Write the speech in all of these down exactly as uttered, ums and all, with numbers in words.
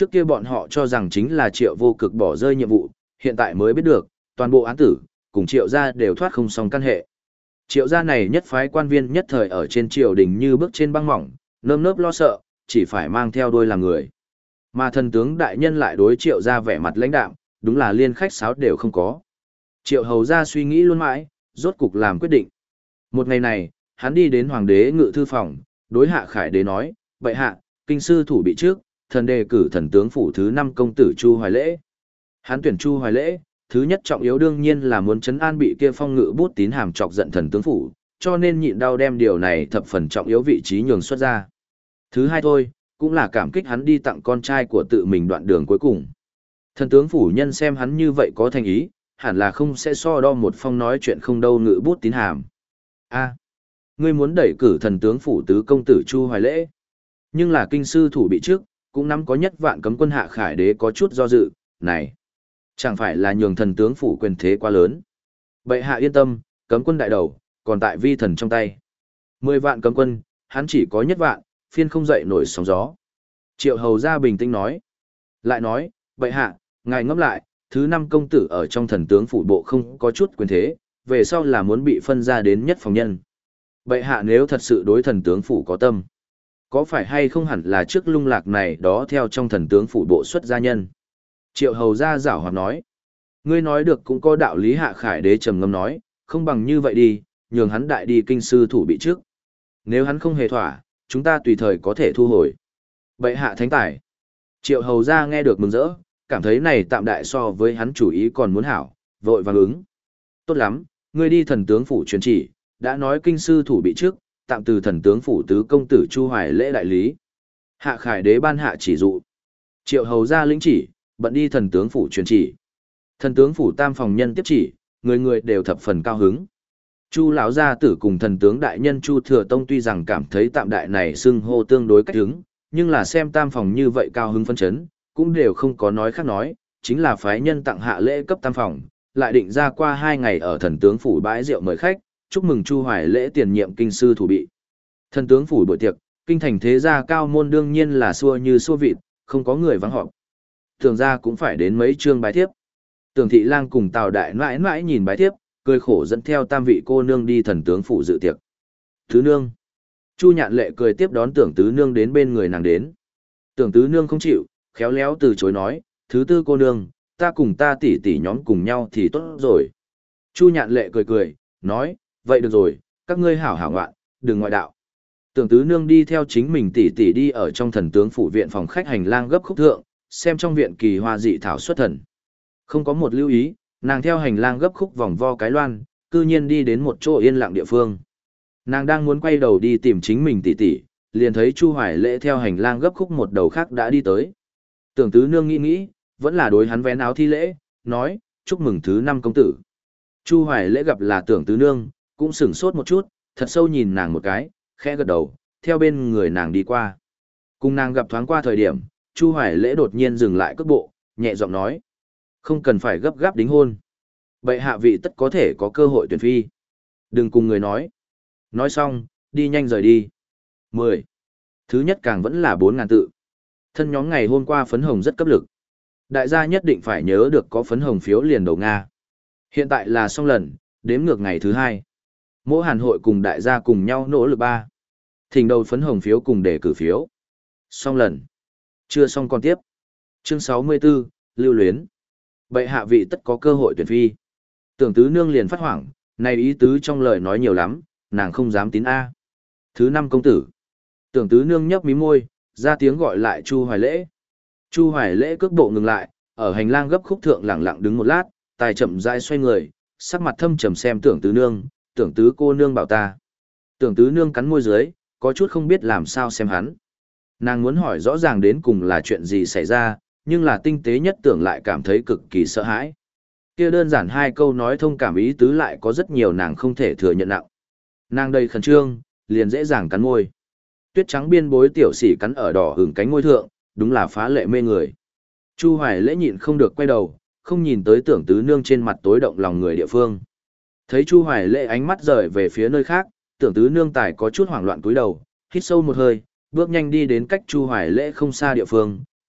Trước kia bọn họ cho rằng chính là Triệu Vô Cực bỏ rơi nhiệm vụ, hiện tại mới biết được, toàn bộ án tử, cùng Triệu gia đều thoát không song căn hệ. Triệu gia này nhất phái quan viên nhất thời ở trên triều đình như bước trên băng mỏng, nơm nớp lo sợ, chỉ phải mang theo đôi làm người. Mà thần tướng đại nhân lại đối Triệu gia vẻ mặt lãnh đạm, đúng là liên khách sáo đều không có. Triệu hầu gia suy nghĩ luôn mãi, rốt cục làm quyết định. Một ngày này, hắn đi đến hoàng đế ngự thư phòng, đối Hạ Khải đế nói, bệ hạ, kinh sư thủ bị trước, thần đề cử thần tướng phủ thứ năm công tử Chu Hoài Lễ. Hắn tuyển Chu Hoài Lễ, thứ nhất trọng yếu đương nhiên là muốn trấn an bị kia phong ngự bút tín hàm chọc giận thần tướng phủ, cho nên nhịn đau đem điều này thập phần trọng yếu vị trí nhường xuất ra. Thứ hai thôi, cũng là cảm kích hắn đi tặng con trai của tự mình đoạn đường cuối cùng. Thần tướng phủ nhân xem hắn như vậy có thành ý, hẳn là không sẽ so đo một phong nói chuyện không đâu ngự bút tín hàm. A, ngươi muốn đẩy cử thần tướng phủ tứ công tử Chu Hoài Lễ, nhưng là kinh sư thủ bị trước, cũng nắm có nhất vạn cấm quân Hạ Khải đế có chút do dự, này, chẳng phải là nhường thần tướng phủ quyền thế quá lớn. Bệ hạ yên tâm, cấm quân đại đầu, còn tại vi thần trong tay. Mười vạn cấm quân, hắn chỉ có nhất vạn, phiên không dậy nổi sóng gió. Triệu hầu gia bình tĩnh nói. Lại nói, bệ hạ, ngài ngẫm lại, thứ năm công tử ở trong thần tướng phủ bộ không có chút quyền thế, về sau là muốn bị phân ra đến nhất phòng nhân. Bệ hạ nếu thật sự đối thần tướng phủ có tâm, có phải hay không hẳn là trước lung lạc này đó theo trong thần tướng phủ bộ xuất gia nhân. Triệu hầu gia giảo hoạt nói. Ngươi nói được cũng có đạo lý. Hạ Khải đế trầm ngâm nói, không bằng như vậy đi, nhường hắn đại đi kinh sư thủ bị trước. Nếu hắn không hề thỏa, chúng ta tùy thời có thể thu hồi. Bệ hạ thánh tài. Triệu hầu gia nghe được mừng rỡ, cảm thấy này tạm đại so với hắn chủ ý còn muốn hảo, vội vàng ứng. Tốt lắm, ngươi đi thần tướng phủ truyền chỉ, đã nói kinh sư thủ bị trước, tạm từ thần tướng phủ tứ công tử Chu Hoài Lễ đại lý. Hạ Khải đế ban hạ chỉ dụ. Triệu hầu gia lĩnh chỉ, bận đi thần tướng phủ truyền chỉ. Thần tướng phủ tam phòng nhân tiếp chỉ, người người đều thập phần cao hứng. Chu lão gia tử cùng thần tướng đại nhân Chu Thừa Tông tuy rằng cảm thấy tạm đại này xưng hô tương đối cách hứng, nhưng là xem tam phòng như vậy cao hứng phân chấn, cũng đều không có nói khác nói, chính là phái nhân tặng hạ lễ cấp tam phòng, lại định ra qua hai ngày ở thần tướng phủ bãi rượu mời khách, chúc mừng Chu Hoài Lễ tiền nhiệm kinh sư thủ bị. Thần tướng phủ buổi tiệc, kinh thành thế gia cao môn đương nhiên là xua như xua vịt, không có người vắng họp. Tưởng ra cũng phải đến mấy chương bái thiếp. Tưởng thị lang cùng Tào đại mãi mãi nhìn bái thiếp, cười khổ dẫn theo tam vị cô nương đi thần tướng phủ dự tiệc. Tứ nương. Chu Nhạn Lệ cười tiếp đón Tưởng tứ nương đến bên người nàng đến. Tưởng tứ nương không chịu, khéo léo từ chối nói, thứ tư cô nương, ta cùng ta tỷ tỷ nhóm cùng nhau thì tốt rồi. Chu Nhạn Lệ cười cười, nói, vậy được rồi, các ngươi hảo hảo ngoạn, đừng ngoại đạo. Tưởng tứ nương đi theo chính mình tỷ tỷ đi ở trong thần tướng phủ viện phòng khách hành lang gấp khúc thượng, xem trong viện kỳ hoa dị thảo xuất thần. Không có một lưu ý, nàng theo hành lang gấp khúc vòng vo cái loan, cư nhiên đi đến một chỗ yên lặng địa phương. Nàng đang muốn quay đầu đi tìm chính mình tỷ tỷ, liền thấy Chu Hoài Lễ theo hành lang gấp khúc một đầu khác đã đi tới. Tưởng tứ nương nghĩ nghĩ, vẫn là đối hắn vén áo thi lễ, nói, chúc mừng thứ năm công tử. Chu Hoài Lễ gặp là tưởng tứ nương, cũng sửng sốt một chút, thật sâu nhìn nàng một cái, khẽ gật đầu, theo bên người nàng đi qua. Cùng nàng gặp thoáng qua thời điểm, Chu Hoài Lễ đột nhiên dừng lại cước bộ, nhẹ giọng nói, không cần phải gấp gáp đính hôn. Bệ hạ vị tất có thể có cơ hội tuyển phi. Đừng cùng người nói. Nói xong, đi nhanh rời đi. mười. Thứ nhất càng vẫn là bốn ngàn tự. Thân nhóm ngày hôm qua phấn hồng rất cấp lực. Đại gia nhất định phải nhớ được có phấn hồng phiếu liền đầu Nga. Hiện tại là xong lần, đếm ngược ngày thứ hai. Mỗi hàn hội cùng đại gia cùng nhau nỗ lực ba. Thỉnh đầu phấn hồng phiếu cùng để cử phiếu. Xong lần. Chưa xong còn tiếp. Chương sáu mươi tư, lưu luyến. Bệ hạ vị tất có cơ hội tuyển phi. Tưởng tứ nương liền phát hoảng, này ý tứ trong lời nói nhiều lắm, nàng không dám tín A. Thứ năm công tử. Tưởng tứ nương nhấp mí môi, ra tiếng gọi lại Chu Hoài Lễ. Chu Hoài Lễ cước bộ ngừng lại, ở hành lang gấp khúc thượng lặng lặng đứng một lát, tài chậm rãi xoay người, sắc mặt thâm trầm xem tưởng tứ nương, tưởng tứ cô nương bảo ta. Tưởng tứ nương cắn môi dưới, có chút không biết làm sao xem hắn. Nàng muốn hỏi rõ ràng đến cùng là chuyện gì xảy ra, nhưng là tinh tế nhất tưởng lại cảm thấy cực kỳ sợ hãi. Kia đơn giản hai câu nói thông cảm ý tứ lại có rất nhiều nàng không thể thừa nhận nặng. Nàng đầy khẩn trương, liền dễ dàng cắn môi. Tuyết trắng biên bối tiểu sĩ cắn ở đỏ hửng cánh môi thượng, đúng là phá lệ mê người. Chu Hoài Lễ nhịn không được quay đầu, không nhìn tới tưởng tứ nương trên mặt tối động lòng người địa phương. Thấy Chu Hoài Lễ ánh mắt rời về phía nơi khác, tưởng tứ nương tài có chút hoảng loạn cúi đầu, hít sâu một hơi, bước nhanh đi đến cách Chu Hoài Lễ không xa địa phương,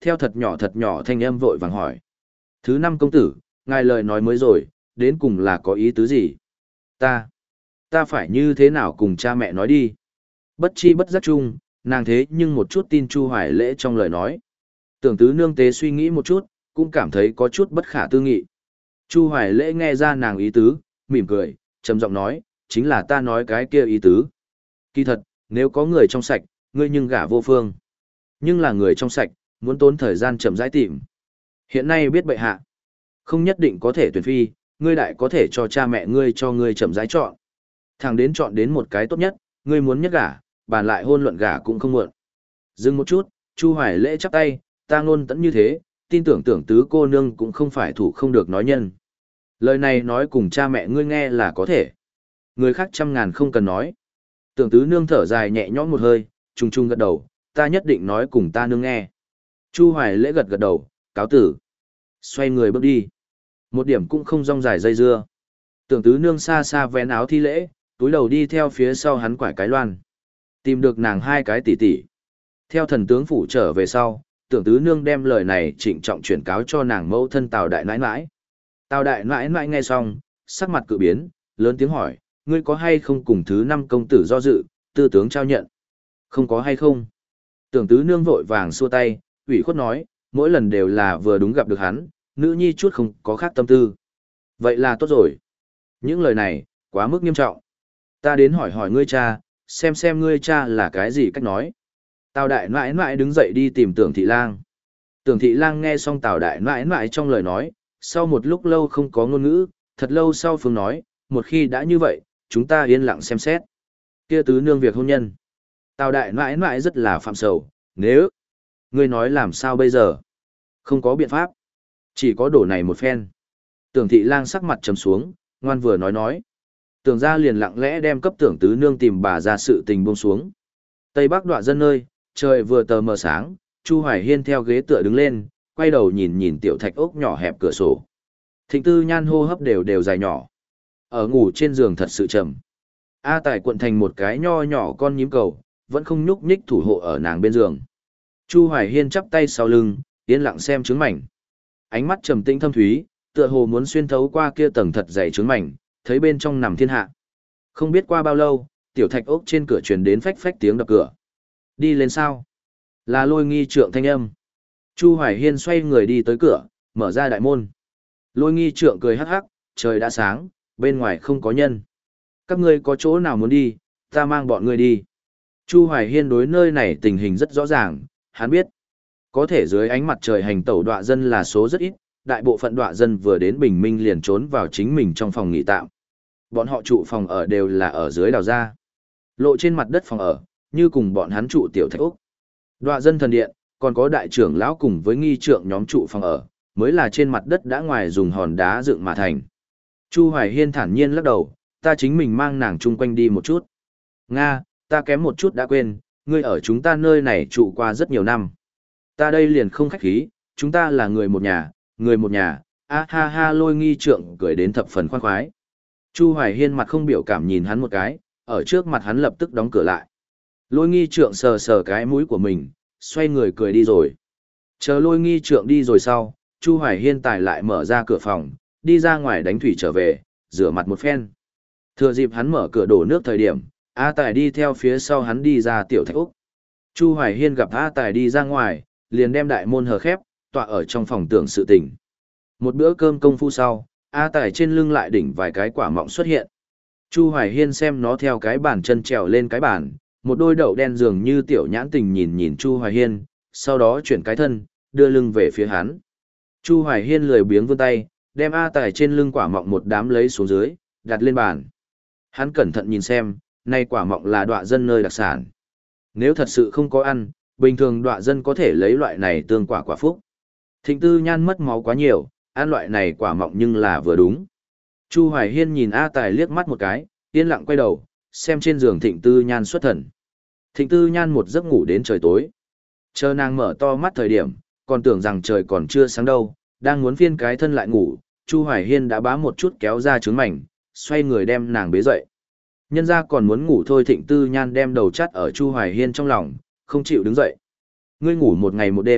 theo thật nhỏ thật nhỏ thanh âm vội vàng hỏi. Thứ năm công tử, ngài lời nói mới rồi, đến cùng là có ý tứ gì? Ta, ta phải như thế nào cùng cha mẹ nói đi? Bất chi bất giác chung, nàng thế nhưng một chút tin Chu Hoài Lễ trong lời nói. Tưởng tứ nương tế suy nghĩ một chút, cũng cảm thấy có chút bất khả tư nghị. Chu Hoài Lễ nghe ra nàng ý tứ, mỉm cười, trầm giọng nói, chính là ta nói cái kia ý tứ. Kỳ thật, nếu có người trong sạch, ngươi nhưng gả vô phương. Nhưng là người trong sạch, muốn tốn thời gian chậm rãi tìm. Hiện nay biết bệ hạ, không nhất định có thể tuyển phi, ngươi đại có thể cho cha mẹ ngươi cho ngươi chậm rãi chọn. Thằng đến chọn đến một cái tốt nhất, ngươi muốn nhất gả, bàn lại hôn luận gả cũng không muộn. Dừng một chút, Chu Hoài Lễ chắp tay, ta ngôn tẫn như thế, tin tưởng tưởng tứ cô nương cũng không phải thủ không được nói nhân. Lời này nói cùng cha mẹ ngươi nghe là có thể. Người khác trăm ngàn không cần nói. Tưởng tứ nương thở dài nhẹ nhõm một hơi, trùng trùng gật đầu, ta nhất định nói cùng ta nương nghe. Chu Hoài Lễ gật gật đầu, cáo tử. Xoay người bước đi. Một điểm cũng không rong dài dây dưa. Tưởng tứ nương xa xa vén áo thi lễ, túi đầu đi theo phía sau hắn quải cái loan. Tìm được nàng hai cái tỷ tỷ. Theo thần tướng phủ trở về sau, tưởng tứ nương đem lời này trịnh trọng chuyển cáo cho nàng mẫu thân Tào đại nãi nãi. Tào đại nãi nãi nghe xong, sắc mặt cự biến, lớn tiếng hỏi, ngươi có hay không cùng thứ năm công tử do dự, tư tướng trao nhận? Không có hay không? Tưởng tứ nương vội vàng xua tay, ủy khuất nói, mỗi lần đều là vừa đúng gặp được hắn, nữ nhi chút không có khác tâm tư. Vậy là tốt rồi. Những lời này, quá mức nghiêm trọng. Ta đến hỏi hỏi ngươi cha, xem xem ngươi cha là cái gì cách nói. Tào đại nãi nãi đứng dậy đi tìm tưởng thị lang. Tưởng thị lang nghe xong tào đại nãi nãi trong lời nói, sau một lúc lâu không có ngôn ngữ, thật lâu sau phương nói, một khi đã như vậy, chúng ta yên lặng xem xét. Kia tứ nương việc hôn nhân. Tào đại nãi nãi rất là phạm sầu, nếu ngươi nói làm sao bây giờ? Không có biện pháp. Chỉ có đổ này một phen. Tưởng thị lang sắc mặt trầm xuống, ngoan vừa nói nói. Tưởng ra liền lặng lẽ đem cấp tưởng tứ nương tìm bà ra sự tình buông xuống. Tây Bắc đoạ dân nơi, trời vừa tờ mờ sáng, Chu Hoài Hiên theo ghế tựa đứng lên, quay đầu nhìn nhìn tiểu thạch ốc nhỏ hẹp cửa sổ. Thịnh Tư Nhan hô hấp đều đều dài nhỏ. Ở ngủ trên giường thật sự trầm. A Tài cuộn thành một cái nho nhỏ con nhím cầu, vẫn không nhúc nhích thủ hộ ở nàng bên giường. Chu Hoài Hiên chắp tay sau lưng, yên lặng xem trứng mảnh. Ánh mắt trầm tĩnh thâm thúy, tựa hồ muốn xuyên thấu qua kia tầng thật dày trứng mảnh, thấy bên trong nằm thiên hạ. Không biết qua bao lâu, tiểu thạch ốc trên cửa truyền đến phách phách tiếng đập cửa. Đi lên sao? Là Lôi Nghi Trượng thanh âm. Chu Hoài Hiên xoay người đi tới cửa, mở ra đại môn. Lôi Nghi Trượng cười hắc hắc, trời đã sáng, bên ngoài không có nhân. Các ngươi có chỗ nào muốn đi, ta mang bọn ngươi đi. Chu Hoài Hiên đối nơi này tình hình rất rõ ràng, hắn biết. Có thể dưới ánh mặt trời hành tẩu đọa dân là số rất ít, đại bộ phận đọa dân vừa đến bình minh liền trốn vào chính mình trong phòng nghỉ tạm. Bọn họ trụ phòng ở đều là ở dưới đào ra. Lộ trên mặt đất phòng ở, như cùng bọn hắn trụ tiểu thạch ốc. Đọa dân thần điện, còn có đại trưởng lão cùng với nghi trượng nhóm trụ phòng ở, mới là trên mặt đất đã ngoài dùng hòn đá dựng mà thành. Chu Hoài Hiên thản nhiên lắc đầu, ta chính mình mang nàng chung quanh đi một chút. Nga, ta kém một chút đã quên, ngươi ở chúng ta nơi này trụ qua rất nhiều năm. Ta đây liền không khách khí, chúng ta là người một nhà, người một nhà, a ha ha. Lôi Nghi Trượng cười đến thập phần khoan khoái. Chu Hoài Hiên mặt không biểu cảm nhìn hắn một cái, ở trước mặt hắn lập tức đóng cửa lại. Lôi Nghi Trượng sờ sờ cái mũi của mình, xoay người cười đi rồi. Chờ Lôi Nghi Trượng đi rồi sau, Chu Hoài Hiên tài lại mở ra cửa phòng, đi ra ngoài đánh thủy trở về, rửa mặt một phen. Thừa dịp hắn mở cửa đổ nước thời điểm, A Tài đi theo phía sau hắn đi ra tiểu thạch úc. Chu Hoài Hiên gặp A Tài đi ra ngoài, liền đem đại môn hờ khép, tọa ở trong phòng tưởng sự tình. Một bữa cơm công phu sau, A Tài trên lưng lại đỉnh vài cái quả mọng xuất hiện. Chu Hoài Hiên xem nó theo cái bàn chân trèo lên cái bàn, một đôi đậu đen dường như tiểu nhãn tình nhìn nhìn Chu Hoài Hiên, sau đó chuyển cái thân, đưa lưng về phía hắn. Chu Hoài Hiên lười biếng vươn tay, đem A Tài trên lưng quả mọng một đám lấy xuống dưới, đặt lên bàn. Hắn cẩn thận nhìn xem, nay quả mọng là đọa dân nơi đặc sản. Nếu thật sự không có ăn, bình thường đọa dân có thể lấy loại này tương quả quả phúc. Thịnh Tư Nhan mất máu quá nhiều, ăn loại này quả mọng nhưng là vừa đúng. Chu Hoài Hiên nhìn A Tài liếc mắt một cái, yên lặng quay đầu, xem trên giường Thịnh Tư Nhan xuất thần. Thịnh Tư Nhan một giấc ngủ đến trời tối. Chờ nàng mở to mắt thời điểm, còn tưởng rằng trời còn chưa sáng đâu, đang muốn phiên cái thân lại ngủ, Chu Hoài Hiên đã bám một chút kéo ra trứng mảnh, xoay người đem nàng bế dậy. Nhân ra còn muốn ngủ thôi. Thịnh Tư Nhan đem đầu chắt ở Chu Hoài Hiên trong lòng, không chịu đứng dậy. Ngươi ngủ một ngày một đêm,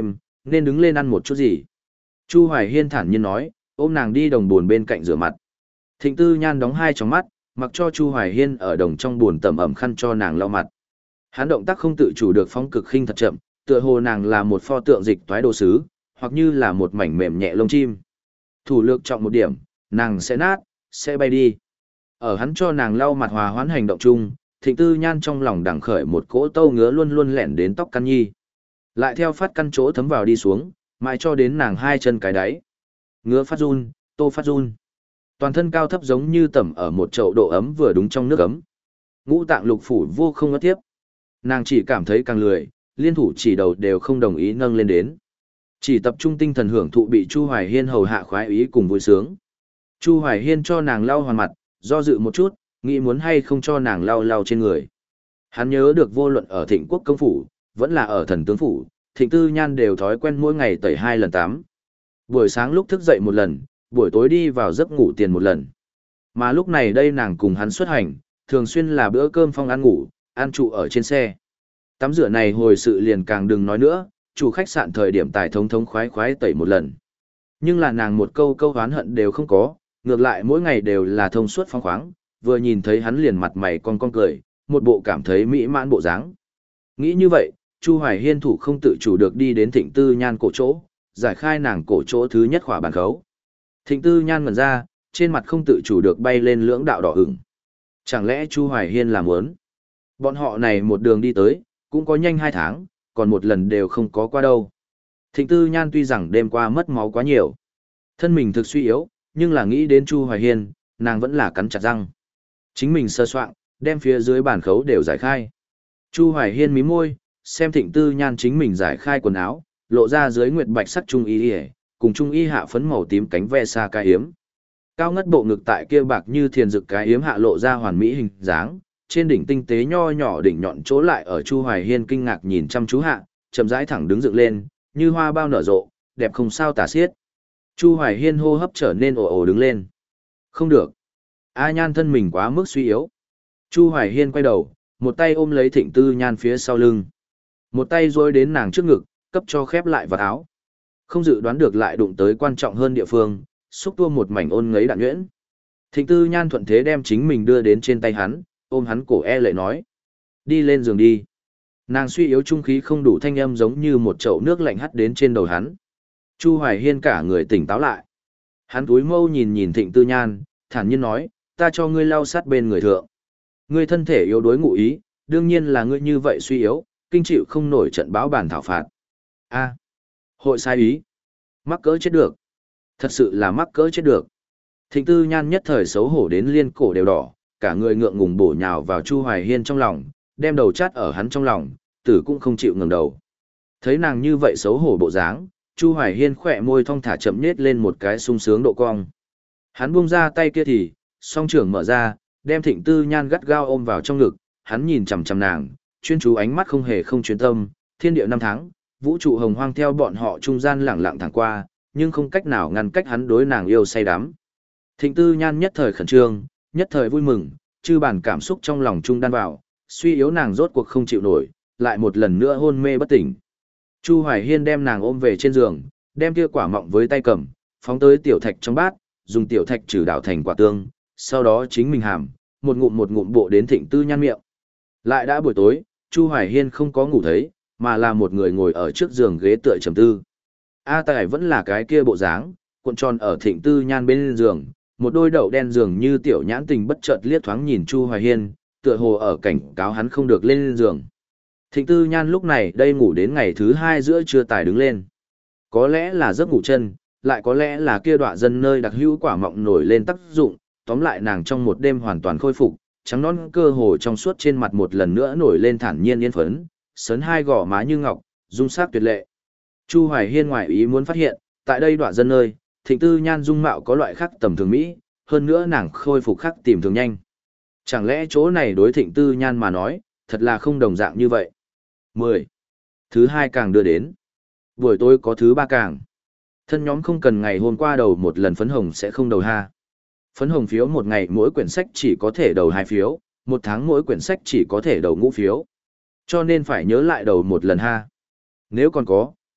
nên đứng lên ăn một chút gì. Chu Hoài Hiên thản nhiên nói, ôm nàng đi đồng buồn bên cạnh rửa mặt. Thịnh Tư Nhan đóng hai tròng mắt, mặc cho Chu Hoài Hiên ở đồng trong buồn tẩm ẩm khăn cho nàng lau mặt. Hắn động tác không tự chủ được phóng cực khinh thật chậm, tựa hồ nàng là một pho tượng dịch toái đồ sứ, hoặc như là một mảnh mềm nhẹ lông chim. Thủ lược trọng một điểm, nàng sẽ nát, sẽ bay đi. Ở hắn cho nàng lau mặt hòa hoãn hành động chung, Thịnh Tư Nhan trong lòng đằng khởi một cỗ tâu ngứa luôn luôn lẻn đến tóc căn nhi. Lại theo phát căn chỗ thấm vào đi xuống, mãi cho đến nàng hai chân cái đáy. Ngứa phát run, tô phát run. Toàn thân cao thấp giống như tẩm ở một chậu độ ấm vừa đúng trong nước ấm. Ngũ tạng lục phủ vô không ngất tiếp. Nàng chỉ cảm thấy càng lười, liên thủ chỉ đầu đều không đồng ý nâng lên đến. Chỉ tập trung tinh thần hưởng thụ bị Chu Hoài Hiên hầu hạ khoái ý cùng vui sướng. Chu Hoài Hiên cho nàng lau hoàn mặt, do dự một chút, nghĩ muốn hay không cho nàng lau lau trên người. Hắn nhớ được vô luận ở Thịnh Quốc công phủ, vẫn là ở Thần tướng phủ, Thịnh Tư Nhan đều thói quen mỗi ngày tẩy hai lần tắm. Buổi sáng lúc thức dậy một lần, buổi tối đi vào giấc ngủ tiền một lần. Mà lúc này đây nàng cùng hắn xuất hành, thường xuyên là bữa cơm phong ăn ngủ, ăn trụ ở trên xe. Tắm rửa này hồi sự liền càng đừng nói nữa, chủ khách sạn thời điểm tài thống thống khoái khoái tẩy một lần. Nhưng là nàng một câu câu oán hận đều không có, ngược lại mỗi ngày đều là thông suốt phong khoáng, vừa nhìn thấy hắn liền mặt mày con con cười, một bộ cảm thấy mỹ mãn bộ dáng. Nghĩ như vậy, Chu Hoài Hiên thủ không tự chủ được đi đến Thịnh Tư Nhan cổ chỗ, giải khai nàng cổ chỗ thứ nhất khỏa bàn khấu. Thịnh Tư Nhan ngẩn ra, trên mặt không tự chủ được bay lên lưỡng đạo đỏ ửng. Chẳng lẽ Chu Hoài Hiên làm muốn? Bọn họ này một đường đi tới, cũng có nhanh hai tháng, còn một lần đều không có qua đâu. Thịnh Tư Nhan tuy rằng đêm qua mất máu quá nhiều, thân mình thực suy yếu, nhưng là nghĩ đến Chu Hoài Hiên, nàng vẫn là cắn chặt răng. Chính mình sơ soạn, đem phía dưới bàn khấu đều giải khai. Chu Hoài Hiên mím môi, xem Thịnh Tư Nhan chính mình giải khai quần áo, lộ ra dưới nguyệt bạch sắc trung y y, cùng trung y hạ phấn màu tím cánh ve xa cái yếm. Cao ngất bộ ngực tại kia bạc như thiền dực cái yếm hạ lộ ra hoàn mỹ hình dáng, trên đỉnh tinh tế nho nhỏ đỉnh nhọn chỗ lại ở Chu Hoài Hiên kinh ngạc nhìn chăm chú hạ, chậm rãi thẳng đứng dựng lên, như hoa bao nở rộ, đẹp không sao tả xiết. Chu Hoài Hiên hô hấp trở nên ồ ồ đứng lên. Không được. A Nhan thân mình quá mức suy yếu. Chu Hoài Hiên quay đầu, một tay ôm lấy Thịnh Tư Nhan phía sau lưng. Một tay duỗi đến nàng trước ngực, cấp cho khép lại vào áo. Không dự đoán được lại đụng tới quan trọng hơn địa phương, xúc tua một mảnh ôn ngấy đạn nhuyễn. Thịnh Tư Nhan thuận thế đem chính mình đưa đến trên tay hắn, ôm hắn cổ e lệ nói. Đi lên giường đi. Nàng suy yếu trung khí không đủ thanh âm giống như một chậu nước lạnh hắt đến trên đầu hắn. Chu Hoài Hiên cả người tỉnh táo lại. Hắn túi mâu nhìn nhìn Thịnh Tư Nhan, thản nhiên nói, ta cho ngươi lau sát bên người thượng. Ngươi thân thể yếu đuối ngụ ý, đương nhiên là ngươi như vậy suy yếu, kinh chịu không nổi trận báo bản thảo phạt. A, hội sai ý. Mắc cỡ chết được. Thật sự là mắc cỡ chết được. Thịnh Tư Nhan nhất thời xấu hổ đến liên cổ đều đỏ, cả người ngượng ngùng bổ nhào vào Chu Hoài Hiên trong lòng, đem đầu chát ở hắn trong lòng, tử cũng không chịu ngẩng đầu. Thấy nàng như vậy xấu hổ bộ dáng, Chu Hoài Hiên khỏe môi thong thả chậm nết lên một cái sung sướng độ cong. Hắn buông ra tay kia thì, song trưởng mở ra, đem Thịnh Tư Nhan gắt gao ôm vào trong ngực, hắn nhìn chằm chằm nàng, chuyên chú ánh mắt không hề không chuyên tâm, thiên địa năm tháng, vũ trụ hồng hoang theo bọn họ trung gian lẳng lặng thẳng qua, nhưng không cách nào ngăn cách hắn đối nàng yêu say đắm. Thịnh Tư Nhan nhất thời khẩn trương, nhất thời vui mừng, chư bản cảm xúc trong lòng trung đan vào, suy yếu nàng rốt cuộc không chịu nổi, lại một lần nữa hôn mê bất tỉnh. Chu Hoài Hiên đem nàng ôm về trên giường, đem kia quả mọng với tay cầm, phóng tới tiểu thạch trong bát, dùng tiểu thạch trừ đảo thành quả tương, sau đó chính mình hàm, một ngụm một ngụm bộ đến Thịnh Tư Nhan miệng. Lại đã buổi tối, Chu Hoài Hiên không có ngủ thấy, mà là một người ngồi ở trước giường ghế tựa trầm tư. A Tài vẫn là cái kia bộ dáng, cuộn tròn ở Thịnh Tư Nhan bên giường, một đôi đậu đen giường như tiểu nhãn tình bất chợt liếc thoáng nhìn Chu Hoài Hiên, tựa hồ ở cảnh cáo hắn không được lên giường. Thịnh Tư Nhan lúc này đây ngủ đến ngày thứ hai giữa trưa tài đứng lên. Có lẽ là giấc ngủ chân, lại có lẽ là kia đọa dân nơi đặc hữu quả mọng nổi lên tác dụng, tóm lại nàng trong một đêm hoàn toàn khôi phục, trắng nõn cơ hồ trong suốt trên mặt một lần nữa nổi lên thản nhiên yên phấn, sấn hai gò má như ngọc, dung sắc tuyệt lệ. Chu Hoài Hiên ngoại ý muốn phát hiện, tại đây đọa dân nơi, Thịnh Tư Nhan dung mạo có loại khác tầm thường mỹ, hơn nữa nàng khôi phục khác tìm thường nhanh. Chẳng lẽ chỗ này đối Thịnh Tư Nhan mà nói, thật là không đồng dạng như vậy. mười. Thứ hai càng đưa đến. Buổi tối có thứ ba càng. Thân nhóm không cần ngày hôm qua đầu một lần phấn hồng sẽ không đầu ha. Phấn hồng phiếu một ngày mỗi quyển sách chỉ có thể đầu hai phiếu, một tháng mỗi quyển sách chỉ có thể đầu ngũ phiếu. Cho nên phải nhớ lại đầu một lần ha. Nếu còn có,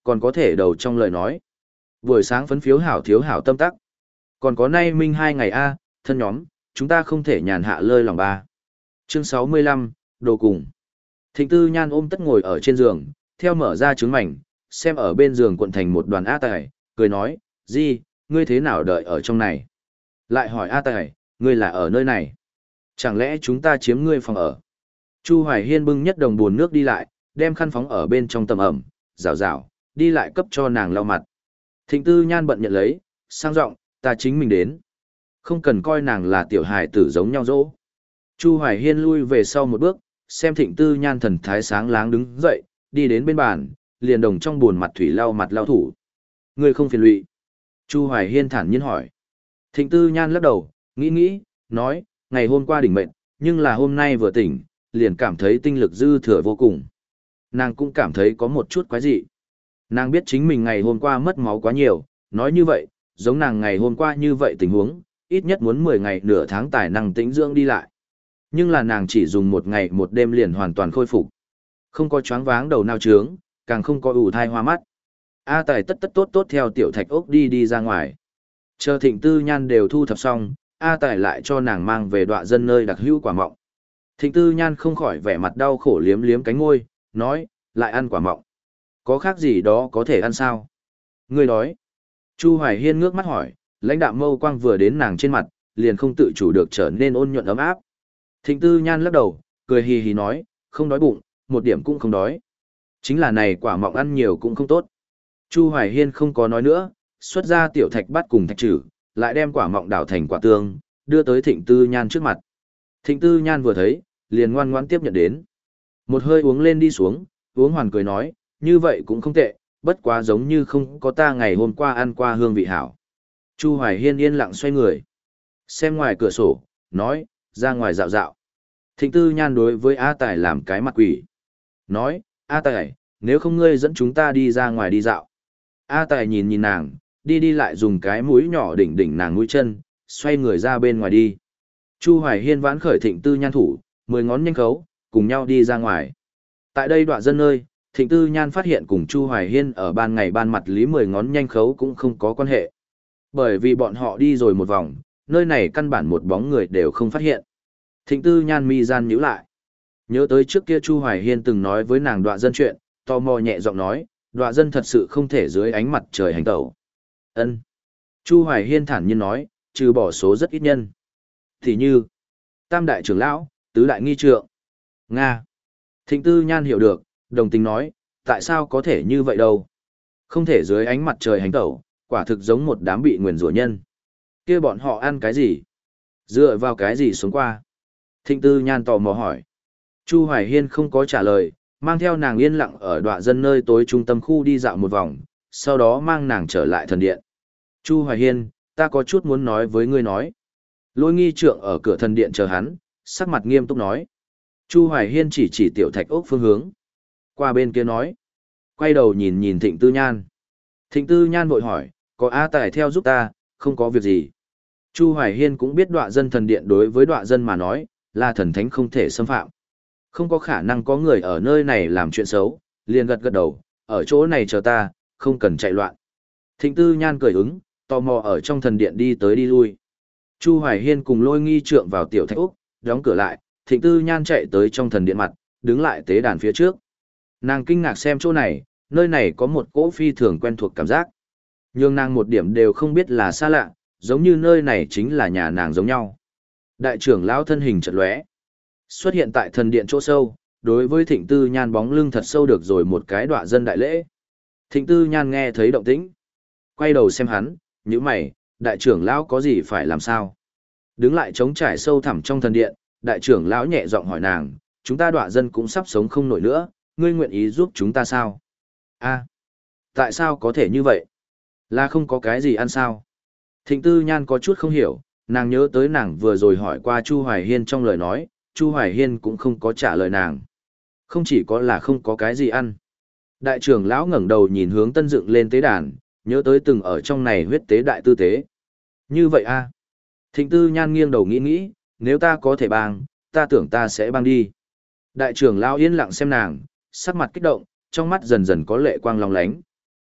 còn có thể đầu trong lời nói. Buổi sáng phấn phiếu hảo thiếu hảo tâm tắc. Còn có nay minh hai ngày a, thân nhóm, chúng ta không thể nhàn hạ lơi lòng ba. Chương sáu mươi lăm, đồ cùng. Thịnh Tư Nhan ôm tất ngồi ở trên giường, theo mở ra trứng mảnh, xem ở bên giường cuộn thành một đoàn A Tài, cười nói, Di, ngươi thế nào đợi ở trong này? Lại hỏi A Tài, ngươi là ở nơi này? Chẳng lẽ chúng ta chiếm ngươi phòng ở? Chu Hoài Hiên bưng nhất đồng buồn nước đi lại, đem khăn phóng ở bên trong tầm ẩm, rào rào, đi lại cấp cho nàng lau mặt. Thịnh Tư Nhan bận nhận lấy, sang giọng, ta chính mình đến. Không cần coi nàng là tiểu hài tử giống nhau dỗ. Chu Hoài Hiên lui về sau một bước, xem Thịnh Tư Nhan thần thái sáng láng đứng dậy, đi đến bên bàn, liền đồng trong buồn mặt thủy lau mặt lau thủ. Ngươi không phiền lụy. Chu Hoài Hiên thản nhiên hỏi. Thịnh Tư Nhan lắc đầu, nghĩ nghĩ, nói, ngày hôm qua đỉnh mệnh, nhưng là hôm nay vừa tỉnh, liền cảm thấy tinh lực dư thừa vô cùng. Nàng cũng cảm thấy có một chút quái dị. Nàng biết chính mình ngày hôm qua mất máu quá nhiều, nói như vậy, giống nàng ngày hôm qua như vậy tình huống, ít nhất muốn mười ngày nửa tháng tài năng tĩnh dưỡng đi lại. Nhưng là nàng chỉ dùng một ngày một đêm liền hoàn toàn khôi phục. Không có choáng váng đầu nao trướng, càng không có ủ thai hoa mắt. A Tài tất tất tốt tốt theo tiểu thạch ốc đi đi ra ngoài. Chờ Thịnh Tư Nhan đều thu thập xong, A Tài lại cho nàng mang về đọa dân nơi đặc hữu quả mọng. Thịnh Tư Nhan không khỏi vẻ mặt đau khổ liếm liếm cánh ngôi, nói, lại ăn quả mọng. Có khác gì đó có thể ăn sao? Ngươi đói. Chu Hoài Hiên ngước mắt hỏi, lãnh đạm mâu quang vừa đến nàng trên mặt, liền không tự chủ được trở nên ôn nhuận ấm áp. Thịnh Tư Nhan lắc đầu, cười hì hì nói, không đói bụng, một điểm cũng không đói. Chính là này quả mọng ăn nhiều cũng không tốt. Chu Hoài Hiên không có nói nữa, xuất ra tiểu thạch bắt cùng thạch trừ, lại đem quả mọng đảo thành quả tương, đưa tới Thịnh Tư Nhan trước mặt. Thịnh Tư Nhan vừa thấy, liền ngoan ngoãn tiếp nhận đến. Một hơi uống lên đi xuống, uống hoàn cười nói, như vậy cũng không tệ, bất quá giống như không có ta ngày hôm qua ăn qua hương vị hảo. Chu Hoài Hiên yên lặng xoay người. Xem ngoài cửa sổ, nói, ra ngoài dạo dạo. Thịnh Tư Nhan đối với A Tài làm cái mặt quỷ. Nói, A Tài, nếu không ngươi dẫn chúng ta đi ra ngoài đi dạo. A Tài nhìn nhìn nàng, đi đi lại dùng cái mũi nhỏ đỉnh đỉnh nàng mũi chân, xoay người ra bên ngoài đi. Chu Hoài Hiên vãn khởi Thịnh Tư Nhan thủ, mười ngón nhanh khấu, cùng nhau đi ra ngoài. Tại đây đoạn dân nơi, Thịnh Tư Nhan phát hiện cùng Chu Hoài Hiên ở ban ngày ban mặt lý mười ngón nhanh khấu cũng không có quan hệ. Bởi vì bọn họ đi rồi một vòng, nơi này căn bản một bóng người đều không phát hiện. Thịnh Tư Nhan mi gian nhíu lại. Nhớ tới trước kia Chu Hoài Hiên từng nói với nàng đoạn dân chuyện, tò mò nhẹ giọng nói, đoạn dân thật sự không thể dưới ánh mặt trời hành tẩu. Ân. Chu Hoài Hiên thản nhiên nói, trừ bỏ số rất ít nhân. Thì như, Tam đại trưởng lão, Tứ đại nghi trượng. Nga. Thịnh Tư Nhan hiểu được, đồng tình nói, tại sao có thể như vậy đâu? Không thể dưới ánh mặt trời hành tẩu, quả thực giống một đám bị nguyền rủa nhân. Kia bọn họ ăn cái gì? Dựa vào cái gì sống qua? Thịnh Tư Nhan tò mò hỏi. Chu Hoài Hiên không có trả lời, mang theo nàng yên lặng ở đọa dân nơi tối trung tâm khu đi dạo một vòng, sau đó mang nàng trở lại thần điện. Chu Hoài Hiên, ta có chút muốn nói với ngươi nói. Lôi nghi trượng ở cửa thần điện chờ hắn, sắc mặt nghiêm túc nói. Chu Hoài Hiên chỉ chỉ tiểu thạch ốc phương hướng. Qua bên kia nói. Quay đầu nhìn nhìn Thịnh Tư Nhan. Thịnh Tư Nhan vội hỏi, có A Tài theo giúp ta, không có việc gì. Chu Hoài Hiên cũng biết đọa dân thần điện đối với đọa dân mà nói, là thần thánh không thể xâm phạm. Không có khả năng có người ở nơi này làm chuyện xấu, liền gật gật đầu, ở chỗ này chờ ta, không cần chạy loạn. Thịnh Tư Nhan cười ứng, tò mò ở trong thần điện đi tới đi lui. Chu Hoài Hiên cùng lôi nghi trượng vào tiểu thạch úc, đóng cửa lại, Thịnh Tư Nhan chạy tới trong thần điện mặt, đứng lại tế đàn phía trước. Nàng kinh ngạc xem chỗ này, nơi này có một cỗ phi thường quen thuộc cảm giác. Nhưng nàng một điểm đều không biết là xa lạ, giống như nơi này chính là nhà nàng giống nhau. Đại trưởng lão thân hình chợt lóe, xuất hiện tại thần điện chỗ sâu, đối với Thịnh Tư Nhan bóng lưng thật sâu được rồi một cái đọa dân đại lễ. Thịnh Tư Nhan nghe thấy động tĩnh, quay đầu xem hắn, nhíu mày, đại trưởng lão có gì phải làm sao? Đứng lại trống trải sâu thẳm trong thần điện, đại trưởng lão nhẹ giọng hỏi nàng, chúng ta đọa dân cũng sắp sống không nổi nữa, ngươi nguyện ý giúp chúng ta sao? A, tại sao có thể như vậy? Là không có cái gì ăn sao? Thịnh Tư Nhan có chút không hiểu, nàng nhớ tới nàng vừa rồi hỏi qua Chu Hoài Hiên trong lời nói, Chu Hoài Hiên cũng không có trả lời nàng. Không chỉ có là không có cái gì ăn. Đại trưởng lão ngẩng đầu nhìn hướng tân dựng lên tế đàn, nhớ tới từng ở trong này huyết tế đại tư tế. Như vậy a? Thịnh Tư Nhan nghiêng đầu nghĩ nghĩ, nếu ta có thể bang, ta tưởng ta sẽ bang đi. Đại trưởng lão yên lặng xem nàng, sắc mặt kích động, trong mắt dần dần có lệ quang long lánh.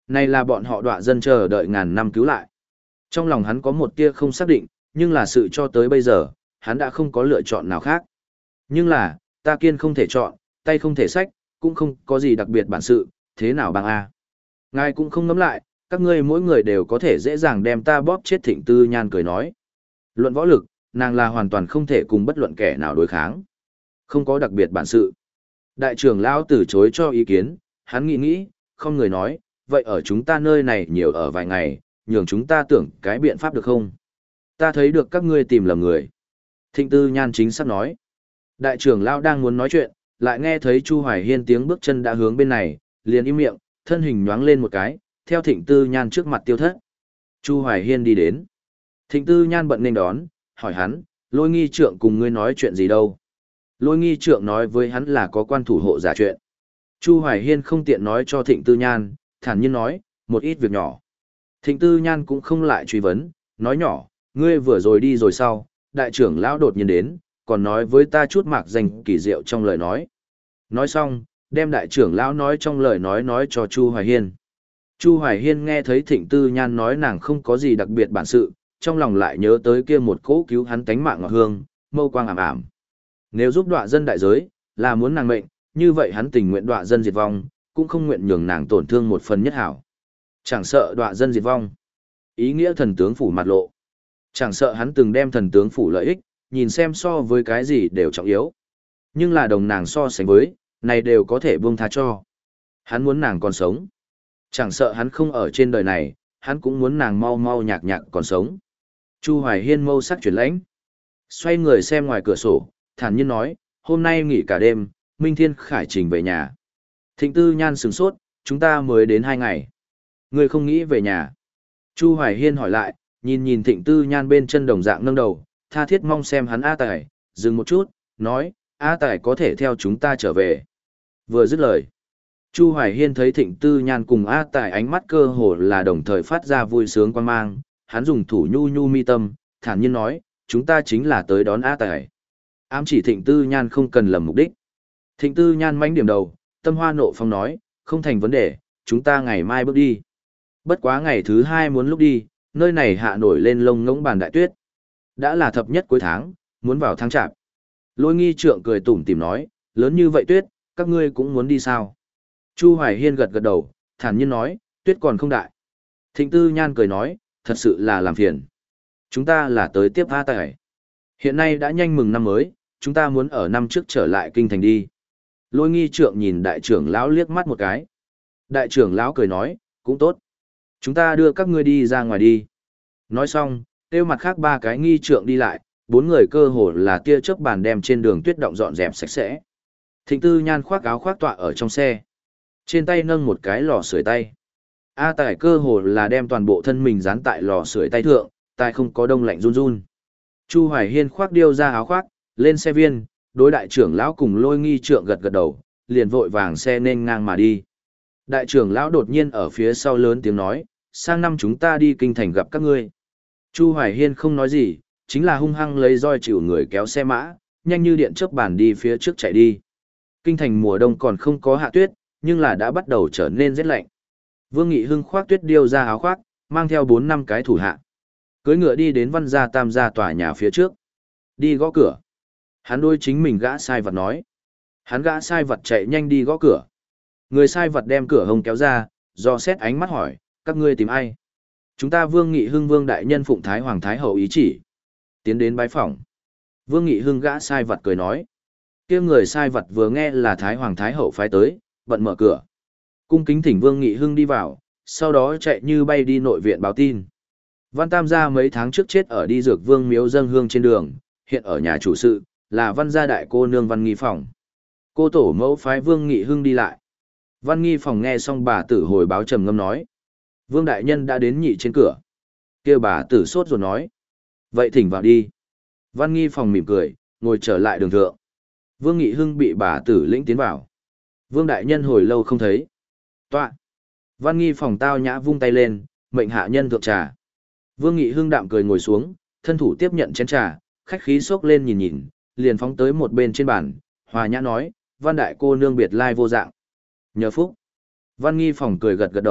Này là bọn họ đọa dân chờ đợi ngàn năm cứu lại. Trong lòng hắn có một tia không xác định, nhưng là sự cho tới bây giờ, hắn đã không có lựa chọn nào khác. Nhưng là, ta kiên không thể chọn, tay không thể sách, cũng không có gì đặc biệt bản sự, thế nào bằng A. Ngài cũng không ngẫm lại, các ngươi mỗi người đều có thể dễ dàng đem ta bóp chết. Thịnh Tư Nhan cười nói. Luận võ lực, nàng là hoàn toàn không thể cùng bất luận kẻ nào đối kháng. Không có đặc biệt bản sự. Đại trưởng lão từ chối cho ý kiến, hắn nghĩ nghĩ, không người nói, vậy ở chúng ta nơi này nhiều ở vài ngày, nhường chúng ta tưởng cái biện pháp được không? Ta thấy được các ngươi tìm lầm người. Thịnh Tư Nhan chính xác nói. Đại trưởng lão đang muốn nói chuyện, lại nghe thấy Chu Hoài Hiên tiếng bước chân đã hướng bên này, liền im miệng, thân hình nhoáng lên một cái, theo Thịnh Tư Nhan trước mặt tiêu thất. Chu Hoài Hiên đi đến. Thịnh Tư Nhan bận nên đón, hỏi hắn, Lôi Nghi Trượng cùng ngươi nói chuyện gì đâu? Lôi Nghi Trượng nói với hắn là có quan thủ hộ giả chuyện. Chu Hoài Hiên không tiện nói cho Thịnh Tư Nhan, thản nhiên nói, một ít việc nhỏ. Thịnh Tư Nhan cũng không lại truy vấn, nói nhỏ, ngươi vừa rồi đi rồi sau, đại trưởng lão đột nhiên đến, còn nói với ta chút mạc danh kỳ diệu trong lời nói. Nói xong, đem đại trưởng lão nói trong lời nói nói cho Chu Hoài Hiên. Chu Hoài Hiên nghe thấy Thịnh Tư Nhan nói nàng không có gì đặc biệt bản sự, trong lòng lại nhớ tới kia một cỗ cứu hắn tánh mạng ngọt hương, mâu quang ảm ảm. Nếu giúp đọa dân đại giới, là muốn nàng mệnh, như vậy hắn tình nguyện đọa dân diệt vong, cũng không nguyện nhường nàng tổn thương một phần nhất hảo. Chẳng sợ đọa dân diệt vong. Ý nghĩa thần tướng phủ mặt lộ. Chẳng sợ hắn từng đem thần tướng phủ lợi ích, nhìn xem so với cái gì đều trọng yếu. Nhưng là đồng nàng so sánh với, này đều có thể buông tha cho. Hắn muốn nàng còn sống. Chẳng sợ hắn không ở trên đời này, hắn cũng muốn nàng mau mau nhạc nhạc còn sống. Chu Hoài Hiên mâu sắc chuyển lãnh. Xoay người xem ngoài cửa sổ, thản nhiên nói, hôm nay nghỉ cả đêm, Minh Thiên khải trình về nhà. Thịnh Tư Nhan sửng sốt, chúng ta mới đến hai ngày. Người không nghĩ về nhà. Chu Hoài Hiên hỏi lại, nhìn nhìn Thịnh Tư Nhan bên chân đồng dạng nâng đầu, tha thiết mong xem hắn A Tài, dừng một chút, nói, A Tài có thể theo chúng ta trở về. Vừa dứt lời, Chu Hoài Hiên thấy Thịnh Tư Nhan cùng A Tài ánh mắt cơ hồ là đồng thời phát ra vui sướng quan mang, hắn dùng thủ nhu nhu mi tâm, thản nhiên nói, chúng ta chính là tới đón A Tài. Ám chỉ Thịnh Tư Nhan không cần lầm mục đích. Thịnh Tư Nhan mánh điểm đầu, tâm hoa nộ phong nói, không thành vấn đề, chúng ta ngày mai bước đi. Bất quá ngày thứ hai muốn lúc đi, nơi này hạ nổi lên lông ngỗng bàn đại tuyết. Đã là thập nhất cuối tháng, muốn vào tháng chạp. Lôi Nghi Trượng cười tủm tỉm nói, lớn như vậy tuyết, các ngươi cũng muốn đi sao? Chu Hoài Hiên gật gật đầu, thản nhiên nói, tuyết còn không đại. Thịnh Tư Nhan cười nói, thật sự là làm phiền. Chúng ta là tới tiếp A Tài. Hiện nay đã nhanh mừng năm mới, chúng ta muốn ở năm trước trở lại kinh thành đi. Lôi Nghi Trượng nhìn đại trưởng lão liếc mắt một cái. Đại trưởng lão cười nói, cũng tốt. Chúng ta đưa các ngươi đi ra ngoài đi. Nói xong, tiêu mặt khác ba cái nghi trượng đi lại, bốn người cơ hồ là tia chớp bàn đem trên đường tuyết động dọn dẹp sạch sẽ. Thịnh Tư Nhan khoác áo khoác tọa ở trong xe. Trên tay nâng một cái lò sưởi tay. A Tài cơ hồ là đem toàn bộ thân mình dán tại lò sưởi tay thượng, tai không có đông lạnh run run. Chu Hoài Hiên khoác điêu ra áo khoác, lên xe viên, đối đại trưởng lão cùng Lôi Nghi Trượng gật gật đầu, liền vội vàng xe nên ngang mà đi. Đại trưởng lão đột nhiên ở phía sau lớn tiếng nói, sang năm chúng ta đi kinh thành gặp các ngươi. Chu Hoài Hiên không nói gì, chính là hung hăng lấy roi chịu người kéo xe mã, nhanh như điện chớp bàn đi phía trước chạy đi. Kinh thành mùa đông còn không có hạ tuyết, nhưng là đã bắt đầu trở nên rét lạnh. Vương Nghị Hưng khoác tuyết điêu ra áo khoác, mang theo bốn năm cái thủ hạ. Cưỡi ngựa đi đến Văn gia Tam gia tòa nhà phía trước. Đi gõ cửa. Hắn đôi chính mình gã sai vật nói. Hắn gã sai vật chạy nhanh đi gõ cửa. Người sai vật đem cửa hông kéo ra, do xét ánh mắt hỏi, các ngươi tìm ai? Chúng ta Vương Nghị Hưng Vương đại nhân phụng Thái Hoàng Thái Hậu ý chỉ. Tiến đến bái phỏng. Vương Nghị Hưng gã sai vật cười nói. Kia người sai vật vừa nghe là Thái Hoàng Thái Hậu phái tới, bận mở cửa. Cung kính thỉnh Vương Nghị Hưng đi vào, sau đó chạy như bay đi nội viện báo tin. Văn Tam gia mấy tháng trước chết ở đi dược vương miếu dâng hương trên đường, hiện ở nhà chủ sự, là Văn gia đại cô nương Văn Nghi Phòng. Cô tổ mẫu phái Vương Nghị Hưng đi lại. Văn Nghi Phòng nghe xong bà tử hồi báo trầm ngâm nói. Vương đại nhân đã đến nhị trên cửa. Kêu bà tử sốt rồi nói. Vậy thỉnh vào đi. Văn Nghi Phòng mỉm cười, ngồi trở lại đường thượng. Vương Nghị Hưng bị bà tử lĩnh tiến vào. Vương đại nhân hồi lâu không thấy. Tọa. Văn Nghi Phòng tao nhã vung tay lên, mệnh hạ nhân thượng trà. Vương Nghị Hưng đạm cười ngồi xuống, thân thủ tiếp nhận chén trà, khách khí xốc lên nhìn nhìn, liền phóng tới một bên trên bàn, hòa nhã nói, Văn đại cô nương biệt lai vô dạng. Nhờ phúc. Văn Nghi Phòng cười gật gật đầu,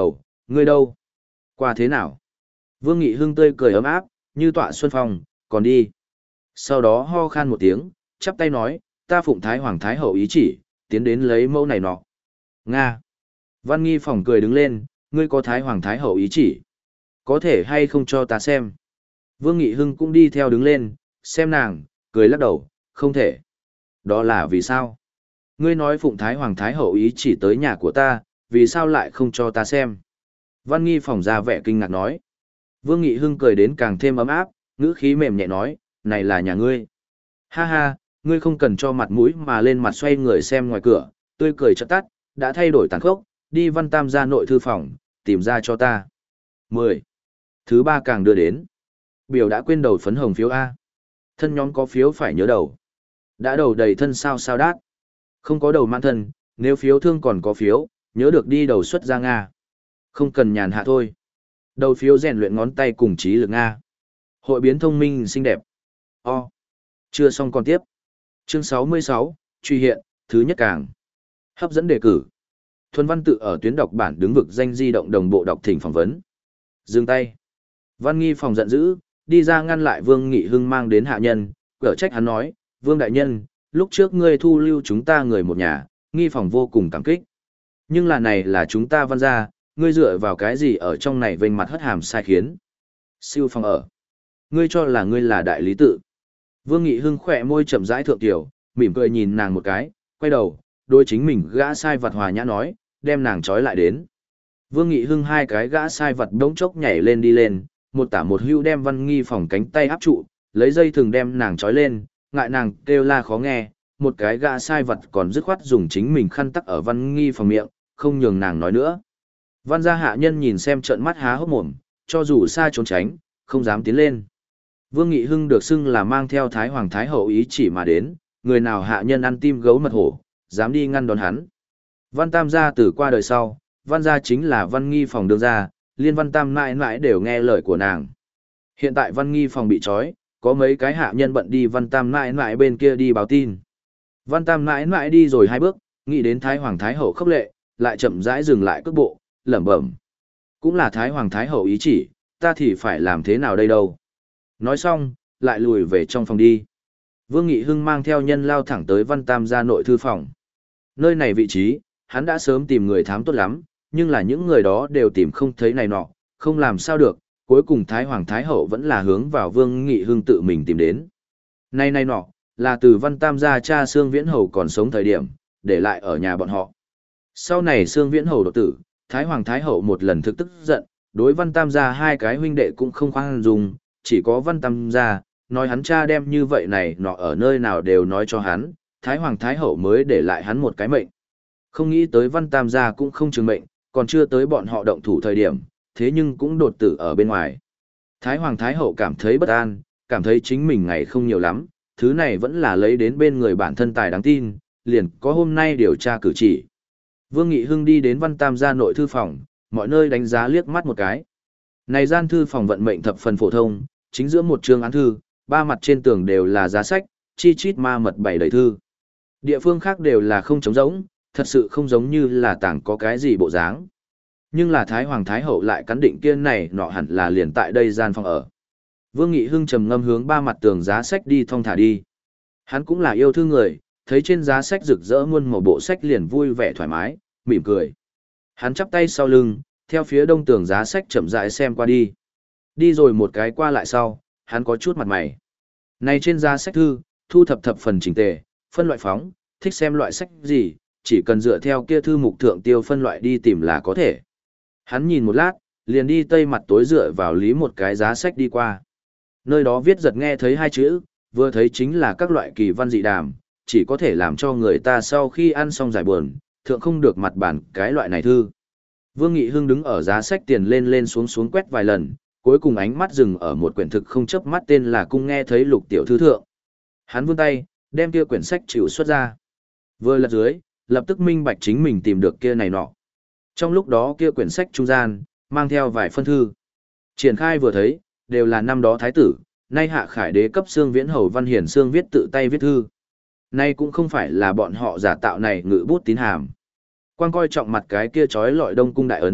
Ngươi đâu? Qua thế nào? Vương Nghị Hưng tươi cười ấm áp, như tọa xuân phong, còn đi. Sau đó ho khan một tiếng, chắp tay nói, ta phụng Thái Hoàng Thái Hậu ý chỉ, tiến đến lấy mẫu này nọ. Nga. Văn Nghi Phòng cười đứng lên, ngươi có Thái Hoàng Thái Hậu ý chỉ. Có thể hay không cho ta xem. Vương Nghị Hưng cũng đi theo đứng lên, xem nàng, cười lắc đầu, không thể. Đó là vì sao? Ngươi nói phụng Thái Hoàng Thái Hậu ý chỉ tới nhà của ta, vì sao lại không cho ta xem? Văn Nghi Phòng ra vẻ kinh ngạc nói. Vương Nghị Hưng cười đến càng thêm ấm áp, ngữ khí mềm nhẹ nói, này là nhà ngươi. Ha ha, ngươi không cần cho mặt mũi mà lên mặt xoay người xem ngoài cửa, tươi cười chợt tắt, đã thay đổi tàn khốc, đi Văn Tam ra nội thư phòng, tìm ra cho ta. mười. Thứ ba càng đưa đến. Biểu đã quên đầu phấn hồng phiếu A. Thân nhóm có phiếu phải nhớ đầu. Đã đầu đầy thân sao sao đát. Không có đầu mãn thân, nếu phiếu thương còn có phiếu, nhớ được đi đầu xuất ra Nga. Không cần nhàn hạ thôi. Đầu phiếu rèn luyện ngón tay cùng trí lực Nga. Hội biến thông minh xinh đẹp. O. Chưa xong còn tiếp. Chương sáu mươi sáu, truy hiện, thứ nhất càng. Hấp dẫn đề cử. Thuần Văn tự ở tuyến đọc bản đứng vực danh di động đồng bộ đọc thỉnh phỏng vấn. Dừng tay. Văn Nghi Phòng giận dữ, đi ra ngăn lại Vương Nghị Hưng mang đến hạ nhân, cở trách hắn nói, Vương Đại Nhân, lúc trước ngươi thu lưu chúng ta người một nhà, Nghi Phòng vô cùng cảm kích. Nhưng là này là chúng ta Văn gia, ngươi dựa vào cái gì ở trong này vênh mặt hất hàm sai khiến. Siêu Phòng ở. Ngươi cho là ngươi là đại lý tự. Vương Nghị Hưng khỏe môi chậm rãi thượng tiểu, mỉm cười nhìn nàng một cái, quay đầu, đôi chính mình gã sai vật hòa nhã nói, đem nàng trói lại đến. Vương Nghị Hưng hai cái gã sai vật đống chốc nhảy lên đi lên, một tả một hưu đem Văn Nghi Phòng cánh tay áp trụ, lấy dây thừng đem nàng trói lên, ngại nàng kêu la khó nghe, một cái gã sai vật còn dứt khoát dùng chính mình khăn tắc ở Văn Nghi Phòng miệng, không nhường nàng nói nữa. Văn gia hạ nhân nhìn xem trợn mắt há hốc mồm, cho dù xa trốn tránh, không dám tiến lên. Vương Nghị Hưng được xưng là mang theo Thái Hoàng Thái Hậu ý chỉ mà đến, người nào hạ nhân ăn tim gấu mật hổ, dám đi ngăn đón hắn. Văn Tam gia từ qua đời sau, Văn gia chính là Văn Nghi Phòng đương gia, liên Văn Tam mãi mãi đều nghe lời của nàng. Hiện tại Văn Nghi Phòng bị trói, có mấy cái hạ nhân bận đi Văn Tam mãi mãi bên kia đi báo tin. Văn Tam mãi mãi đi rồi hai bước, nghĩ đến Thái Hoàng Thái Hậu khốc lệ, lại chậm rãi dừng lại cước bộ, lẩm bẩm. Cũng là Thái Hoàng Thái Hậu ý chỉ, ta thì phải làm thế nào đây đâu. Nói xong, lại lùi về trong phòng đi. Vương Nghị Hưng mang theo nhân lao thẳng tới Văn Tam gia nội thư phòng. Nơi này vị trí, hắn đã sớm tìm người thám tốt lắm, nhưng là những người đó đều tìm không thấy này nọ, không làm sao được, cuối cùng Thái Hoàng Thái Hậu vẫn là hướng vào Vương Nghị Hưng tự mình tìm đến. Này này nọ, là từ Văn Tam gia cha Sương Viễn Hầu còn sống thời điểm, để lại ở nhà bọn họ. Sau này Sương Viễn Hầu đột tử, Thái Hoàng Thái Hậu một lần thực tức giận, đối Văn Tam gia hai cái huynh đệ cũng không khoan dung, chỉ có Văn Tam gia, nói hắn cha đem như vậy này nọ ở nơi nào đều nói cho hắn, Thái Hoàng Thái Hậu mới để lại hắn một cái mệnh. Không nghĩ tới Văn Tam gia cũng không trường mệnh, còn chưa tới bọn họ động thủ thời điểm, thế nhưng cũng đột tử ở bên ngoài. Thái Hoàng Thái Hậu cảm thấy bất an, cảm thấy chính mình ngày không nhiều lắm, thứ này vẫn là lấy đến bên người bản thân tài đáng tin, liền có hôm nay điều tra cử chỉ. Vương Nghị Hưng đi đến Văn Tam gia nội thư phòng, mọi nơi đánh giá liếc mắt một cái. Này gian thư phòng vận mệnh thập phần phổ thông, chính giữa một chương án thư, ba mặt trên tường đều là giá sách, chi chít ma mật bày đầy thư. Địa phương khác đều là không trống rỗng, thật sự không giống như là tảng có cái gì bộ dáng. Nhưng là Thái Hoàng Thái Hậu lại cắn định kia này nọ hẳn là liền tại đây gian phòng ở. Vương Nghị Hưng trầm ngâm hướng ba mặt tường giá sách đi thong thả đi. Hắn cũng là yêu thương người, thấy trên giá sách rực rỡ muôn màu bộ sách liền vui vẻ thoải mái, mỉm cười. Hắn chắp tay sau lưng, theo phía đông tường giá sách chậm rãi xem qua đi. Đi rồi một cái qua lại sau, hắn có chút mặt mày. Này trên giá sách thư, thu thập thập phần chỉnh tề, phân loại phóng, thích xem loại sách gì, chỉ cần dựa theo kia thư mục thượng tiêu phân loại đi tìm là có thể. Hắn nhìn một lát, liền đi tây mặt tối dựa vào lý một cái giá sách đi qua. Nơi đó viết giật nghe thấy hai chữ, vừa thấy chính là các loại kỳ văn dị đàm, chỉ có thể làm cho người ta sau khi ăn xong giải buồn, thượng không được mặt bản cái loại này thư. Vương Nghị Hưng đứng ở giá sách tiền lên lên xuống xuống quét vài lần, cuối cùng ánh mắt dừng ở một quyển thực không chớp mắt tên là Cung nghe thấy lục tiểu thư thượng. Hắn vươn tay, đem kia quyển sách chịu xuất ra. Vừa lật dưới, lập tức minh bạch chính mình tìm được kia này nọ. Trong lúc đó kia quyển sách trung gian, mang theo vài phân thư. Triển khai vừa thấy, đều là năm đó thái tử, nay hạ khải đế cấp Sương Viễn Hầu Văn Hiển Sương viết tự tay viết thư. Nay cũng không phải là bọn họ giả tạo này ngự bút tín hàm. Quan coi trọng mặt cái kia trói lọi đông cung đại ấn,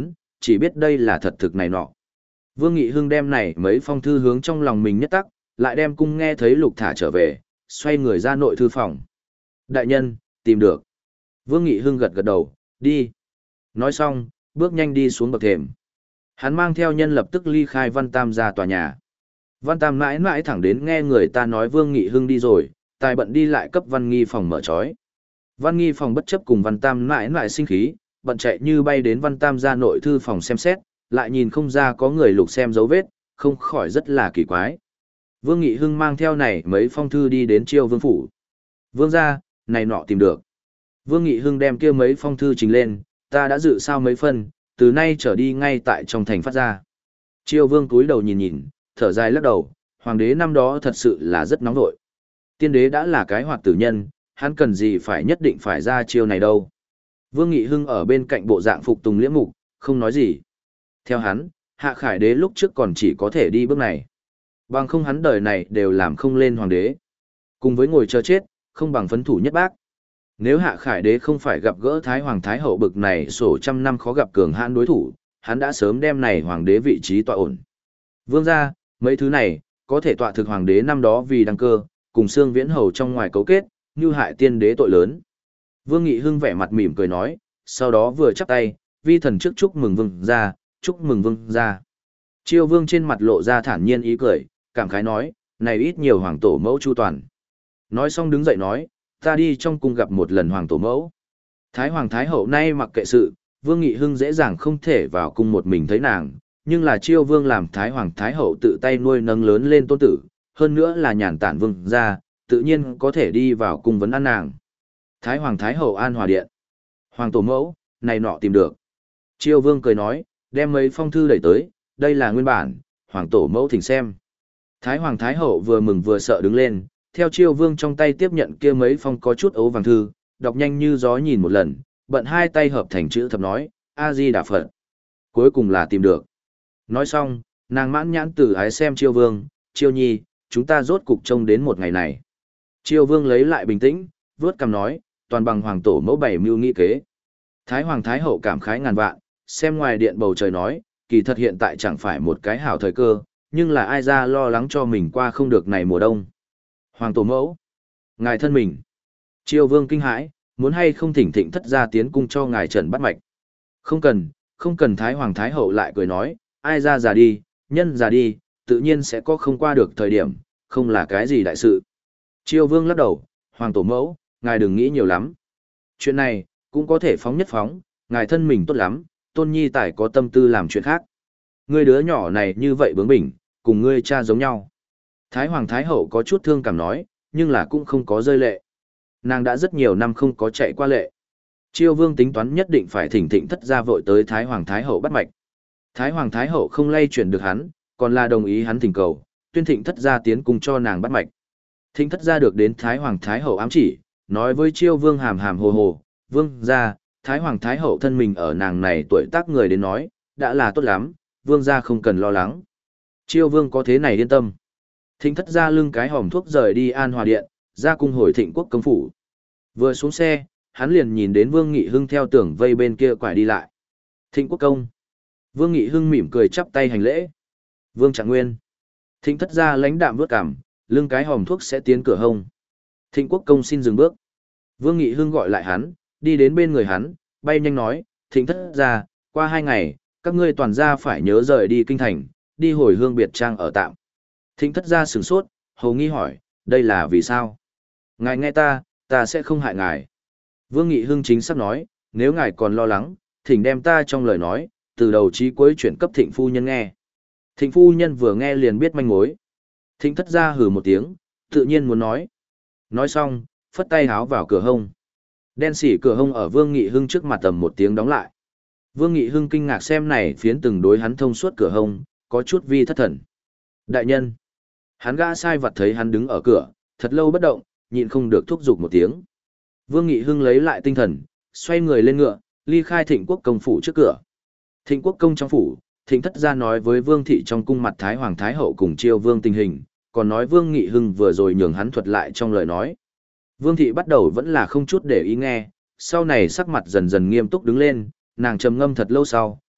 chỉ biết đây là thật thực này nọ. Vương Nghị Hưng đem này mấy phong thư hướng trong lòng mình nhất tắc, lại đem cung nghe thấy lục thả trở về, xoay người ra nội thư phòng. Đại nhân, tìm được. Vương Nghị Hưng gật gật đầu, đi. Nói xong, bước nhanh đi xuống bậc thềm. Hắn mang theo nhân lập tức ly khai Văn Tam ra tòa nhà. Văn Tam mãi mãi thẳng đến nghe người ta nói Vương Nghị Hưng đi rồi, tài bận đi lại cấp Văn Nghi phòng mở trói. Văn Nghi phòng bất chấp cùng Văn Tam mãi mãi sinh khí, bận chạy như bay đến Văn Tam ra nội thư phòng xem xét, lại nhìn không ra có người lục xem dấu vết, không khỏi rất là kỳ quái. Vương Nghị Hưng mang theo này mấy phong thư đi đến Chiêu Vương phủ. Vương gia, này nọ tìm được. Vương Nghị Hưng đem kia mấy phong thư trình lên, ta đã dự sao mấy phân, từ nay trở đi ngay tại trong thành phát ra. Chiêu Vương cúi đầu nhìn nhìn, thở dài lắc đầu, hoàng đế năm đó thật sự là rất nóng vội. Tiên đế đã là cái hoạt tử nhân, hắn cần gì phải nhất định phải ra chiêu này đâu. Vương Nghị Hưng ở bên cạnh bộ dạng phục tùng liễm mục, không nói gì. Theo hắn, Hạ Khải đế lúc trước còn chỉ có thể đi bước này. Bằng không hắn đời này đều làm không lên hoàng đế. Cùng với ngồi chờ chết, không bằng phấn thủ nhất bác. Nếu Hạ Khải đế không phải gặp gỡ Thái Hoàng Thái Hậu bực này sổ trăm năm khó gặp cường hãn đối thủ, hắn đã sớm đem này hoàng đế vị trí tọa ổn. Vương gia, mấy thứ này, có thể tọa thực hoàng đế năm đó vì đăng cơ, cùng xương viễn hầu trong ngoài cấu kết, như hại tiên đế tội lớn. Vương Nghị Hưng vẻ mặt mỉm cười nói, sau đó vừa chắp tay, vi thần trước chúc mừng vương gia, chúc mừng vương gia. Chiêu Vương trên mặt lộ ra thản nhiên ý cười, cảm khái nói, này ít nhiều hoàng tổ mẫu chu toàn. Nói xong đứng dậy nói, ta đi trong cung gặp một lần hoàng tổ mẫu. Thái Hoàng Thái Hậu nay mặc kệ sự, Vương Nghị Hưng dễ dàng không thể vào cung một mình thấy nàng, nhưng là Chiêu Vương làm Thái Hoàng Thái Hậu tự tay nuôi nâng lớn lên tôn tử, hơn nữa là nhàn tản vương gia, tự nhiên có thể đi vào cung vấn an nàng. Thái Hoàng Thái Hậu an hòa điện. Hoàng tổ mẫu, này nọ tìm được. Chiêu Vương cười nói, đem mấy phong thư đẩy tới, đây là nguyên bản, Hoàng tổ mẫu thỉnh xem. Thái Hoàng Thái Hậu vừa mừng vừa sợ đứng lên, theo Chiêu Vương trong tay tiếp nhận kia mấy phong có chút ấu vàng thư, đọc nhanh như gió nhìn một lần, bận hai tay hợp thành chữ thập nói, A-di Đà Phật. Cuối cùng là tìm được. Nói xong, nàng mãn nhãn tử ái xem Chiêu Vương, Chiêu Nhi, chúng ta rốt cục trông đến một ngày này. Chiêu Vương lấy lại bình tĩnh, vớt cằm nói, toàn bằng hoàng tổ mẫu bảy mưu nghị kế. Thái Hoàng Thái Hậu cảm khái ngàn vạn, xem ngoài điện bầu trời nói, kỳ thật hiện tại chẳng phải một cái hảo thời cơ, nhưng là ai ra lo lắng cho mình qua không được này mùa đông. Hoàng tổ mẫu, ngài thân mình. Chiêu Vương kinh hãi, muốn hay không thỉnh thịnh thất gia tiến cung cho ngài trần bắt mạch. Không cần, không cần. Thái Hoàng Thái Hậu lại cười nói, ai ra già đi, nhân già đi, tự nhiên sẽ có không qua được thời điểm, không là cái gì đại sự. Chiêu Vương lắc đầu, Hoàng tổ mẫu, ngài đừng nghĩ nhiều lắm. Chuyện này, cũng có thể phóng nhất phóng, ngài thân mình tốt lắm, tôn nhi tài có tâm tư làm chuyện khác. Ngươi đứa nhỏ này như vậy bướng bỉnh, cùng ngươi cha giống nhau. Thái Hoàng Thái Hậu có chút thương cảm nói, nhưng là cũng không có rơi lệ. Nàng đã rất nhiều năm không có chạy qua lệ. Chiêu Vương tính toán nhất định phải thỉnh thịnh thất gia vội tới Thái Hoàng Thái Hậu bắt mạch. Thái Hoàng Thái Hậu không lay chuyển được hắn, còn là đồng ý hắn thỉnh cầu, tuyên thịnh thất gia tiến cùng cho nàng bắt mạch. Thịnh thất gia được đến Thái Hoàng Thái Hậu ám chỉ, nói với Chiêu Vương hàm hàm hồ hồ, Vương gia, Thái Hoàng Thái Hậu thân mình ở nàng này tuổi tác người đến nói, đã là tốt lắm, Vương gia không cần lo lắng. Chiêu Vương có thế này yên tâm. Thịnh thất gia lưng cái hòm thuốc rời đi An Hòa Điện, ra cung hồi Thịnh Quốc công phủ. Vừa xuống xe, hắn liền nhìn đến Vương Nghị Hưng theo tường vây bên kia quải đi lại. Thịnh Quốc công. Vương Nghị Hưng mỉm cười chắp tay hành lễ. Vương Trạng Nguyên. Thịnh thất gia lãnh đạm vớt cằm, lưng cái hòm thuốc sẽ tiến cửa hông. Thịnh Quốc công xin dừng bước. Vương Nghị Hưng gọi lại hắn, đi đến bên người hắn, bay nhanh nói, Thịnh thất gia, qua hai ngày, các ngươi toàn gia phải nhớ rời đi kinh thành, đi hồi hương biệt trang ở tạm. Thịnh thất gia sửng sốt, hầu nghi hỏi, đây là vì sao? Ngài nghe ta, ta sẽ không hại ngài. Vương Nghị Hưng chính xác nói, nếu ngài còn lo lắng, thỉnh đem ta trong lời nói, từ đầu chí cuối chuyển cấp thịnh phu nhân nghe. Thịnh phu nhân vừa nghe liền biết manh mối. Thịnh thất gia hừ một tiếng, tự nhiên muốn nói. Nói xong, phất tay háo vào cửa hông. Đen xỉ cửa hông ở Vương Nghị Hưng trước mặt tầm một tiếng đóng lại. Vương Nghị Hưng kinh ngạc xem này phiến từng đối hắn thông suốt cửa hông, có chút vi thất thần. Đại nhân. Hắn gã sai vặt thấy hắn đứng ở cửa, thật lâu bất động, nhịn không được thúc giục một tiếng. Vương Nghị Hưng lấy lại tinh thần, xoay người lên ngựa, ly khai Thịnh Quốc công phủ trước cửa. Thịnh Quốc công trong phủ, Thịnh thất gia nói với Vương thị trong cung mặt Thái Hoàng Thái Hậu cùng Chiêu Vương tình hình, còn nói Vương Nghị Hưng vừa rồi nhường hắn thuật lại trong lời nói. Vương thị bắt đầu vẫn là không chút để ý nghe, sau này sắc mặt dần dần nghiêm túc đứng lên, nàng trầm ngâm thật lâu sau,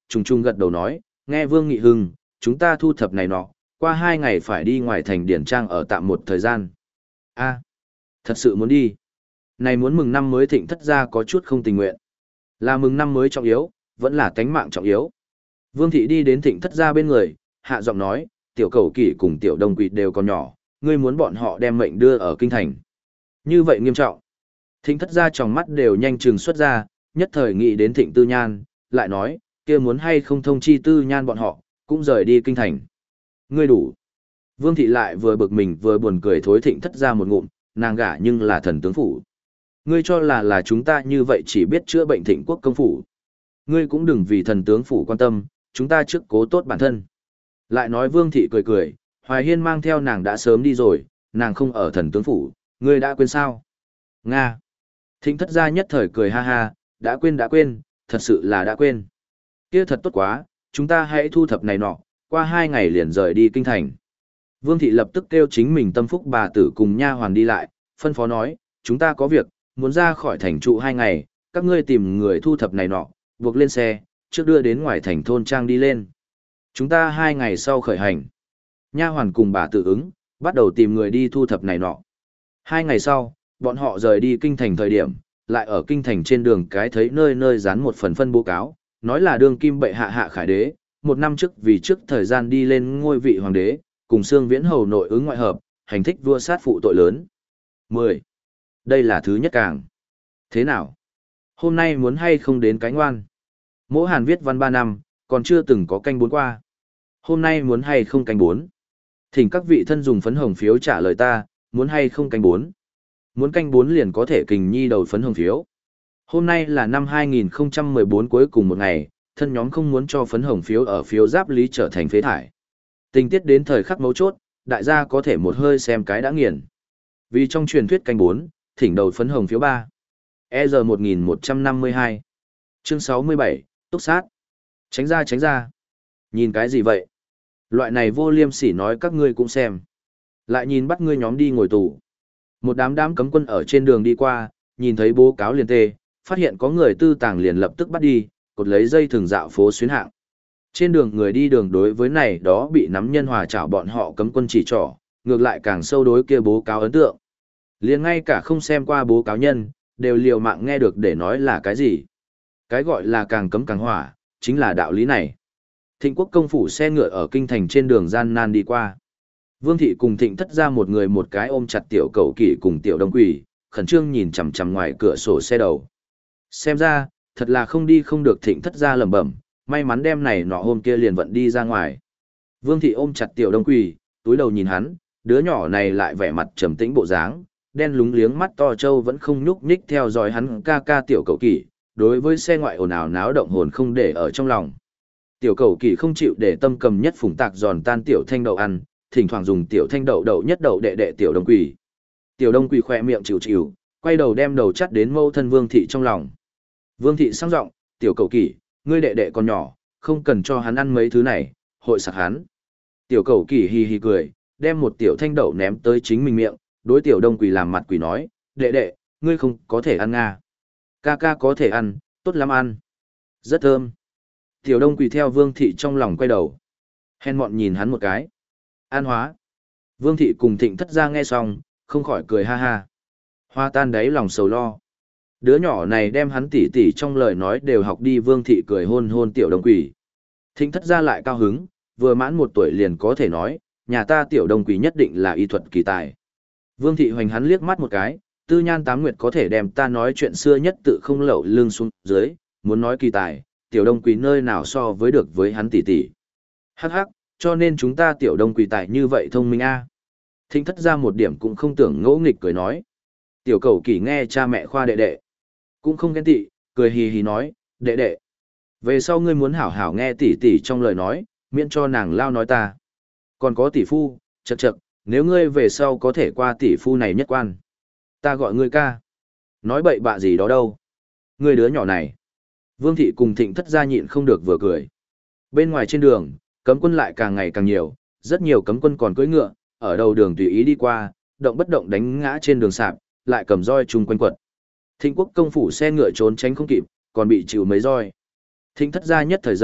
trùng trùng gật đầu nói, nghe Vương Nghị Hưng, chúng ta thu thập này nọ, qua hai ngày phải đi ngoài thành điển trang ở tạm một thời gian. A, thật sự muốn đi. Này muốn mừng năm mới Thịnh Thất gia có chút không tình nguyện. Là mừng năm mới trọng yếu, vẫn là tánh mạng trọng yếu. Vương thị đi đến Thịnh Thất gia bên người, hạ giọng nói, tiểu cầu kỷ cùng tiểu đông quỷ đều còn nhỏ, ngươi muốn bọn họ đem mệnh đưa ở kinh thành. Như vậy nghiêm trọng. Thịnh Thất gia tròng mắt đều nhanh chừng xuất ra, nhất thời nghĩ đến Thịnh Tư Nhan, lại nói, kia muốn hay không thông chi Tư Nhan bọn họ, cũng rời đi kinh thành. Ngươi đủ. Vương thị lại vừa bực mình vừa buồn cười thối Thịnh Thất gia một ngụm, nàng gả nhưng là thần tướng phủ. Ngươi cho là là chúng ta như vậy chỉ biết chữa bệnh Thịnh quốc công phủ. Ngươi cũng đừng vì thần tướng phủ quan tâm, chúng ta trước cố tốt bản thân. Lại nói Vương thị cười cười, Hoài Hiên mang theo nàng đã sớm đi rồi, nàng không ở thần tướng phủ, ngươi đã quên sao? Nga. Thịnh Thất gia nhất thời cười ha ha, đã quên đã quên, thật sự là đã quên. Kia thật tốt quá, chúng ta hãy thu thập này nọ, qua hai ngày liền rời đi kinh thành. Vương thị lập tức kêu chính mình tâm phúc bà tử cùng nha hoàn đi lại, phân phó nói, chúng ta có việc, muốn ra khỏi thành trụ hai ngày, các ngươi tìm người thu thập này nọ, buộc lên xe, trước đưa đến ngoài thành thôn trang đi lên. Chúng ta hai ngày sau khởi hành. Nha hoàn cùng bà tử ứng, bắt đầu tìm người đi thu thập này nọ. Hai ngày sau, bọn họ rời đi kinh thành thời điểm, lại ở kinh thành trên đường cái thấy nơi nơi dán một phần phân bố cáo, nói là đương kim bệ hạ hạ khải đế, một năm trước vì trước thời gian đi lên ngôi vị hoàng đế, cùng xương viễn hầu nội ứng ngoại hợp, hành thích vua sát phụ tội lớn. mười. Đây là thứ nhất càng. Thế nào? Hôm nay muốn hay không đến cánh ngoan? Mỗ Hàn viết văn ba năm, còn chưa từng có canh bốn qua. Hôm nay muốn hay không canh bốn? Thỉnh các vị thân dùng phấn hồng phiếu trả lời ta, muốn hay không canh bốn? Muốn canh bốn liền có thể kình nhi đầu phấn hồng phiếu. Hôm nay là năm hai nghìn không trăm mười bốn cuối cùng một ngày, thân nhóm không muốn cho phấn hồng phiếu ở phiếu giáp lý trở thành phế thải. Tình tiết đến thời khắc mấu chốt, đại gia có thể một hơi xem cái đã nghiền. Vì trong truyền thuyết canh bốn, thỉnh đầu phấn hồng phiếu ba. E R một nghìn một trăm năm mươi hai. Chương sáu mươi bảy, túc sát. Tránh ra tránh ra. Nhìn cái gì vậy? Loại này vô liêm sỉ nói các ngươi cũng xem. Lại nhìn bắt ngươi nhóm đi ngồi tù. Một đám đám cấm quân ở trên đường đi qua, nhìn thấy bố cáo liền tê, phát hiện có người tư tàng liền lập tức bắt đi, cột lấy dây thường dạo phố xuyến hạng. Trên đường người đi đường đối với này đó bị nắm nhân hòa chảo bọn họ cấm quân chỉ trỏ, ngược lại càng sâu đối kia bố cáo ấn tượng. Liền ngay cả không xem qua bố cáo nhân, đều liều mạng nghe được để nói là cái gì. Cái gọi là càng cấm càng hỏa, chính là đạo lý này. Thịnh quốc công phủ xe ngựa ở kinh thành trên đường gian nan đi qua. Vương thị cùng Thịnh Thất gia một người một cái ôm chặt tiểu cẩu kỷ cùng tiểu đông quỷ, khẩn trương nhìn chằm chằm ngoài cửa sổ xe đầu. Xem ra, thật là không đi không được. Thịnh Thất gia lẩm bẩm, may mắn đêm này nọ hôm kia liền vận đi ra ngoài. Vương thị ôm chặt tiểu đông quỷ, túi đầu nhìn hắn, đứa nhỏ này lại vẻ mặt trầm tĩnh bộ dáng, đen lúng liếng mắt to trâu vẫn không nhúc nhích theo dõi hắn ca ca tiểu cẩu kỷ, đối với xe ngoại ồn ào náo động hồn không để ở trong lòng. Tiểu cẩu kỷ không chịu để tâm cầm nhất phùng tạc giòn tan tiểu thanh đậu ăn, thỉnh thoảng dùng tiểu thanh đậu đậu nhất đậu đệ đệ tiểu đông quỷ. Tiểu đông quỷ khỏe miệng chịu chịu, quay đầu đem đầu chắt đến mâu thân Vương thị trong lòng. Vương thị sang giọng, tiểu cẩu kỷ, ngươi đệ đệ còn nhỏ, không cần cho hắn ăn mấy thứ này, hội sặc hắn. Tiểu cẩu kỷ hì hì cười, đem một tiểu thanh đậu ném tới chính mình miệng, đối tiểu đông quỷ làm mặt quỷ nói, đệ đệ, ngươi không có thể ăn nga. Ca ca có thể ăn, tốt lắm ăn. Rất thơm. Tiểu đông quỷ theo Vương thị trong lòng quay đầu. Hèn mọn nhìn hắn một cái. An hóa. Vương thị cùng Thịnh Thất gia nghe xong, không khỏi cười ha ha. Hoa tan đáy lòng sầu lo. Đứa nhỏ này đem hắn tỉ tỉ trong lời nói đều học đi. Vương thị cười hôn hôn tiểu đông quỷ. Thịnh Thất gia lại cao hứng, vừa mãn một tuổi liền có thể nói, nhà ta tiểu đông quỷ nhất định là y thuật kỳ tài. Vương thị hoành hắn liếc mắt một cái, Tư Nhan Tám Nguyệt có thể đem ta nói chuyện xưa nhất tự không lậu lưng xuống dưới, muốn nói kỳ tài, tiểu đông quỷ nơi nào so với được với hắn tỉ tỉ. Hắc hắc, cho nên chúng ta tiểu đông quỷ tài như vậy thông minh a. Thịnh Thất gia một điểm cũng không tưởng ngỗ nghịch cười nói. Tiểu cẩu kỷ nghe cha mẹ khoa đệ đệ, cũng không ghen tị, cười hì hì nói, đệ đệ. Về sau ngươi muốn hảo hảo nghe tỷ tỷ trong lời nói, miễn cho nàng lao nói ta. Còn có tỷ phu, chậc chậc, nếu ngươi về sau có thể qua tỷ phu này nhất quan. Ta gọi ngươi ca. Nói bậy bạ gì đó đâu. Ngươi đứa nhỏ này. Vương thị cùng Thịnh Thất gia nhịn không được vừa cười. Bên ngoài trên đường, cấm quân lại càng ngày càng nhiều, rất nhiều cấm quân còn cưỡi ngựa, ở đầu đường tùy ý đi qua, động bất động đánh ngã trên đường sạp, lại cầm roi chung quanh quật. Thịnh quốc công phủ xe ngựa trốn tránh không kịp, còn bị chịu mấy roi. Thịnh Thất gia nhất thời giận,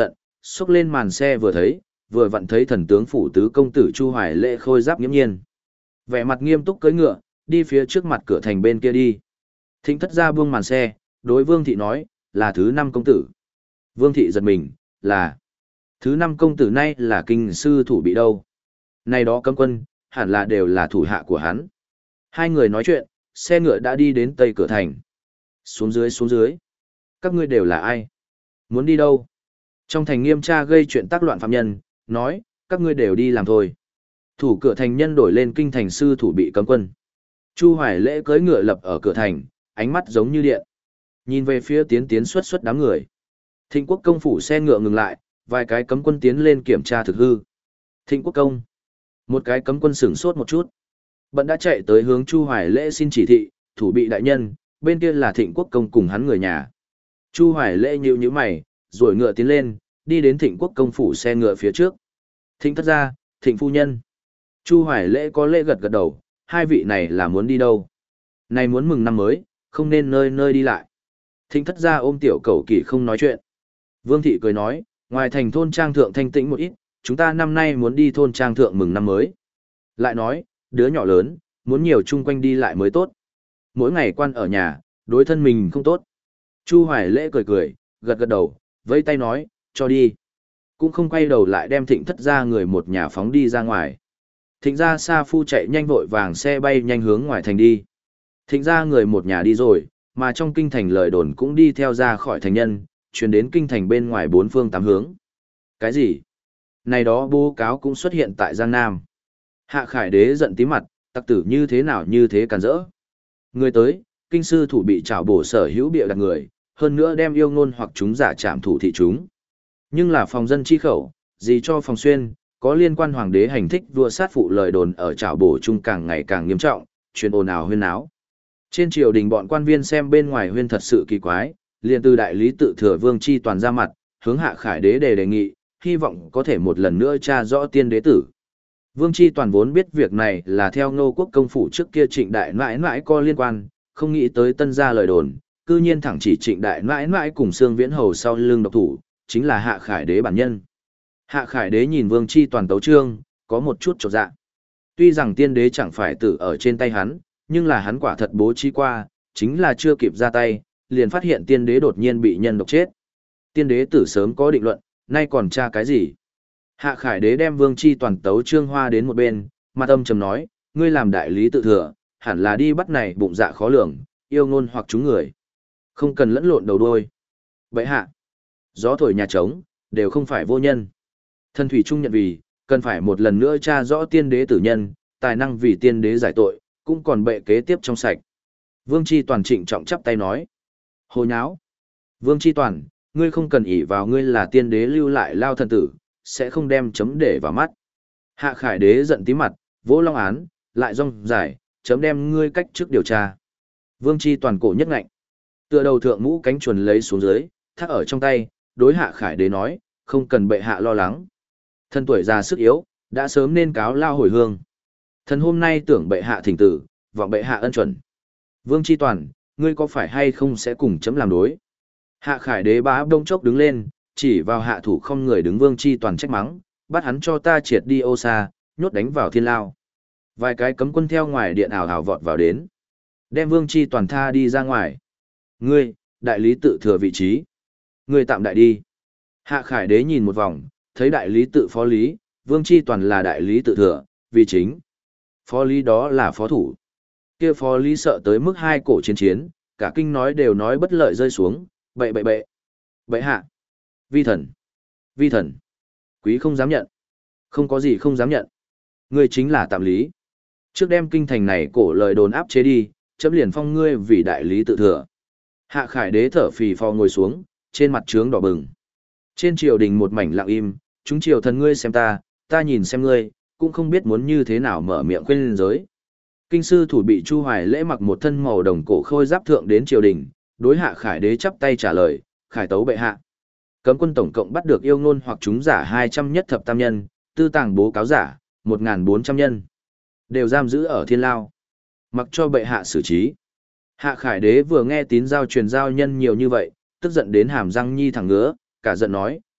xốc lên màn xe vừa thấy, vừa vặn thấy thần tướng phủ tứ công tử Chu Hoài Lễ khôi giáp nghiêm nhiên. Vẻ mặt nghiêm túc cưỡi ngựa, đi phía trước mặt cửa thành bên kia đi. Thịnh thất gia buông màn xe, đối Vương Thị nói, là thứ năm công tử. Vương Thị giật mình, là thứ năm công tử nay là kinh sư thủ bị đâu. Này đó cấm quân, hẳn là đều là thủ hạ của hắn. Hai người nói chuyện, xe ngựa đã đi đến tây cửa thành. Xuống dưới xuống dưới. Các ngươi đều là ai? Muốn đi đâu? Trong thành nghiêm tra gây chuyện tác loạn phạm nhân, nói, các ngươi đều đi làm thôi. Thủ cửa thành nhân đổi lên kinh thành sư thủ bị cấm quân. Chu Hoài Lễ cưỡi ngựa lập ở cửa thành, ánh mắt giống như điện. Nhìn về phía tiến tiến xuất xuất đám người. Thịnh Quốc công phủ xe ngựa ngừng lại, vài cái cấm quân tiến lên kiểm tra thực hư. Thịnh Quốc công. Một cái cấm quân sửng sốt một chút. Bận đã chạy tới hướng Chu Hoài Lễ xin chỉ thị, thủ bị đại nhân, bên kia là Thịnh Quốc công cùng hắn người nhà. Chu Hoài Lễ nhíu nhíu mày, rồi ngựa tiến lên, đi đến Thịnh Quốc công phủ xe ngựa phía trước. Thịnh thất gia, Thịnh phu nhân. Chu Hoài Lễ có lễ gật gật đầu, hai vị này là muốn đi đâu? Này muốn mừng năm mới, không nên nơi nơi đi lại. Thịnh thất gia ôm tiểu cẩu kỷ không nói chuyện. Vương Thị cười nói, ngoài thành thôn trang thượng thanh tĩnh một ít, chúng ta năm nay muốn đi thôn trang thượng mừng năm mới. Lại nói, đứa nhỏ lớn, muốn nhiều chung quanh đi lại mới tốt. Mỗi ngày quan ở nhà, đối thân mình không tốt. Chu Hoài Lễ cười cười, gật gật đầu, vẫy tay nói, cho đi. Cũng không quay đầu lại đem thịnh thất gia người một nhà phóng đi ra ngoài. Thịnh gia Sa Phu chạy nhanh vội vàng xe bay nhanh hướng ngoài thành đi. Thịnh gia người một nhà đi rồi, mà trong kinh thành lời đồn cũng đi theo ra khỏi thành nhân, truyền đến kinh thành bên ngoài bốn phương tám hướng. Cái gì? Này đó bố cáo cũng xuất hiện tại Giang Nam. Hạ Khải Đế giận tí mặt, tặc tử như thế nào như thế càn rỡ. Người tới, kinh sư thủ bị trảo bổ sở hữu bịa đặt người, hơn nữa đem yêu ngôn hoặc chúng giả trảm thủ thị chúng. Nhưng là phòng dân chi khẩu, gì cho phòng xuyên, có liên quan hoàng đế hành thích vua sát phụ lời đồn ở trảo bổ chung càng ngày càng nghiêm trọng, truyền ồn ào huyên náo. Trên triều đình bọn quan viên xem bên ngoài huyên thật sự kỳ quái, liền từ đại lý tự thừa Vương Chi Toàn ra mặt, hướng Hạ Khải Đế đề đề nghị, hy vọng có thể một lần nữa tra rõ tiên đế tử. Vương Chi Toàn vốn biết việc này là theo Ngô Quốc công phủ trước kia Trịnh Đại Nãi Nãi có liên quan, không nghĩ tới tân gia lời đồn, cư nhiên thẳng chỉ Trịnh Đại Nãi Nãi cùng Sương Viễn Hầu sau lưng độc thủ, chính là Hạ Khải Đế bản nhân. Hạ Khải Đế nhìn Vương Chi Toàn tấu trương, có một chút chột dạ. Tuy rằng tiên đế chẳng phải tử ở trên tay hắn, nhưng là hắn quả thật bố trí qua, chính là chưa kịp ra tay, liền phát hiện tiên đế đột nhiên bị nhân độc chết. Tiên đế tử sớm có định luận, nay còn tra cái gì? Hạ Khải Đế đem Vương Chi Toàn tấu trương hoa đến một bên, mặt âm trầm nói, ngươi làm đại lý tự thừa, hẳn là đi bắt này bụng dạ khó lường, yêu ngôn hoặc chúng người. Không cần lẫn lộn đầu đuôi. Bệ hạ, gió thổi nhà trống, đều không phải vô nhân. Thân thủy trung nhận vì, cần phải một lần nữa tra rõ tiên đế tử nhân, tài năng vì tiên đế giải tội, cũng còn bệ kế tiếp trong sạch. Vương Chi Toàn trịnh trọng chắp tay nói. Hồ nháo. Vương Chi Toàn, ngươi không cần ỷ vào ngươi là tiên đế lưu lại lao thần tử, sẽ không đem chấm để vào mắt. Hạ Khải Đế giận tí mặt, vỗ long án, lại rong giải, chấm đem ngươi cách trước điều tra. Vương Chi Toàn cổ nhất ngạnh. Tựa đầu thượng mũ cánh chuồn lấy xuống dưới, thắt ở trong tay, đối Hạ Khải Đế nói, không cần bệ hạ lo lắng. Thân tuổi già sức yếu, đã sớm nên cáo lao hồi hương. Thần hôm nay tưởng bệ hạ thỉnh tử, vọng bệ hạ ân chuẩn. Vương Chi Toàn, ngươi có phải hay không sẽ cùng chấm làm đối? Hạ Khải Đế bá đông chốc đứng lên, chỉ vào hạ thủ không người đứng Vương Chi Toàn trách mắng, bắt hắn cho ta triệt đi ô xa, nhốt đánh vào thiên lao. Vài cái cấm quân theo ngoài điện ảo ảo vọt vào đến, đem Vương Chi Toàn tha đi ra ngoài. Ngươi, đại lý tự thừa vị trí. Ngươi tạm đại đi. Hạ Khải Đế nhìn một vòng, thấy đại lý tự phó lý, Vương Chi Toàn là đại lý tự thừa, vị chính. Phó lý đó là phó thủ. Kia phó lý sợ tới mức hai cổ chiến chiến, cả kinh nói đều nói bất lợi rơi xuống, bệ bệ bệ. Bệ hạ. Vi thần. Vi thần. Quý không dám nhận. Không có gì không dám nhận. Ngươi chính là tạm lý. Trước đem kinh thành này cổ lời đồn áp chế đi, chấm liền phong ngươi vì đại lý tự thừa. Hạ Khải Đế thở phì phò ngồi xuống, trên mặt trướng đỏ bừng. Trên triều đình một mảnh lặng im, chúng triều thần ngươi xem ta, ta nhìn xem ngươi, cũng không biết muốn như thế nào mở miệng khuyên lên giới. Kinh sư thủ bị Chu Hoài Lễ mặc một thân màu đồng cổ khôi giáp thượng đến triều đình, đối Hạ Khải Đế chắp tay trả lời, khải tấu bệ hạ. Cấm quân tổng cộng bắt được yêu ngôn hoặc chúng giả hai trăm nhất thập tam nhân, tư tàng bố cáo giả, một nghìn bốn trăm nhân. Đều giam giữ ở thiên lao. Mặc cho bệ hạ xử trí. Hạ Khải Đế vừa nghe tín giao truyền giao nhân nhiều như vậy, tức giận đến hàm răng nhi thẳng ngứa, cả giận nói,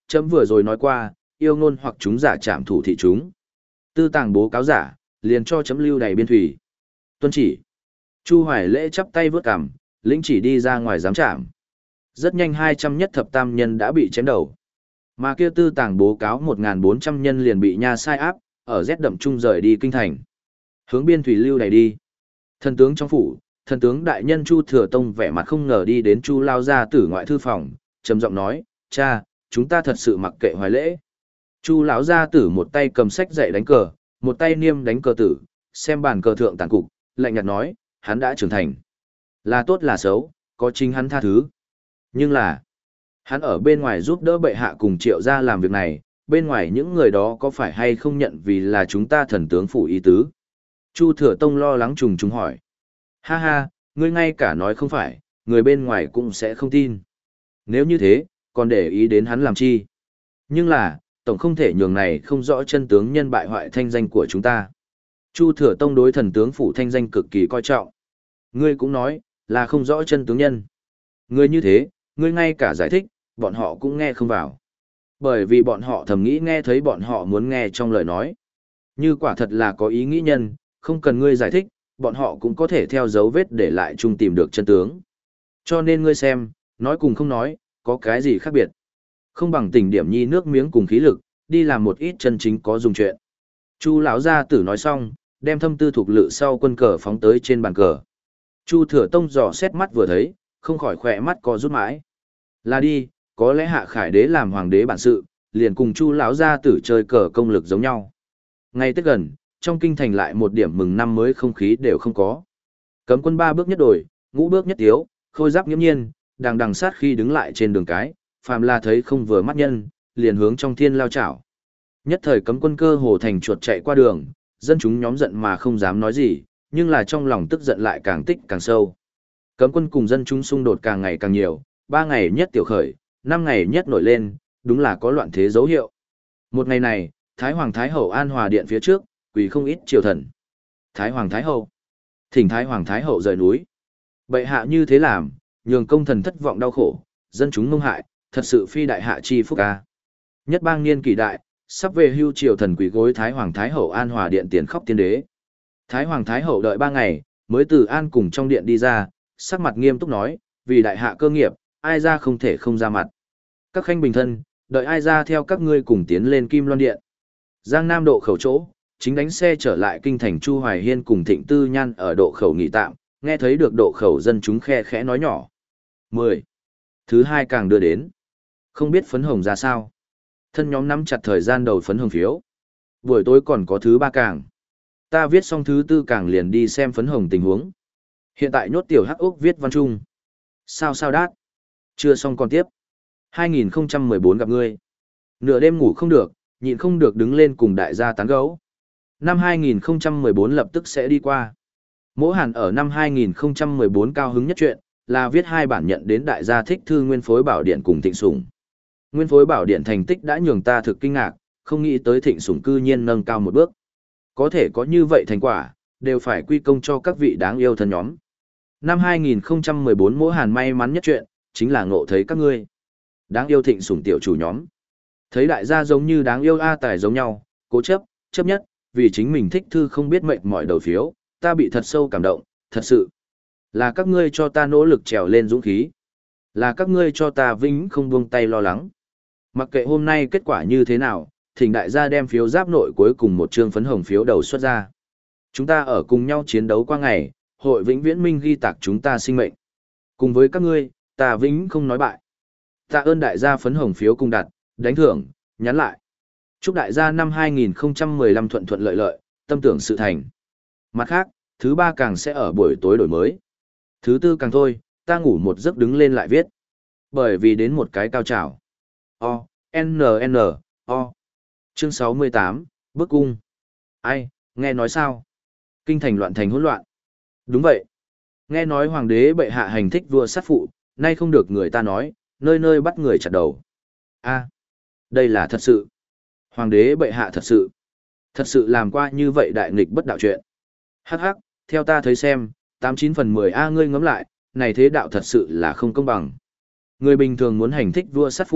chấm vừa rồi nói qua, yêu ngôn hoặc chúng giả trảm thủ thị chúng. Tư tàng bố cáo giả, liền cho chấm lưu đầy biên thủy. Tuân chỉ. Chu Hoài Lễ chắp tay vớt cằm, lĩnh chỉ đi ra ngoài giám trảm. Rất nhanh hai trăm nhất thập tam nhân đã bị chém đầu. Mà kia tư tàng bố cáo một nghìn bốn trăm nhân liền bị nha sai áp, ở rét đậm trung rời đi kinh thành. Hướng biên thủy lưu đầy đi. Thần tướng trong phủ, thần tướng đại nhân Chu Thừa Tông vẻ mặt không ngờ đi đến Chu Lao Gia Tử ngoại thư phòng, trầm giọng nói, cha, chúng ta thật sự mặc kệ Hoài Lễ. Chu lão Gia Tử một tay cầm sách dạy đánh cờ, một tay niêm đánh cờ tử, xem bàn cờ thượng tàn cục, lạnh nhạt nói, hắn đã trưởng thành. Là tốt là xấu, có chính hắn tha thứ. Nhưng là, hắn ở bên ngoài giúp đỡ bệ hạ cùng Triệu gia làm việc này, bên ngoài những người đó có phải hay không nhận vì là chúng ta thần tướng phủ ý tứ? Chu Thừa Tông lo lắng trùng trùng hỏi. Ha ha, ngươi ngay cả nói không phải, người bên ngoài cũng sẽ không tin. Nếu như thế, còn để ý đến hắn làm chi? Nhưng là, tổng không thể nhường này không rõ chân tướng nhân bại hoại thanh danh của chúng ta. Chu Thừa Tông đối thần tướng phủ thanh danh cực kỳ coi trọng. Ngươi cũng nói, là không rõ chân tướng nhân. Ngươi như thế, ngươi ngay cả giải thích, bọn họ cũng nghe không vào. Bởi vì bọn họ thầm nghĩ nghe thấy bọn họ muốn nghe trong lời nói. Như quả thật là có ý nghĩ nhân, không cần ngươi giải thích, bọn họ cũng có thể theo dấu vết để lại chung tìm được chân tướng. Cho nên ngươi xem, nói cùng không nói, có cái gì khác biệt. Không bằng tỉnh điểm nhi nước miếng cùng khí lực, đi làm một ít chân chính có dùng chuyện. Chu lão gia tử nói xong, đem thâm tư thuộc lự sau quân cờ phóng tới trên bàn cờ. Chu Thừa Tông dò xét mắt vừa thấy, không khỏi khỏe mắt co rút mãi. Là đi, có lẽ Hạ Khải đế làm hoàng đế bản sự, liền cùng Chu lão gia tử chơi cờ công lực giống nhau. Ngay Tết gần, trong kinh thành lại một điểm mừng năm mới không khí đều không có. Cấm quân ba bước nhất đổi, ngũ bước nhất tiếu, khôi giáp nghiễm nhiên, đang đằng sát khi đứng lại trên đường cái, phàm là thấy không vừa mắt nhân, liền hướng trong thiên lao chảo. Nhất thời cấm quân cơ hồ thành chuột chạy qua đường, dân chúng nhóm giận mà không dám nói gì, nhưng là trong lòng tức giận lại càng tích càng sâu. Cấm quân cùng dân chúng xung đột càng ngày càng nhiều, ba ngày nhất tiểu khởi, năm ngày nhất nổi lên, đúng là có loạn thế dấu hiệu. Một ngày này, Thái Hoàng Thái Hậu An Hòa Điện phía trước, quỳ không ít triều thần. Thái Hoàng Thái Hậu, thỉnh Thái Hoàng Thái Hậu rời núi. Bệ hạ như thế làm, nhường công thần thất vọng đau khổ, dân chúng mông hại, thật sự phi đại hạ chi phúc ca. Nhất bang niên kỷ đại, sắp về hưu triều thần quỳ gối Thái Hoàng Thái Hậu An Hòa Điện tiền khóc tiên đế. Thái Hoàng Thái Hậu đợi ba ngày, mới từ an cùng trong điện đi ra, sắc mặt nghiêm túc nói, vì đại hạ cơ nghiệp, ai ra không thể không ra mặt. Các khanh bình thân, đợi ai ra theo các ngươi cùng tiến lên Kim Loan Điện. Giang Nam độ khẩu chỗ, chính đánh xe trở lại kinh thành Chu Hoài Hiên cùng Thịnh Tư Nhan ở độ khẩu nghỉ tạm, nghe thấy được độ khẩu dân chúng khe khẽ nói nhỏ. mười. Thứ hai càng đưa đến. Không biết phấn hồng ra sao. Thân nhóm nắm chặt thời gian đầu phấn hồng phiếu. Buổi tối còn có thứ ba càng. Ta viết xong thứ tư càng liền đi xem phấn hồng tình huống. Hiện tại nhốt tiểu hắc ốc viết văn trung. Sao sao đát. Chưa xong còn tiếp. hai nghìn không trăm mười bốn gặp ngươi. Nửa đêm ngủ không được, nhịn không được đứng lên cùng đại gia tán gấu. Năm hai nghìn không trăm mười bốn lập tức sẽ đi qua. Mỗ Hàn ở năm hai nghìn không trăm mười bốn cao hứng nhất chuyện, là viết hai bản nhận đến đại gia thích thư Nguyên Phối Bảo Điện cùng Thịnh Sủng. Nguyên Phối Bảo Điện thành tích đã nhường ta thực kinh ngạc, không nghĩ tới Thịnh Sủng cư nhiên nâng cao một bước. Có thể có như vậy thành quả, đều phải quy công cho các vị đáng yêu thân nhóm. Năm hai nghìn không trăm mười bốn Mỗ Hàn may mắn nhất chuyện, chính là ngộ thấy các ngươi. Đáng yêu Thịnh Sủng tiểu chủ nhóm. Thấy đại gia giống như đáng yêu A Tài giống nhau, cố chấp, chấp nhất, vì chính mình thích thư không biết mệnh mọi đầu phiếu, ta bị thật sâu cảm động, thật sự. Là các ngươi cho ta nỗ lực trèo lên dũng khí. Là các ngươi cho ta vĩnh không buông tay lo lắng. Mặc kệ hôm nay kết quả như thế nào, thỉnh đại gia đem phiếu giáp nội cuối cùng một chương phấn hồng phiếu đầu xuất ra. Chúng ta ở cùng nhau chiến đấu qua ngày, hội vĩnh viễn minh ghi tạc chúng ta sinh mệnh. Cùng với các ngươi, ta vĩnh không nói bại. Tạ ơn đại gia phấn hồng phiếu cùng đặt, đánh thưởng, nhắn lại. Chúc đại gia năm hai nghìn không trăm mười lăm thuận thuận lợi lợi, tâm tưởng sự thành. Mặt khác, thứ ba càng sẽ ở buổi tối đổi mới. Thứ tư càng thôi, ta ngủ một giấc đứng lên lại viết. Bởi vì đến một cái cao trào. O, N, N, O. Chương sáu mươi tám, Bức cung. Ai, nghe nói sao? Kinh thành loạn thành hỗn loạn. Đúng vậy. Nghe nói hoàng đế bệ hạ hành thích vua sát phụ, nay không được người ta nói, nơi nơi bắt người chặt đầu. A, đây là thật sự. Hoàng đế bệ hạ thật sự. Thật sự làm qua như vậy đại nghịch bất đạo chuyện. Hắc hắc, theo ta thấy xem, tám chín phần mười A ngươi ngẫm lại, này thế đạo thật sự là không công bằng. Người bình thường muốn hành thích vua sát phụ,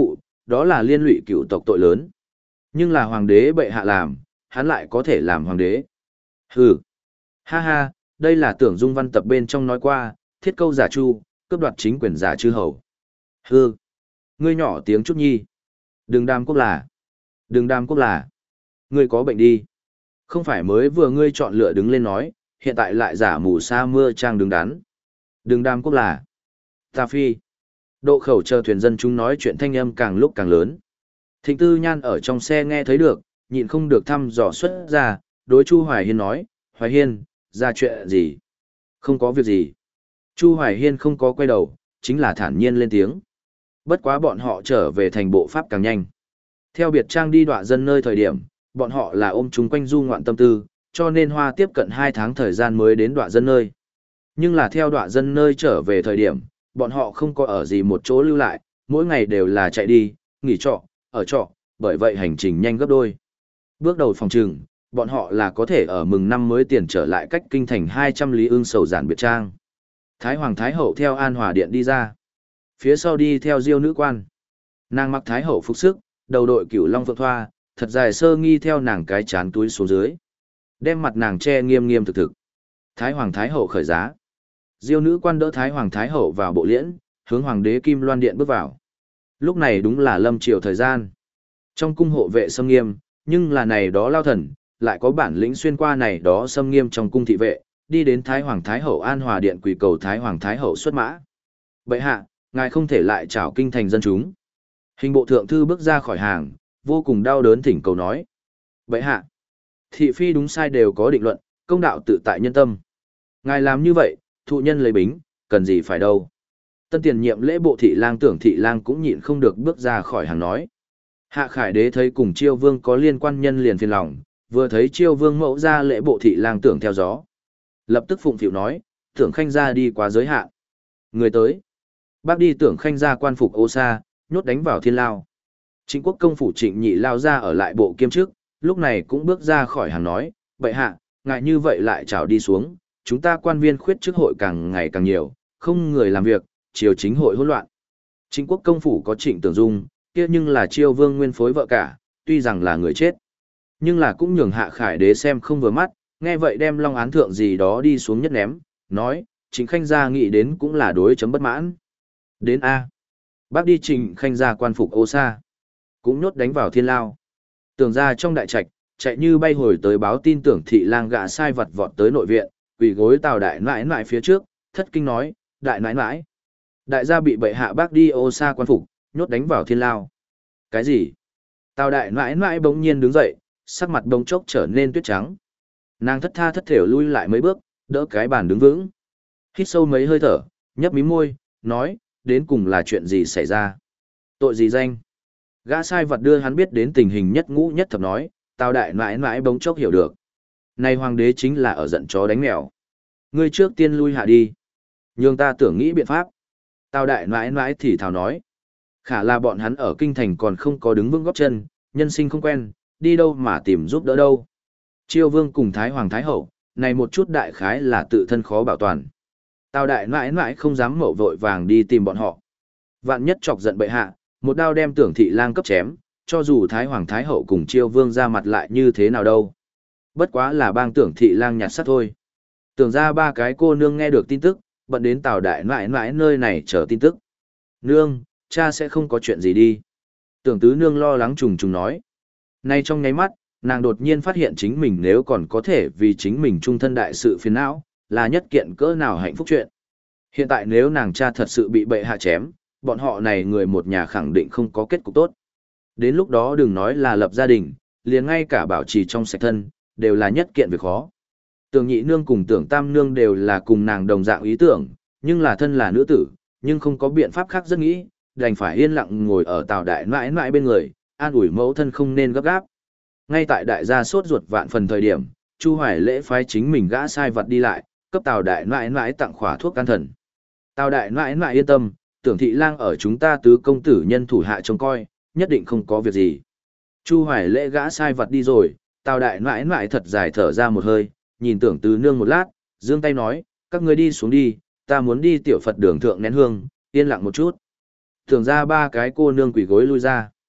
đó là liên lụy cựu tộc tội lớn. Nhưng là hoàng đế bệ hạ làm, hắn lại có thể làm hoàng đế. Hừ, ha ha, đây là Tưởng Dung văn tập bên trong nói qua, thiết câu giả chu, cướp đoạt chính quyền giả chư hầu. Hừ, ngươi nhỏ tiếng chút nhi. Đừng đam quốc là. Đừng đam quốc là. Ngươi có bệnh đi. Không phải mới vừa ngươi chọn lựa đứng lên nói, hiện tại lại giả mù sa mưa trang đứng đắn. Đừng đam quốc là. Ta phi. Độ khẩu chờ thuyền dân chúng nói chuyện thanh âm càng lúc càng lớn. Thịnh Tư Nhan ở trong xe nghe thấy được, nhịn không được thăm dò xuất ra, đối Chu Hoài Hiên nói, Hoài Hiên, ra chuyện gì? Không có việc gì. Chu Hoài Hiên không có quay đầu, chính là thản nhiên lên tiếng. Bất quá bọn họ trở về thành bộ pháp càng nhanh. Theo biệt trang đi đọa dân nơi thời điểm, bọn họ là ôm chúng quanh du ngoạn tâm tư, cho nên hoa tiếp cận hai tháng thời gian mới đến đọa dân nơi. Nhưng là theo đọa dân nơi trở về thời điểm, bọn họ không có ở gì một chỗ lưu lại, mỗi ngày đều là chạy đi, nghỉ trọ, ở trọ, bởi vậy hành trình nhanh gấp đôi. Bước đầu phòng trừng, bọn họ là có thể ở mừng năm mới tiền trở lại cách kinh thành hai trăm lý ương sầu giản biệt trang. Thái Hoàng Thái Hậu theo An Hòa Điện đi ra. Phía sau đi theo Diêu nữ quan. Nàng mặc Thái Hậu phục sức, đầu đội cửu long phượng thoa, thật dài sơ nghi theo nàng cái chán túi xuống dưới. Đem mặt nàng che nghiêm nghiêm thực thực. Thái Hoàng Thái Hậu khởi giá. Diêu nữ quan đỡ Thái Hoàng Thái Hậu vào bộ liễn, hướng Hoàng đế Kim Loan Điện bước vào. Lúc này đúng là lâm triều thời gian. Trong cung hộ vệ xâm nghiêm, nhưng là này đó lao thần, lại có bản lĩnh xuyên qua này đó xâm nghiêm trong cung thị vệ, đi đến Thái Hoàng Thái Hậu An Hòa Điện quỳ cầu Thái Hoàng Thái Hậu xuất mã. Bệ hạ, ngài không thể lại trảo kinh thành dân chúng. Hình bộ thượng thư bước ra khỏi hàng, vô cùng đau đớn thỉnh cầu nói. Bệ hạ, thị phi đúng sai đều có định luận, công đạo tự tại nhân tâm. Ngài làm như vậy, thụ nhân lấy bính, cần gì phải đâu. Tân tiền nhiệm lễ bộ thị lang Tưởng thị lang cũng nhịn không được bước ra khỏi hàng nói. Hạ Khải đế thấy cùng Chiêu Vương có liên quan nhân liền phiền lòng, vừa thấy Chiêu Vương mẫu ra lễ bộ thị lang Tưởng theo gió. Lập tức phụng phịu nói, Tưởng khanh ra đi quá giới hạn. Người tới. Bác đi Tưởng khanh ra quan phục ô sa, nhốt đánh vào thiên lao. Trịnh quốc công phủ Trịnh nhị lao ra ở lại bộ kiêm chức, lúc này cũng bước ra khỏi hàng nói, bệ hạ, ngại như vậy lại trào đi xuống, chúng ta quan viên khuyết chức hội càng ngày càng nhiều, không người làm việc, triều chính hội hỗn loạn. Trịnh quốc công phủ có Trịnh Tưởng Dung, kia nhưng là Chiêu Vương nguyên phối vợ cả, tuy rằng là người chết, nhưng là cũng nhường Hạ Khải đế xem không vừa mắt, nghe vậy đem long án thượng gì đó đi xuống nhất ném, nói, Trịnh khanh gia nghĩ đến cũng là đối chấm bất mãn. Đến A. Bác đi Trịnh khanh gia quan phục ô sa, cũng nhốt đánh vào thiên lao. Tưởng ra trong đại trạch, chạy như bay hồi tới báo tin Tưởng thị lang gã sai vật vọt tới nội viện, quỳ gối Tào đại nãi nãi phía trước, thất kinh nói, đại nãi nãi. Đại gia bị bệ hạ bác đi ô sa quan phục, nhốt đánh vào thiên lao. Cái gì? Tào đại nãi nãi bỗng nhiên đứng dậy, sắc mặt bỗng chốc trở nên tuyết trắng. Nàng thất tha thất thểu lui lại mấy bước, đỡ cái bàn đứng vững. Hít sâu mấy hơi thở, nhấp mí môi, nói, đến cùng là chuyện gì xảy ra? Tội gì danh? Gã sai vật đưa hắn biết đến tình hình nhất ngũ nhất thập nói, Tào đại nãi nãi bỗng chốc hiểu được. Này hoàng đế chính là ở giận chó đánh mèo. Ngươi trước tiên lui hạ đi. Nhưng ta tưởng nghĩ biện pháp. Tào đại nãi nãi thì thào nói. Khả là bọn hắn ở kinh thành còn không có đứng vững góp chân, nhân sinh không quen, đi đâu mà tìm giúp đỡ đâu. Chiêu Vương cùng Thái Hoàng Thái Hậu, này một chút đại khái là tự thân khó bảo toàn. Tào đại nãi nãi không dám mậu vội vàng đi tìm bọn họ. Vạn nhất chọc giận bệ hạ, một đao đem Tưởng thị lang cấp chém, cho dù Thái Hoàng Thái Hậu cùng Chiêu Vương ra mặt lại như thế nào đâu. Bất quá là bang Tưởng thị lang nhặt sắt thôi. Tưởng ra ba cái cô nương nghe được tin tức, bận đến Tào đại nãi nãi nơi này chờ tin tức. Nương, cha sẽ không có chuyện gì đi. Tưởng tứ nương lo lắng trùng trùng nói. Nay trong nháy mắt, nàng đột nhiên phát hiện chính mình nếu còn có thể vì chính mình trung thân đại sự phiền não, là nhất kiện cỡ nào hạnh phúc chuyện. Hiện tại nếu nàng cha thật sự bị bệ hạ chém, bọn họ này người một nhà khẳng định không có kết cục tốt. Đến lúc đó đừng nói là lập gia đình, liền ngay cả bảo trì trong sạch thân, đều là nhất kiện việc khó. Tưởng nhị nương cùng tưởng tam nương đều là cùng nàng đồng dạng ý tưởng, nhưng là thân là nữ tử, nhưng không có biện pháp khác rất nghĩ, đành phải yên lặng ngồi ở Tào đại nãi nãi bên người, an ủi mẫu thân không nên gấp gáp. Ngay tại đại gia sốt ruột vạn phần thời điểm, Chu Hoài Lễ phái chính mình gã sai vật đi lại, cấp Tào đại nãi nãi tặng khỏa thuốc can thần. Tào đại nãi nãi yên tâm, Tưởng thị lang ở chúng ta tứ công tử nhân thủ hạ trông coi, nhất định không có việc gì. Chu Hoài Lễ gã sai vật đi rồi, Tào đại nãi nãi thật dài thở ra một hơi, nhìn Tưởng tứ nương một lát, giương tay nói, các ngươi đi xuống đi, ta muốn đi tiểu Phật đường thượng nén hương, yên lặng một chút. Tưởng ra ba cái cô nương quỷ gối lui ra.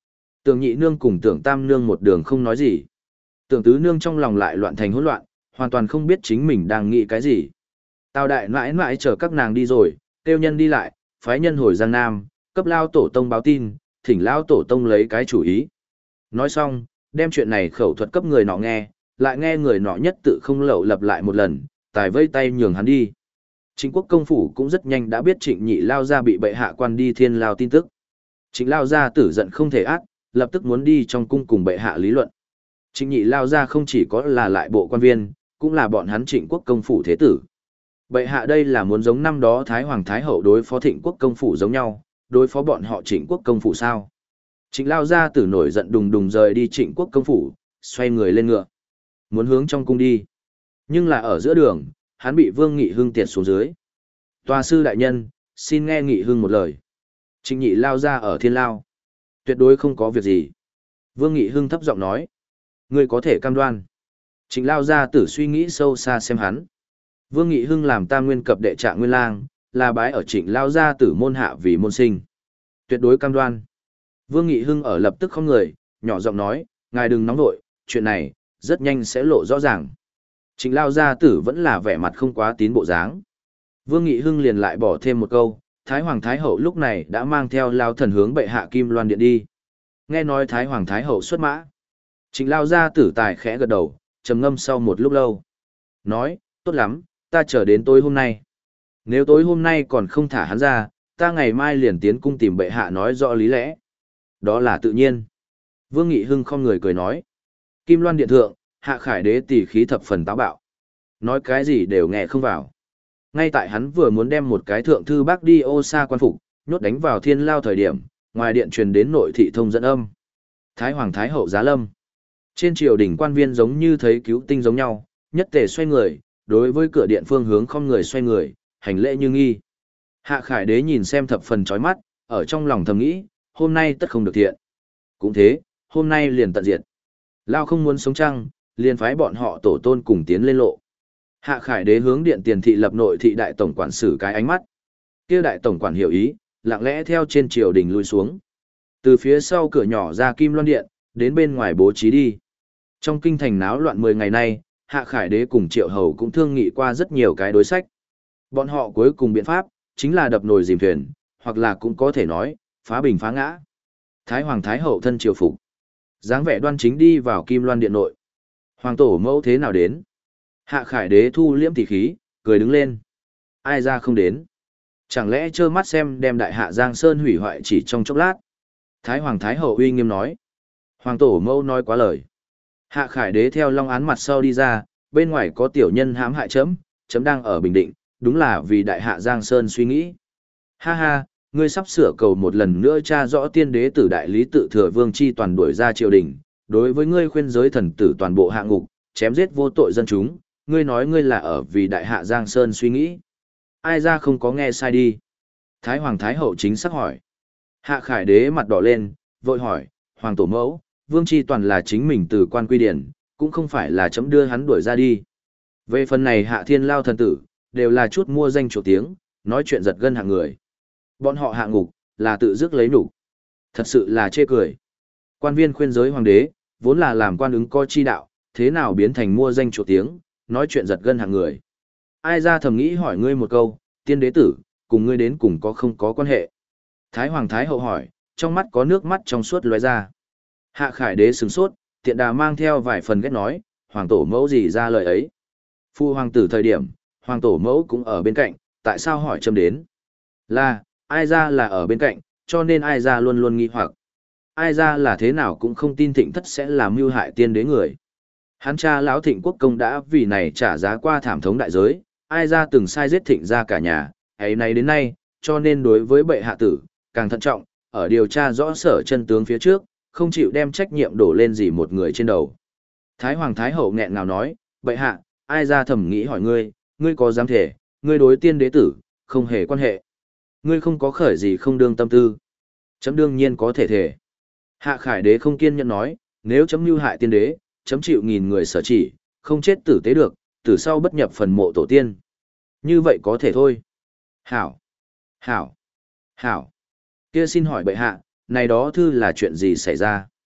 Tưởng nhị nương cùng tưởng tam nương một đường không nói gì. Tưởng tứ nương trong lòng lại loạn thành hỗn loạn, hoàn toàn không biết chính mình đang nghĩ cái gì. Tào đại mãi mãi chờ các nàng đi rồi, tiêu nhân đi lại, phái nhân hồi Giang Nam, cấp lao tổ tông báo tin, thỉnh lao tổ tông lấy cái chủ ý. Nói xong, đem chuyện này khẩu thuật cấp người nọ nghe, lại nghe người nọ nhất tự không lậu lặp lại một lần, tài vây tay nhường hắn đi. Trịnh quốc công phủ cũng rất nhanh đã biết trịnh nhị lao ra bị bệ hạ quan đi thiên lao tin tức. Trịnh lao ra tử giận không thể ác, lập tức muốn đi trong cung cùng bệ hạ lý luận. Trịnh nhị lao ra không chỉ có là lại bộ quan viên, cũng là bọn hắn trịnh quốc công phủ thế tử. Bệ hạ đây là muốn giống năm đó Thái Hoàng Thái Hậu đối phó thịnh quốc công phủ giống nhau, đối phó bọn họ trịnh quốc công phủ sao. Trịnh lao ra tử nổi giận đùng đùng rời đi trịnh quốc công phủ, xoay người lên ngựa. Muốn hướng trong cung đi. Nhưng là ở giữa đường, hắn bị Vương Nghị Hưng tiệt xuống dưới. Tòa sư đại nhân, xin nghe Nghị Hưng một lời. Trịnh nhị lao ra ở thiên lao. Tuyệt đối không có việc gì. Vương Nghị Hưng thấp giọng nói. Ngươi có thể cam đoan. Trịnh lao ra tử suy nghĩ sâu xa xem hắn. Vương Nghị Hưng làm tam nguyên cập đệ trạng nguyên lang, là bái ở trịnh lao gia tử môn hạ vì môn sinh. Tuyệt đối cam đoan. Vương Nghị Hưng ở lập tức không người, nhỏ giọng nói, ngài đừng nóng nội, chuyện này, rất nhanh sẽ lộ rõ ràng. Trịnh lao gia tử vẫn là vẻ mặt không quá tín bộ dáng. Vương Nghị Hưng liền lại bỏ thêm một câu, Thái Hoàng Thái Hậu lúc này đã mang theo lao thần hướng bệ hạ Kim Loan Điện đi. Nghe nói Thái Hoàng Thái Hậu xuất mã. Trịnh lao gia tử tài khẽ gật đầu, trầm ngâm sau một lúc lâu. Nói, tốt lắm, ta chờ đến tối hôm nay. Nếu tối hôm nay còn không thả hắn ra, ta ngày mai liền tiến cung tìm bệ hạ nói rõ lý lẽ. Đó là tự nhiên. Vương Nghị Hưng không người cười nói. Kim Loan Điện thượng, Hạ Khải Đế tỷ khí thập phần táo bạo. Nói cái gì đều nghe không vào. Ngay tại hắn vừa muốn đem một cái thượng thư bác đi ô sa quan phục, nhốt đánh vào thiên lao thời điểm, ngoài điện truyền đến nội thị thông dẫn âm. Thái Hoàng Thái Hậu giá lâm. Trên triều đình quan viên giống như thấy cứu tinh giống nhau, nhất tề xoay người, đối với cửa điện phương hướng không người xoay người, hành lễ như nghi. Hạ Khải Đế nhìn xem thập phần chói mắt, ở trong lòng thầm nghĩ, hôm nay tất không được thiện. Cũng thế, hôm nay liền tận diệt. Lao không muốn sống chăng, liền phái bọn họ tổ tôn cùng tiến lên lộ. Hạ Khải Đế hướng điện tiền thị lập nội thị đại tổng quản sử cái ánh mắt. Kia đại tổng quản hiểu ý, lặng lẽ theo trên triều đình lui xuống. Từ phía sau cửa nhỏ ra Kim Loan Điện, đến bên ngoài bố trí đi. Trong kinh thành náo loạn mười ngày nay, Hạ Khải Đế cùng Triệu Hầu cũng thương nghị qua rất nhiều cái đối sách. Bọn họ cuối cùng biện pháp, chính là đập nồi dìm thuyền, hoặc là cũng có thể nói, phá bình phá ngã. Thái Hoàng Thái Hậu thân triều phục, dáng vẻ đoan chính đi vào Kim Loan Điện nội. Hoàng tổ mẫu thế nào đến? Hạ Khải Đế thu liễm tỷ khí, cười đứng lên. Ai ra không đến? Chẳng lẽ trơ mắt xem đem đại hạ Giang Sơn hủy hoại chỉ trong chốc lát? Thái Hoàng Thái Hậu uy nghiêm nói. Hoàng tổ mẫu nói quá lời. Hạ Khải Đế theo long án mặt sau đi ra, bên ngoài có tiểu nhân hãm hại chấm, chấm đang ở Bình Định, đúng là vì đại hạ Giang Sơn suy nghĩ. Ha ha, ngươi sắp sửa cầu một lần nữa tra rõ tiên đế tử đại lý tự thừa vương chi toàn đuổi ra triều đình, đối với ngươi khuyên giới thần tử toàn bộ hạ ngục, chém giết vô tội dân chúng, ngươi nói ngươi là ở vì đại hạ Giang Sơn suy nghĩ. Ai ra không có nghe sai đi. Thái Hoàng Thái Hậu chính xác hỏi. Hạ Khải Đế mặt đỏ lên, vội hỏi, Hoàng tổ mẫu, vương chi toàn là chính mình từ quan quy điển, cũng không phải là chấm đưa hắn đuổi ra đi. Về phần này hạ thiên lao thần tử, đều là chút mua danh chỗ tiếng, nói chuyện giật gân hạng người. Bọn họ hạ ngục, là tự dứt lấy nục. Thật sự là chê cười. Quan viên khuyên giới hoàng đế, vốn là làm quan ứng coi chi đạo, thế nào biến thành mua danh chỗ tiếng, nói chuyện giật gân hạng người. Ai ra thầm nghĩ hỏi ngươi một câu, tiên đế tử, cùng ngươi đến cùng có không có quan hệ. Thái Hoàng Thái Hậu hỏi, trong mắt có nước mắt trong suốt lóe ra. Hạ Khải Đế sửng sốt, tiện đà mang theo vài phần ghét nói, hoàng tổ mẫu gì ra lời ấy. Phu hoàng tử thời điểm, hoàng tổ mẫu cũng ở bên cạnh, tại sao hỏi châm đến? Là, ai ra là ở bên cạnh, cho nên ai ra luôn luôn nghi hoặc. Ai ra là thế nào cũng không tin thịnh thất sẽ làm mưu hại tiên đế người. Hắn cha lão thịnh quốc công đã vì này trả giá qua thảm thống đại giới, ai ra từng sai giết thịnh ra cả nhà, ấy này đến nay, cho nên đối với bệ hạ tử, càng thận trọng, ở điều tra rõ sở chân tướng phía trước, không chịu đem trách nhiệm đổ lên gì một người trên đầu. Thái Hoàng Thái Hậu nghẹn ngào nói, bệ hạ, ai ra thầm nghĩ hỏi ngươi, ngươi có dám thể, ngươi đối tiên đế tử, không hề quan hệ. Ngươi không có khởi gì không đương tâm tư. Chấm đương nhiên có thể thể. Hạ Khải Đế không kiên nhẫn nói, nếu chấm mưu hại tiên đế, chấm chịu nghìn người sở chỉ, không chết tử tế được, tử sau bất nhập phần mộ tổ tiên. Như vậy có thể thôi. Hảo, hảo, hảo. Kia xin hỏi bệ hạ, này đó thư là chuyện gì xảy ra?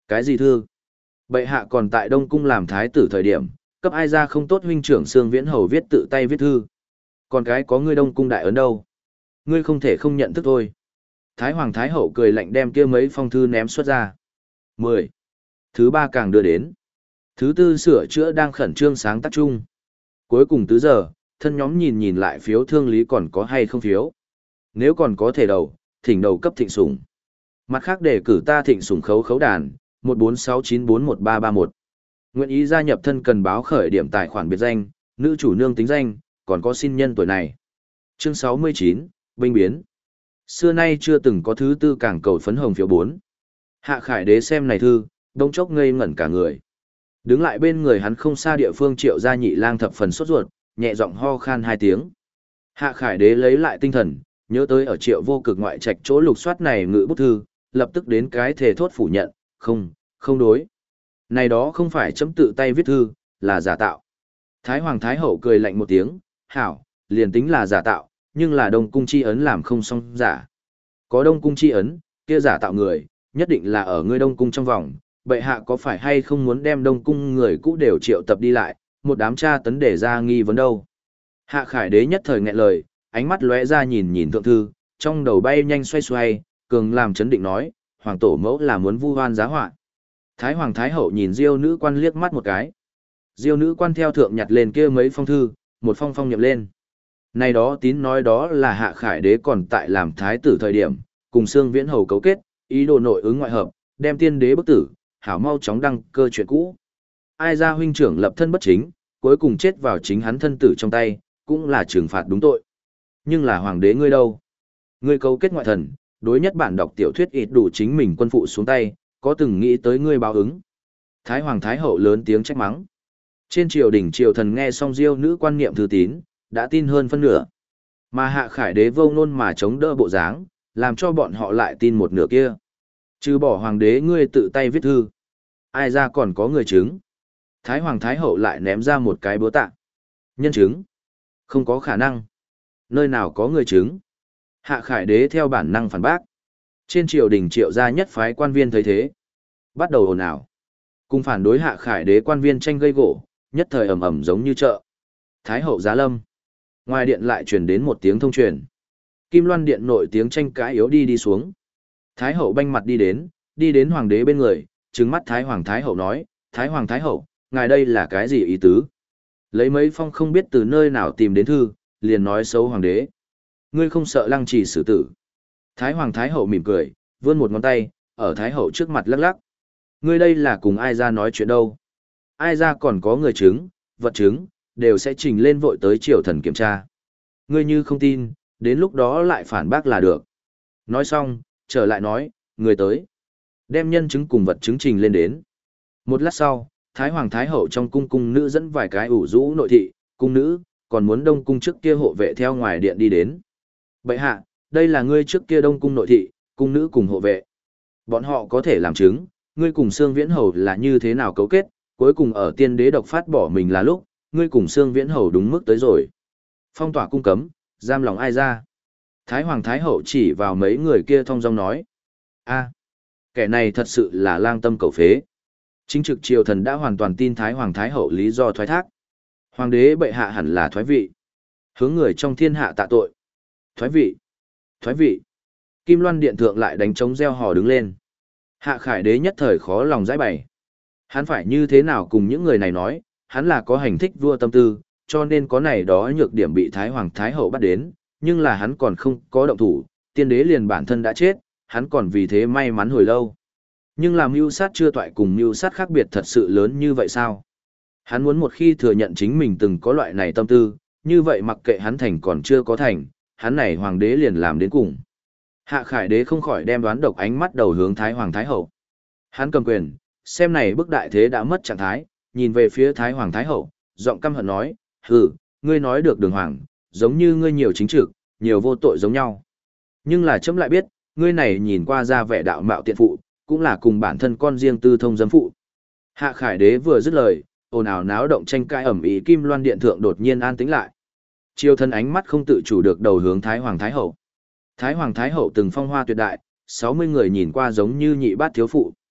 Cái gì thư? Bệ hạ còn tại Đông Cung làm thái tử thời điểm, cấp ai ra không tốt huynh trưởng Sương Viễn Hầu viết tự tay viết thư. Còn cái có ngươi Đông Cung đại ấn đâu? Ngươi không thể không nhận thức thôi. Thái Hoàng Thái Hậu cười lạnh đem kia mấy phong thư ném xuất ra. Mười. Thứ ba càng đưa đến. Thứ tư sửa chữa đang khẩn trương sáng tác chung. Cuối cùng tứ giờ, thân nhóm nhìn nhìn lại phiếu thương lý còn có hay không phiếu. Nếu còn có thể đầu, thỉnh đầu cấp thịnh sủng. Mặt khác để cử ta thịnh sủng khấu khấu đàn, một bốn sáu chín bốn một ba ba một. Nguyện ý gia nhập thân cần báo khởi điểm tài khoản biệt danh, nữ chủ nương tính danh, còn có xin nhân tuổi này. Chương sáu mươi chín, Binh biến. Xưa nay chưa từng có thứ tư càng cầu phấn hồng phiếu bốn. Hạ Khải Đế xem này thư, đông chốc ngây ngẩn cả người. Đứng lại bên người hắn không xa địa phương Triệu gia nhị lang thập phần sốt ruột, nhẹ giọng ho khan hai tiếng. Hạ Khải Đế lấy lại tinh thần, nhớ tới ở Triệu Vô Cực ngoại trạch chỗ lục soát này ngự bút thư, lập tức đến cái thể thốt phủ nhận, không, không đối. Này đó không phải chấm tự tay viết thư, là giả tạo. Thái Hoàng Thái Hậu cười lạnh một tiếng, hảo, liền tính là giả tạo, nhưng là Đông Cung chi ấn làm không xong giả. Có Đông Cung chi ấn, kia giả tạo người, nhất định là ở ngươi Đông Cung trong vòng, bệ hạ có phải hay không muốn đem Đông Cung người cũ đều triệu tập đi lại, một đám tra tấn để ra nghi vấn đâu. Hạ Khải Đế nhất thời nghẹn lời, ánh mắt lóe ra nhìn nhìn thượng thư, trong đầu bay nhanh xoay xoay, cường làm chấn định nói, hoàng tổ mẫu là muốn vu oan giá họa. Thái Hoàng Thái Hậu nhìn Diêu nữ quan liếc mắt một cái. Diêu nữ quan theo thượng nhặt lên kia mấy phong thư, một phong phong nhậm lên. Này đó tín nói đó là Hạ Khải Đế còn tại làm thái tử thời điểm, cùng Sương Viễn Hầu cấu kết, ý đồ nội ứng ngoại hợp, đem tiên đế bức tử, hảo mau chóng đăng cơ chuyện cũ. Ai ra huynh trưởng lập thân bất chính, cuối cùng chết vào chính hắn thân tử trong tay, cũng là trừng phạt đúng tội. Nhưng là hoàng đế ngươi đâu? Ngươi cấu kết ngoại thần, đối nhất bản đọc tiểu thuyết ít đủ chính mình quân phụ xuống tay, có từng nghĩ tới ngươi báo ứng. Thái Hoàng Thái Hậu lớn tiếng trách mắng. Trên triều đình triều thần nghe xong Diêu nữ quan niệm thư tín, đã tin hơn phân nửa. Mà Hạ Khải Đế vô ngôn mà chống đỡ bộ dáng, làm cho bọn họ lại tin một nửa kia. Trừ bỏ hoàng đế ngươi tự tay viết thư. Ai ra còn có người chứng. Thái Hoàng Thái Hậu lại ném ra một cái búa tạ. Nhân chứng. Không có khả năng. Nơi nào có người chứng. Hạ Khải Đế theo bản năng phản bác. Trên triều đình Triệu gia nhất phái quan viên thấy thế. Bắt đầu ồn ào. Cùng phản đối Hạ Khải Đế quan viên tranh gây gỗ, nhất thời ầm ầm giống như chợ. Thái Hậu giá lâm. Ngoài điện lại truyền đến một tiếng thông truyền. Kim Loan điện nội tiếng tranh cãi yếu đi đi xuống. Thái Hậu banh mặt đi đến, đi đến hoàng đế bên người, trừng mắt Thái Hoàng Thái Hậu nói, Thái Hoàng Thái Hậu, ngài đây là cái gì ý tứ? Lấy mấy phong không biết từ nơi nào tìm đến thư, liền nói xấu hoàng đế. Ngươi không sợ lăng trì xử tử. Thái Hoàng Thái Hậu mỉm cười, vươn một ngón tay, ở Thái Hậu trước mặt lắc lắc. Ngươi đây là cùng ai ra nói chuyện đâu? Ai ra còn có người chứng, vật chứng, đều sẽ trình lên vội tới triều thần kiểm tra. Ngươi như không tin, đến lúc đó lại phản bác là được. Nói xong, trở lại nói, người tới. Đem nhân chứng cùng vật chứng trình lên đến. Một lát sau, Thái Hoàng Thái Hậu trong cung cung nữ dẫn vài cái ủ rũ nội thị, cung nữ, còn muốn đông cung trước kia hộ vệ theo ngoài điện đi đến. Bệ hạ, đây là ngươi trước kia đông cung nội thị, cung nữ cùng hộ vệ. Bọn họ có thể làm chứng, ngươi cùng Sương Viễn Hầu là như thế nào cấu kết, cuối cùng ở tiên đế độc phát bỏ mình là lúc, ngươi cùng Sương Viễn Hầu đúng mức tới rồi. Phong tỏa cung cấm, giam lòng ai ra. Thái Hoàng Thái Hậu chỉ vào mấy người kia thong dong nói. a kẻ này thật sự là lang tâm cầu phế. Chính trực triều thần đã hoàn toàn tin Thái Hoàng Thái Hậu lý do thoái thác. Hoàng đế bệ hạ hẳn là thoái vị. Hướng người trong thiên hạ tạ tội. Thoái vị. Thoái vị. Kim Loan điện thượng lại đánh trống reo hò đứng lên. Hạ Khải Đế nhất thời khó lòng giải bày. Hắn phải như thế nào cùng những người này nói, hắn là có hành thích vua tâm tư, cho nên có này đó nhược điểm bị Thái Hoàng Thái Hậu bắt đến, nhưng là hắn còn không có động thủ, tiên đế liền bản thân đã chết, hắn còn vì thế may mắn hồi lâu. Nhưng làm mưu sát chưa toại cùng mưu sát khác biệt thật sự lớn như vậy sao? Hắn muốn một khi thừa nhận chính mình từng có loại này tâm tư, như vậy mặc kệ hắn thành còn chưa có thành, hắn này hoàng đế liền làm đến cùng. Hạ Khải Đế không khỏi đem đoán độc ánh mắt đầu hướng Thái Hoàng Thái Hậu. Hắn cầm quyền, xem này bức đại thế đã mất trạng thái, nhìn về phía Thái Hoàng Thái Hậu, giọng căm hận nói, hừ, ngươi nói được đường hoàng, giống như ngươi nhiều chính trực, nhiều vô tội giống nhau. Nhưng là chấm lại biết, ngươi này nhìn qua ra vẻ đạo mạo tiện phụ, cũng là cùng bản thân con riêng tư thông dâm phụ. Hạ Khải Đế vừa dứt lời, ồn ào náo động tranh cãi ầm ĩ Kim Loan điện thượng đột nhiên an tĩnh lại. Triều thân ánh mắt không tự chủ được đầu hướng Thái Hoàng Thái Hậu. Thái Hoàng Thái Hậu từng phong hoa tuyệt đại, sáu mươi người nhìn qua giống như nhị bát thiếu phụ.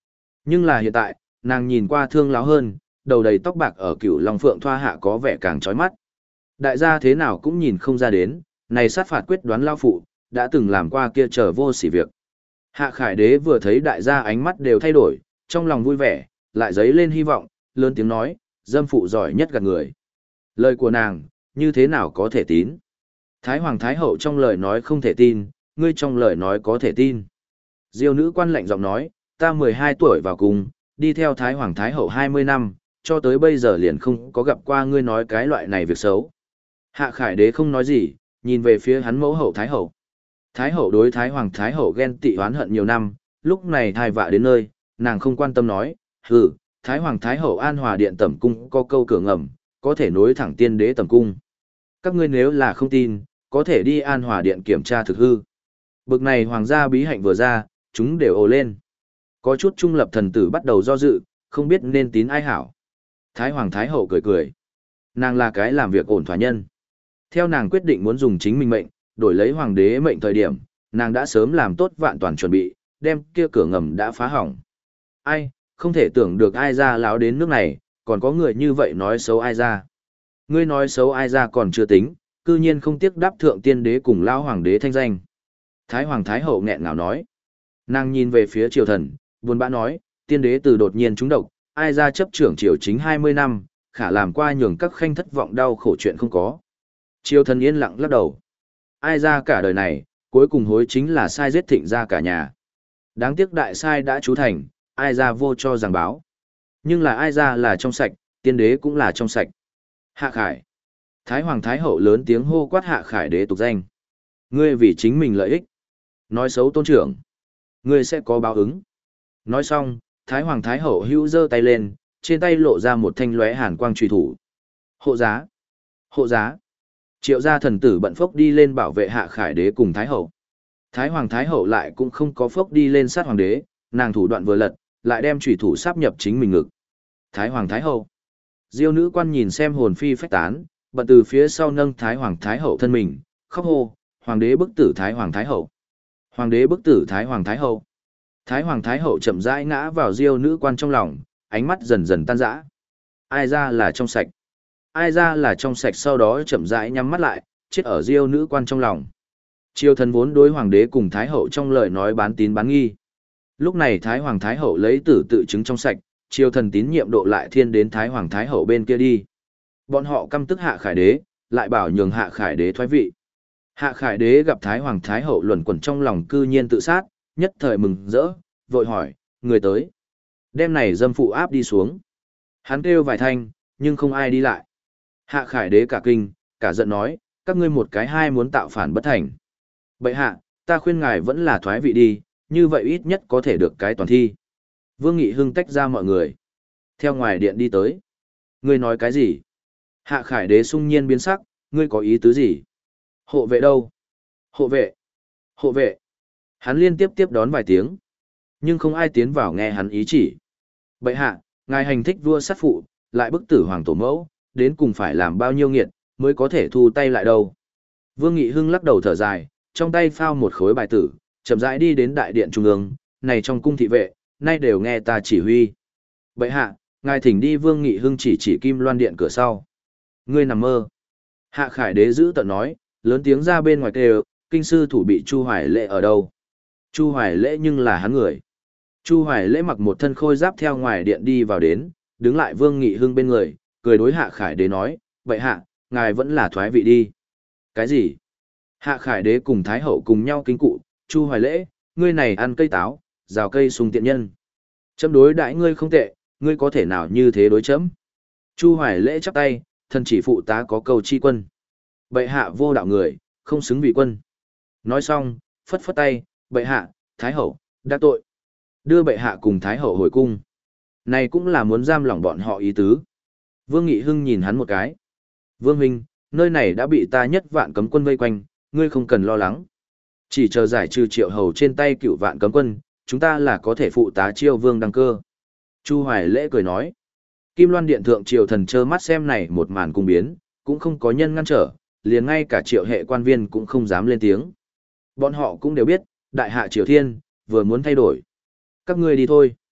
Nhưng là hiện tại, nàng nhìn qua thương láo hơn, đầu đầy tóc bạc ở Cửu Long Phượng thoa hạ có vẻ càng chói mắt. Đại gia thế nào cũng nhìn không ra đến, này sát phạt quyết đoán lao phụ, đã từng làm qua kia trở vô sỉ việc. Hạ Khải Đế vừa thấy đại gia ánh mắt đều thay đổi, trong lòng vui vẻ, lại dấy lên hy vọng, lớn tiếng nói, dâm phụ giỏi nhất gạt người. Lời của nàng, như thế nào có thể tín? Thái Hoàng Thái Hậu trong lời nói không thể tin, ngươi trong lời nói có thể tin. Diêu nữ quan lạnh giọng nói, ta mười hai tuổi vào cùng, đi theo Thái Hoàng Thái Hậu hai mươi năm, cho tới bây giờ liền không có gặp qua ngươi nói cái loại này việc xấu. Hạ Khải Đế không nói gì, nhìn về phía hắn mẫu hậu Thái Hậu. Thái Hậu đối Thái Hoàng Thái Hậu ghen tị oán hận nhiều năm, lúc này thai vạ đến nơi, nàng không quan tâm nói, hừ, Thái Hoàng Thái Hậu An Hòa Điện tẩm cung có câu cửa ngầm, có thể nối thẳng tiên đế tẩm cung. Các ngươi nếu là không tin, có thể đi An Hòa Điện kiểm tra thực hư. Bực này hoàng gia bí hạnh vừa ra, chúng đều ồ lên. Có chút trung lập thần tử bắt đầu do dự, không biết nên tín ai hảo. Thái Hoàng Thái Hậu cười cười. Nàng là cái làm việc ổn thỏa nhân. Theo nàng quyết định muốn dùng chính mình mệnh, đổi lấy hoàng đế mệnh thời điểm, nàng đã sớm làm tốt vạn toàn chuẩn bị, đem kia cửa ngầm đã phá hỏng. Ai, không thể tưởng được ai ra láo đến nước này, còn có người như vậy nói xấu ai ra. Ngươi nói xấu ai ra còn chưa tính, cư nhiên không tiếc đáp thượng tiên đế cùng lao hoàng đế thanh danh. Thái Hoàng Thái Hậu nghẹn ngào nói. Nàng nhìn về phía triều thần, buồn bã nói, tiên đế từ đột nhiên trúng độc, ai ra chấp trưởng triều chính hai mươi năm, khả làm qua nhường các khanh thất vọng đau khổ chuyện không có. Triều thần yên lặng lắc đầu. Ai ra cả đời này, cuối cùng hối chính là sai giết thịnh ra cả nhà. Đáng tiếc đại sai đã trú thành, ai ra vô cho giảng báo. Nhưng là ai ra là trong sạch, tiên đế cũng là trong sạch. Hạ Khải. Thái Hoàng Thái Hậu lớn tiếng hô quát Hạ Khải đế tục danh. Ngươi vì chính mình lợi ích. Nói xấu tôn trưởng. Ngươi sẽ có báo ứng. Nói xong, Thái Hoàng Thái Hậu hữu giơ tay lên, trên tay lộ ra một thanh lóe hàn quang truy thủ. Hộ giá. Hộ giá. Triệu gia thần tử bận phốc đi lên bảo vệ Hạ Khải đế cùng Thái Hậu. Thái Hoàng Thái Hậu lại cũng không có phốc đi lên sát hoàng đế, nàng thủ đoạn vừa lật, lại đem truy thủ sáp nhập chính mình ngực. Thái Hoàng Thái Hậu. Diêu nữ quan nhìn xem hồn phi phách tán, bận từ phía sau nâng Thái Hoàng Thái Hậu thân mình, khóc hô, Hoàng đế bức tử Thái Hoàng Thái Hậu. Hoàng đế bức tử Thái Hoàng Thái Hậu. Thái Hoàng Thái Hậu chậm rãi ngã vào Diêu nữ quan trong lòng, ánh mắt dần dần tan rã. Ai ra là trong sạch. Ai ra là trong sạch sau đó chậm rãi nhắm mắt lại, chết ở Diêu nữ quan trong lòng. Triều thần vốn đối Hoàng đế cùng Thái Hậu trong lời nói bán tín bán nghi. Lúc này Thái Hoàng Thái Hậu lấy tử tự chứng trong sạch, triều thần tín nhiệm độ lại thiên đến Thái Hoàng Thái Hậu bên kia đi. Bọn họ căm tức Hạ Khải đế, lại bảo nhường Hạ Khải đế thoái vị. Hạ Khải đế gặp Thái Hoàng Thái Hậu luẩn quẩn trong lòng cư nhiên tự sát, nhất thời mừng rỡ, vội hỏi, người tới. Đêm này dâm phụ áp đi xuống. Hắn kêu vài thanh, nhưng không ai đi lại. Hạ Khải đế cả kinh, cả giận nói, các ngươi một cái hai muốn tạo phản bất thành. Bệ hạ, ta khuyên ngài vẫn là thoái vị đi, như vậy ít nhất có thể được cái toàn thi. Vương Nghị Hưng tách ra mọi người. Theo ngoài điện đi tới. Ngươi nói cái gì? Hạ Khải đế sung nhiên biến sắc, ngươi có ý tứ gì? Hộ vệ đâu? Hộ vệ! Hộ vệ! Hắn liên tiếp tiếp đón vài tiếng. Nhưng không ai tiến vào nghe hắn ý chỉ. Bệ hạ, ngài hành thích vua sát phụ, lại bức tử hoàng tổ mẫu, đến cùng phải làm bao nhiêu nghiệt, mới có thể thu tay lại đâu. Vương Nghị Hưng lắc đầu thở dài, trong tay phao một khối bài tử, chậm rãi đi đến đại điện trung ương, này trong cung thị vệ, nay đều nghe ta chỉ huy. Bệ hạ, ngài thỉnh đi Vương Nghị Hưng chỉ chỉ Kim Loan điện cửa sau. Ngươi nằm mơ. Hạ Khải đế giữ tận nói, lớn tiếng ra bên ngoài kêu, kinh sư thủ bị Chu Hoài Lễ ở đâu? Chu Hoài Lễ nhưng là hắn người. Chu Hoài Lễ mặc một thân khôi giáp theo ngoài điện đi vào đến, đứng lại Vương Nghị Hưng bên người, cười đối Hạ Khải đế nói, vậy hạ, ngài vẫn là thoái vị đi. Cái gì? Hạ Khải đế cùng Thái Hậu cùng nhau kính cụ, Chu Hoài Lễ, ngươi này ăn cây táo, rào cây sung tiện nhân. Chấm đối đãi ngươi không tệ, ngươi có thể nào như thế đối chấm? Chu Hoài Lễ chắp tay, thân chỉ phụ tá có cầu chi quân. Bệ hạ vô đạo người, không xứng vị quân. Nói xong, phất phất tay, bệ hạ, Thái Hậu, đã tội. Đưa bệ hạ cùng Thái Hậu hồi cung. Này cũng là muốn giam lỏng bọn họ ý tứ. Vương Nghị Hưng nhìn hắn một cái. Vương Huynh, nơi này đã bị ta nhất vạn cấm quân vây quanh, ngươi không cần lo lắng. Chỉ chờ giải trừ Triệu Hầu trên tay cựu vạn cấm quân, chúng ta là có thể phụ tá Chiêu Vương đăng cơ. Chu Hoài Lễ cười nói. Kim Loan điện thượng triều thần trơ mắt xem này một màn cung biến, cũng không có nhân ngăn trở, liền ngay cả Triệu hệ quan viên cũng không dám lên tiếng. Bọn họ cũng đều biết, đại hạ Triều Thiên, vừa muốn thay đổi. Các ngươi đi thôi.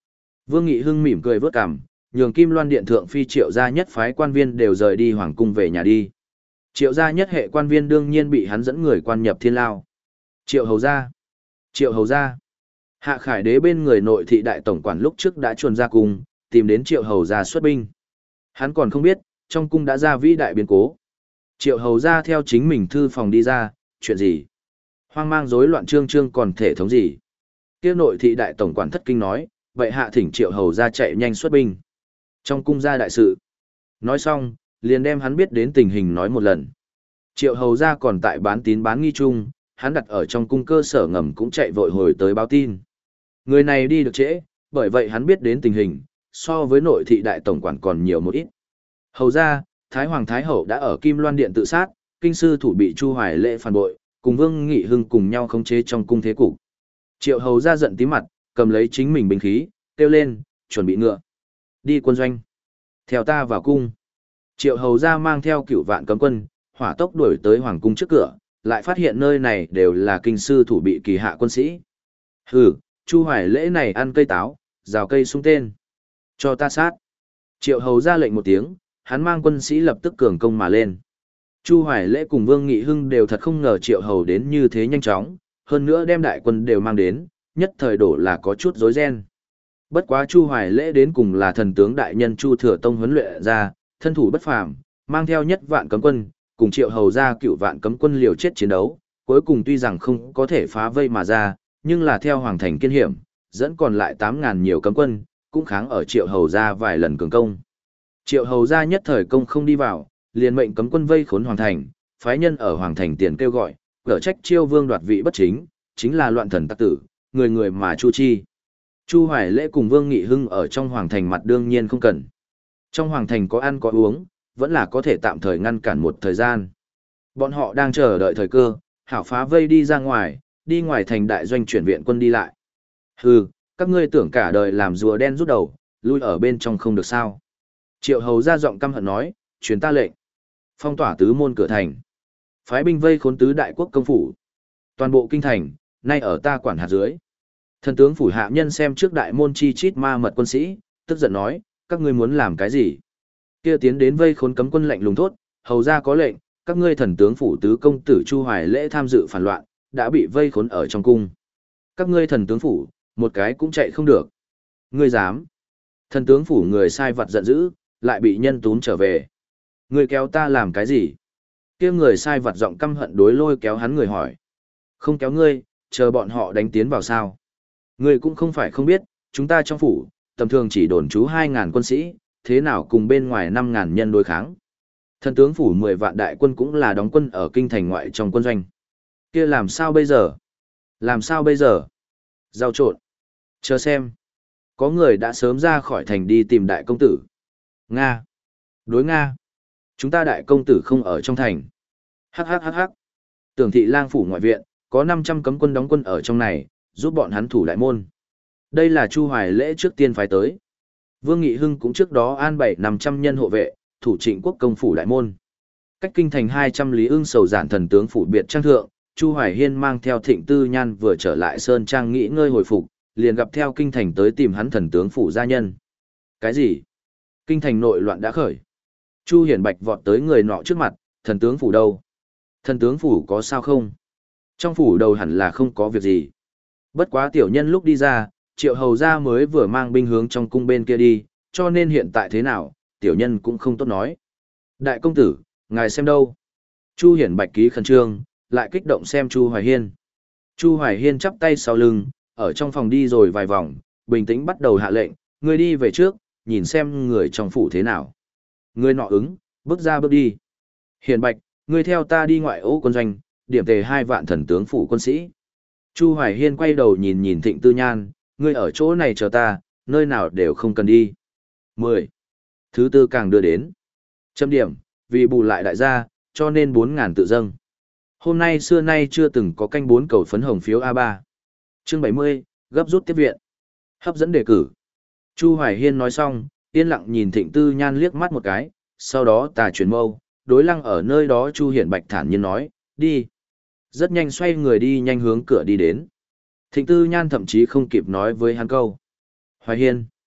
Vương Nghị Hưng mỉm cười vớt cằm, nhường Kim Loan Điện thượng phi Triệu gia nhất phái quan viên đều rời đi hoàng cung về nhà đi. Triệu gia nhất hệ quan viên đương nhiên bị hắn dẫn người quan nhập thiên lao. Triệu hầu gia, Triệu hầu gia. Hạ Khải Đế bên người nội thị đại tổng quản lúc trước đã chuồn ra cung, tìm đến Triệu hầu gia xuất binh. Hắn còn không biết, trong cung đã ra vĩ đại biến cố. Triệu hầu gia theo chính mình thư phòng đi ra, chuyện gì? Hoang mang rối loạn trương trương còn thể thống gì? Kia nội thị đại tổng quản thất kinh nói, vậy hạ thỉnh Triệu hầu gia chạy nhanh xuất binh. Trong cung gia đại sự. Nói xong, liền đem hắn biết đến tình hình nói một lần. Triệu hầu gia còn tại bán tín bán nghi chung, hắn đặt ở trong cung cơ sở ngầm cũng chạy vội hồi tới báo tin. Người này đi được trễ, bởi vậy hắn biết đến tình hình, so với nội thị đại tổng quản còn nhiều một ít. Hầu gia, Thái Hoàng Thái Hậu đã ở Kim Loan Điện tự sát, kinh sư thủ bị Chu Hoài Lễ phản bội, cùng Vương Nghị Hưng cùng nhau khống chế trong cung thế cục. Triệu hầu gia giận tím mặt, cầm lấy chính mình binh khí, kêu lên, chuẩn bị ngựa. Đi quân doanh. Theo ta vào cung. Triệu hầu gia mang theo cửu vạn cấm quân, hỏa tốc đuổi tới hoàng cung trước cửa, lại phát hiện nơi này đều là kinh sư thủ bị kỳ hạ quân sĩ. Hừ, Chu Hoài Lễ này ăn cây táo, rào cây sung tên. Cho ta sát. Triệu hầu ra lệnh một tiếng, hắn mang quân sĩ lập tức cường công mà lên. Chu Hoài Lễ cùng Vương Nghị Hưng đều thật không ngờ Triệu hầu đến như thế nhanh chóng, hơn nữa đem đại quân đều mang đến, nhất thời đổ là có chút rối ren. Bất quá Chu Hoài Lễ đến cùng là thần tướng đại nhân Chu Thừa Tông huấn luyện ra, thân thủ bất phàm, mang theo nhất vạn cấm quân, cùng Triệu hầu ra cựu vạn cấm quân liều chết chiến đấu, cuối cùng tuy rằng không có thể phá vây mà ra, nhưng là theo hoàng thành kiên hiểm, dẫn còn lại tám ngàn nhiều cấm quân, cũng kháng ở Triệu hầu ra vài lần cường công. Triệu hầu ra nhất thời công không đi vào, liền mệnh cấm quân vây khốn hoàng thành, phái nhân ở hoàng thành tiền kêu gọi, cở trách Chiêu Vương đoạt vị bất chính, chính là loạn thần tặc tử, người người mà chu chi. Chu Hoài Lễ cùng Vương Nghị Hưng ở trong hoàng thành mặt đương nhiên không cần. Trong hoàng thành có ăn có uống, vẫn là có thể tạm thời ngăn cản một thời gian. Bọn họ đang chờ đợi thời cơ, hảo phá vây đi ra ngoài, đi ngoài thành đại doanh chuyển viện quân đi lại. Hừ, các ngươi tưởng cả đời làm rùa đen rút đầu, lui ở bên trong không được sao. Triệu hầu ra giọng căm hận nói, truyền ta lệnh. Phong tỏa tứ môn cửa thành. Phái binh vây khốn tứ đại quốc công phủ. Toàn bộ kinh thành, nay ở ta quản hạt dưới. Thần tướng phủ hạ nhân xem trước đại môn chi chít ma mật quân sĩ, tức giận nói, các ngươi muốn làm cái gì? Kia tiến đến vây khốn cấm quân lạnh lùng thốt, hầu ra có lệnh, các ngươi thần tướng phủ tứ công tử Chu Hoài Lễ tham dự phản loạn, đã bị vây khốn ở trong cung. Các ngươi thần tướng phủ, một cái cũng chạy không được. Ngươi dám? Thần tướng phủ người sai vật giận dữ, lại bị nhân túm trở về. Ngươi kéo ta làm cái gì? Kia người sai vật giọng căm hận đối lôi kéo hắn người hỏi. Không kéo ngươi, chờ bọn họ đánh tiến vào sao? Ngươi cũng không phải không biết, chúng ta trong phủ, tầm thường chỉ đồn trú hai ngàn quân sĩ, thế nào cùng bên ngoài năm ngàn nhân đối kháng. Thần tướng phủ mười vạn đại quân cũng là đóng quân ở kinh thành ngoại trong quân doanh. Kia làm sao bây giờ? Làm sao bây giờ? Giao trộn. Chờ xem. Có người đã sớm ra khỏi thành đi tìm đại công tử. Nga. Đối Nga. Chúng ta đại công tử không ở trong thành. Hắc hắc hắc hắc. Tưởng thị lang phủ ngoại viện, có năm trăm cấm quân đóng quân ở trong này, giúp bọn hắn thủ đại môn. Đây là Chu Hoài Lễ trước tiên phái tới. Vương Nghị Hưng cũng trước đó an bảy năm trăm nhân hộ vệ, thủ Trịnh quốc công phủ đại môn. Cách kinh thành hai trăm lý ưng sầu giản thần tướng phủ biệt trang thượng, Chu Hoài Hiên mang theo Thịnh Tư Nhan vừa trở lại sơn trang nghỉ ngơi hồi phục, liền gặp theo kinh thành tới tìm hắn thần tướng phủ gia nhân. Cái gì? Kinh thành nội loạn đã khởi. Chu Hiển Bạch vọt tới người nọ trước mặt, thần tướng phủ đâu? Thần tướng phủ có sao không? Trong phủ đầu hẳn là không có việc gì. Bất quá tiểu nhân lúc đi ra, Triệu hầu gia mới vừa mang binh hướng trong cung bên kia đi, cho nên hiện tại thế nào, tiểu nhân cũng không tốt nói. Đại công tử, ngài xem đâu? Chu Hiển Bạch ký khẩn trương, lại kích động xem Chu Hoài Hiên. Chu Hoài Hiên chắp tay sau lưng, ở trong phòng đi rồi vài vòng, bình tĩnh bắt đầu hạ lệnh, người đi về trước, nhìn xem người trong phủ thế nào. Người nọ ứng, bước ra bước đi. Hiển Bạch, người theo ta đi ngoại ô quân doanh, điểm tề hai vạn thần tướng phủ quân sĩ. Chu Hoài Hiên quay đầu nhìn nhìn Thịnh Tư Nhan, ngươi ở chỗ này chờ ta, nơi nào đều không cần đi. mười. Thứ tư càng đưa đến. Chấm điểm, vì bù lại đại gia, cho nên bốn ngàn tự dâng. Hôm nay xưa nay chưa từng có canh bốn cầu phấn hồng phiếu a ba. Chương bảy mươi, gấp rút tiếp viện. Hấp dẫn đề cử. Chu Hoài Hiên nói xong, yên lặng nhìn Thịnh Tư Nhan liếc mắt một cái, sau đó tà chuyển mâu, đối lăng ở nơi đó Chu Hiển Bạch thản nhiên nói, đi. Rất nhanh xoay người đi nhanh hướng cửa đi đến. Thịnh Tư Nhan thậm chí không kịp nói với hắn câu. Hoài Hiên.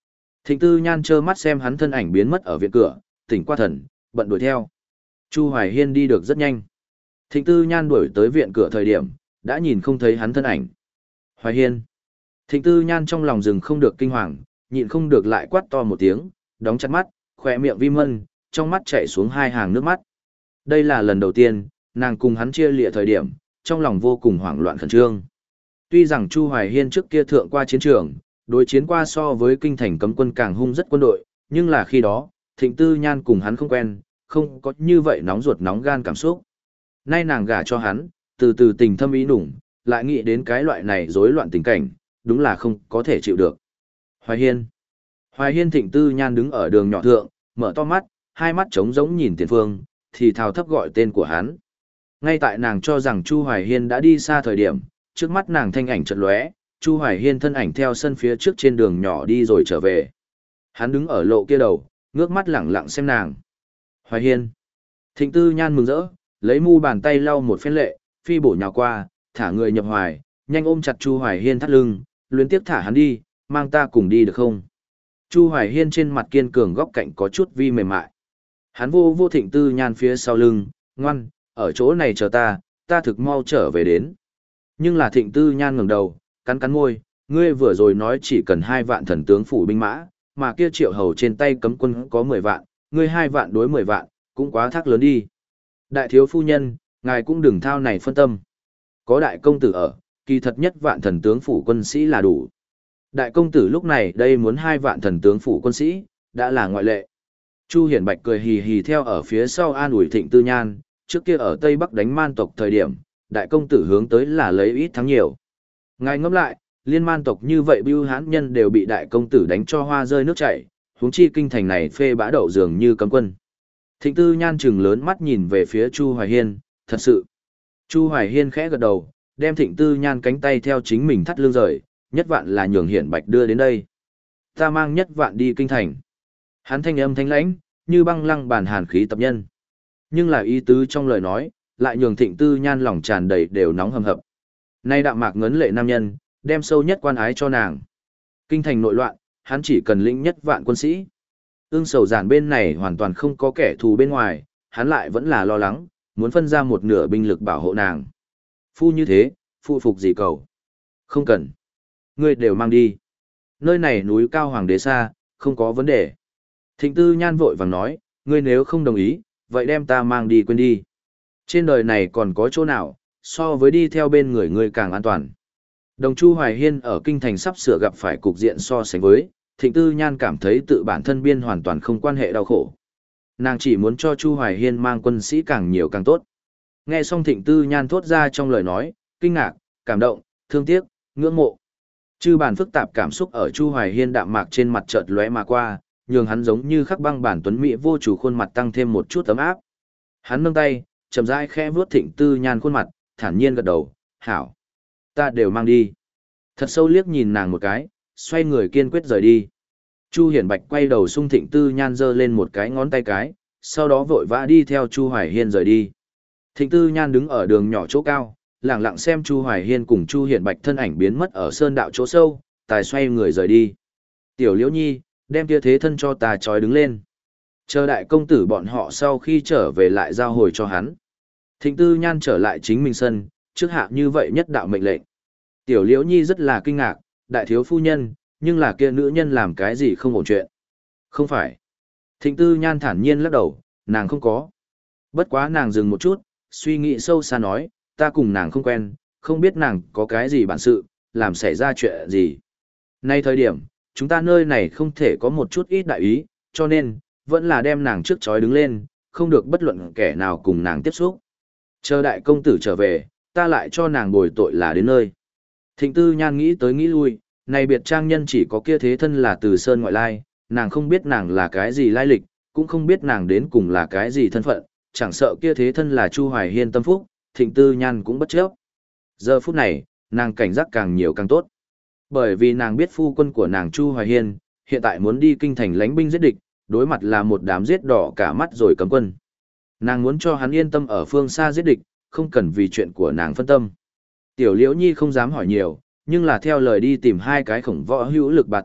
Thịnh Tư Nhan trơ mắt xem hắn thân ảnh biến mất ở viện cửa, tỉnh qua thần, bận đuổi theo. Chu Hoài Hiên đi được rất nhanh. Thịnh Tư Nhan đuổi tới viện cửa thời điểm, đã nhìn không thấy hắn thân ảnh. Hoài Hiên. Thịnh Tư Nhan trong lòng rừng không được kinh hoàng, nhịn không được lại quát to một tiếng, đóng chặt mắt, khỏe miệng vi mân, trong mắt chảy xuống hai hàng nước mắt. Đây là lần đầu tiên, nàng cùng hắn chia lịa thời điểm, trong lòng vô cùng hoảng loạn khẩn trương. Tuy rằng Chu Hoài Hiên trước kia thượng qua chiến trường, đối chiến qua so với kinh thành cấm quân càng hung rất quân đội, nhưng là khi đó, Thịnh Tư Nhan cùng hắn không quen, không có như vậy nóng ruột nóng gan cảm xúc. Nay nàng gả cho hắn, từ từ tình thâm ý nủng, lại nghĩ đến cái loại này rối loạn tình cảnh, đúng là không có thể chịu được. Hoài Hiên. Hoài Hiên. Thịnh Tư Nhan đứng ở đường nhỏ thượng, mở to mắt, hai mắt trống rỗng nhìn tiền phương, thì thào thấp gọi tên của hắn. Ngay tại nàng cho rằng Chu Hoài Hiên đã đi xa thời điểm, trước mắt nàng thanh ảnh chợt lóe, Chu Hoài Hiên thân ảnh theo sân phía trước trên đường nhỏ đi rồi trở về. Hắn đứng ở lộ kia đầu, ngước mắt lẳng lặng xem nàng. Hoài Hiên. Thịnh Tư Nhan mừng rỡ, lấy mu bàn tay lau một phen lệ, phi bổ nhào qua, thả người nhập hoài, nhanh ôm chặt Chu Hoài Hiên thắt lưng, luyến tiếp thả hắn đi, mang ta cùng đi được không? Chu Hoài Hiên trên mặt kiên cường góc cạnh có chút vi mềm mại. Hắn vô vô Thịnh Tư Nhan phía sau lưng, ngoan, ở chỗ này chờ ta, ta thực mau trở về đến. Nhưng là Thịnh Tư Nhan ngẩng đầu, cắn cắn môi, ngươi vừa rồi nói chỉ cần hai vạn thần tướng phủ binh mã, mà kia Triệu Hầu trên tay cấm quân có mười vạn, ngươi hai vạn đối mười vạn, cũng quá thác lớn đi. Đại thiếu phu nhân, ngài cũng đừng thao này phân tâm. Có đại công tử ở, kỳ thật nhất vạn thần tướng phủ quân sĩ là đủ. Đại công tử lúc này đây muốn hai vạn thần tướng phủ quân sĩ, đã là ngoại lệ. Chu Hiển Bạch cười hì hì theo ở phía sau an ủi Thịnh Tư Nhan, trước kia ở Tây Bắc đánh man tộc thời điểm, đại công tử hướng tới là lấy ít thắng nhiều. Ngài ngẫm lại, liên man tộc như vậy bưu hãn nhân đều bị đại công tử đánh cho hoa rơi nước chảy, huống chi kinh thành này phê bã đậu dường như cấm quân. Thịnh Tư Nhan trừng lớn mắt nhìn về phía Chu Hoài Hiên, thật sự. Chu Hoài Hiên khẽ gật đầu, đem Thịnh Tư Nhan cánh tay theo chính mình thắt lưng rời, nhất vạn là nhường Hiển Bạch đưa đến đây. Ta mang nhất vạn đi kinh thành. Hắn thanh âm thanh lãnh, như băng lăng bản hàn khí tập nhân. Nhưng là ý tứ trong lời nói, lại nhường Thịnh Tư Nhan lòng tràn đầy đều nóng hầm hập. Nay đạm mạc ngấn lệ nam nhân, đem sâu nhất quan ái cho nàng. Kinh thành nội loạn, hắn chỉ cần lĩnh nhất vạn quân sĩ. Ưng Sầu Giản bên này hoàn toàn không có kẻ thù bên ngoài, hắn lại vẫn là lo lắng, muốn phân ra một nửa binh lực bảo hộ nàng. Phu như thế, phụ phục gì cầu? Không cần. Ngươi đều mang đi. Nơi này núi cao hoàng đế xa, không có vấn đề. Thịnh Tư Nhan vội vàng nói, ngươi nếu không đồng ý, vậy đem ta mang đi quên đi. Trên đời này còn có chỗ nào, so với đi theo bên người ngươi càng an toàn. Đồng Chu Hoài Hiên ở kinh thành sắp sửa gặp phải cục diện so sánh với, Thịnh Tư Nhan cảm thấy tự bản thân biên hoàn toàn không quan hệ đau khổ. Nàng chỉ muốn cho Chu Hoài Hiên mang quân sĩ càng nhiều càng tốt. Nghe xong Thịnh Tư Nhan thốt ra trong lời nói, kinh ngạc, cảm động, thương tiếc, ngưỡng mộ. Chư bản phức tạp cảm xúc ở Chu Hoài Hiên đạm mạc trên mặt chợt lóe mà qua, nhường hắn giống như khắc băng bản tuấn mỹ vô chủ khuôn mặt tăng thêm một chút ấm áp. Hắn nâng tay, chậm rãi khẽ vuốt Thịnh Tư Nhan khuôn mặt, thản nhiên gật đầu, "Hảo, ta đều mang đi." Thật sâu liếc nhìn nàng một cái, xoay người kiên quyết rời đi. Chu Hiển Bạch quay đầu xung Thịnh Tư Nhan giơ lên một cái ngón tay cái, sau đó vội vã đi theo Chu Hoài Hiên rời đi. Thịnh Tư Nhan đứng ở đường nhỏ chỗ cao, lặng lặng xem Chu Hoài Hiên cùng Chu Hiển Bạch thân ảnh biến mất ở sơn đạo chỗ sâu, tài xoay người rời đi. Tiểu Liễu Nhi, đem kia thế thân cho ta trói đứng lên. Chờ đại công tử bọn họ sau khi trở về lại giao hồi cho hắn. Thịnh Tư Nhan trở lại chính mình sân, trước hạ như vậy nhất đạo mệnh lệnh. Tiểu Liễu Nhi rất là kinh ngạc, đại thiếu phu nhân, nhưng là kia nữ nhân làm cái gì không ổn chuyện. Không phải. Thịnh Tư Nhan thản nhiên lắc đầu, nàng không có. Bất quá nàng dừng một chút, suy nghĩ sâu xa nói, ta cùng nàng không quen, không biết nàng có cái gì bản sự, làm xảy ra chuyện gì. Nay thời điểm, chúng ta nơi này không thể có một chút ít đại ý, cho nên, vẫn là đem nàng trước chói đứng lên, không được bất luận kẻ nào cùng nàng tiếp xúc. Chờ đại công tử trở về, ta lại cho nàng bồi tội là đến nơi. Thịnh Tư Nhan nghĩ tới nghĩ lui, này biệt trang nhân chỉ có kia thế thân là từ sơn ngoại lai, nàng không biết nàng là cái gì lai lịch, cũng không biết nàng đến cùng là cái gì thân phận, chẳng sợ kia thế thân là Chu Hoài Hiên tâm phúc, Thịnh Tư Nhan cũng bất chấp. Giờ phút này, nàng cảnh giác càng nhiều càng tốt. Bởi vì nàng biết phu quân của nàng Chu Hoài Hiên, hiện tại muốn đi kinh thành lãnh binh giết địch, đối mặt là một đám giết đỏ cả mắt rồi cấm quân. Nàng muốn cho hắn yên tâm ở phương xa giết địch, không cần vì chuyện của nàng phân tâm. Tiểu Liễu Nhi không dám hỏi nhiều, nhưng là theo lời đi tìm hai cái khổng võ hữu lực bà tử,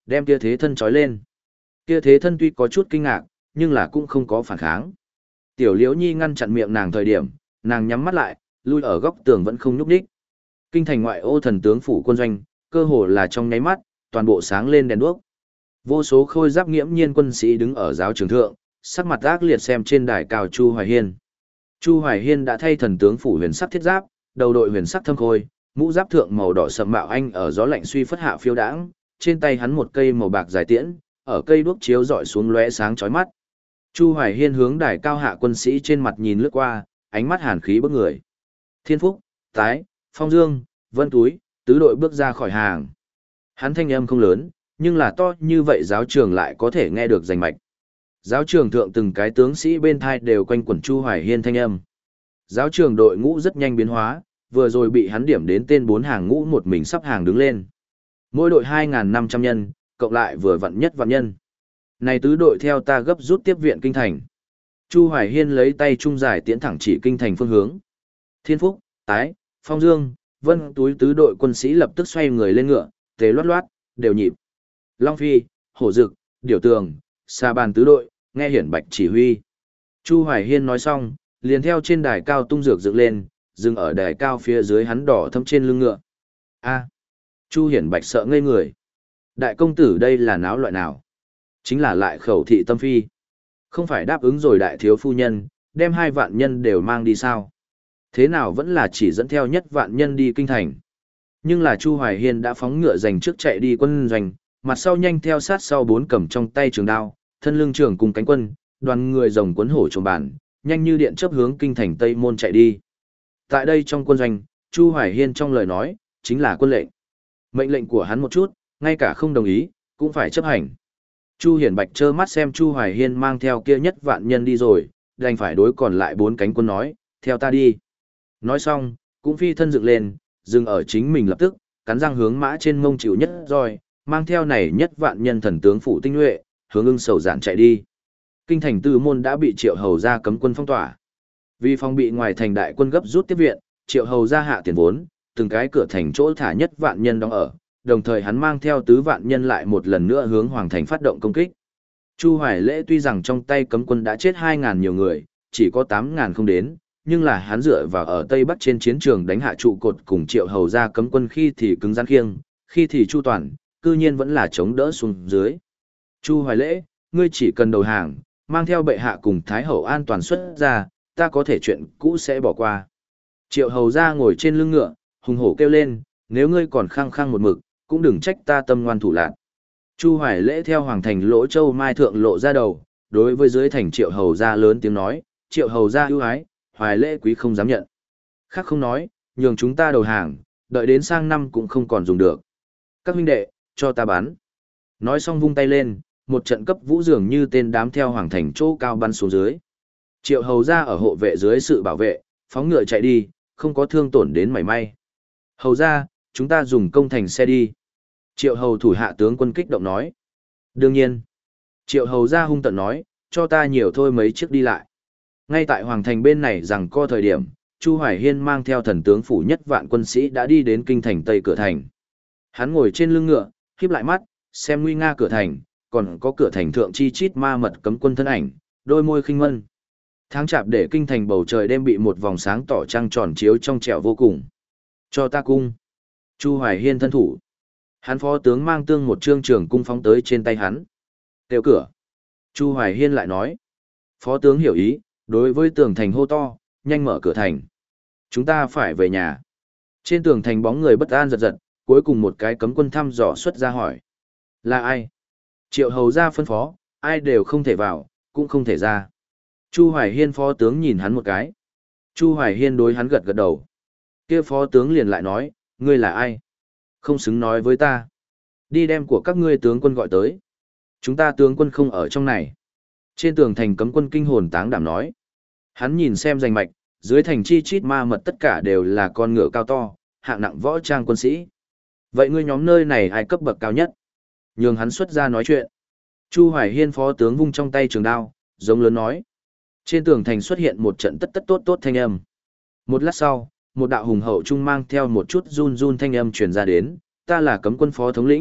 đem kia thế thân trói lên. Kia thế thân tuy có chút kinh ngạc, nhưng là cũng không có phản kháng. Tiểu Liễu Nhi ngăn chặn miệng nàng thời điểm, nàng nhắm mắt lại, lui ở góc tường vẫn không nhúc nhích. Kinh thành ngoại ô thần tướng phủ quân doanh, cơ hồ là trong nháy mắt, toàn bộ sáng lên đèn đuốc. Vô số khôi giáp nghiễm nhiên quân sĩ đứng ở giáo trường thượng, sắc mặt ác liệt xem trên đài cao Chu Hoài Hiên. Chu Hoài Hiên đã thay thần tướng phủ huyền sắc thiết giáp, đầu đội huyền sắc thâm khôi, mũ giáp thượng màu đỏ sẫm mạo anh ở gió lạnh suy phất hạ phiêu đãng, trên tay hắn một cây màu bạc dài tiễn, ở cây đuốc chiếu rọi xuống lóe sáng chói mắt. Chu Hoài Hiên hướng đài cao hạ quân sĩ trên mặt nhìn lướt qua, ánh mắt hàn khí bức người. Thiên Phúc, Tái, Phong Dương, Vân Túi, tứ đội bước ra khỏi hàng. Hắn thanh âm không lớn, nhưng là to như vậy giáo trường lại có thể nghe được rành mạch. Giáo trường thượng từng cái tướng sĩ bên thai đều quanh quẩn Chu Hoài Hiên thanh âm. Giáo trường đội ngũ rất nhanh biến hóa, vừa rồi bị hắn điểm đến tên bốn hàng ngũ một mình sắp hàng đứng lên. Mỗi đội hai nghìn năm trăm nhân, cộng lại vừa vặn nhất vạn nhân. Này tứ đội theo ta gấp rút tiếp viện kinh thành. Chu Hoài Hiên lấy tay trung giải tiễn thẳng chỉ kinh thành phương hướng. Thiên Phúc, Tái, Phong Dương, Vân Túi tứ đội quân sĩ lập tức xoay người lên ngựa, tế loát loát, đều nhịp. Long Phi, Hổ Dực, Điểu Tường, Sa Bàn tứ đội, nghe hiển bạch chỉ huy. Chu Hoài Hiên nói xong, liền theo trên đài cao tung dược dựng lên, dừng ở đài cao phía dưới hắn đỏ thâm trên lưng ngựa. A, Chu hiển bạch sợ ngây người. Đại công tử đây là náo loại nào? Chính là lại khẩu thị tâm phi. Không phải đáp ứng rồi đại thiếu phu nhân, đem hai vạn nhân đều mang đi sao? Thế nào vẫn là chỉ dẫn theo nhất vạn nhân đi kinh thành. Nhưng là Chu Hoài Hiên đã phóng ngựa giành trước chạy đi quân doanh, mặt sau nhanh theo sát sau bốn cầm trong tay trường đao, thân lưng trường cùng cánh quân, đoàn người rồng cuốn hổ trồng bản, nhanh như điện chớp hướng kinh thành Tây Môn chạy đi. Tại đây trong quân doanh, Chu Hoài Hiên trong lời nói, chính là quân lệnh. Mệnh lệnh của hắn một chút, ngay cả không đồng ý, cũng phải chấp hành. Chu Hiển Bạch trơ mắt xem Chu Hoài Hiên mang theo kia nhất vạn nhân đi rồi, đành phải đối còn lại bốn cánh quân nói, theo ta đi. Nói xong, cũng phi thân dựng lên, dừng ở chính mình lập tức, cắn răng hướng mã trên mông chịu nhất rồi, mang theo này nhất vạn nhân thần tướng phủ tinh nhuệ, hướng ưng sầu giản chạy đi. Kinh thành Tư Môn đã bị Triệu Hầu ra cấm quân phong tỏa. Vì phòng bị ngoài thành đại quân gấp rút tiếp viện, Triệu Hầu ra hạ tiền vốn, từng cái cửa thành chỗ thả nhất vạn nhân đóng ở, đồng thời hắn mang theo tứ vạn nhân lại một lần nữa hướng hoàng thành phát động công kích. Chu Hoài Lễ tuy rằng trong tay cấm quân đã chết hai nghìn nhiều người, chỉ có tám nghìn không đến, nhưng là hắn dựa vào ở Tây Bắc trên chiến trường đánh hạ trụ cột cùng Triệu Hầu ra cấm quân khi thì cứng rắn khiêng, khi thì chu toàn, cư nhiên vẫn là chống đỡ xuống dưới. Chu Hoài Lễ, ngươi chỉ cần đầu hàng, mang theo bệ hạ cùng Thái Hậu an toàn xuất ra, ta có thể chuyện cũ sẽ bỏ qua. Triệu Hầu ra ngồi trên lưng ngựa, hùng hổ kêu lên, nếu ngươi còn khăng khăng một mực, cũng đừng trách ta tâm ngoan thủ lạn. Chu Hoài Lễ theo hoàng thành Lỗ Châu Mai thượng lộ ra đầu, đối với dưới thành Triệu Hầu ra lớn tiếng nói, Triệu Hầu ra ưu ái, Hoài Lễ quý không dám nhận. Khác không nói, nhường chúng ta đầu hàng, đợi đến sang năm cũng không còn dùng được. Các huynh đệ, cho ta bắn. Nói xong vung tay lên, một trận cấp vũ dường như tên đám theo hoàng thành chỗ cao bắn xuống dưới. Triệu Hầu ra ở hộ vệ dưới sự bảo vệ, phóng ngựa chạy đi, không có thương tổn đến mảy may. Hầu ra, chúng ta dùng công thành xe đi. Triệu Hầu thủ hạ tướng quân kích động nói. Đương nhiên. Triệu Hầu ra hung tận nói, cho ta nhiều thôi mấy chiếc đi lại. Ngay tại hoàng thành bên này rằng co thời điểm, Chu Hoài Hiên mang theo thần tướng phủ nhất vạn quân sĩ đã đi đến kinh thành Tây cửa thành. Hắn ngồi trên lưng ngựa, khép lại mắt, xem nguy nga cửa thành, còn có cửa thành thượng chi chít ma mật cấm quân thân ảnh, đôi môi khinh mân. Tháng chạp để kinh thành bầu trời đêm bị một vòng sáng tỏ trăng tròn chiếu trong trẻo vô cùng. Cho ta cung. Chu Hoài Hiên thân thủ. Hắn phó tướng mang tương một trương trường cung phóng tới trên tay hắn. Kêu cửa. Chu Hoài Hiên lại nói. Phó tướng hiểu ý, đối với tường thành hô to, nhanh mở cửa thành. Chúng ta phải về nhà. Trên tường thành bóng người bất an giật giật, cuối cùng một cái cấm quân thăm dò xuất ra hỏi. Là ai? Triệu Hầu ra phân phó, ai đều không thể vào, cũng không thể ra. Chu Hoài Hiên phó tướng nhìn hắn một cái. Chu Hoài Hiên đối hắn gật gật đầu. Kia phó tướng liền lại nói, ngươi là ai? Không xứng nói với ta. Đi đem của các ngươi tướng quân gọi tới. Chúng ta tướng quân không ở trong này. Trên tường thành cấm quân kinh hồn táng đảm nói. Hắn nhìn xem danh mạch, dưới thành chi chít ma mật tất cả đều là con ngựa cao to, hạng nặng võ trang quân sĩ. Vậy ngươi nhóm nơi này ai cấp bậc cao nhất? Nhường hắn xuất ra nói chuyện. Chu Hoài Hiên phó tướng vung trong tay trường đao, giống lớn nói. Trên tường thành xuất hiện một trận tất tất tốt tốt thanh âm. Một lát sau, một đạo hùng hậu trung mang theo một chút run run thanh âm truyền ra đến, ta là cấm quân phó thống lĩnh,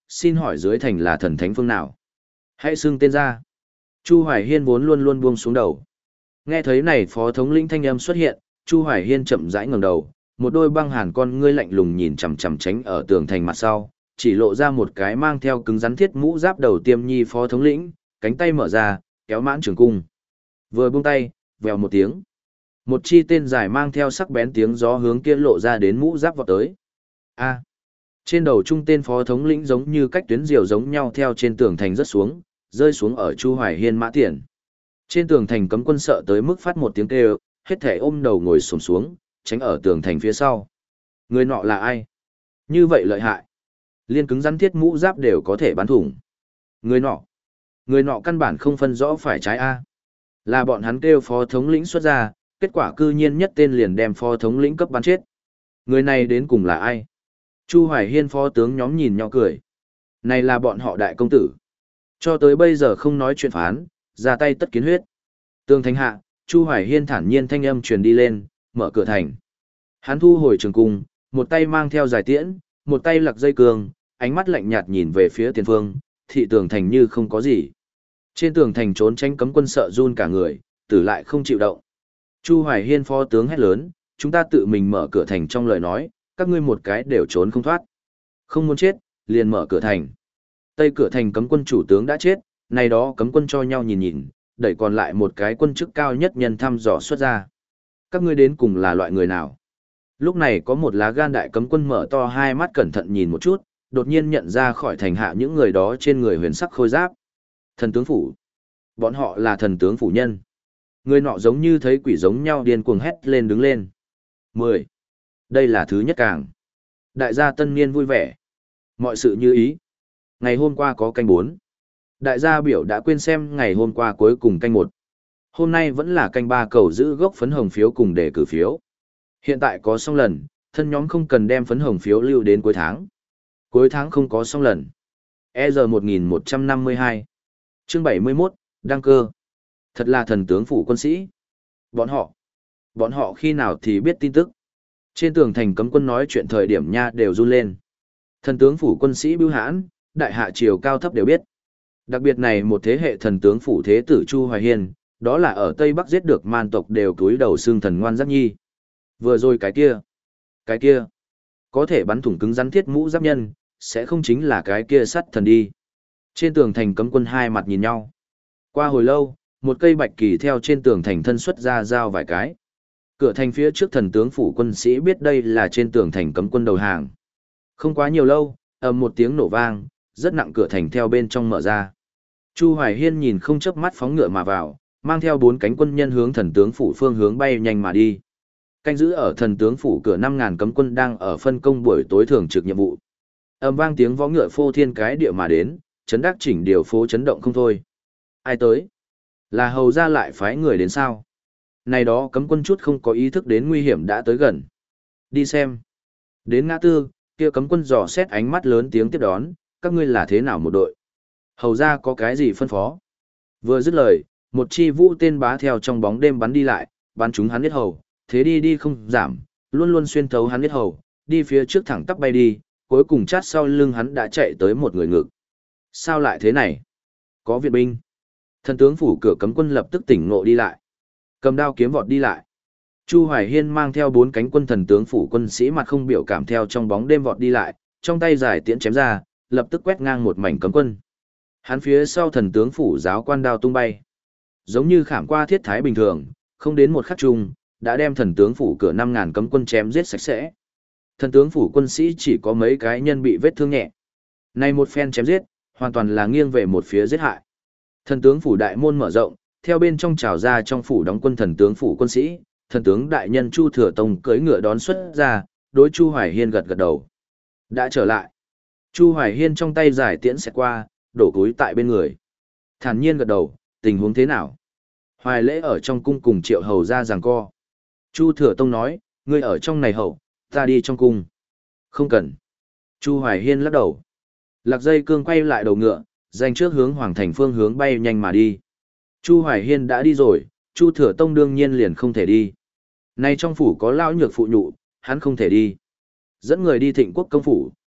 xin hỏi dưới thành là thần thánh phương nào? Hãy xưng tên ra. Chu Hoài Hiên vốn luôn luôn buông xuống đầu. Nghe thấy này phó thống lĩnh thanh âm xuất hiện, Chu Hoài Hiên chậm rãi ngẩng đầu, một đôi băng hàn con ngươi lạnh lùng nhìn chằm chằm tránh ở tường thành mặt sau, chỉ lộ ra một cái mang theo cứng rắn thiết mũ giáp đầu tiêm nhi phó thống lĩnh, cánh tay mở ra, kéo mãn trường cung. Vừa buông tay, vèo một tiếng. Một chi tên dài mang theo sắc bén tiếng gió hướng kia lộ ra đến mũ giáp vọt tới. A. Trên đầu trung tên phó thống lĩnh giống như cách tuyến diều giống nhau theo trên tường thành rớt xuống, rơi xuống ở Chu Hoài Hiên mã tiền. Trên tường thành cấm quân sợ tới mức phát một tiếng kêu, hết thể ôm đầu ngồi xổm xuống, tránh ở tường thành phía sau. Người nọ là ai? Như vậy lợi hại. Liên cứng rắn thiết mũ giáp đều có thể bắn thủng. Người nọ. Người nọ căn bản không phân rõ phải trái A. Là bọn hắn kêu phó thống lĩnh xuất ra, kết quả cư nhiên nhất tên liền đem phó thống lĩnh cấp bắn chết. Người này đến cùng là ai? Chu Hoài Hiên phó tướng nhóm nhìn nhau cười. Này là bọn họ đại công tử. Cho tới bây giờ không nói chuyện phán, ra tay tất kiến huyết. Tường thành hạ, Chu Hoài Hiên thản nhiên thanh âm truyền đi lên, mở cửa thành. Hắn thu hồi trường cung, một tay mang theo giải tiễn, một tay lặc dây cương, ánh mắt lạnh nhạt nhìn về phía tiền phương, thị tường thành như không có gì. Trên tường thành trốn tránh cấm quân sợ run cả người, tử lại không chịu động. Chu Hoài Hiên phó tướng hét lớn, chúng ta tự mình mở cửa thành trong lời nói, các ngươi một cái đều trốn không thoát. Không muốn chết, liền mở cửa thành. Tây cửa thành cấm quân chủ tướng đã chết, này đó cấm quân cho nhau nhìn nhìn, đẩy còn lại một cái quân chức cao nhất nhân thăm dò xuất ra. Các ngươi đến cùng là loại người nào? Lúc này có một lá gan đại cấm quân mở to hai mắt cẩn thận nhìn một chút, đột nhiên nhận ra khỏi thành hạ những người đó trên người huyền sắc khôi giáp. Thần tướng phủ. Bọn họ là thần tướng phủ nhân. Người nọ giống như thấy quỷ giống nhau điên cuồng hét lên đứng lên. mười. Đây là thứ nhất càng. Đại gia tân niên vui vẻ. Mọi sự như ý. Ngày hôm qua có canh bốn. Đại gia biểu đã quên xem ngày hôm qua cuối cùng canh một. Hôm nay vẫn là canh ba cầu giữ gốc phấn hồng phiếu cùng đề cử phiếu. Hiện tại có xong lần, thân nhóm không cần đem phấn hồng phiếu lưu đến cuối tháng. Cuối tháng không có xong lần. E R một nghìn một trăm năm mươi hai. Chương bảy mươi mốt, đăng cơ. Thật là thần tướng phủ quân sĩ. Bọn họ. Bọn họ khi nào thì biết tin tức. Trên tường thành cấm quân nói chuyện thời điểm nha đều run lên. Thần tướng phủ quân sĩ bưu hãn, đại hạ triều cao thấp đều biết. Đặc biệt này một thế hệ thần tướng phủ thế tử Chu Hoài Hiên, đó là ở Tây Bắc giết được man tộc đều túi đầu xương thần ngoan giác nhi. Vừa rồi cái kia, cái kia, có thể bắn thủng cứng rắn thiết mũ giáp nhân, sẽ không chính là cái kia sắt thần đi. Trên tường thành cấm quân hai mặt nhìn nhau. Qua hồi lâu, một cây bạch kỳ theo trên tường thành thân xuất ra giao vài cái. Cửa thành phía trước thần tướng phủ quân sĩ biết đây là trên tường thành cấm quân đầu hàng. Không quá nhiều lâu, ầm một tiếng nổ vang, rất nặng cửa thành theo bên trong mở ra. Chu Hoài Hiên nhìn không chớp mắt phóng ngựa mà vào, mang theo bốn cánh quân nhân hướng thần tướng phủ phương hướng bay nhanh mà đi. Canh giữ ở thần tướng phủ cửa năm ngàn cấm quân đang ở phân công buổi tối thường trực nhiệm vụ. Ầm vang tiếng vó ngựa phô thiên cái địa mà đến, chấn đắc chỉnh điều phố chấn động không thôi. Ai tới? Là hầu ra lại phái người đến sao? Này đó cấm quân chút không có ý thức đến nguy hiểm đã tới gần. Đi xem. Đến ngã tư, kia cấm quân dò xét ánh mắt lớn tiếng tiếp đón, các ngươi là thế nào một đội? Hầu ra có cái gì phân phó? Vừa dứt lời, một chi vũ tên bá theo trong bóng đêm bắn đi lại, bắn chúng hắn biết hầu, thế đi đi không giảm, luôn luôn xuyên thấu hắn biết hầu, đi phía trước thẳng tắp bay đi, cuối cùng chát sau lưng hắn đã chạy tới một người ngực. Sao lại thế này? Có viện binh. Thần tướng phủ cửa cấm quân lập tức tỉnh ngộ đi lại. Cầm đao kiếm vọt đi lại. Chu Hoài Hiên mang theo bốn cánh quân thần tướng phủ quân sĩ mặt không biểu cảm theo trong bóng đêm vọt đi lại, trong tay giải tiễn chém ra, lập tức quét ngang một mảnh cấm quân. Hắn phía sau thần tướng phủ giáo quan đao tung bay. Giống như khảm qua thiết thái bình thường, không đến một khắc chung, đã đem thần tướng phủ cửa năm ngàn cấm quân chém giết sạch sẽ. Thần tướng phủ quân sĩ chỉ có mấy cái nhân bị vết thương nhẹ. Này một phen chém giết, hoàn toàn là nghiêng về một phía giết hại. Thần tướng phủ đại môn mở rộng, theo bên trong trào ra trong phủ đóng quân thần tướng phủ quân sĩ, thần tướng đại nhân Chu Thừa Tông cưỡi ngựa đón xuất ra, đối Chu Hoài Hiên gật gật đầu. Đã trở lại. Chu Hoài Hiên trong tay giải tiễn xẹt qua, đổ cúi tại bên người. Thản nhiên gật đầu, tình huống thế nào? Hoài lễ ở trong cung cùng Triệu hầu ra giằng co. Chu Thừa Tông nói, ngươi ở trong này hậu, ta đi trong cung. Không cần. Chu Hoài Hiên lắc đầu. Lạc dây cương quay lại đầu ngựa, dành trước hướng hoàng thành phương hướng bay nhanh mà đi. Chu Hoài Hiên đã đi rồi, Chu Thừa Tông đương nhiên liền không thể đi. Nay trong phủ có lão nhược phụ nhụ, hắn không thể đi. Dẫn người đi Thịnh Quốc công phủ,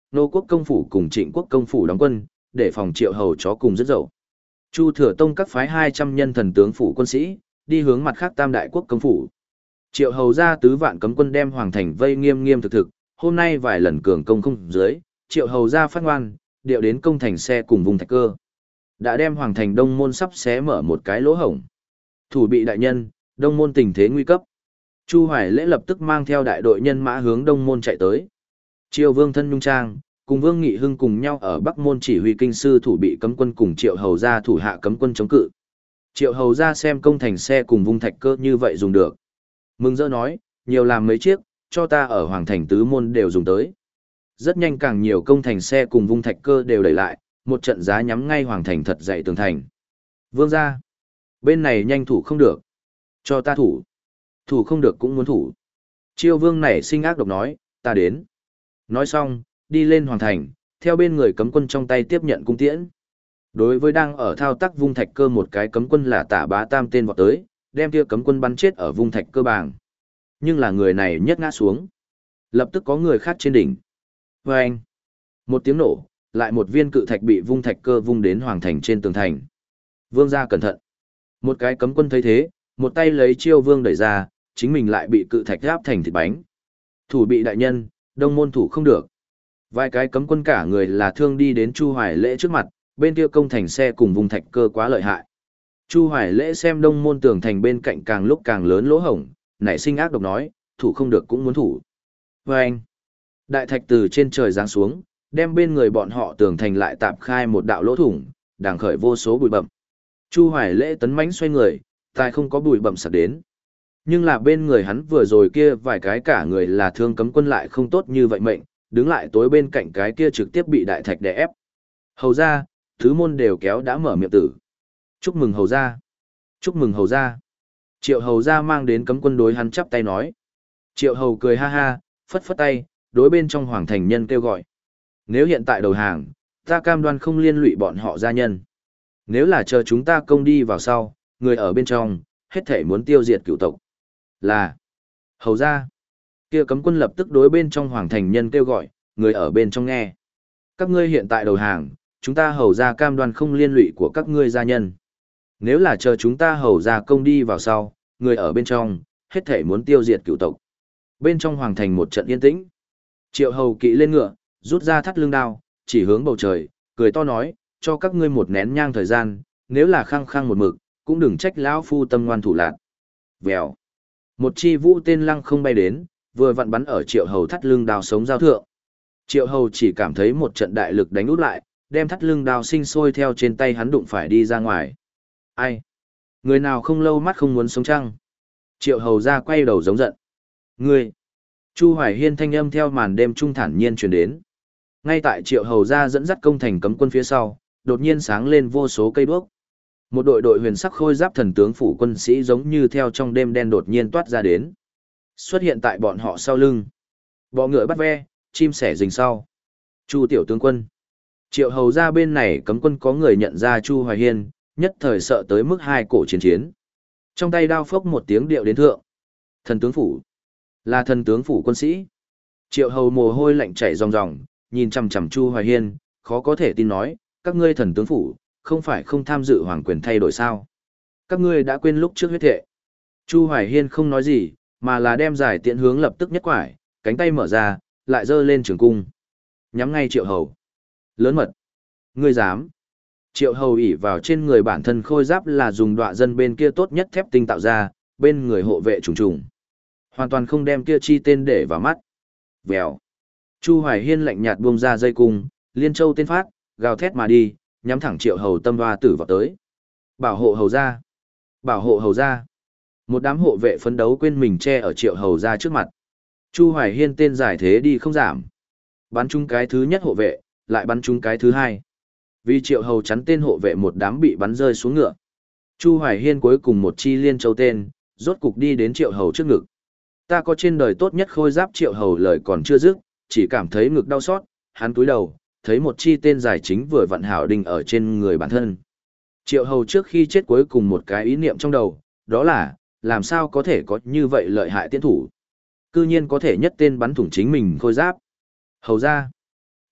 Nô quốc công phủ cùng Trịnh quốc công phủ đóng quân, để phòng Triệu Hầu chó cùng rất dậu. Chu Thừa Tông các phái hai trăm nhân thần tướng phủ quân sĩ, đi hướng mặt khác Tam Đại quốc công phủ. Triệu Hầu ra tứ vạn cấm quân đem hoàng thành vây nghiêm nghiêm thực thực, hôm nay vài lần cường công không dưới, Triệu Hầu ra phát ngoan, điệu đến công thành xe cùng vùng thạch cơ. Đã đem hoàng thành đông môn sắp xé mở một cái lỗ hổng. Thủ bị đại nhân, đông môn tình thế nguy cấp. Chu Hoài Lễ lập tức mang theo đại đội nhân mã hướng đông môn chạy tới. Triều Vương thân nhung trang, cùng Vương Nghị Hưng cùng nhau ở Bắc môn chỉ huy kinh sư thủ bị cấm quân cùng Triệu Hầu ra thủ hạ cấm quân chống cự. Triệu Hầu ra xem công thành xe cùng vùng thạch cơ như vậy dùng được. Mừng rỡ nói, nhiều làm mấy chiếc, cho ta ở hoàng thành tứ môn đều dùng tới. Rất nhanh càng nhiều công thành xe cùng vùng thạch cơ đều đẩy lại, một trận giá nhắm ngay hoàng thành thật dậy tường thành. Vương ra, bên này nhanh thủ không được. Cho ta thủ. Thủ không được cũng muốn thủ. Chiêu Vương nảy sinh ác độc nói, ta đến. Nói xong, đi lên hoàng thành, theo bên người cấm quân trong tay tiếp nhận cung tiễn. Đối với đang ở thao tác vung thạch cơ một cái cấm quân là Tả Bá Tam tên vọt tới, đem kia cấm quân bắn chết ở vung thạch cơ bàng. Nhưng là người này nhất ngã xuống. Lập tức có người khác trên đỉnh. Và anh, một tiếng nổ, lại một viên cự thạch bị vung thạch cơ vung đến hoàng thành trên tường thành. Vương gia cẩn thận. Một cái cấm quân thấy thế, một tay lấy Chiêu Vương đẩy ra, chính mình lại bị cự thạch áp thành thịt bánh. Thủ bị đại nhân, đông môn thủ không được. Vài cái cấm quân cả người là thương đi đến Chu Hoài Lễ trước mặt, bên kia công thành xe cùng vùng thạch cơ quá lợi hại. Chu Hoài Lễ xem đông môn tường thành bên cạnh càng lúc càng lớn lỗ hổng, nảy sinh ác độc nói, thủ không được cũng muốn thủ. Và anh, đại thạch từ trên trời giáng xuống, đem bên người bọn họ tường thành lại tạp khai một đạo lỗ thủng, đàng khởi vô số bụi bậm. Chu Hoài Lễ tấn mãnh xoay người, tài không có bụi bậm sặc đến. Nhưng là bên người hắn vừa rồi kia vài cái cả người là thương cấm quân lại không tốt như vậy mệnh, đứng lại tối bên cạnh cái kia trực tiếp bị đại thạch đè ép. Hầu ra, thứ môn đều kéo đã mở miệng tử. Chúc mừng hầu ra. Chúc mừng hầu ra. Triệu hầu ra mang đến cấm quân đối hắn chắp tay nói. Triệu hầu cười ha ha, phất phất tay, đối bên trong hoàng thành nhân kêu gọi. Nếu hiện tại đầu hàng, ta cam đoan không liên lụy bọn họ gia nhân. Nếu là chờ chúng ta công đi vào sau, người ở bên trong, hết thể muốn tiêu diệt cựu tộc. Là, hầu ra. Kia cấm quân lập tức đối bên trong hoàng thành nhân kêu gọi, người ở bên trong nghe. Các ngươi hiện tại đầu hàng, chúng ta hầu ra cam đoan không liên lụy của các ngươi gia nhân. Nếu là chờ chúng ta hầu ra công đi vào sau, người ở bên trong, hết thể muốn tiêu diệt cựu tộc. Bên trong hoàng thành một trận yên tĩnh. Triệu hầu kỵ lên ngựa, rút ra thắt lưng đao, chỉ hướng bầu trời, cười to nói, cho các ngươi một nén nhang thời gian, nếu là khăng khăng một mực, cũng đừng trách lão phu tâm ngoan thủ lạn. Vèo. Một chi vũ tên lăng không bay đến, vừa vặn bắn ở triệu hầu thắt lưng đao sống giao thượng. Triệu hầu chỉ cảm thấy một trận đại lực đánh út lại, đem thắt lưng đao sinh sôi theo trên tay hắn đụng phải đi ra ngoài. Ai? Người nào không lâu mắt không muốn sống chăng? Triệu hầu ra quay đầu giống giận. Ngươi! Chu Hoài Hiên thanh âm theo màn đêm trung thản nhiên truyền đến. Ngay tại triệu hầu ra dẫn dắt công thành cấm quân phía sau, đột nhiên sáng lên vô số cây đuốc. Một đội đội huyền sắc khôi giáp thần tướng phủ quân sĩ giống như theo trong đêm đen đột nhiên toát ra đến. Xuất hiện tại bọn họ sau lưng. Bọ ngựa bắt ve, chim sẻ rình sau. Chu tiểu tướng quân. Triệu hầu ra bên này cấm quân có người nhận ra Chu Hoài Hiên, nhất thời sợ tới mức hai cổ chiến chiến. Trong tay đao phốc một tiếng điệu đến thượng. Thần tướng phủ. Là thần tướng phủ quân sĩ. Triệu hầu mồ hôi lạnh chảy ròng ròng, nhìn chằm chằm Chu Hoài Hiên, khó có thể tin nói, các ngươi thần tướng phủ, không phải không tham dự hoàng quyền thay đổi sao? Các ngươi đã quên lúc trước huyết thệ. Chu Hoài Hiên không nói gì, mà là đem giải tiện hướng lập tức nhất quải, cánh tay mở ra, lại giơ lên trường cung. Nhắm ngay Triệu hầu. Lớn mật. Ngươi dám. Triệu hầu ỉ vào trên người bản thân khôi giáp là dùng đọa dân bên kia tốt nhất thép tinh tạo ra, bên người hộ vệ trùng trùng. Hoàn toàn không đem kia chi tên để vào mắt. Vèo. Chu Hoài Hiên lạnh nhạt buông ra dây cung, liên châu tên phát, gào thét mà đi, nhắm thẳng triệu hầu tâm hoa tử vào tới. Bảo hộ hầu ra. Bảo hộ hầu ra. Một đám hộ vệ phấn đấu quên mình che ở triệu hầu ra trước mặt. Chu Hoài Hiên tên giải thế đi không giảm. Bắn trúng cái thứ nhất hộ vệ, lại bắn trúng cái thứ hai. Vì triệu hầu chắn tên hộ vệ một đám bị bắn rơi xuống ngựa. Chu Hoài Hiên cuối cùng một chi liên châu tên, rốt cục đi đến triệu hầu trước ngực. Ta có trên đời tốt nhất khôi giáp triệu hầu lời còn chưa dứt, chỉ cảm thấy ngực đau xót, hắn cúi đầu, thấy một chi tên giải chính vừa vặn hảo đinh ở trên người bản thân. Triệu hầu trước khi chết cuối cùng một cái ý niệm trong đầu, đó là, làm sao có thể có như vậy lợi hại tiến thủ. Cư nhiên có thể nhất tên bắn thủng chính mình khôi giáp. Hầu ra.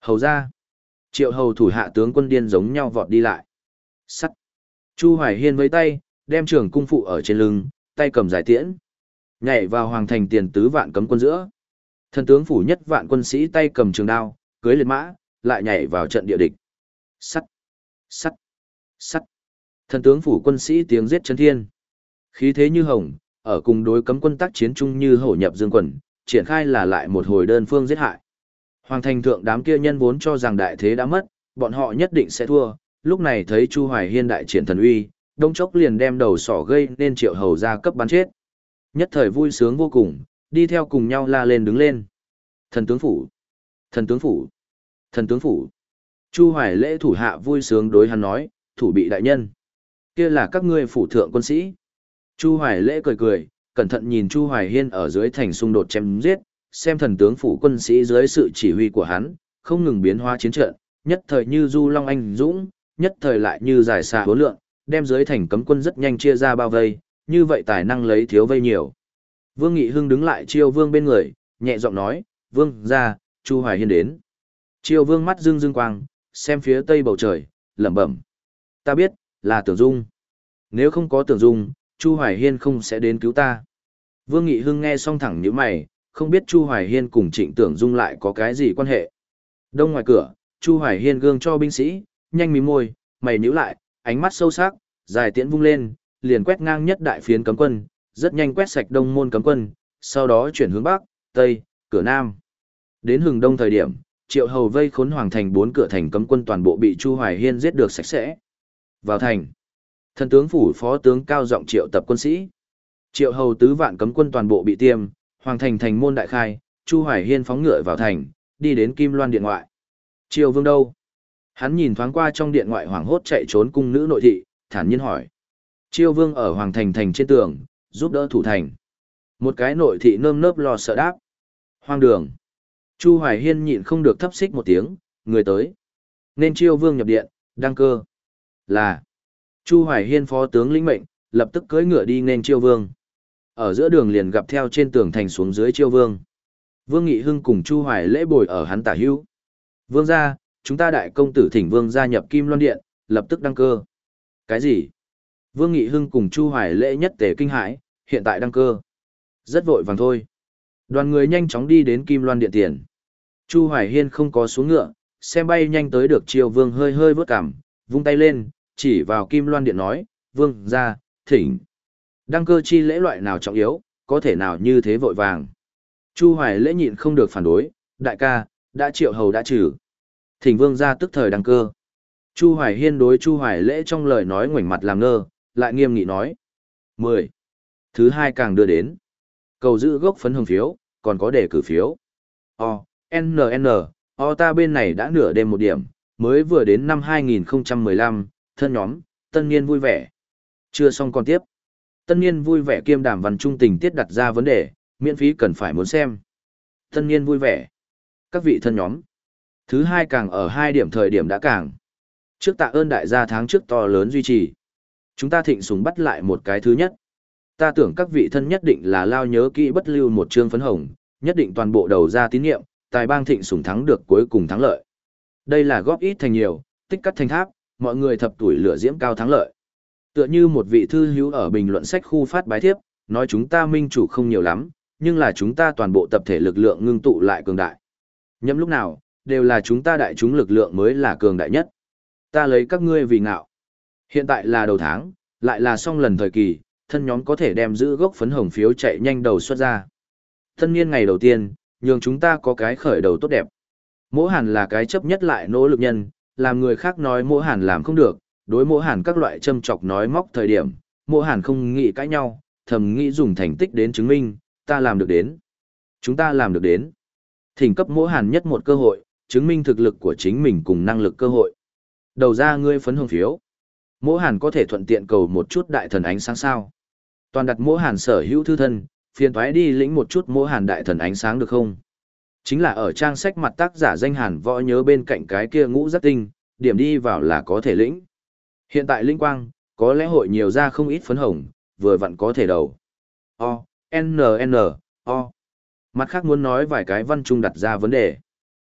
Hầu ra. Triệu hầu thủ hạ tướng quân điên giống nhau vọt đi lại. Sắt. Chu Hoài Hiên với tay, đem trường cung phụ ở trên lưng, tay cầm giải tiễn. Nhảy vào hoàng thành tiền tứ vạn cấm quân giữa. Thần tướng phủ nhất vạn quân sĩ tay cầm trường đao, cưới liệt mã, lại nhảy vào trận địa địch. Sắt. Sắt. Sắt. Thần tướng phủ quân sĩ tiếng giết chấn thiên. Khí thế như hồng, ở cùng đối cấm quân tác chiến chung như hổ nhập dương quần, triển khai là lại một hồi đơn phương giết hại. Hoàng thành thượng đám kia nhân vốn cho rằng đại thế đã mất, bọn họ nhất định sẽ thua, lúc này thấy Chu Hoài Hiên đại triển thần uy, đông chốc liền đem đầu sỏ gây nên Triệu hầu ra cấp bắn chết. Nhất thời vui sướng vô cùng, đi theo cùng nhau la lên đứng lên. Thần tướng phủ, thần tướng phủ, thần tướng phủ. Chu Hoài Lễ thủ hạ vui sướng đối hắn nói, thủ bị đại nhân. Kia là các ngươi phủ thượng quân sĩ. Chu Hoài Lễ cười cười, cẩn thận nhìn Chu Hoài Hiên ở dưới thành xung đột chém giết, xem thần tướng phủ quân sĩ dưới sự chỉ huy của hắn, không ngừng biến hóa chiến trận, nhất thời như du long anh dũng, nhất thời lại như giải xạ hố lượng, đem dưới thành cấm quân rất nhanh chia ra bao vây, như vậy tài năng lấy thiếu vây nhiều. Vương Nghị Hưng đứng lại Chiêu Vương bên người, nhẹ giọng nói, Vương ra, Chu Hoài Hiên đến. Chiêu Vương mắt rưng rưng quang, xem phía tây bầu trời, lẩm bẩm. Ta biết, là Tưởng Dung. Nếu không có Tưởng Dung, Chu Hoài Hiên không sẽ đến cứu ta. Vương Nghị Hưng nghe xong thẳng nhíu mày, không biết Chu Hoài Hiên cùng Trịnh Tưởng Dung lại có cái gì quan hệ. Đông ngoài cửa, Chu Hoài Hiên gương cho binh sĩ, nhanh mím môi, mày nhíu lại, ánh mắt sâu sắc, dài tiễn vung lên, liền quét ngang nhất đại phiến cấm quân, rất nhanh quét sạch đông môn cấm quân, sau đó chuyển hướng bắc, tây, cửa nam. Đến hừng đông thời điểm, Triệu hầu vây khốn hoàng thành bốn cửa thành cấm quân toàn bộ bị Chu Hoài Hiên giết được sạch sẽ. Vào thành, thần tướng phủ phó tướng cao giọng triệu tập quân sĩ. Triệu hầu tứ vạn cấm quân toàn bộ bị tiêm, hoàng thành thành môn đại khai, Chu Hoài Hiên phóng ngựa vào thành, đi đến Kim Loan điện ngoại. Triều Vương đâu? Hắn nhìn thoáng qua trong điện ngoại hoảng hốt chạy trốn cung nữ nội thị, thản nhiên hỏi. Triều Vương ở hoàng thành thành trên tường, giúp đỡ thủ thành. Một cái nội thị nơm nớp lo sợ đáp. Hoang đường. Chu Hoài Hiên nhịn không được thấp xích một tiếng, người tới. Nên Triều Vương nhập điện, đăng cơ. Là. Chu Hoài Hiên phó tướng lĩnh mệnh, lập tức cưỡi ngựa đi nên Triều Vương. Ở giữa đường liền gặp theo trên tường thành xuống dưới Triều Vương. Vương Nghị Hưng cùng Chu Hoài Lễ bồi ở hắn tả hữu. Vương gia, chúng ta đại công tử thỉnh Vương gia nhập Kim Loan Điện, lập tức đăng cơ. Cái gì? Vương Nghị Hưng cùng Chu Hoài Lễ nhất tề kinh hãi, hiện tại đăng cơ. Rất vội vàng thôi. Đoàn người nhanh chóng đi đến Kim Loan Điện tiền. Chu Hoài Hiên không có xuống ngựa, xem bay nhanh tới được Triều Vương hơi hơi vớt cằm, vung tay lên, chỉ vào Kim Loan Điện nói, Vương gia, thỉnh. Đăng cơ chi lễ loại nào trọng yếu, có thể nào như thế vội vàng. Chu Hoài Lễ nhịn không được phản đối, đại ca, đã Triệu hầu đã trừ. Thỉnh Vương gia tức thời đăng cơ. Chu Hoài Hiên đối Chu Hoài Lễ trong lời nói ngoảnh mặt làm ngơ, lại nghiêm nghị nói. mười. Thứ hai càng đưa đến. Cầu giữ gốc phấn hồng phiếu, còn có đề cử phiếu. O, N N, O ta bên này đã nửa đêm một điểm, mới vừa đến năm hai nghìn không trăm mười lăm, thân nhóm, tân niên vui vẻ. Chưa xong còn tiếp. Tân niên vui vẻ kiêm đàm văn trung tình tiết đặt ra vấn đề, miễn phí cần phải muốn xem. Tân niên vui vẻ. Các vị thân nhóm. Thứ hai càng ở hai điểm thời điểm đã càng. Trước tạ ơn đại gia tháng trước to lớn duy trì. Chúng ta thịnh súng bắt lại một cái thứ nhất. Ta tưởng các vị thân nhất định là lao nhớ kỹ bất lưu một chương phấn hồng, nhất định toàn bộ đầu ra tín nhiệm, tài bang thịnh sủng thắng được cuối cùng thắng lợi. Đây là góp ít thành nhiều, tích cắt thành tháp, mọi người thập tuổi lửa diễm cao thắng lợi. Tựa như một vị thư hữu ở bình luận sách khu phát bái thiếp, nói chúng ta minh chủ không nhiều lắm, nhưng là chúng ta toàn bộ tập thể lực lượng ngưng tụ lại cường đại. Nhậm lúc nào, đều là chúng ta đại chúng lực lượng mới là cường đại nhất. Ta lấy các ngươi vì ngạo. Hiện tại là đầu tháng, lại là xong lần thời kỳ, thân nhóm có thể đem giữ gốc phấn hồng phiếu chạy nhanh đầu xuất ra. Thân niên ngày đầu tiên, nhường chúng ta có cái khởi đầu tốt đẹp. Mỗ Hàn là cái chấp nhất lại nỗ lực nhân, làm người khác nói Mỗ Hàn làm không được, đối Mỗ Hàn các loại châm chọc nói móc thời điểm, Mỗ Hàn không nghĩ cãi nhau, thầm nghĩ dùng thành tích đến chứng minh, ta làm được đến. Chúng ta làm được đến. Thỉnh cấp Mỗ Hàn nhất một cơ hội, chứng minh thực lực của chính mình cùng năng lực cơ hội. Đầu ra ngươi phấn hồng phiếu. Mỗ Hàn có thể thuận tiện cầu một chút đại thần ánh sáng sao. Toàn đặt Mỗ Hàn sở hữu thư thân, phiền thoái đi lĩnh một chút Mỗ Hàn đại thần ánh sáng được không? Chính là ở trang sách mặt tác giả danh Hàn Võ nhớ bên cạnh cái kia ngũ giác tinh, điểm đi vào là có thể lĩnh. Hiện tại linh quang, có lẽ hội nhiều ra không ít phấn hồng, vừa vặn có thể đầu. O, N N, O. Mặt khác muốn nói vài cái văn trung đặt ra vấn đề.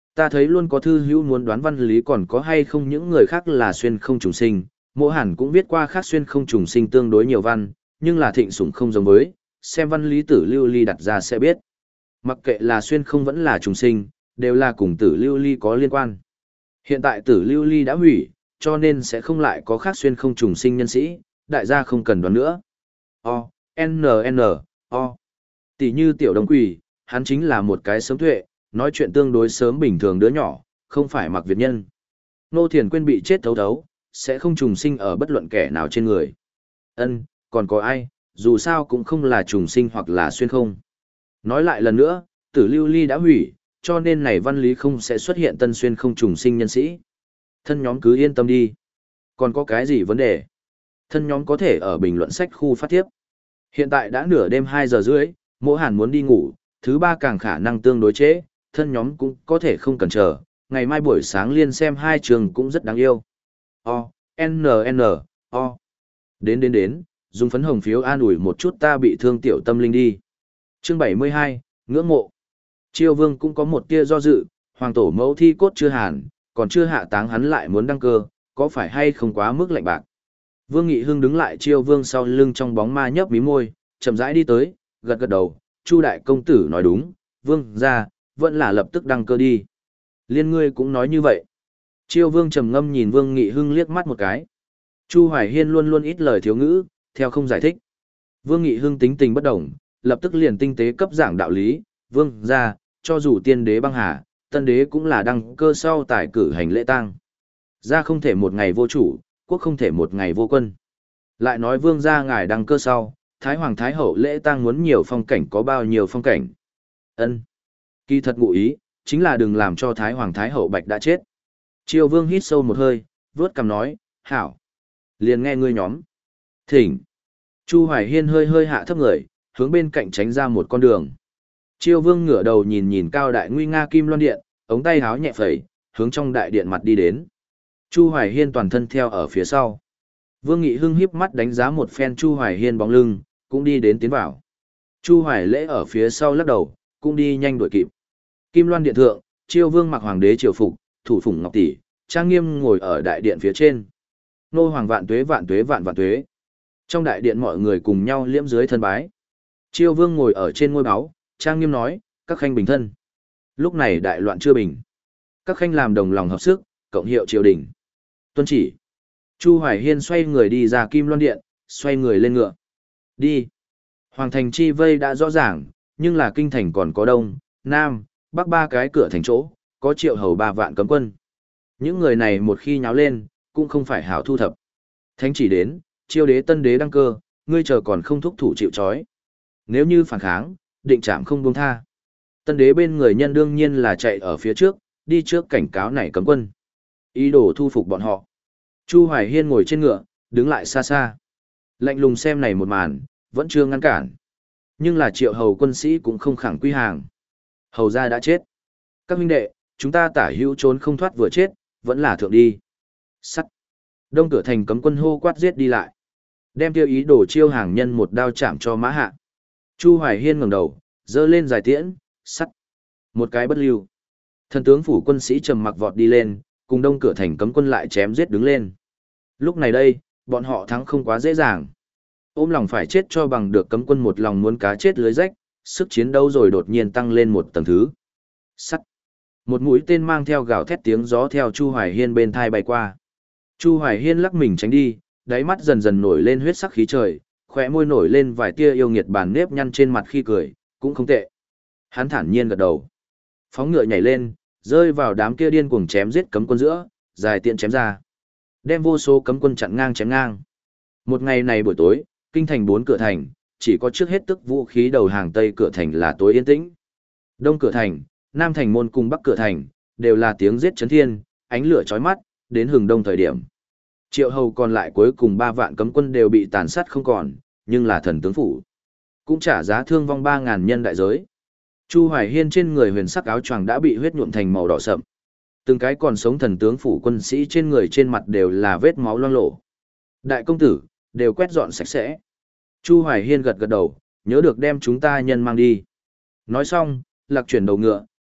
Ta thấy luôn có thư hữu muốn đoán văn lý còn có hay không những người khác là xuyên không trùng sinh, Mộ Hàn cũng viết qua khác xuyên không trùng sinh tương đối nhiều văn, nhưng là thịnh sủng không giống với, xem văn lý tử lưu ly đặt ra sẽ biết. Mặc kệ là xuyên không vẫn là trùng sinh, đều là cùng tử lưu ly có liên quan. Hiện tại tử lưu ly đã hủy, cho nên sẽ không lại có khác xuyên không trùng sinh nhân sĩ, đại gia không cần đoán nữa. O, N, N, O. Tỷ như tiểu đồng quỷ, hắn chính là một cái sớm tuệ, nói chuyện tương đối sớm bình thường đứa nhỏ, không phải mặc Việt nhân. Nô Thiền Quyên bị chết thấu thấu, sẽ không trùng sinh ở bất luận kẻ nào trên người. Ân, còn có ai, dù sao cũng không là trùng sinh hoặc là xuyên không. Nói lại lần nữa, tử lưu ly đã hủy, cho nên này văn lý không sẽ xuất hiện tân xuyên không trùng sinh nhân sĩ. Thân nhóm cứ yên tâm đi. Còn có cái gì vấn đề? Thân nhóm có thể ở bình luận sách khu phát tiếp. Hiện tại đã nửa đêm hai giờ rưỡi, Mộ Hàn muốn đi ngủ, thứ ba càng khả năng tương đối trễ, thân nhóm cũng có thể không cần chờ, ngày mai buổi sáng liên xem hai trường cũng rất đáng yêu. O, N, N, O. Đến đến đến, dùng phấn hồng phiếu an ủi một chút ta bị thương tiểu tâm linh đi. Chương bảy mươi hai, ngưỡng mộ. Chiêu Vương cũng có một tia do dự, hoàng tổ mẫu thi cốt chưa hàn, còn chưa hạ táng hắn lại muốn đăng cơ, có phải hay không quá mức lạnh bạc. Vương Nghị Hưng đứng lại Chiêu Vương sau lưng trong bóng ma nhấp mí môi, chậm rãi đi tới, gật gật đầu, Chu đại công tử nói đúng, Vương gia vẫn là lập tức đăng cơ đi. Liên ngươi cũng nói như vậy. Chiêu Vương trầm ngâm nhìn Vương Nghị Hưng liếc mắt một cái. Chu Hoài Hiên luôn luôn ít lời thiếu ngữ, theo không giải thích. Vương Nghị Hưng tính tình bất đồng, lập tức liền tinh tế cấp giảng đạo lý, Vương gia, cho dù tiên đế băng hà, tân đế cũng là đăng cơ sau tài cử hành lễ tang. Gia không thể một ngày vô chủ, quốc không thể một ngày vô quân. Lại nói Vương gia ngài đăng cơ sau, Thái Hoàng Thái Hậu lễ tang muốn nhiều phong cảnh có bao nhiêu phong cảnh. Ân, kỳ thật ngụ ý, chính là đừng làm cho Thái Hoàng Thái Hậu bạch đã chết. Triều Vương hít sâu một hơi, vớt cằm nói, hảo. Liền nghe ngươi nhóm. Thỉnh. Chu Hoài Hiên hơi hơi hạ thấp người, hướng bên cạnh tránh ra một con đường. Triều Vương ngửa đầu nhìn nhìn cao đại nguy nga kim loan điện, ống tay háo nhẹ phẩy, hướng trong đại điện mặt đi đến. Chu Hoài Hiên toàn thân theo ở phía sau. Vương Nghị Hưng híp mắt đánh giá một phen Chu Hoài Hiên bóng lưng, cũng đi đến tiến vào. Chu Hoài Lễ ở phía sau lắc đầu, cũng đi nhanh đuổi kịp. Kim Loan điện thượng, Chiêu Vương mặc hoàng đế triều phục, thủ phủng ngọc tỷ, trang nghiêm ngồi ở đại điện phía trên. Nô hoàng vạn tuế vạn tuế vạn vạn tuế. Trong đại điện mọi người cùng nhau liễm dưới thân bái. Chiêu Vương ngồi ở trên ngôi báu, trang nghiêm nói, các khanh bình thân. Lúc này đại loạn chưa bình. Các khanh làm đồng lòng hợp sức, cộng hiệu triều đình. Tuân chỉ. Chu Hoài Hiên xoay người đi ra Kim Loan điện, xoay người lên ngựa. Đi. Hoàng thành chi vây đã rõ ràng, nhưng là kinh thành còn có đông, nam, bắc ba cái cửa thành chỗ, có triệu hầu ba vạn cấm quân. Những người này một khi nháo lên, cũng không phải hảo thu thập. Thánh chỉ đến, chiêu đế tân đế đăng cơ, ngươi chờ còn không thúc thủ chịu trói. Nếu như phản kháng, định trảm không buông tha. Tân đế bên người nhân đương nhiên là chạy ở phía trước, đi trước cảnh cáo này cấm quân. Ý đồ thu phục bọn họ. Chu Hoài Hiên ngồi trên ngựa, đứng lại xa xa. Lạnh lùng xem này một màn, vẫn chưa ngăn cản. Nhưng là triệu hầu quân sĩ cũng không khẳng quy hàng. Hầu gia đã chết. Các huynh đệ, chúng ta tả hữu trốn không thoát vừa chết, vẫn là thượng đi. Sắt. Đông cửa thành cấm quân hô quát giết đi lại. Đem tiêu ý đồ chiêu hàng nhân một đao chạm cho mã hạ. Chu Hoài Hiên ngẩng đầu, giơ lên dài tiễn, sắt. Một cái bất lưu. Thần tướng phủ quân sĩ trầm mặc vọt đi lên, cùng đông cửa thành cấm quân lại chém giết đứng lên. Lúc này đây, bọn họ thắng không quá dễ dàng. Ôm lòng phải chết cho bằng được cấm quân một lòng muốn cá chết lưới rách, sức chiến đấu rồi đột nhiên tăng lên một tầng thứ. Sắt. Một mũi tên mang theo gào thét tiếng gió theo Chu Hoài Hiên bên thai bay qua. Chu Hoài Hiên lắc mình tránh đi, đáy mắt dần dần nổi lên huyết sắc khí trời, khóe môi nổi lên vài tia yêu nghiệt bản nếp nhăn trên mặt khi cười, cũng không tệ. Hắn thản nhiên gật đầu. Phóng ngựa nhảy lên, rơi vào đám kia điên cuồng chém giết cấm quân giữa, dài tiện chém ra. Đem vô số cấm quân chặn ngang chém ngang. Một ngày này buổi tối, kinh thành bốn cửa thành, chỉ có trước hết tức vũ khí đầu hàng tây cửa thành là tối yên tĩnh. Đông cửa thành, nam thành môn cùng bắc cửa thành, đều là tiếng giết chấn thiên, ánh lửa chói mắt, đến hừng đông thời điểm. Triệu hầu còn lại cuối cùng ba vạn cấm quân đều bị tàn sát không còn, nhưng là thần tướng phủ. Cũng trả giá thương vong ba ngàn nhân đại giới. Chu Hoài Hiên trên người huyền sắc áo choàng đã bị huyết nhuộm thành màu đỏ sậm. Từng cái còn sống thần tướng phủ quân sĩ trên người trên mặt đều là vết máu loang lổ. Đại công tử, đều quét dọn sạch sẽ. Chu Hoài Hiên gật gật đầu, nhớ được đem chúng ta nhân mang đi. Nói xong, lạc chuyển đầu ngựa,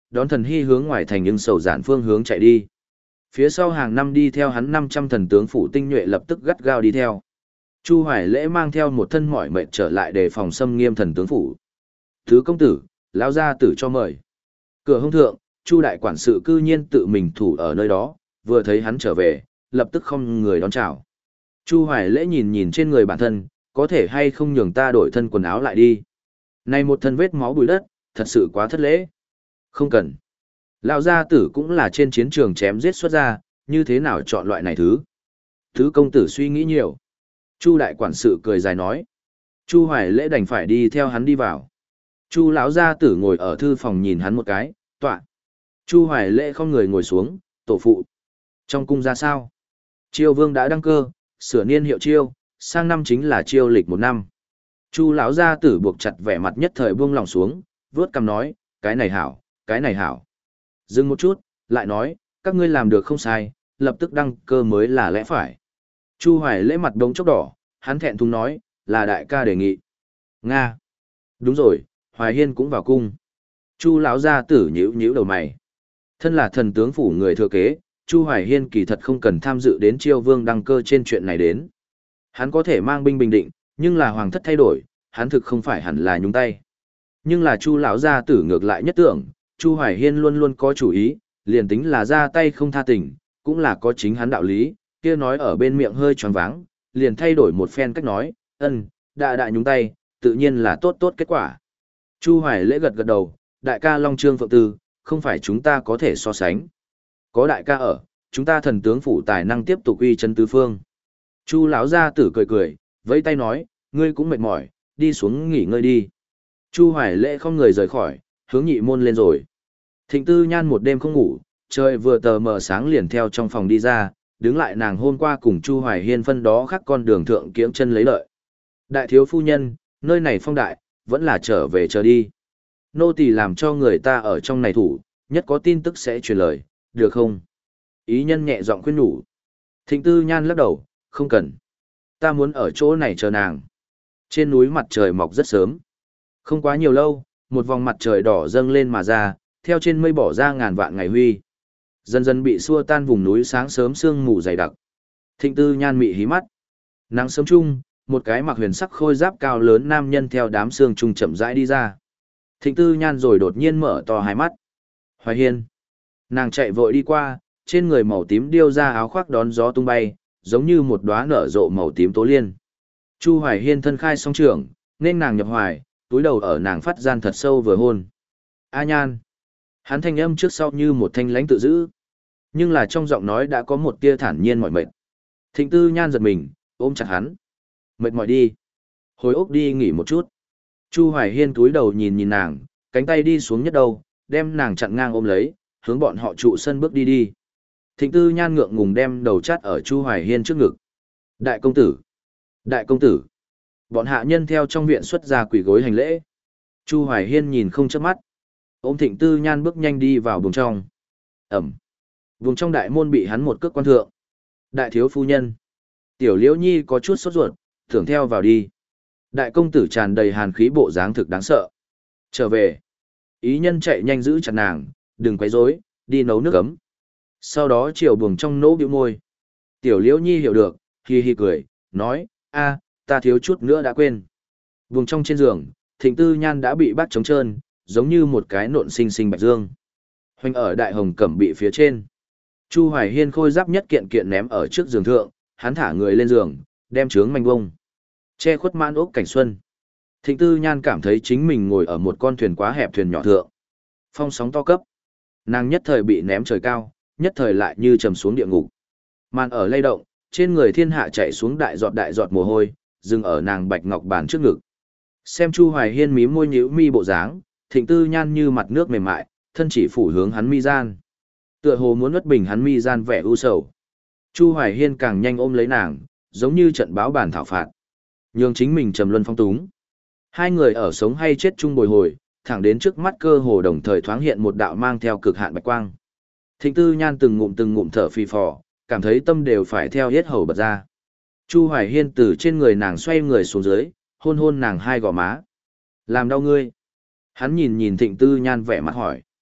đón Thần Hy hướng ngoài thành nhưng sầu giản phương hướng chạy đi. Phía sau hàng năm đi theo hắn năm trăm thần tướng phủ tinh nhuệ lập tức gắt gao đi theo. Chu Hoài Lễ mang theo một thân mỏi mệt trở lại để phòng xâm nghiêm thần tướng phủ. Thứ công tử, lão gia tử cho mời. Cửa hông thượng, Chu đại quản sự cư nhiên tự mình thủ ở nơi đó, vừa thấy hắn trở về, lập tức không người đón chào. Chu Hoài Lễ nhìn nhìn trên người bản thân, có thể hay không nhường ta đổi thân quần áo lại đi. Này một thân vết máu bụi đất, thật sự quá thất lễ. Không cần. Lão gia tử cũng là trên chiến trường chém giết xuất ra, như thế nào chọn loại này thứ. Thứ công tử suy nghĩ nhiều. Chu đại quản sự cười dài nói. Chu Hoài Lễ đành phải đi theo hắn đi vào. Chu lão gia tử ngồi ở thư phòng nhìn hắn một cái, tọa. Chu Hoài Lễ không người ngồi xuống, tổ phụ. Trong cung ra sao? Chiêu vương đã đăng cơ, sửa niên hiệu chiêu, sang năm chính là chiêu lịch một năm. Chu lão gia tử buộc chặt vẻ mặt nhất thời buông lòng xuống, vớt cằm nói, cái này hảo, cái này hảo. Dừng một chút, lại nói, các ngươi làm được không sai, lập tức đăng cơ mới là lẽ phải. Chu Hoài Lễ mặt đống chốc đỏ, hắn thẹn thùng nói, là đại ca đề nghị. Nga. Đúng rồi, Hoài Hiên cũng vào cung. Chu lão gia tử nhíu nhíu đầu mày. Thân là thần tướng phủ người thừa kế, Chu Hoài Hiên kỳ thật không cần tham dự đến Chiêu Vương đăng cơ trên chuyện này đến. Hắn có thể mang binh bình định, nhưng là hoàng thất thay đổi, hắn thực không phải hẳn là nhúng tay. Nhưng là Chu lão gia tử ngược lại nhất tưởng, Chu Hoài Hiên luôn luôn có chủ ý, liền tính là ra tay không tha tình, cũng là có chính hắn đạo lý, kia nói ở bên miệng hơi tròn váng, liền thay đổi một phen cách nói, ân, đại đại nhúng tay, tự nhiên là tốt tốt kết quả. Chu Hoài Lễ gật gật đầu, đại ca Long Trương Phượng Tư, không phải chúng ta có thể so sánh. Có đại ca ở, chúng ta thần tướng phủ tài năng tiếp tục uy chân tứ phương. Chu lão gia tử cười cười, vẫy tay nói, ngươi cũng mệt mỏi, đi xuống nghỉ ngơi đi. Chu Hoài Lễ không người rời khỏi, hướng nhị môn lên rồi. Thịnh Tư Nhan một đêm không ngủ, trời vừa tờ mờ sáng liền theo trong phòng đi ra, đứng lại nàng hôm qua cùng Chu Hoài Hiên phân đó khắc con đường thượng kiễng chân lấy lợi. Đại thiếu phu nhân, nơi này phong đại, vẫn là trở về chờ đi. Nô tỳ làm cho người ta ở trong này thủ, nhất có tin tức sẽ truyền lời, được không? Ý nhân nhẹ giọng khuyên nhủ. Thịnh Tư Nhan lắc đầu, không cần. Ta muốn ở chỗ này chờ nàng. Trên núi mặt trời mọc rất sớm. Không quá nhiều lâu, một vòng mặt trời đỏ dâng lên mà ra, theo trên mây bỏ ra ngàn vạn ngày huy. Dần dần bị xua tan vùng núi sáng sớm sương mù dày đặc. Thịnh Tư Nhan mị hí mắt. Nắng sớm chung, một cái mặc huyền sắc khôi giáp cao lớn nam nhân theo đám sương trung chậm rãi đi ra. Thịnh Tư Nhan rồi đột nhiên mở to hai mắt. Hoài Hiên. Nàng chạy vội đi qua, trên người màu tím điêu ra áo khoác đón gió tung bay, giống như một đóa nở rộ màu tím tố liên. Chu Hoài Hiên thân khai song trưởng, nên nàng nhập hoài, túi đầu ở nàng phát gian thật sâu vừa hôn. A Nhan. Hắn thanh âm trước sau như một thanh lãnh tự giữ. Nhưng là trong giọng nói đã có một tia thản nhiên mỏi mệt. Thịnh Tư Nhan giật mình, ôm chặt hắn. Mệt mỏi đi. Hồi ốc đi nghỉ một chút. Chu Hoài Hiên túi đầu nhìn nhìn nàng, cánh tay đi xuống nhất đầu, đem nàng chặn ngang ôm lấy, hướng bọn họ trụ sân bước đi đi. Thịnh Tư Nhan ngượng ngùng đem đầu chát ở Chu Hoài Hiên trước ngực. Đại công tử! Đại công tử! Bọn hạ nhân theo trong viện xuất ra quỷ gối hành lễ. Chu Hoài Hiên nhìn không chớp mắt. Ôm Thịnh Tư Nhan bước nhanh đi vào buồng trong. Ẩm! Vùng trong đại môn bị hắn một cước quan thượng. Đại thiếu phu nhân! Tiểu Liễu Nhi có chút sốt ruột, thưởng theo vào đi. Đại công tử tràn đầy hàn khí bộ dáng thực đáng sợ. Trở về! Ý nhân chạy nhanh giữ chặt nàng, đừng quấy rối, đi nấu nước ấm. Sau đó chiều buồng trong nỗ bĩu môi. Tiểu Liễu Nhi hiểu được, hi hi cười, nói, a, ta thiếu chút nữa đã quên. Buồng trong trên giường, Thịnh Tư Nhan đã bị bắt trống trơn, giống như một cái nộn xinh xinh bạch dương. Hoành ở đại hồng cẩm bị phía trên. Chu Hoài Hiên khôi giáp nhất kiện kiện ném ở trước giường thượng, hắn thả người lên giường, đem trướng manh bông. Che khuất man ốc cảnh xuân. Thịnh Tư Nhan cảm thấy chính mình ngồi ở một con thuyền quá hẹp thuyền nhỏ thượng. Phong sóng to cấp. Nàng nhất thời bị ném trời cao, nhất thời lại như trầm xuống địa ngục. Màn ở lay động, trên người thiên hạ chạy xuống đại giọt đại giọt mồ hôi, dừng ở nàng bạch ngọc bàn trước ngực. Xem Chu Hoài Hiên mím môi nhíu mi bộ dáng, Thịnh Tư Nhan như mặt nước mềm mại, thân chỉ phủ hướng hắn mi gian. Tựa hồ muốn nuốt bình hắn mi gian vẻ u sầu. Chu Hoài Hiên càng nhanh ôm lấy nàng, giống như trận báo bản thảo phạt. Nhường chính mình trầm luân phong túng. Hai người ở sống hay chết chung bồi hồi, thẳng đến trước mắt cơ hồ đồng thời thoáng hiện một đạo mang theo cực hạn bạch quang. Thịnh Tư Nhan từng ngụm từng ngụm thở phì phò, cảm thấy tâm đều phải theo hết hầu bật ra. Chu Hoài Hiên từ trên người nàng xoay người xuống dưới, hôn hôn nàng hai gò má. Làm đau ngươi. Hắn nhìn nhìn Thịnh Tư Nhan vẻ mặt hỏi.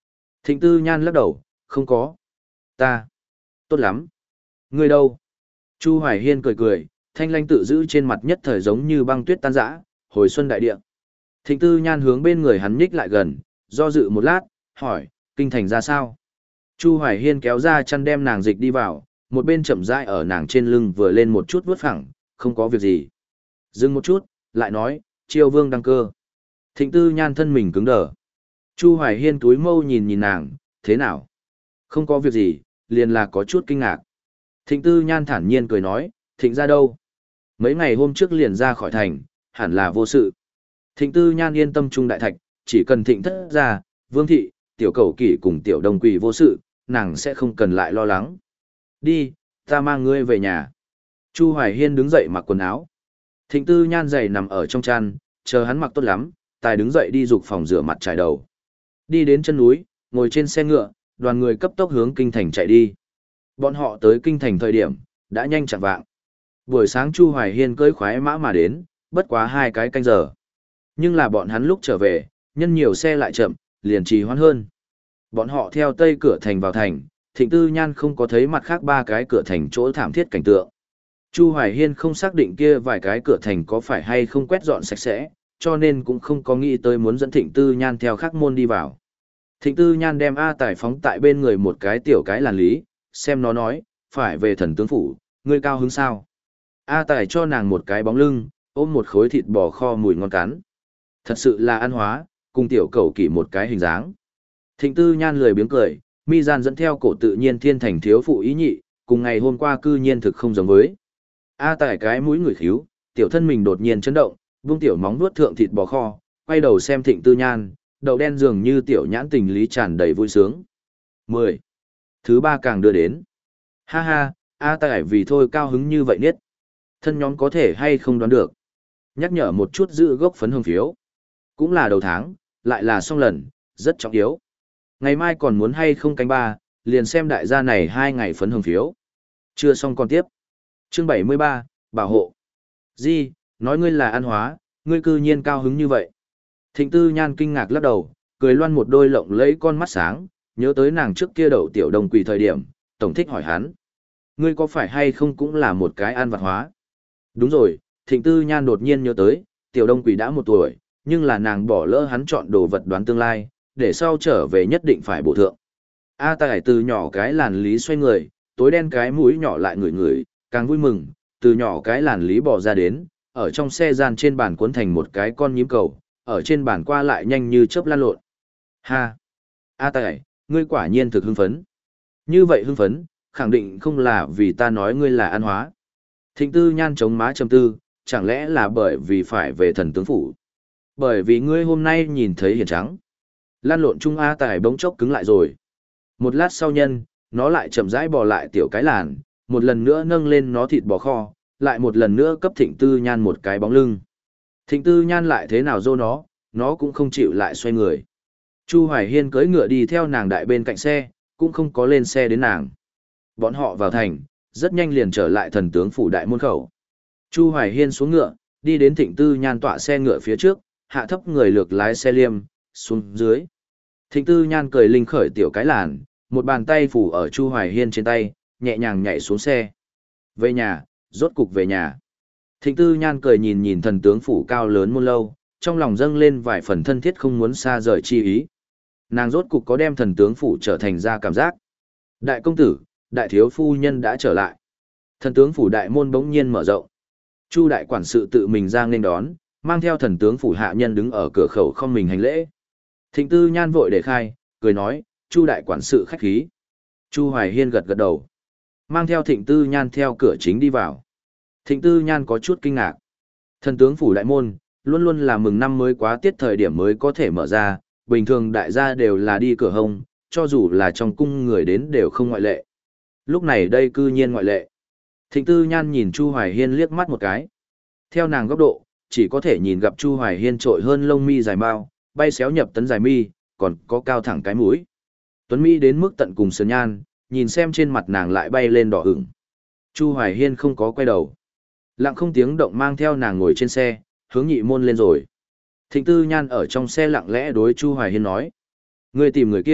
Thịnh Tư Nhan lắc đầu, không có. Ta. Tốt lắm. Ngươi đâu? Chu Hoài Hiên cười cười, thanh lanh tự giữ trên mặt nhất thời giống như băng tuyết tan rã, hồi xuân đại địa. Thịnh Tư Nhan hướng bên người hắn nhích lại gần, do dự một lát, hỏi, kinh thành ra sao? Chu Hoài Hiên kéo ra chăn đem nàng dịch đi vào, một bên chậm rãi ở nàng trên lưng vừa lên một chút vuốt phẳng, không có việc gì. Dừng một chút, lại nói, Triều Vương đăng cơ. Thịnh Tư Nhan thân mình cứng đờ. Chu Hoài Hiên túi mâu nhìn nhìn nàng, thế nào? Không có việc gì, liền là có chút kinh ngạc. Thịnh Tư Nhan thản nhiên cười nói, Thịnh ra đâu? Mấy ngày hôm trước liền ra khỏi thành, hẳn là vô sự. Thịnh Tư Nhan yên tâm trung đại thạch, chỉ cần Thịnh thất ra, Vương thị, tiểu cầu kỷ cùng tiểu đồng quỷ vô sự, nàng sẽ không cần lại lo lắng. Đi, ta mang ngươi về nhà. Chu Hoài Hiên đứng dậy mặc quần áo. Thịnh Tư Nhan giày nằm ở trong chăn, chờ hắn mặc tốt lắm, tài đứng dậy đi dục phòng rửa mặt trải đầu. Đi đến chân núi, ngồi trên xe ngựa, đoàn người cấp tốc hướng kinh thành chạy đi. Bọn họ tới kinh thành thời điểm, đã nhanh chạng vạng. Buổi sáng Chu Hoài Hiên cưỡi khoái mã mà đến, bất quá hai cái canh giờ. Nhưng là bọn hắn lúc trở về, nhân nhiều xe lại chậm, liền trì hoãn hơn. Bọn họ theo tây cửa thành vào thành, Thịnh Tư Nhan không có thấy mặt khác ba cái cửa thành chỗ thảm thiết cảnh tượng. Chu Hoài Hiên không xác định kia vài cái cửa thành có phải hay không quét dọn sạch sẽ, cho nên cũng không có nghĩ tới muốn dẫn Thịnh Tư Nhan theo khắc môn đi vào. Thịnh Tư Nhan đem A Tài phóng tại bên người một cái tiểu cái làn lý, xem nó nói, phải về thần tướng phủ, ngươi cao hứng sao? A Tài cho nàng một cái bóng lưng, ôm một khối thịt bò kho mùi ngon cắn. Thật sự là ăn hóa, cùng tiểu cầu kỷ một cái hình dáng. Thịnh Tư Nhan lười biếng cười, mi gian dẫn theo cổ tự nhiên thiên thành thiếu phụ ý nhị, cùng ngày hôm qua cư nhiên thực không giống với. A Tài cái mũi người khíu, tiểu thân mình đột nhiên chấn động, vung tiểu móng vuốt thượng thịt bò kho, quay đầu xem Thịnh Tư Nhan, đầu đen dường như tiểu nhãn tình lý tràn đầy vui sướng. mười. Thứ ba càng đưa đến. Ha ha, A Tài vì thôi cao hứng như vậy niết. Thân nhóm có thể hay không đoán được. Nhắc nhở một chút giữ gốc phấn hồng phiếu. Cũng là đầu tháng, lại là xong lần, rất trọng yếu. Ngày mai còn muốn hay không canh ba, liền xem đại gia này hai ngày phấn hồng phiếu. Chưa xong còn tiếp. Chương bảy mươi ba, bảo hộ. Di, nói ngươi là ăn hóa, ngươi cư nhiên cao hứng như vậy. Thịnh Tư Nhan kinh ngạc lắc đầu, cười loan một đôi lộng lẫy con mắt sáng, nhớ tới nàng trước kia đậu tiểu đồng quỷ thời điểm, tổng thích hỏi hắn. Ngươi có phải hay không cũng là một cái ăn vặt hóa? Đúng rồi, Thịnh Tư Nhan đột nhiên nhớ tới, tiểu đông quỷ đã một tuổi, nhưng là nàng bỏ lỡ hắn chọn đồ vật đoán tương lai, để sau trở về nhất định phải bổ thượng. A Tài từ nhỏ cái làn lý xoay người, tối đen cái mũi nhỏ lại ngửi ngửi, càng vui mừng, từ nhỏ cái làn lý bỏ ra đến, ở trong xe gian trên bàn cuốn thành một cái con nhím cầu, ở trên bàn qua lại nhanh như chớp lan lộn. Ha! A Tài, ngươi quả nhiên thực hưng phấn. Như vậy hưng phấn, khẳng định không là vì ta nói ngươi là ăn hóa. Thịnh Tư Nhan chống má trầm tư, chẳng lẽ là bởi vì phải về thần tướng phủ? Bởi vì ngươi hôm nay nhìn thấy hiển trắng. Lan lộn Trung A Tài bỗng chốc cứng lại rồi. Một lát sau nhân, nó lại chậm rãi bò lại tiểu cái làn, một lần nữa nâng lên nó thịt bò kho, lại một lần nữa cấp Thịnh Tư Nhan một cái bóng lưng. Thịnh Tư Nhan lại thế nào dô nó, nó cũng không chịu lại xoay người. Chu Hoài Hiên cưỡi ngựa đi theo nàng đại bên cạnh xe, cũng không có lên xe đến nàng. Bọn họ vào thành, rất nhanh liền trở lại thần tướng phủ đại môn khẩu. Chu Hoài Hiên xuống ngựa, đi đến Thịnh Tư Nhan tọa xe ngựa phía trước, hạ thấp người lược lái xe liêm, xuống dưới. Thịnh Tư Nhan cười linh khởi tiểu cái làn, một bàn tay phủ ở Chu Hoài Hiên trên tay, nhẹ nhàng nhảy xuống xe. Về nhà, rốt cục về nhà. Thịnh Tư Nhan cười nhìn nhìn thần tướng phủ cao lớn muôn lâu, trong lòng dâng lên vài phần thân thiết không muốn xa rời chi ý. Nàng rốt cục có đem thần tướng phủ trở thành ra cảm giác. Đại công tử, đại thiếu phu nhân đã trở lại. Thần tướng phủ đại môn bỗng nhiên mở rộng. Chu đại quản sự tự mình ra nghênh đón, mang theo thần tướng phủ hạ nhân đứng ở cửa khẩu không mình hành lễ. Thịnh Tư Nhan vội để khai, cười nói, Chu đại quản sự khách khí. Chu Hoài Hiên gật gật đầu, mang theo Thịnh Tư Nhan theo cửa chính đi vào. Thịnh Tư Nhan có chút kinh ngạc. Thần tướng phủ đại môn, luôn luôn là mừng năm mới quá tiết thời điểm mới có thể mở ra, bình thường đại gia đều là đi cửa hông, cho dù là trong cung người đến đều không ngoại lệ. Lúc này đây cư nhiên ngoại lệ. Thịnh Tư Nhan nhìn Chu Hoài Hiên liếc mắt một cái. Theo nàng góc độ, chỉ có thể nhìn gặp Chu Hoài Hiên trội hơn lông mi dài mao, bay xéo nhập tấn dài mi, còn có cao thẳng cái mũi. Tuấn Mỹ đến mức tận cùng sườn nhan, nhìn xem trên mặt nàng lại bay lên đỏ ửng. Chu Hoài Hiên không có quay đầu. Lặng không tiếng động mang theo nàng ngồi trên xe, hướng nhị môn lên rồi. Thịnh Tư Nhan ở trong xe lặng lẽ đối Chu Hoài Hiên nói. Ngươi tìm người kia,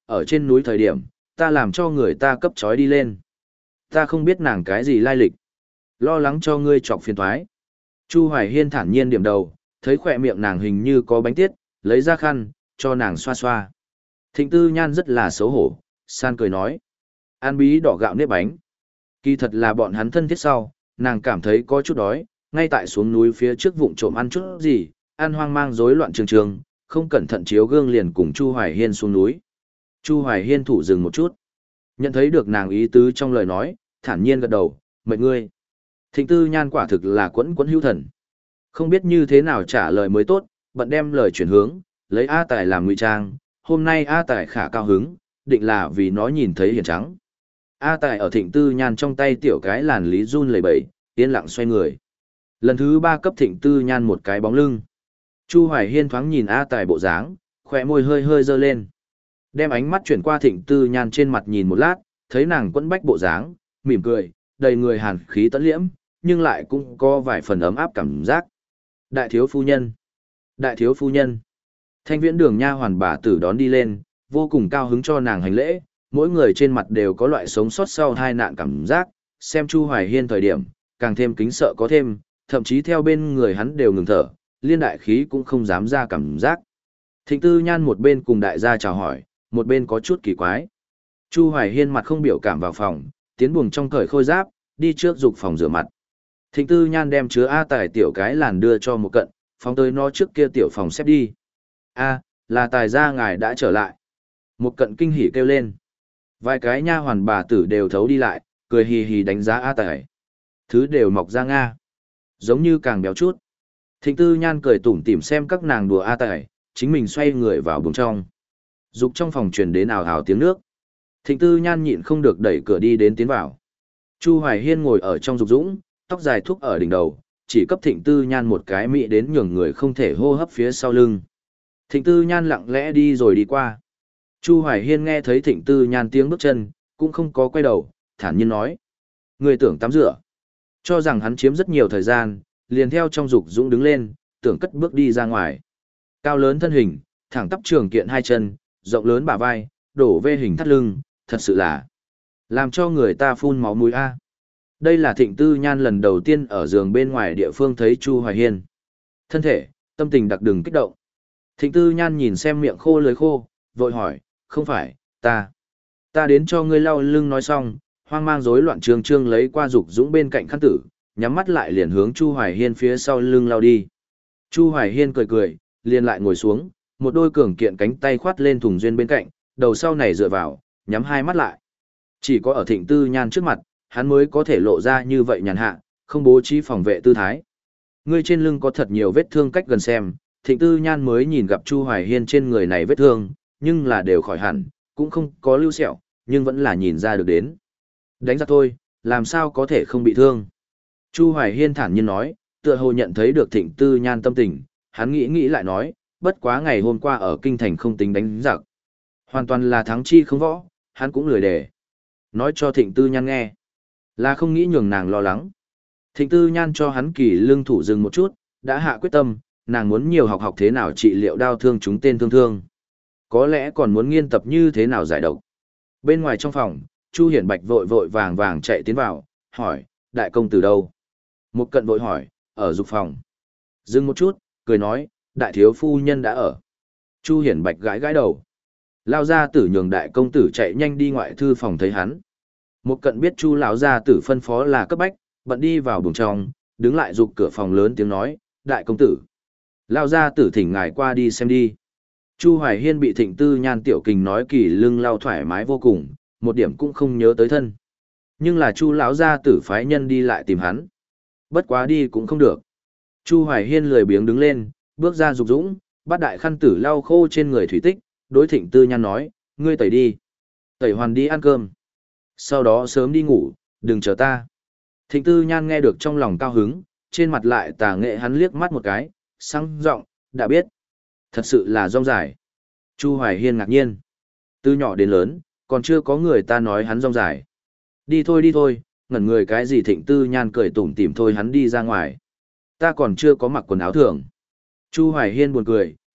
ở trên núi thời điểm, ta làm cho người ta cấp trói đi lên. Ta không biết nàng cái gì lai lịch. Lo lắng cho ngươi chọc phiền toái. Chu Hoài Hiên thản nhiên điểm đầu, thấy khỏe miệng nàng hình như có bánh tiết, lấy ra khăn, cho nàng xoa xoa. Thịnh Tư Nhan rất là xấu hổ, san cười nói. Ăn bí đỏ gạo nếp bánh. Kỳ thật là bọn hắn thân thiết sau, nàng cảm thấy có chút đói, ngay tại xuống núi phía trước vụng trộm ăn chút gì, ăn hoang mang rối loạn trường trường, không cẩn thận chiếu gương liền cùng Chu Hoài Hiên xuống núi. Chu Hoài Hiên thủ dừng một chút. Nhận thấy được nàng ý tứ trong lời nói, thản nhiên gật đầu, mệt ngươi. Thịnh Tư Nhan quả thực là quẫn quẫn hữu thần. Không biết như thế nào trả lời mới tốt, bận đem lời chuyển hướng, lấy A Tài làm ngụy trang, hôm nay A Tài khả cao hứng, định là vì nó nhìn thấy hiền trắng. A Tài ở Thịnh Tư Nhan trong tay tiểu cái làn lý run lẩy bẩy, yên lặng xoay người. Lần thứ ba cấp Thịnh Tư Nhan một cái bóng lưng. Chu Hoài Hiên thoáng nhìn A Tài bộ dáng, khỏe môi hơi hơi dơ lên. Đem ánh mắt chuyển qua Thịnh Tư Nhan trên mặt nhìn một lát, thấy nàng quẫn bách bộ dáng, mỉm cười, đầy người hàn khí tẫn liễm, nhưng lại cũng có vài phần ấm áp cảm giác. Đại thiếu phu nhân! Đại thiếu phu nhân! Thanh viễn đường nha hoàn bà tử đón đi lên, vô cùng cao hứng cho nàng hành lễ, mỗi người trên mặt đều có loại sống sót sau hai nạn cảm giác, xem Chu Hoài Hiên thời điểm, càng thêm kính sợ có thêm, thậm chí theo bên người hắn đều ngừng thở, liên đại khí cũng không dám ra cảm giác. Thịnh Tư Nhan một bên cùng đại gia chào hỏi, một bên có chút kỳ quái. Chu Hoài Hiên mặt không biểu cảm vào phòng, tiến buồng trong cởi khôi giáp, đi trước dục phòng rửa mặt. Thịnh Tư Nhan đem chứa A Tài tiểu cái làn đưa cho một cận, phóng tới nó trước kia tiểu phòng xếp đi. A, là Tài gia ngài đã trở lại. Một cận kinh hỉ kêu lên. Vài cái nha hoàn bà tử đều thấu đi lại, cười hì hì đánh giá A Tài. Thứ đều mọc ra Nga. Giống như càng béo chút. Thịnh Tư Nhan cười tủm tỉm xem các nàng đùa A Tài, chính mình xoay người vào buồng trong. Dục trong phòng truyền đến ào ào tiếng nước. Thịnh Tư Nhan nhịn không được đẩy cửa đi đến tiến vào. Chu Hoài Hiên ngồi ở trong dục dũng, tóc dài thúc ở đỉnh đầu, chỉ cấp Thịnh Tư Nhan một cái mị đến nhường người không thể hô hấp phía sau lưng. Thịnh Tư Nhan lặng lẽ đi rồi đi qua. Chu Hoài Hiên nghe thấy Thịnh Tư Nhan tiếng bước chân, cũng không có quay đầu, thản nhiên nói. Người tưởng tắm rửa. Cho rằng hắn chiếm rất nhiều thời gian, liền theo trong dục dũng đứng lên, tưởng cất bước đi ra ngoài. Cao lớn thân hình, thẳng tắp trường kiện hai chân, rộng lớn bả vai, đổ vê hình thắt lưng, thật sự là làm cho người ta phun máu mũi a. Đây là Thịnh Tư Nhan lần đầu tiên ở giường bên ngoài địa phương thấy Chu Hoài Hiên. Thân thể, tâm tình đặc đừng kích động. Thịnh Tư Nhan nhìn xem miệng khô lưỡi khô, vội hỏi, không phải, ta. Ta đến cho ngươi lau lưng nói xong, hoang mang rối loạn trương trương lấy qua dục dũng bên cạnh khăn tử, nhắm mắt lại liền hướng Chu Hoài Hiên phía sau lưng lau đi. Chu Hoài Hiên cười cười, liền lại ngồi xuống, một đôi cường kiện cánh tay khoát lên thùng duyên bên cạnh, đầu sau này dựa vào, nhắm hai mắt lại. Chỉ có ở Thịnh Tư Nhan trước mặt, hắn mới có thể lộ ra như vậy nhàn hạ, không bố trí phòng vệ tư thái. Ngươi trên lưng có thật nhiều vết thương cách gần xem, Thịnh Tư Nhan mới nhìn gặp Chu Hoài Hiên trên người này vết thương, nhưng là đều khỏi hẳn, cũng không có lưu sẹo, nhưng vẫn là nhìn ra được đến. Đánh ra thôi, làm sao có thể không bị thương. Chu Hoài Hiên thản nhiên nói, tựa hồ nhận thấy được Thịnh Tư Nhan tâm tình, hắn nghĩ nghĩ lại nói, bất quá ngày hôm qua ở kinh thành không tính đánh giặc. Hoàn toàn là thắng chi không võ, hắn cũng lười đề. Nói cho Thịnh Tư Nhan nghe, là không nghĩ nhường nàng lo lắng. Thịnh Tư Nhan cho hắn kỳ lương thủ dừng một chút, đã hạ quyết tâm, nàng muốn nhiều học học thế nào trị liệu đau thương chúng tên thương thương. Có lẽ còn muốn nghiên tập như thế nào giải độc. Bên ngoài trong phòng, Chu Hiển Bạch vội vội vàng vàng chạy tiến vào, hỏi, đại công tử đâu? Một cận vội hỏi, ở dục phòng. Dừng một chút, cười nói, đại thiếu phu nhân đã ở. Chu Hiển Bạch gãi gãi đầu. Lao ra tử nhường đại công tử chạy nhanh đi ngoại thư phòng thấy hắn. Một cận biết Chu lão gia tử phân phó là cấp bách, bận đi vào buồng trong, đứng lại giục cửa phòng lớn tiếng nói, đại công tử. Lao gia tử thỉnh ngài qua đi xem đi. Chu Hoài Hiên bị Thịnh Tư Nhan tiểu kình nói kỳ lưng lao thoải mái vô cùng, một điểm cũng không nhớ tới thân. Nhưng là Chu lão gia tử phái nhân đi lại tìm hắn. Bất quá đi cũng không được. Chu Hoài Hiên lười biếng đứng lên, bước ra dục dũng, bắt đại khăn tử lau khô trên người thủy tích, đối Thịnh Tư Nhan nói, ngươi tẩy đi. Tẩy hoàn đi ăn cơm. Sau đó sớm đi ngủ, đừng chờ ta. Thịnh Tư Nhan nghe được trong lòng cao hứng, trên mặt lại tà nghệ hắn liếc mắt một cái, sang giọng, đã biết. Thật sự là rong dài. Chu Hoài Hiên ngạc nhiên. Từ nhỏ đến lớn, còn chưa có người ta nói hắn rong dài. Đi thôi đi thôi, ngẩn người cái gì Thịnh Tư Nhan cười tủm tỉm thôi hắn đi ra ngoài. Ta còn chưa có mặc quần áo thường. Chu Hoài Hiên buồn cười,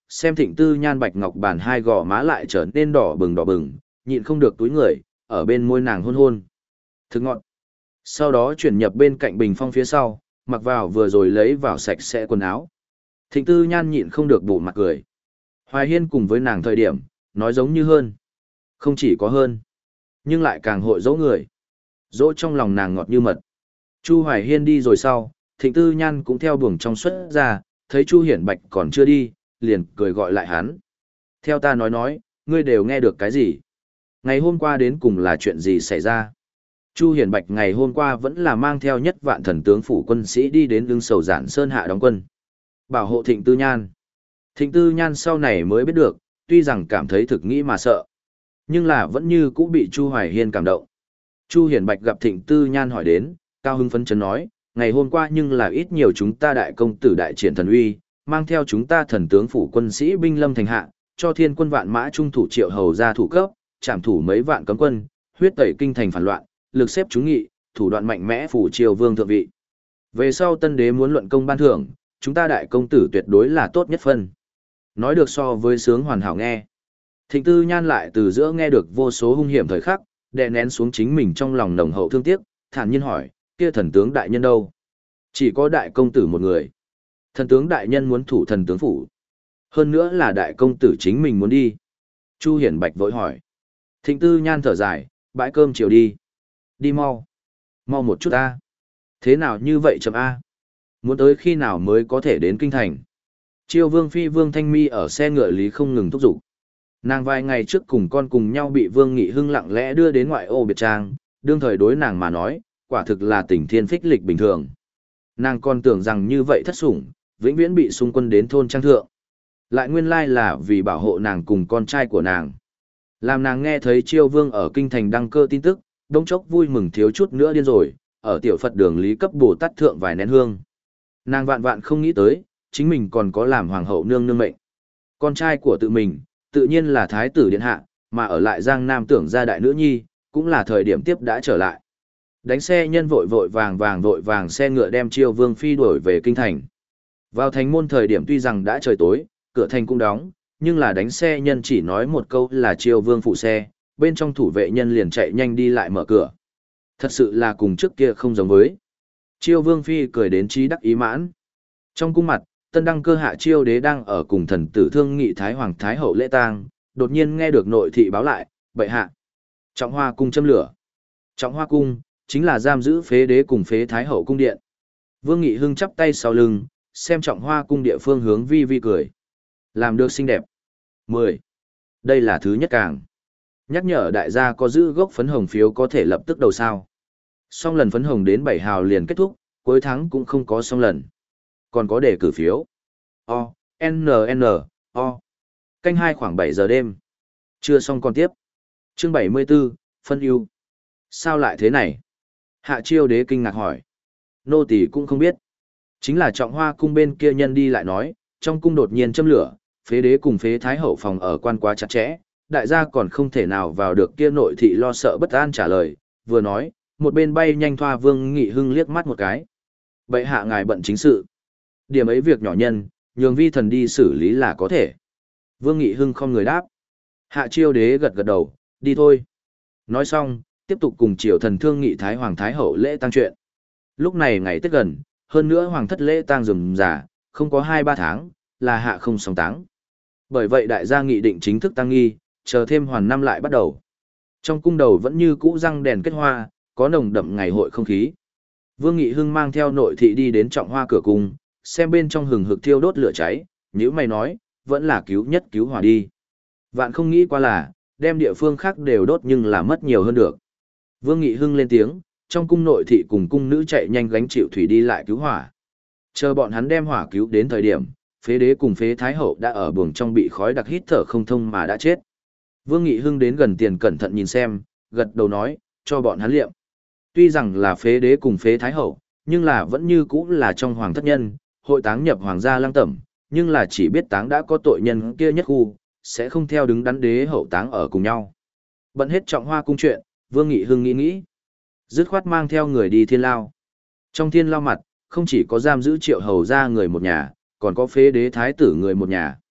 xem Thịnh Tư Nhan bạch ngọc bàn hai gò má lại trở nên đỏ bừng đỏ bừng, nhịn không được túi người, ở bên môi nàng hôn hôn. Thực ngọt. Sau đó chuyển nhập bên cạnh bình phong phía sau, mặc vào vừa rồi lấy vào sạch sẽ quần áo. Thịnh Tư Nhan nhịn không được bụ mặt cười. Hoài Hiên cùng với nàng thời điểm, nói giống như hơn. Không chỉ có hơn, nhưng lại càng hội dỗ người. Dỗ trong lòng nàng ngọt như mật. Chu Hoài Hiên đi rồi sau, Thịnh Tư Nhan cũng theo buồng trong xuất ra, thấy Chu Hiển Bạch còn chưa đi, liền cười gọi lại hắn. Theo ta nói nói, ngươi đều nghe được cái gì? Ngày hôm qua đến cùng là chuyện gì xảy ra? Chu Hiển Bạch ngày hôm qua vẫn là mang theo nhất vạn thần tướng phủ quân sĩ đi đến lưng sầu giản sơn hạ đóng quân. Bảo hộ Thịnh Tư Nhan. Thịnh Tư Nhan sau này mới biết được, tuy rằng cảm thấy thực nghĩ mà sợ, nhưng là vẫn như cũ bị Chu Hoài Hiên cảm động. Chu Hiển Bạch gặp Thịnh Tư Nhan hỏi đến, cao hưng phấn chấn nói, ngày hôm qua nhưng là ít nhiều chúng ta đại công tử đại triển thần uy, mang theo chúng ta thần tướng phủ quân sĩ binh lâm thành hạ, cho thiên quân vạn mã trung thủ Triệu Hầu ra thủ cấp, trảm thủ mấy vạn cấm quân, huyết tẩy kinh thành phản loạn, lực xếp chúng nghị, thủ đoạn mạnh mẽ phủ Triều Vương thượng vị. Về sau tân đế muốn luận công ban thưởng, chúng ta đại công tử tuyệt đối là tốt nhất phân. Nói được so với sướng hoàn hảo nghe. Thịnh Tư Nhan lại từ giữa nghe được vô số hung hiểm thời khắc, đè nén xuống chính mình trong lòng nồng hậu thương tiếc, thản nhiên hỏi, kia thần tướng đại nhân đâu? Chỉ có đại công tử một người. Thần tướng đại nhân muốn thủ thần tướng phủ. Hơn nữa là đại công tử chính mình muốn đi. Chu Hiển Bạch vội hỏi. Thịnh Tư Nhan thở dài, bãi cơm chiều đi. Đi mau. Mau một chút a. Thế nào như vậy chậm a? Muốn tới khi nào mới có thể đến kinh thành? Chiêu Vương Phi Vương Thanh Mi ở xe ngựa lý không ngừng thúc giục. Nàng vài ngày trước cùng con cùng nhau bị Vương Nghị Hưng lặng lẽ đưa đến ngoại ô biệt trang, đương thời đối nàng mà nói, quả thực là tình thiên phích lịch bình thường. Nàng còn tưởng rằng như vậy thất sủng, vĩnh viễn bị xung quân đến thôn trang thượng. Lại nguyên lai là vì bảo hộ nàng cùng con trai của nàng. Làm nàng nghe thấy Chiêu Vương ở kinh thành đăng cơ tin tức, đống chốc vui mừng thiếu chút nữa điên rồi, ở tiểu Phật đường lý cấp Bồ Tát thượng vài nén hương. Nàng vạn vạn không nghĩ tới, chính mình còn có làm hoàng hậu nương nương mệnh. Con trai của tự mình, tự nhiên là thái tử điện hạ, mà ở lại Giang Nam tưởng ra đại nữ nhi, cũng là thời điểm tiếp đã trở lại. Đánh xe nhân vội vội vàng vàng vội vàng xe ngựa đem Chiêu Vương Phi đuổi về kinh thành. Vào thành môn thời điểm tuy rằng đã trời tối, cửa thành cũng đóng, nhưng là đánh xe nhân chỉ nói một câu là Chiêu Vương phụ xe, bên trong thủ vệ nhân liền chạy nhanh đi lại mở cửa. Thật sự là cùng trước kia không giống với. Chiêu Vương Phi cười đến trí đắc ý mãn. Trong cung mặt, tân đăng cơ hạ Chiêu đế đang ở cùng thần tử thương nghị Thái Hoàng Thái Hậu lễ tang, đột nhiên nghe được nội thị báo lại, bệ hạ. Trọng Hoa cung châm lửa. Trọng Hoa cung, chính là giam giữ phế đế cùng phế Thái Hậu cung điện. Vương Nghị Hưng chắp tay sau lưng, xem Trọng Hoa cung địa phương hướng vi vi cười. Làm được xinh đẹp. mười. Đây là thứ nhất càng. Nhắc nhở đại gia có giữ gốc phấn hồng phiếu có thể lập tức đầu sao. Xong lần phấn hồng đến bảy hào liền kết thúc, cuối tháng cũng không có xong lần. Còn có đề cử phiếu. O, N N, O. Canh hai khoảng bảy giờ đêm. Chưa xong còn tiếp. Chương bảy mươi 74, phân ưu. Sao lại thế này? Hạ Chiêu đế kinh ngạc hỏi. Nô tỳ cũng không biết. Chính là Trọng Hoa cung bên kia nhân đi lại nói, trong cung đột nhiên châm lửa, phế đế cùng phế thái hậu phòng ở quan quá chặt chẽ, đại gia còn không thể nào vào được kia nội thị lo sợ bất an trả lời, vừa nói, một bên bay nhanh thoa Vương Nghị Hưng liếc mắt một cái. Bệ hạ ngài bận chính sự. Điểm ấy việc nhỏ nhân, nhường vi thần đi xử lý là có thể. Vương Nghị Hưng không người đáp. Hạ Chiêu đế gật gật đầu, đi thôi. Nói xong, tiếp tục cùng triều thần thương nghị Thái Hoàng Thái Hậu lễ tang chuyện. Lúc này ngày Tết gần, hơn nữa Hoàng thất lễ tang rườm rà, không có hai ba tháng, là hạ không song táng. Bởi vậy đại gia nghị định chính thức tăng nghi, chờ thêm hoàn năm lại bắt đầu. Trong cung đầu vẫn như cũ răng đèn kết hoa, có nồng đậm ngày hội không khí. Vương Nghị Hưng mang theo nội thị đi đến Trọng Hoa cửa cung, xem bên trong hừng hực thiêu đốt lửa cháy, nếu mày nói, vẫn là cứu nhất cứu hỏa đi. Vạn không nghĩ qua là, đem địa phương khác đều đốt nhưng là mất nhiều hơn được. Vương Nghị Hưng lên tiếng, trong cung nội thị cùng cung nữ chạy nhanh gánh chịu thủy đi lại cứu hỏa. Chờ bọn hắn đem hỏa cứu đến thời điểm, phế đế cùng phế thái hậu đã ở buồng trong bị khói đặc hít thở không thông mà đã chết. Vương Nghị Hưng đến gần tiền cẩn thận nhìn xem, gật đầu nói, cho bọn hắn liệm. Tuy rằng là phế đế cùng phế thái hậu, nhưng là vẫn như cũ là trong hoàng thất nhân, hội táng nhập hoàng gia lăng tẩm, nhưng là chỉ biết táng đã có tội nhân kia nhất khu, sẽ không theo đứng đắn đế hậu táng ở cùng nhau. Bận hết Trọng Hoa cung chuyện, Vương Nghị Hưng nghĩ nghĩ, dứt khoát mang theo người đi thiên lao. Trong thiên lao mặt, không chỉ có giam giữ Triệu Hầu ra người một nhà, còn có phế đế thái tử người một nhà.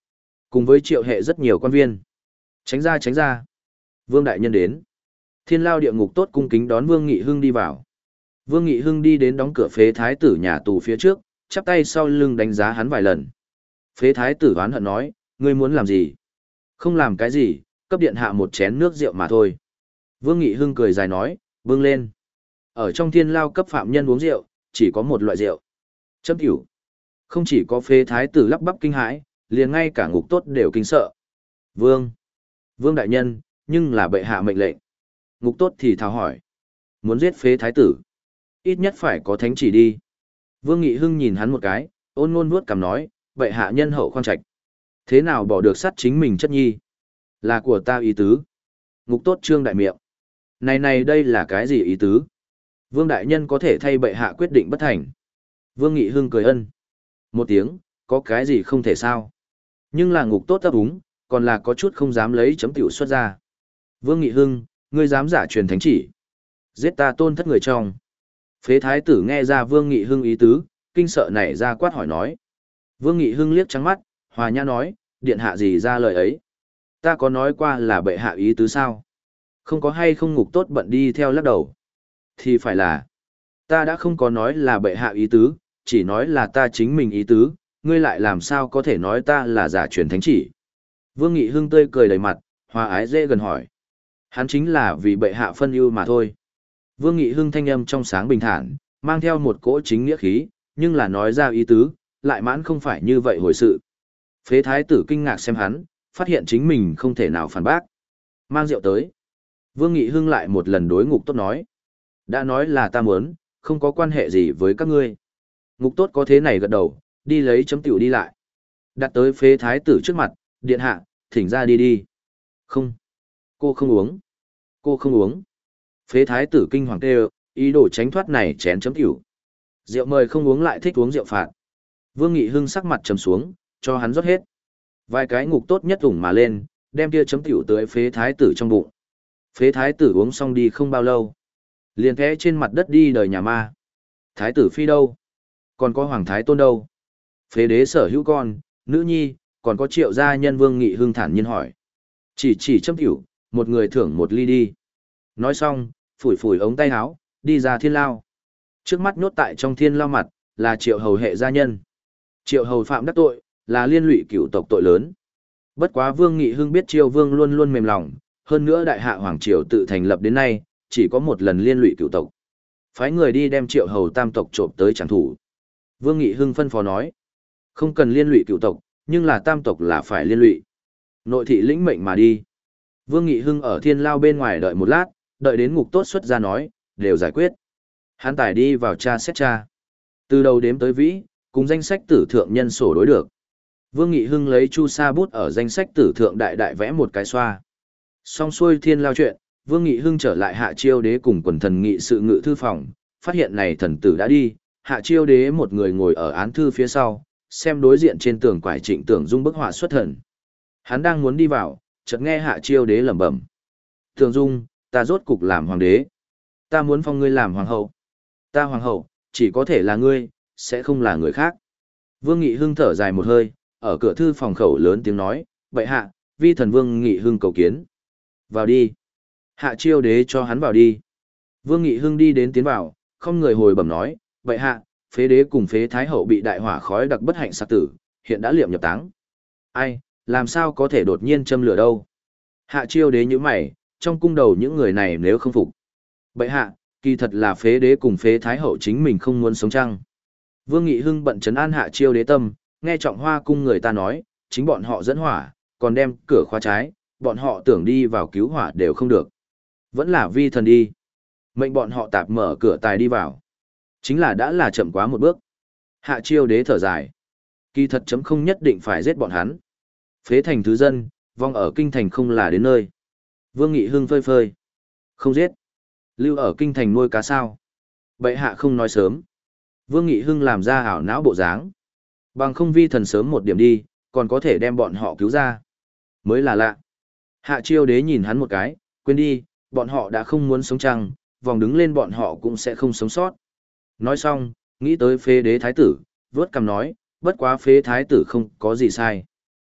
Cùng với triệu hệ rất nhiều quan viên. Tránh ra tránh ra. Vương đại nhân đến. Thiên lao địa ngục tốt cung kính đón Vương Nghị Hưng đi vào. Vương Nghị Hưng đi đến đóng cửa phế thái tử nhà tù phía trước, chắp tay sau lưng đánh giá hắn vài lần. Phế thái tử oán hận nói, ngươi muốn làm gì? Không làm cái gì, cấp điện hạ một chén nước rượu mà thôi. Vương Nghị Hưng cười dài nói, bưng lên. Ở trong thiên lao cấp phạm nhân uống rượu, chỉ có một loại rượu. Chấm tiểu. Không chỉ có phế thái tử lắp bắp kinh hãi, liền ngay cả ngục tốt đều kinh sợ. Vương. Vương đại nhân, nhưng là bệ hạ mệnh lệnh. Ngục tốt thì thào hỏi. Muốn giết phế thái tử. Ít nhất phải có thánh chỉ đi. Vương Nghị Hưng nhìn hắn một cái, ôn ngôn vuốt cằm nói, bệ hạ nhân hậu khoan trạch. Thế nào bỏ được sát chính mình chất nhi? Là của ta ý tứ. Ngục tốt trương đại miệng. Này này đây là cái gì ý tứ? Vương đại nhân có thể thay bệ hạ quyết định bất thành. Vương Nghị Hưng cười ân. Một tiếng, có cái gì không thể sao? Nhưng là ngục tốt ấp úng, còn là có chút không dám lấy chấm tiểu xuất ra. Vương Nghị Hưng, ngươi dám giả truyền thánh chỉ. Giết ta tôn thất người trong. Phế thái tử nghe ra Vương Nghị Hưng ý tứ, kinh sợ nảy ra quát hỏi nói. Vương Nghị Hưng liếc trắng mắt, hòa nhã nói, điện hạ gì ra lời ấy. Ta có nói qua là bệ hạ ý tứ sao? Không có hay không ngục tốt bận đi theo lắc đầu. Thì phải là, ta đã không có nói là bệ hạ ý tứ, chỉ nói là ta chính mình ý tứ, ngươi lại làm sao có thể nói ta là giả truyền thánh chỉ. Vương Nghị Hưng tươi cười đầy mặt, hòa ái dễ gần hỏi. Hắn chính là vì bệ hạ phân ưu mà thôi. Vương Nghị Hưng thanh âm trong sáng bình thản, mang theo một cỗ chính nghĩa khí, nhưng là nói ra ý tứ, lại mãn không phải như vậy hồi sự. Phế thái tử kinh ngạc xem hắn, phát hiện chính mình không thể nào phản bác. Mang rượu tới. Vương Nghị Hưng lại một lần đối ngục tốt nói. Đã nói là ta muốn, không có quan hệ gì với các ngươi. Ngục tốt có thế này gật đầu, đi lấy chấm tiểu đi lại. Đặt tới phế thái tử trước mặt, điện hạ, thỉnh ra đi đi. Không. Cô không uống. Cô không uống. Phế thái tử kinh hoàng kêu, ý đồ tránh thoát này chén chấm tiểu. Rượu mời không uống lại thích uống rượu phạt. Vương Nghị Hưng sắc mặt trầm xuống, cho hắn rót hết. Vài cái ngục tốt nhất ủng mà lên, đem kia chấm tiểu tới phế thái tử trong bụng. Phế thái tử uống xong đi không bao lâu. Liền thế trên mặt đất đi đời nhà ma. Thái tử phi đâu? Còn có hoàng thái tôn đâu? Phế đế sở hữu con, nữ nhi, còn có triệu gia nhân. Vương Nghị Hưng thản nhiên hỏi. Chỉ chỉ chấm tiểu, một người thưởng một ly đi. Nói xong, phủi phủi ống tay áo, đi ra thiên lao. Trước mắt nhốt tại trong thiên lao mặt, là triệu hầu hệ gia nhân. Triệu hầu phạm đắc tội, là liên lụy cửu tộc tội lớn. Bất quá Vương Nghị Hưng biết Triều Vương luôn luôn mềm lòng, hơn nữa đại hạ hoàng triều tự thành lập đến nay, chỉ có một lần liên lụy cửu tộc. Phái người đi đem Triệu hầu tam tộc trộm tới trảm thủ. Vương Nghị Hưng phân phó nói, không cần liên lụy cửu tộc, nhưng là tam tộc là phải liên lụy. Nội thị lĩnh mệnh mà đi. Vương Nghị Hưng ở thiên lao bên ngoài đợi một lát, đợi đến ngục tốt xuất ra nói, đều giải quyết. Hắn tải đi vào tra xét tra. Từ đầu đếm tới vĩ, cùng danh sách tử thượng nhân sổ đối được. Vương Nghị Hưng lấy chu sa bút ở danh sách tử thượng đại đại vẽ một cái xoa. Xong xuôi thiên lao chuyện, Vương Nghị Hưng trở lại Hạ Chiêu Đế cùng quần thần nghị sự ngự thư phòng, phát hiện này thần tử đã đi, Hạ Chiêu Đế một người ngồi ở án thư phía sau, xem đối diện trên tường quải Trịnh Tưởng Dung bức họa xuất thần. Hắn đang muốn đi vào, chợt nghe Hạ Chiêu Đế lẩm bẩm: "Tưởng Dung, ta rốt cục làm hoàng đế. Ta muốn phong ngươi làm hoàng hậu. Ta hoàng hậu, chỉ có thể là ngươi, sẽ không là người khác." Vương Nghị Hưng thở dài một hơi, ở cửa thư phòng khẩu lớn tiếng nói, "Bệ hạ, vi thần Vương Nghị Hưng cầu kiến." "Vào đi." Hạ Chiêu Đế cho hắn vào đi. Vương Nghị Hưng đi đến tiến vào, không người hồi bẩm nói, "Bệ hạ, phế đế cùng phế thái hậu bị đại hỏa khói đặc bất hạnh sát tử, hiện đã liệm nhập táng." "Ai, làm sao có thể đột nhiên châm lửa đâu?" Hạ Chiêu Đế nhíu mày, trong cung đầu những người này nếu không phục. "Bệ hạ, kỳ thật là phế đế cùng phế thái hậu chính mình không muốn sống chăng?" Vương Nghị Hưng bận trấn an Hạ Chiêu Đế tâm, nghe Trọng Hoa cung người ta nói, chính bọn họ dẫn hỏa, còn đem cửa khóa trái, bọn họ tưởng đi vào cứu hỏa đều không được. Vẫn là vi thần đi. Mệnh bọn họ tạp mở cửa tài đi vào. Chính là đã là chậm quá một bước. Hạ Chiêu Đế thở dài. Kỳ thật chấm không nhất định phải giết bọn hắn. Phế thành thứ dân, vong ở kinh thành không là đến nơi. Vương Nghị Hưng phơi phơi. Không giết. Lưu ở kinh thành nuôi cá sao. Bệ hạ không nói sớm. Vương Nghị Hưng làm ra ảo não bộ dáng. Bằng không vi thần sớm một điểm đi, còn có thể đem bọn họ cứu ra. Mới là lạ. Hạ Chiêu Đế nhìn hắn một cái, quên đi, bọn họ đã không muốn sống chăng, vòng đứng lên bọn họ cũng sẽ không sống sót. Nói xong, nghĩ tới phế đế thái tử, vớt cằm nói, bất quá phế thái tử không có gì sai.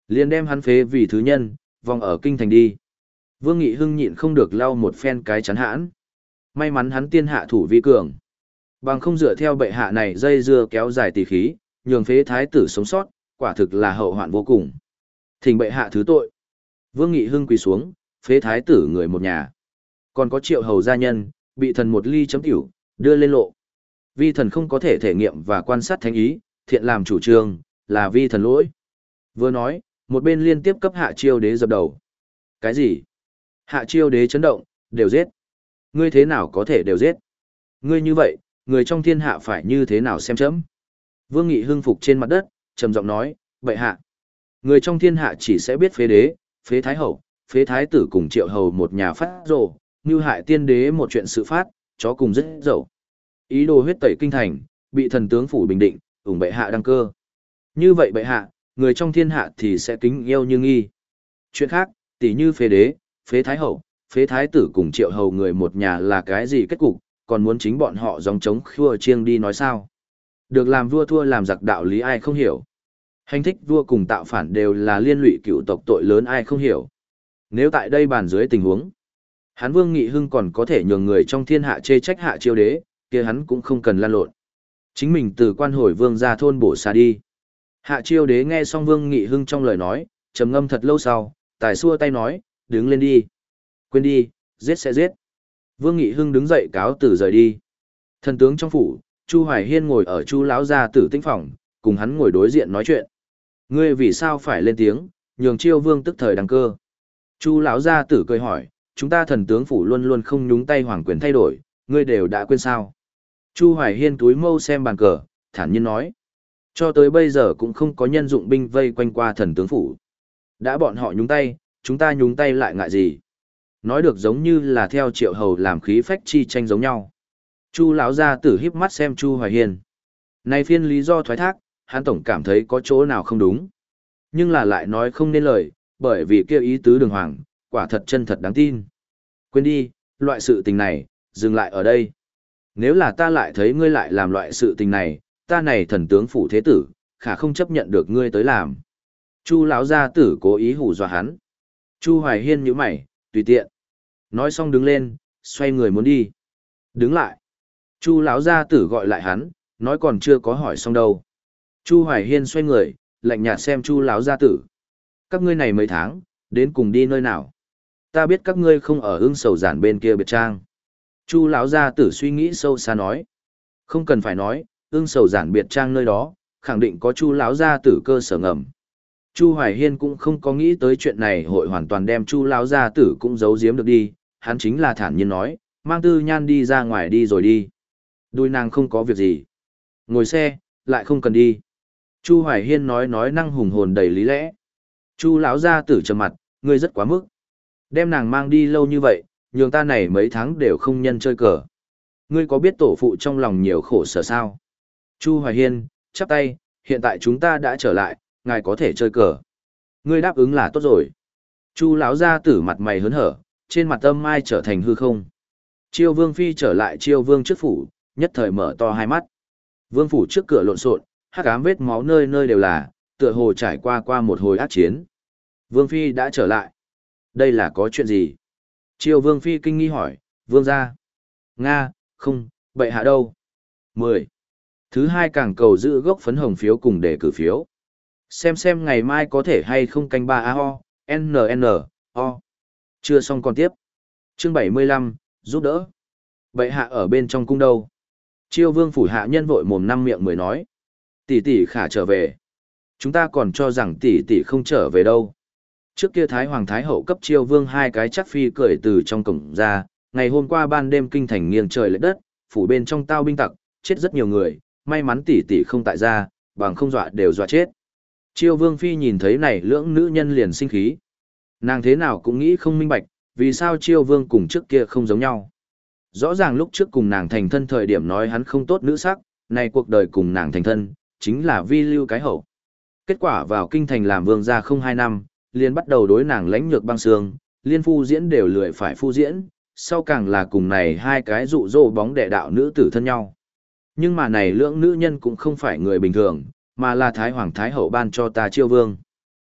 Liền đem hắn phế vì thứ nhân, vòng ở kinh thành đi. Vương Nghị Hưng nhịn không được lau một phen cái chắn hãn. May mắn hắn tiên hạ thủ vi cường. Bằng không dựa theo bệ hạ này dây dưa kéo dài tỷ khí, nhường phế thái tử sống sót, quả thực là hậu hoạn vô cùng. Thỉnh bệ hạ thứ tội. Vương Nghị Hưng quỳ xuống, phế thái tử người một nhà. Còn có Triệu hầu gia nhân, bị thần một ly chấm tiểu, đưa lên lộ. Vi thần không có thể thể nghiệm và quan sát thánh ý, thiện làm chủ trương, là vi thần lỗi. Vừa nói, một bên liên tiếp cấp Hạ Chiêu Đế dập đầu. Cái gì? Hạ Chiêu Đế chấn động, đều giết. Ngươi thế nào có thể đều giết? Ngươi như vậy, người trong thiên hạ phải như thế nào xem chấm? Vương Nghị hưng phục trên mặt đất, trầm giọng nói, bệ hạ. Người trong thiên hạ chỉ sẽ biết phế đế, phế thái hậu, phế thái tử cùng Triệu hầu một nhà phát rồ, như hại tiên đế một chuyện sự phát, chó cùng rất dậu. Ý đồ huyết tẩy kinh thành, bị thần tướng phủ bình định, ủng bệ hạ đăng cơ. Như vậy bệ hạ, người trong thiên hạ thì sẽ kính yêu như nghi. Chuyện khác, tỷ như phế đế, phế thái hậu, phế thái tử cùng Triệu hầu người một nhà là cái gì kết cục, còn muốn chính bọn họ dòng chống khua chiêng đi nói sao. Được làm vua thua làm giặc đạo lý ai không hiểu. Hành thích vua cùng tạo phản đều là liên lụy cựu tộc tội lớn ai không hiểu. Nếu tại đây bàn dưới tình huống, hắn Vương Nghị Hưng còn có thể nhường người trong thiên hạ chê trách Hạ Chiêu Đế, kia hắn cũng không cần lan lộn. Chính mình từ quan hồi vương ra thôn bổ xa đi. Hạ Chiêu Đế nghe xong Vương Nghị Hưng trong lời nói, trầm ngâm thật lâu sau, tài xua tay nói, đứng lên đi. Quên đi, giết sẽ giết. Vương Nghị Hưng đứng dậy cáo từ rời đi. Thần tướng trong phủ, Chu Hoài Hiên ngồi ở Chu lão gia tử tĩnh phòng, cùng hắn ngồi đối diện nói chuyện. Ngươi vì sao phải lên tiếng, nhường Chiêu Vương tức thời đăng cơ? Chu lão gia tử cười hỏi, chúng ta thần tướng phủ luôn luôn không nhúng tay hoàng quyền thay đổi, ngươi đều đã quên sao? Chu Hoài Hiên túi mâu xem bàn cờ, thản nhiên nói, cho tới bây giờ cũng không có nhân dụng binh vây quanh qua thần tướng phủ. Đã bọn họ nhúng tay, chúng ta nhúng tay lại ngại gì? Nói được giống như là theo Triệu hầu làm khí phách chi tranh giống nhau. Chu lão gia tử híp mắt xem Chu Hoài Hiên. Này phiên lý do thoái thác, hắn tổng cảm thấy có chỗ nào không đúng. Nhưng là lại nói không nên lời, bởi vì kêu ý tứ đường hoàng, quả thật chân thật đáng tin. Quên đi, loại sự tình này, dừng lại ở đây. Nếu là ta lại thấy ngươi lại làm loại sự tình này, ta này thần tướng phủ thế tử, khả không chấp nhận được ngươi tới làm. Chu lão gia tử cố ý hù dọa hắn. Chu Hoài Hiên nhíu mày, tùy tiện. Nói xong đứng lên, xoay người muốn đi. Đứng lại. Chu lão gia tử gọi lại hắn, nói còn chưa có hỏi xong đâu. Chu Hoài Hiên xoay người, lạnh nhạt xem Chu lão gia tử. Các ngươi này mấy tháng, đến cùng đi nơi nào? Ta biết các ngươi không ở Ưng Sầu Giản bên kia biệt trang. Chu lão gia tử suy nghĩ sâu xa nói. Không cần phải nói, Ưng Sầu Giản biệt trang nơi đó, khẳng định có Chu lão gia tử cơ sở ngầm. Chu Hoài Hiên cũng không có nghĩ tới chuyện này hội hoàn toàn đem Chu lão gia tử cũng giấu giếm được đi, hắn chính là thản nhiên nói, mang Tư Nhan đi ra ngoài đi rồi đi. Đuôi nàng không có việc gì. Ngồi xe, lại không cần đi. Chu Hoài Hiên nói nói năng hùng hồn đầy lý lẽ. Chu lão gia tử trầm mặt, ngươi rất quá mức. Đem nàng mang đi lâu như vậy, nhường ta này mấy tháng đều không nhân chơi cờ. Ngươi có biết tổ phụ trong lòng nhiều khổ sở sao? Chu Hoài Hiên, chắp tay, hiện tại chúng ta đã trở lại, ngài có thể chơi cờ. Ngươi đáp ứng là tốt rồi. Chu lão gia tử mặt mày hớn hở, trên mặt âm mai trở thành hư không. Chiêu Vương phi trở lại Chiêu Vương trước phủ, nhất thời mở to hai mắt. Vương phủ trước cửa lộn xộn, hắc ám vết máu nơi nơi đều là, tựa hồ trải qua qua một hồi ác chiến. Vương phi đã trở lại. Đây là có chuyện gì? Chiêu Vương phi kinh nghi hỏi, Vương gia. Nga, không, bệ hạ đâu? mười. Thứ hai càng cầu giữ gốc phấn hồng phiếu cùng để cử phiếu. Xem xem ngày mai có thể hay không canh ba a o, n n, o. Chưa xong còn tiếp. Chương bảy mươi lăm, giúp đỡ. Bệ hạ ở bên trong cung đâu? Chiêu Vương phủ hạ nhân vội mồm năm miệng mới nói. Tỷ tỷ khả trở về. Chúng ta còn cho rằng tỷ tỷ không trở về đâu. Trước kia Thái Hoàng Thái Hậu cấp Chiêu Vương hai cái chắc phi cười từ trong cổng ra, ngày hôm qua ban đêm kinh thành nghiêng trời lệch đất, phủ bên trong tao binh tặc, chết rất nhiều người, may mắn tỷ tỷ không tại gia, bằng không dọa đều dọa chết. Chiêu Vương phi nhìn thấy này lưỡng nữ nhân liền sinh khí. Nàng thế nào cũng nghĩ không minh bạch, vì sao Chiêu Vương cùng trước kia không giống nhau. Rõ ràng lúc trước cùng nàng thành thân thời điểm nói hắn không tốt nữ sắc, này cuộc đời cùng nàng thành thân, chính là vi lưu cái hậu. Kết quả vào kinh thành làm vương gia không hai năm, liền bắt đầu đối nàng lãnh nhược băng xương, liên phu diễn đều lười phải phu diễn, sau càng là cùng này hai cái dụ dỗ bóng đệ đạo nữ tử thân nhau. Nhưng mà này lưỡng nữ nhân cũng không phải người bình thường, mà là Thái Hoàng Thái Hậu ban cho ta Chiêu Vương.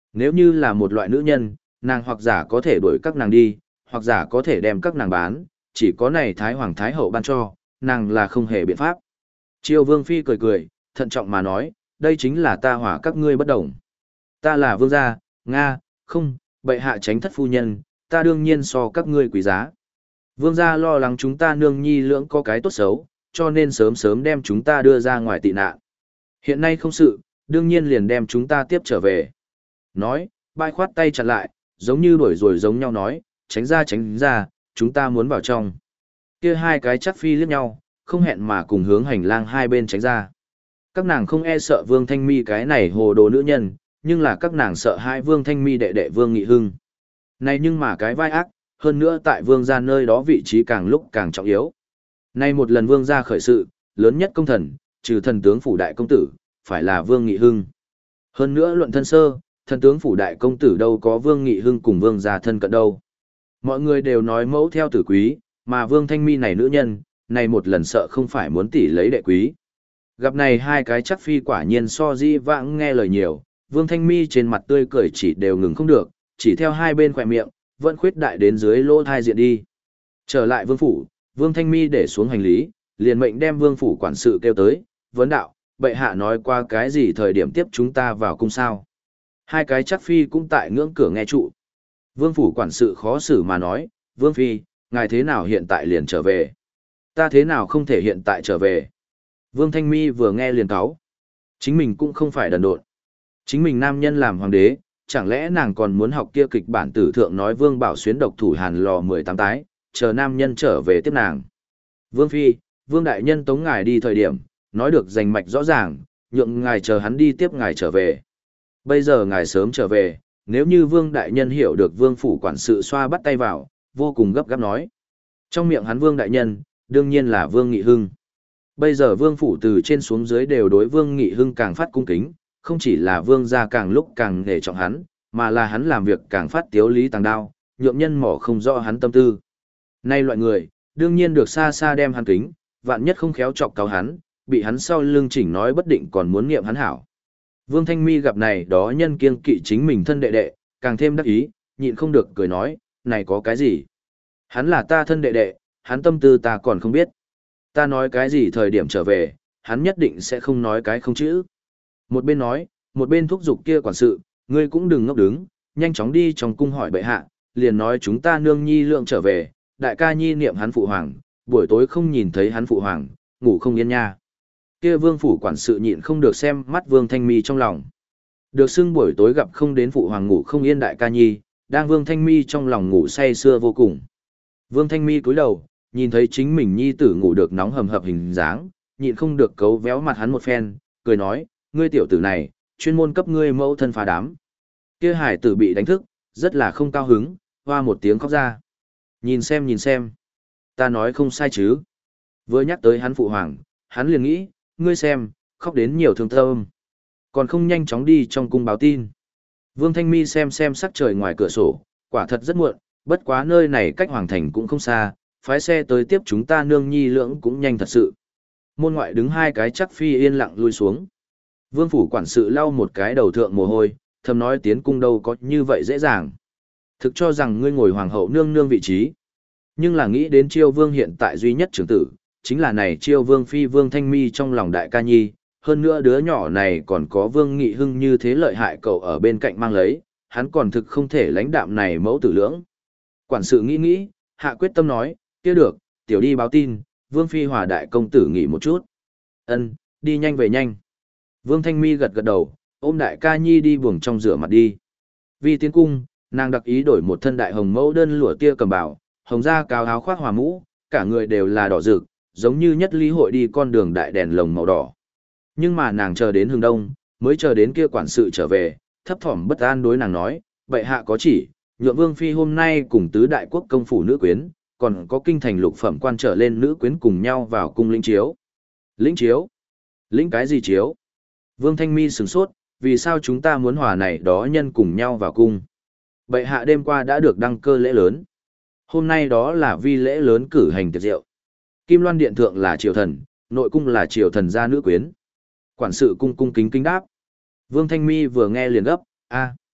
Nếu như là một loại nữ nhân, nàng hoặc giả có thể đuổi các nàng đi, hoặc giả có thể đem các nàng bán, chỉ có này Thái Hoàng Thái Hậu ban cho, nàng là không hề biện pháp. Triều Vương Phi cười cười, thận trọng mà nói, đây chính là ta hỏa các ngươi bất đồng. Ta là vương gia, Nga, không, bệ hạ tránh thất phu nhân, ta đương nhiên so các ngươi quý giá. Vương gia lo lắng chúng ta nương nhi lưỡng có cái tốt xấu, cho nên sớm sớm đem chúng ta đưa ra ngoài tị nạn. Hiện nay không sự, đương nhiên liền đem chúng ta tiếp trở về. Nói, bai khoát tay chặt lại, giống như đuổi rồi giống nhau nói, tránh ra tránh ra, chúng ta muốn vào trong. Kia hai cái chắc phi liếc nhau, không hẹn mà cùng hướng hành lang hai bên tránh ra. Các nàng không e sợ Vương Thanh Mi cái này hồ đồ nữ nhân, nhưng là các nàng sợ hai Vương Thanh Mi đệ đệ Vương Nghị Hưng. Này nhưng mà cái vai ác, hơn nữa tại Vương gia nơi đó vị trí càng lúc càng trọng yếu. Nay một lần Vương gia khởi sự, lớn nhất công thần, trừ thần tướng phủ đại công tử, phải là Vương Nghị Hưng. Hơn nữa luận thân sơ, thần tướng phủ đại công tử đâu có Vương Nghị Hưng cùng Vương gia thân cận đâu. Mọi người đều nói mẫu theo tử quý, mà Vương Thanh Mi này nữ nhân, này một lần sợ không phải muốn tỷ lấy đệ quý. Gặp này hai cái chắc phi quả nhiên so di vãng nghe lời nhiều, Vương Thanh Mi trên mặt tươi cười chỉ đều ngừng không được, chỉ theo hai bên khỏe miệng, vẫn khuyết đại đến dưới lỗ thai diện đi. Trở lại vương phủ, Vương Thanh Mi để xuống hành lý, liền mệnh đem vương phủ quản sự kêu tới, vấn đạo, bệ hạ nói qua cái gì thời điểm tiếp chúng ta vào cung sao. Hai cái chắc phi cũng tại ngưỡng cửa nghe trụ. Vương phủ quản sự khó xử mà nói, Vương Phi, ngài thế nào hiện tại liền trở về? Ta thế nào không thể hiện tại trở về? Vương Thanh Mi vừa nghe liền cáu. Chính mình cũng không phải đần độn. Chính mình nam nhân làm hoàng đế, chẳng lẽ nàng còn muốn học kia kịch bản tử thượng nói Vương Bảo Xuyến độc thủ hàn lò mười tám tái, chờ nam nhân trở về tiếp nàng. Vương Phi, Vương Đại Nhân tống ngài đi thời điểm, nói được rành mạch rõ ràng, nhượng ngài chờ hắn đi tiếp ngài trở về. Bây giờ ngài sớm trở về, nếu như Vương Đại Nhân hiểu được Vương Phủ quản sự xoa bắt tay vào, vô cùng gấp gáp nói. Trong miệng hắn Vương Đại Nhân, đương nhiên là Vương Nghị Hưng. Bây giờ Vương Phủ từ trên xuống dưới đều đối Vương Nghị Hưng càng phát cung kính, không chỉ là Vương gia càng lúc càng nể trọng hắn, mà là hắn làm việc càng phát tiếu lý tàng đao, nhượng nhân mỏ không rõ hắn tâm tư. Nay loại người, đương nhiên được xa xa đem hắn kính, vạn nhất không khéo chọc cáo hắn, bị hắn sau lưng chỉnh nói bất định còn muốn nghiệm hắn hảo. Vương Thanh Mi gặp này đó nhân kiêng kỵ chính mình thân đệ đệ, càng thêm đắc ý, nhịn không được cười nói, này có cái gì? Hắn là ta thân đệ đệ, hắn tâm tư ta còn không biết. Ta nói cái gì thời điểm trở về, hắn nhất định sẽ không nói cái không chữ. Một bên nói, một bên thúc giục kia quản sự, ngươi cũng đừng ngốc đứng, nhanh chóng đi trong cung hỏi bệ hạ, liền nói chúng ta nương nhi lượng trở về, đại ca nhi niệm hắn phụ hoàng, buổi tối không nhìn thấy hắn phụ hoàng, ngủ không yên nha. Kia vương phủ quản sự nhịn không được xem mắt Vương Thanh Mi trong lòng. Được xưng buổi tối gặp không đến phụ hoàng ngủ không yên đại ca nhi, đang Vương Thanh Mi trong lòng ngủ say sưa vô cùng. Vương Thanh Mi cúi đầu, nhìn thấy chính mình nhi tử ngủ được nóng hầm hập hình dáng, nhịn không được cấu véo mặt hắn một phen, cười nói, ngươi tiểu tử này, chuyên môn cấp ngươi mẫu thân phá đám. Kia hải tử bị đánh thức, rất là không cao hứng, hoa một tiếng khóc ra. Nhìn xem nhìn xem, ta nói không sai chứ. Vừa nhắc tới hắn phụ hoàng, hắn liền nghĩ, ngươi xem, khóc đến nhiều thương thơm. Còn không nhanh chóng đi trong cung báo tin. Vương Thanh Mi xem xem sắc trời ngoài cửa sổ, quả thật rất muộn, bất quá nơi này cách hoàng thành cũng không xa, phái xe tới tiếp chúng ta nương nhi lưỡng cũng nhanh thật sự. Môn ngoại đứng hai cái chắc phi yên lặng lui xuống. Vương phủ quản sự lau một cái đầu thượng mồ hôi, thầm nói tiến cung đâu có như vậy dễ dàng. Thực cho rằng ngươi ngồi hoàng hậu nương nương vị trí. Nhưng là nghĩ đến Chiêu Vương hiện tại duy nhất trưởng tử, chính là này Chiêu Vương phi Vương Thanh Mi trong lòng đại ca nhi, hơn nữa đứa nhỏ này còn có Vương Nghị Hưng như thế lợi hại cậu ở bên cạnh mang lấy, hắn còn thực không thể lãnh đạm này mẫu tử lưỡng. Quản sự nghĩ nghĩ, hạ quyết tâm nói, kia được, tiểu đi báo tin, Vương phi hòa đại công tử nghỉ một chút. Ân, đi nhanh về nhanh. Vương Thanh Mi gật gật đầu, ôm đại ca nhi đi buồng trong rửa mặt đi. Vì tiến cung, nàng đặc ý đổi một thân đại hồng mẫu đơn lụa tia cầm bảo, hồng da cao áo khoác hòa mũ, cả người đều là đỏ rực, giống như nhất lý hội đi con đường đại đèn lồng màu đỏ. Nhưng mà nàng chờ đến hướng đông, mới chờ đến kia quản sự trở về, thấp thỏm bất an đối nàng nói, bệ hạ có chỉ, nhượng Vương phi hôm nay cùng tứ đại quốc công phủ nữ quyến, còn có kinh thành lục phẩm quan trở lên nữ quyến cùng nhau vào cung lĩnh chiếu. Lĩnh chiếu? Lĩnh cái gì chiếu? Vương Thanh Mi sửng sốt, vì sao chúng ta muốn hòa này đó nhân cùng nhau vào cung? Bệ hạ đêm qua đã được đăng cơ lễ lớn. Hôm nay đó là vi lễ lớn cử hành tiệc rượu. Kim Loan Điện thượng là triều thần, nội cung là triều thần gia nữ quyến. Quản sự cung cung kính kính đáp. Vương Thanh Mi vừa nghe liền gấp, a,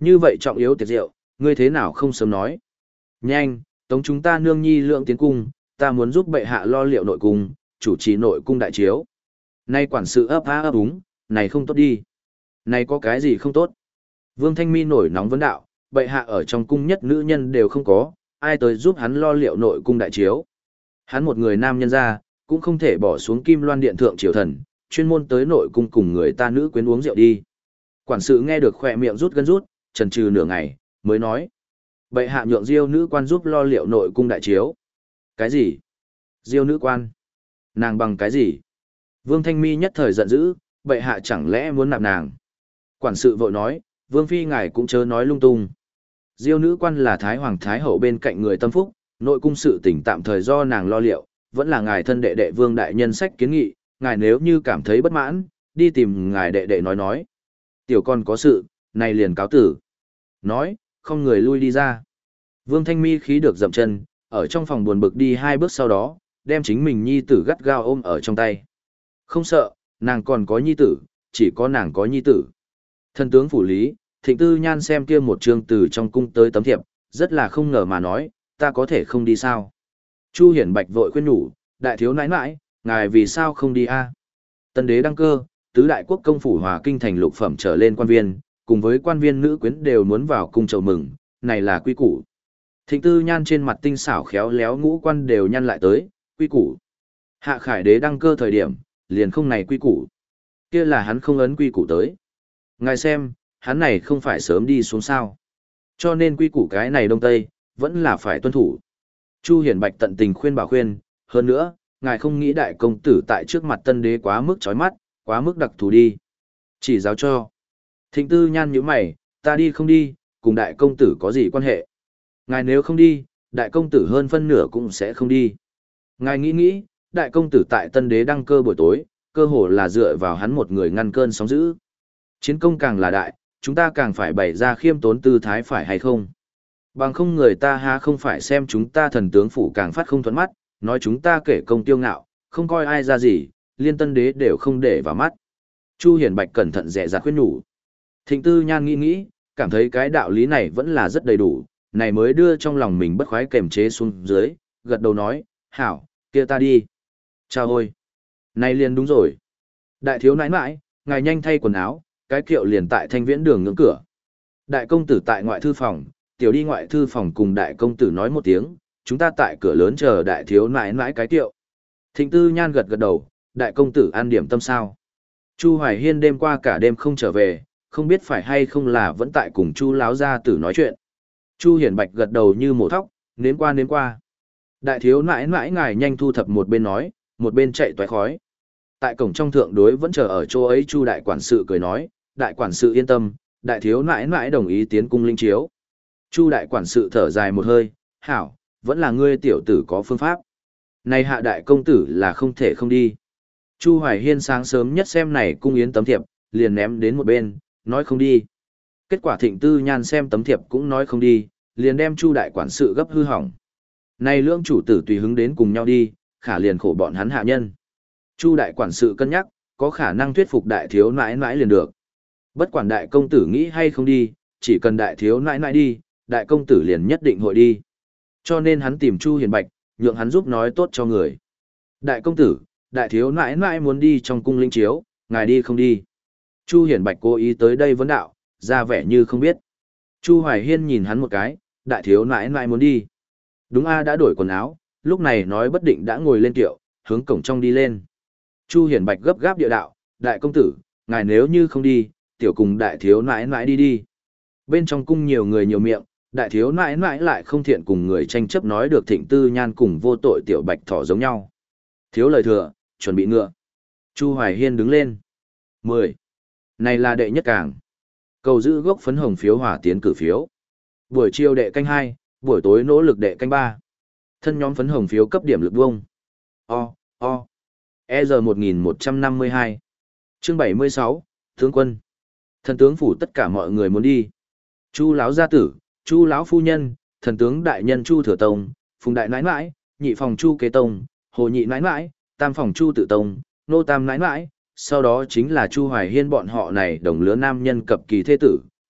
Như vậy trọng yếu tiệc rượu, ngươi thế nào không sớm nói? Nhanh, tống chúng ta nương nhi lượng tiến cung, ta muốn giúp bệ hạ lo liệu nội cung, chủ trì nội cung đại chiếu. Nay quản sự ấp á ấp úng, này không tốt đi. Này có cái gì không tốt? Vương Thanh Mi nổi nóng vấn đạo, bệ hạ ở trong cung nhất nữ nhân đều không có, ai tới giúp hắn lo liệu nội cung đại chiếu. Hắn một người nam nhân ra, cũng không thể bỏ xuống Kim Loan Điện thượng triều thần, chuyên môn tới nội cung cùng người ta nữ quyến uống rượu đi. Quản sự nghe được khỏe miệng rút gân rút, chần chừ nửa ngày, mới nói. Bệ hạ nhượng Diêu nữ quan giúp lo liệu nội cung đại chiếu. Cái gì? Diêu nữ quan? Nàng bằng cái gì? Vương Thanh Mi nhất thời giận dữ, bệ hạ chẳng lẽ muốn nạp nàng? Quản sự vội nói, Vương Phi ngài cũng chớ nói lung tung. Diêu nữ quan là Thái Hoàng Thái Hậu bên cạnh người tâm phúc, nội cung sự tỉnh tạm thời do nàng lo liệu, vẫn là ngài thân đệ đệ Vương Đại Nhân sách kiến nghị, ngài nếu như cảm thấy bất mãn, đi tìm ngài đệ đệ nói nói. Tiểu con có sự, này liền cáo tử. Nói, không người lui đi ra. Vương Thanh Mi khí được dậm chân, ở trong phòng buồn bực đi hai bước sau đó, đem chính mình nhi tử gắt gao ôm ở trong tay. Không sợ, nàng còn có nhi tử, chỉ có nàng có nhi tử. Thần tướng phủ lý, Thịnh Tư Nhan xem kia một trường từ trong cung tới tấm thiệp, rất là không ngờ mà nói, ta có thể không đi sao. Chu Hiển Bạch vội khuyên nhủ, đại thiếu nãi nãi, ngài vì sao không đi a? Tân đế đăng cơ, tứ đại quốc công phủ hòa kinh thành lục phẩm trở lên quan viên, cùng với quan viên nữ quyến đều muốn vào cung chầu mừng, này là quy củ. Thịnh Tư Nhan trên mặt tinh xảo khéo léo ngũ quan đều nhăn lại tới, quy củ. Hạ Khải đế đăng cơ thời điểm, liền không này quy củ. Kia là hắn không ấn quy củ tới. Ngài xem, hắn này không phải sớm đi xuống sao. Cho nên quy củ cái này đông tây, vẫn là phải tuân thủ. Chu Hiển Bạch tận tình khuyên bảo khuyên, hơn nữa, ngài không nghĩ đại công tử tại trước mặt tân đế quá mức chói mắt, quá mức đặc thù đi. Chỉ giáo cho. Thịnh Tư Nhan nhíu mày, ta đi không đi, cùng đại công tử có gì quan hệ? Ngài nếu không đi, đại công tử hơn phân nửa cũng sẽ không đi. Ngài nghĩ nghĩ, đại công tử tại tân đế đăng cơ buổi tối, cơ hồ là dựa vào hắn một người ngăn cơn sóng dữ. Chiến công càng là đại, chúng ta càng phải bày ra khiêm tốn tư thái phải hay không? Bằng không người ta há không phải xem chúng ta thần tướng phủ càng phát không thuận mắt, nói chúng ta kể công tiêu ngạo, không coi ai ra gì, liên tân đế đều không để vào mắt. Chu Hiển Bạch cẩn thận dè dặt khuyên nhủ. Thịnh Tư Nhan nghĩ nghĩ, cảm thấy cái đạo lý này vẫn là rất đầy đủ, này mới đưa trong lòng mình bất khoái kềm chế xuống dưới, gật đầu nói, hảo, kia ta đi. Chào ôi. Này liền đúng rồi. Đại thiếu nãi nãi, ngài nhanh thay quần áo, cái kiệu liền tại thanh viễn đường ngưỡng cửa. Đại công tử tại ngoại thư phòng, tiểu đi ngoại thư phòng cùng đại công tử nói một tiếng, chúng ta tại cửa lớn chờ đại thiếu nãi nãi cái kiệu. Thịnh Tư Nhan gật gật đầu, đại công tử an điểm tâm sao. Chu Hoài Hiên đêm qua cả đêm không trở về, không biết phải hay không là vẫn tại cùng Chu láo gia tử nói chuyện. Chu Hiển Bạch gật đầu như mổ thóc, nếm qua nếm qua. Đại thiếu nãi nãi ngài nhanh thu thập một bên nói, một bên chạy toái khói. Tại cổng trong thượng đối vẫn chờ ở chỗ ấy Chu đại quản sự cười nói, đại quản sự yên tâm, đại thiếu nãi nãi đồng ý tiến cung linh chiếu. Chu đại quản sự thở dài một hơi, hảo, vẫn là ngươi tiểu tử có phương pháp. Này hạ đại công tử là không thể không đi. Chu Hoài Hiên sáng sớm nhất xem này cung yến tấm thiệp, liền ném đến một bên, nói không đi. Kết quả Thịnh Tư Nhan xem tấm thiệp cũng nói không đi, liền đem Chu đại quản sự gấp hư hỏng. Này lưỡng chủ tử tùy hứng đến cùng nhau đi, khả liền khổ bọn hắn hạ nhân. Chu đại quản sự cân nhắc, có khả năng thuyết phục đại thiếu nãi nãi liền được. Bất quản đại công tử nghĩ hay không đi, chỉ cần đại thiếu nãi nãi đi, đại công tử liền nhất định hội đi. Cho nên hắn tìm Chu Hiền Bạch, nhượng hắn giúp nói tốt cho người. Đại công tử, đại thiếu nãi nãi muốn đi trong cung linh chiếu, ngài đi không đi. Chu Hiển Bạch cố ý tới đây vấn đạo, ra vẻ như không biết. Chu Hoài Hiên nhìn hắn một cái, đại thiếu nãi nãi muốn đi. Đúng a đã đổi quần áo, lúc này nói bất định đã ngồi lên kiệu, hướng cổng trong đi lên. Chu Hiển Bạch gấp gáp địa đạo, đại công tử, ngài nếu như không đi, tiểu cùng đại thiếu nãi nãi đi đi. Bên trong cung nhiều người nhiều miệng, đại thiếu nãi nãi lại không thiện cùng người tranh chấp nói được Thịnh Tư Nhan cùng vô tội tiểu Bạch Thỏ giống nhau. Thiếu lời thừa, chuẩn bị ngựa. Chu Hoài Hiên đứng lên. mười. Này là đệ nhất càng. Cầu giữ gốc phấn hồng phiếu hỏa tiến cử phiếu. Buổi chiều đệ canh hai, buổi tối nỗ lực đệ canh ba. Thân nhóm phấn hồng phiếu cấp điểm lực vuông. O, O. E R một nghìn một trăm năm mươi hai. Chương bảy mươi sáu, tướng quân. Thần tướng phủ tất cả mọi người muốn đi. Chu lão gia tử, Chu lão phu nhân, thần tướng đại nhân Chu Thừa Tông, Phùng đại nãi nãi, nhị phòng Chu Kế Tông, Hồ nhị nãi nãi, tam phòng Chu Tự Tông, nô tam nãi nãi, sau đó chính là Chu Hoài Hiên bọn họ này đồng lứa nam nhân cập kỳ thế tử,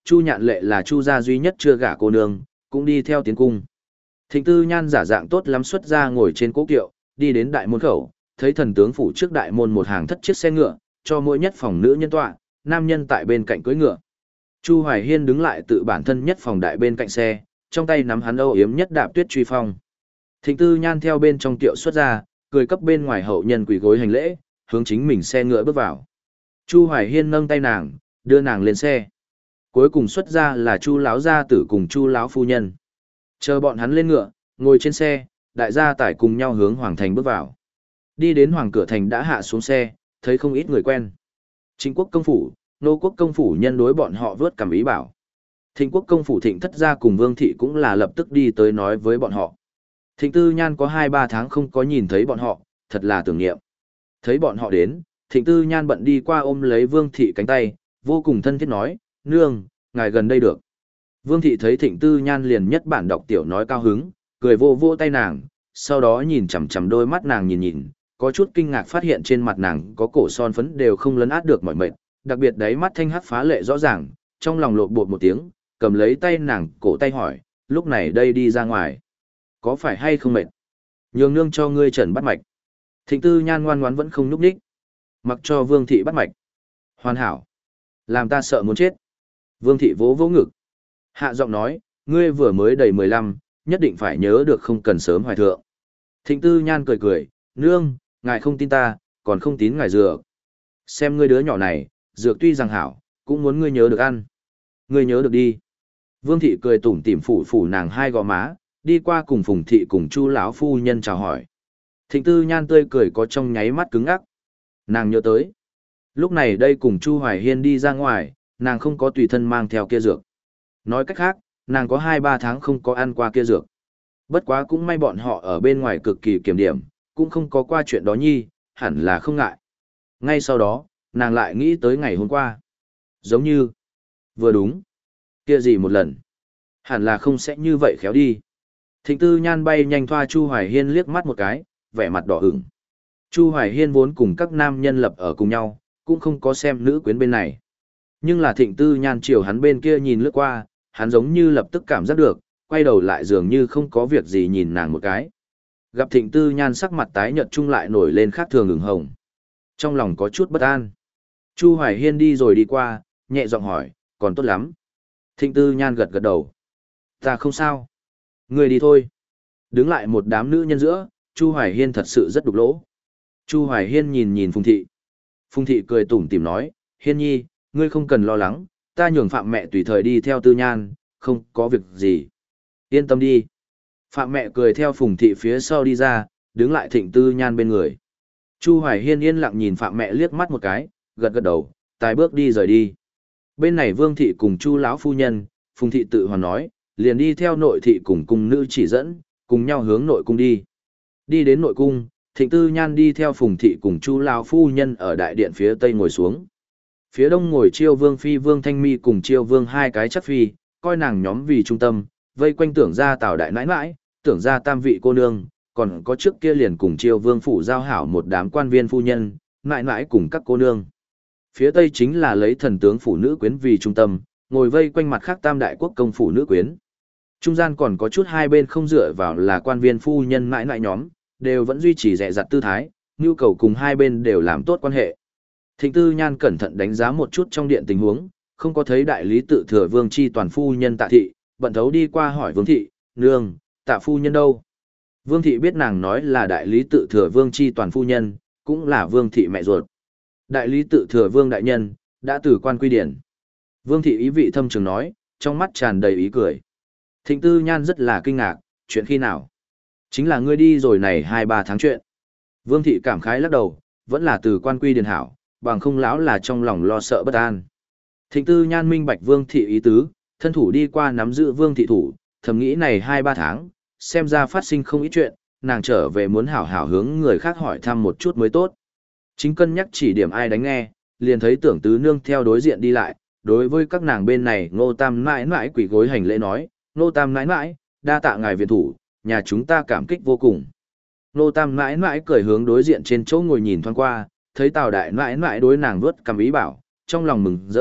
Chu Nhạn Lệ là Chu gia duy nhất chưa gả cô nương, cũng đi theo tiến cung. Thịnh Tư Nhan giả dạng tốt lắm xuất ra ngồi trên cố kiệu, đi đến đại môn khẩu, thấy thần tướng phủ trước đại môn một hàng thất chiếc xe ngựa, cho mỗi nhất phòng nữ nhân tọa, nam nhân tại bên cạnh cưỡi ngựa. Chu Hoài Hiên đứng lại tự bản thân nhất phòng đại bên cạnh xe, trong tay nắm hắn âu yếm nhất đạp tuyết truy phong. Thịnh Tư Nhan theo bên trong tiệu xuất ra, cười cấp bên ngoài hậu nhân quỳ gối hành lễ, hướng chính mình xe ngựa bước vào. Chu Hoài Hiên nâng tay nàng, đưa nàng lên xe. Cuối cùng xuất ra là Chu lão gia tử cùng Chu lão phu nhân. Chờ bọn hắn lên ngựa, ngồi trên xe, đại gia tải cùng nhau hướng hoàng thành bước vào. Đi đến hoàng cửa thành đã hạ xuống xe, thấy không ít người quen. Trịnh quốc công phủ, nô quốc công phủ nhân đối bọn họ vớt cảm ý bảo. Thịnh quốc công phủ Thịnh thất gia cùng Vương thị cũng là lập tức đi tới nói với bọn họ. Thịnh Tư Nhan có hai ba tháng không có nhìn thấy bọn họ, thật là tưởng niệm. Thấy bọn họ đến, Thịnh Tư Nhan bận đi qua ôm lấy Vương thị cánh tay, vô cùng thân thiết nói, nương, ngài gần đây được. Vương thị thấy Thịnh Tư Nhan liền nhất bản đọc tiểu nói cao hứng, cười vô vô tay nàng, sau đó nhìn chằm chằm đôi mắt nàng nhìn nhìn, có chút kinh ngạc phát hiện trên mặt nàng có cổ son phấn đều không lấn át được mỏi mệt, đặc biệt đáy mắt thanh hắc phá lệ rõ ràng, trong lòng lột bột một tiếng, cầm lấy tay nàng, cổ tay hỏi, lúc này đây đi ra ngoài, có phải hay không mệt? Nhường nương cho ngươi trần bắt mạch. Thịnh Tư Nhan ngoan ngoãn vẫn không nhúc nhích, mặc cho Vương thị bắt mạch. Hoàn hảo, làm ta sợ muốn chết. Vương thị vỗ vỗ ngực, hạ giọng nói, ngươi vừa mới đầy mười lăm, nhất định phải nhớ được không cần sớm hoài thượng. Thịnh Tư Nhan cười cười, nương, ngài không tin ta, còn không tín ngài dược. Xem ngươi đứa nhỏ này, dược tuy rằng hảo, cũng muốn ngươi nhớ được ăn. Ngươi nhớ được đi. Vương thị cười tủm tỉm phủ phủ nàng hai gò má, đi qua cùng Phùng thị cùng Chu lão phu nhân chào hỏi. Thịnh Tư Nhan tươi cười có trong nháy mắt cứng ngắc. Nàng nhớ tới. Lúc này đây cùng Chu Hoài Hiên đi ra ngoài, nàng không có tùy thân mang theo kia dược. Nói cách khác, nàng có hai ba tháng không có ăn qua kia dược. Bất quá cũng may bọn họ ở bên ngoài cực kỳ kiểm điểm, cũng không có qua chuyện đó nhi, hẳn là không ngại. Ngay sau đó, nàng lại nghĩ tới ngày hôm qua. Giống như, vừa đúng, kia gì một lần. Hẳn là không sẽ như vậy khéo đi. Thịnh Tư Nhan bay nhanh thoa Chu Hoài Hiên liếc mắt một cái, vẻ mặt đỏ ửng. Chu Hoài Hiên vốn cùng các nam nhân lập ở cùng nhau, cũng không có xem nữ quyến bên này. Nhưng là Thịnh Tư Nhan chiều hắn bên kia nhìn lướt qua, hắn giống như lập tức cảm giác được, quay đầu lại dường như không có việc gì nhìn nàng một cái. Gặp Thịnh Tư Nhan sắc mặt tái nhợt chung lại nổi lên khác thường ửng hồng. Trong lòng có chút bất an. Chu Hoài Hiên đi rồi đi qua, nhẹ giọng hỏi, còn tốt lắm. Thịnh Tư Nhan gật gật đầu. Ta không sao. Người đi thôi. Đứng lại một đám nữ nhân giữa, Chu Hoài Hiên thật sự rất đục lỗ. Chu Hoài Hiên nhìn nhìn Phùng Thị. Phùng Thị cười tủm tỉm nói, Hiên nhi, ngươi không cần lo lắng, ta nhường Phạm mẹ tùy thời đi theo Tư Nhan, không có việc gì. Yên tâm đi. Phạm mẹ cười theo Phùng Thị phía sau đi ra, đứng lại Thịnh Tư Nhan bên người. Chu Hoài Hiên yên lặng nhìn Phạm mẹ liếc mắt một cái, gật gật đầu, tài bước đi rời đi. Bên này Vương Thị cùng Chu lão phu nhân, Phùng Thị tự hoàn nói, liền đi theo nội thị cùng cung nữ chỉ dẫn, cùng nhau hướng nội cung đi. Đi đến nội cung, Thịnh Tư Nhan đi theo Phùng Thị cùng Chu lão phu nhân ở đại điện phía tây ngồi xuống. Phía đông ngồi Chiêu Vương phi Vương Thanh Mi cùng Chiêu Vương hai cái chắc phi, coi nàng nhóm vì trung tâm, vây quanh tưởng ra Tào đại nãi nãi, tưởng ra tam vị cô nương, còn có trước kia liền cùng Chiêu Vương phủ giao hảo một đám quan viên phu nhân, nãi nãi cùng các cô nương. Phía tây chính là lấy thần tướng phủ nữ quyến vì trung tâm, ngồi vây quanh mặt khác tam đại quốc công phủ nữ quyến. Trung gian còn có chút hai bên không dựa vào là quan viên phu nhân nãi nãi nhóm, đều vẫn duy trì dè dặt tư thái, nhu cầu cùng hai bên đều làm tốt quan hệ. Thịnh Tư Nhan cẩn thận đánh giá một chút trong điện tình huống, không có thấy đại lý tự thừa Vương chi toàn phu nhân Tạ thị, bận thấu đi qua hỏi Vương thị, nương, Tạ phu nhân đâu? Vương thị biết nàng nói là đại lý tự thừa Vương chi toàn phu nhân, cũng là Vương thị mẹ ruột. Đại lý tự thừa Vương đại nhân, đã từ quan quy điển. Vương thị ý vị thâm trường nói, trong mắt tràn đầy ý cười. Thịnh Tư Nhan rất là kinh ngạc, chuyện khi nào? Chính là ngươi đi rồi này hai ba tháng chuyện. Vương thị cảm khái lắc đầu, vẫn là từ quan quy điển hảo, bằng không lão là trong lòng lo sợ bất an. Thịnh Tư Nhan minh bạch Vương thị ý tứ, thân thủ đi qua nắm giữ Vương thị thủ, thầm nghĩ này hai ba tháng, xem ra phát sinh không ít chuyện, nàng trở về muốn hảo hảo hướng người khác hỏi thăm một chút mới tốt. Chính cân nhắc chỉ điểm ai đánh nghe, liền thấy tưởng tứ nương theo đối diện đi lại, đối với các nàng bên này Ngô Tam mãi mãi quỳ gối hành lễ nói, Ngô Tam mãi mãi, đa tạ ngài viện thủ, nhà chúng ta cảm kích vô cùng. Ngô Tam mãi mãi cười hướng đối diện trên chỗ ngồi nhìn thoáng qua, thấy Tào đại mãi mãi đối nàng vuốt cầm ý bảo, trong lòng mừng rỡ,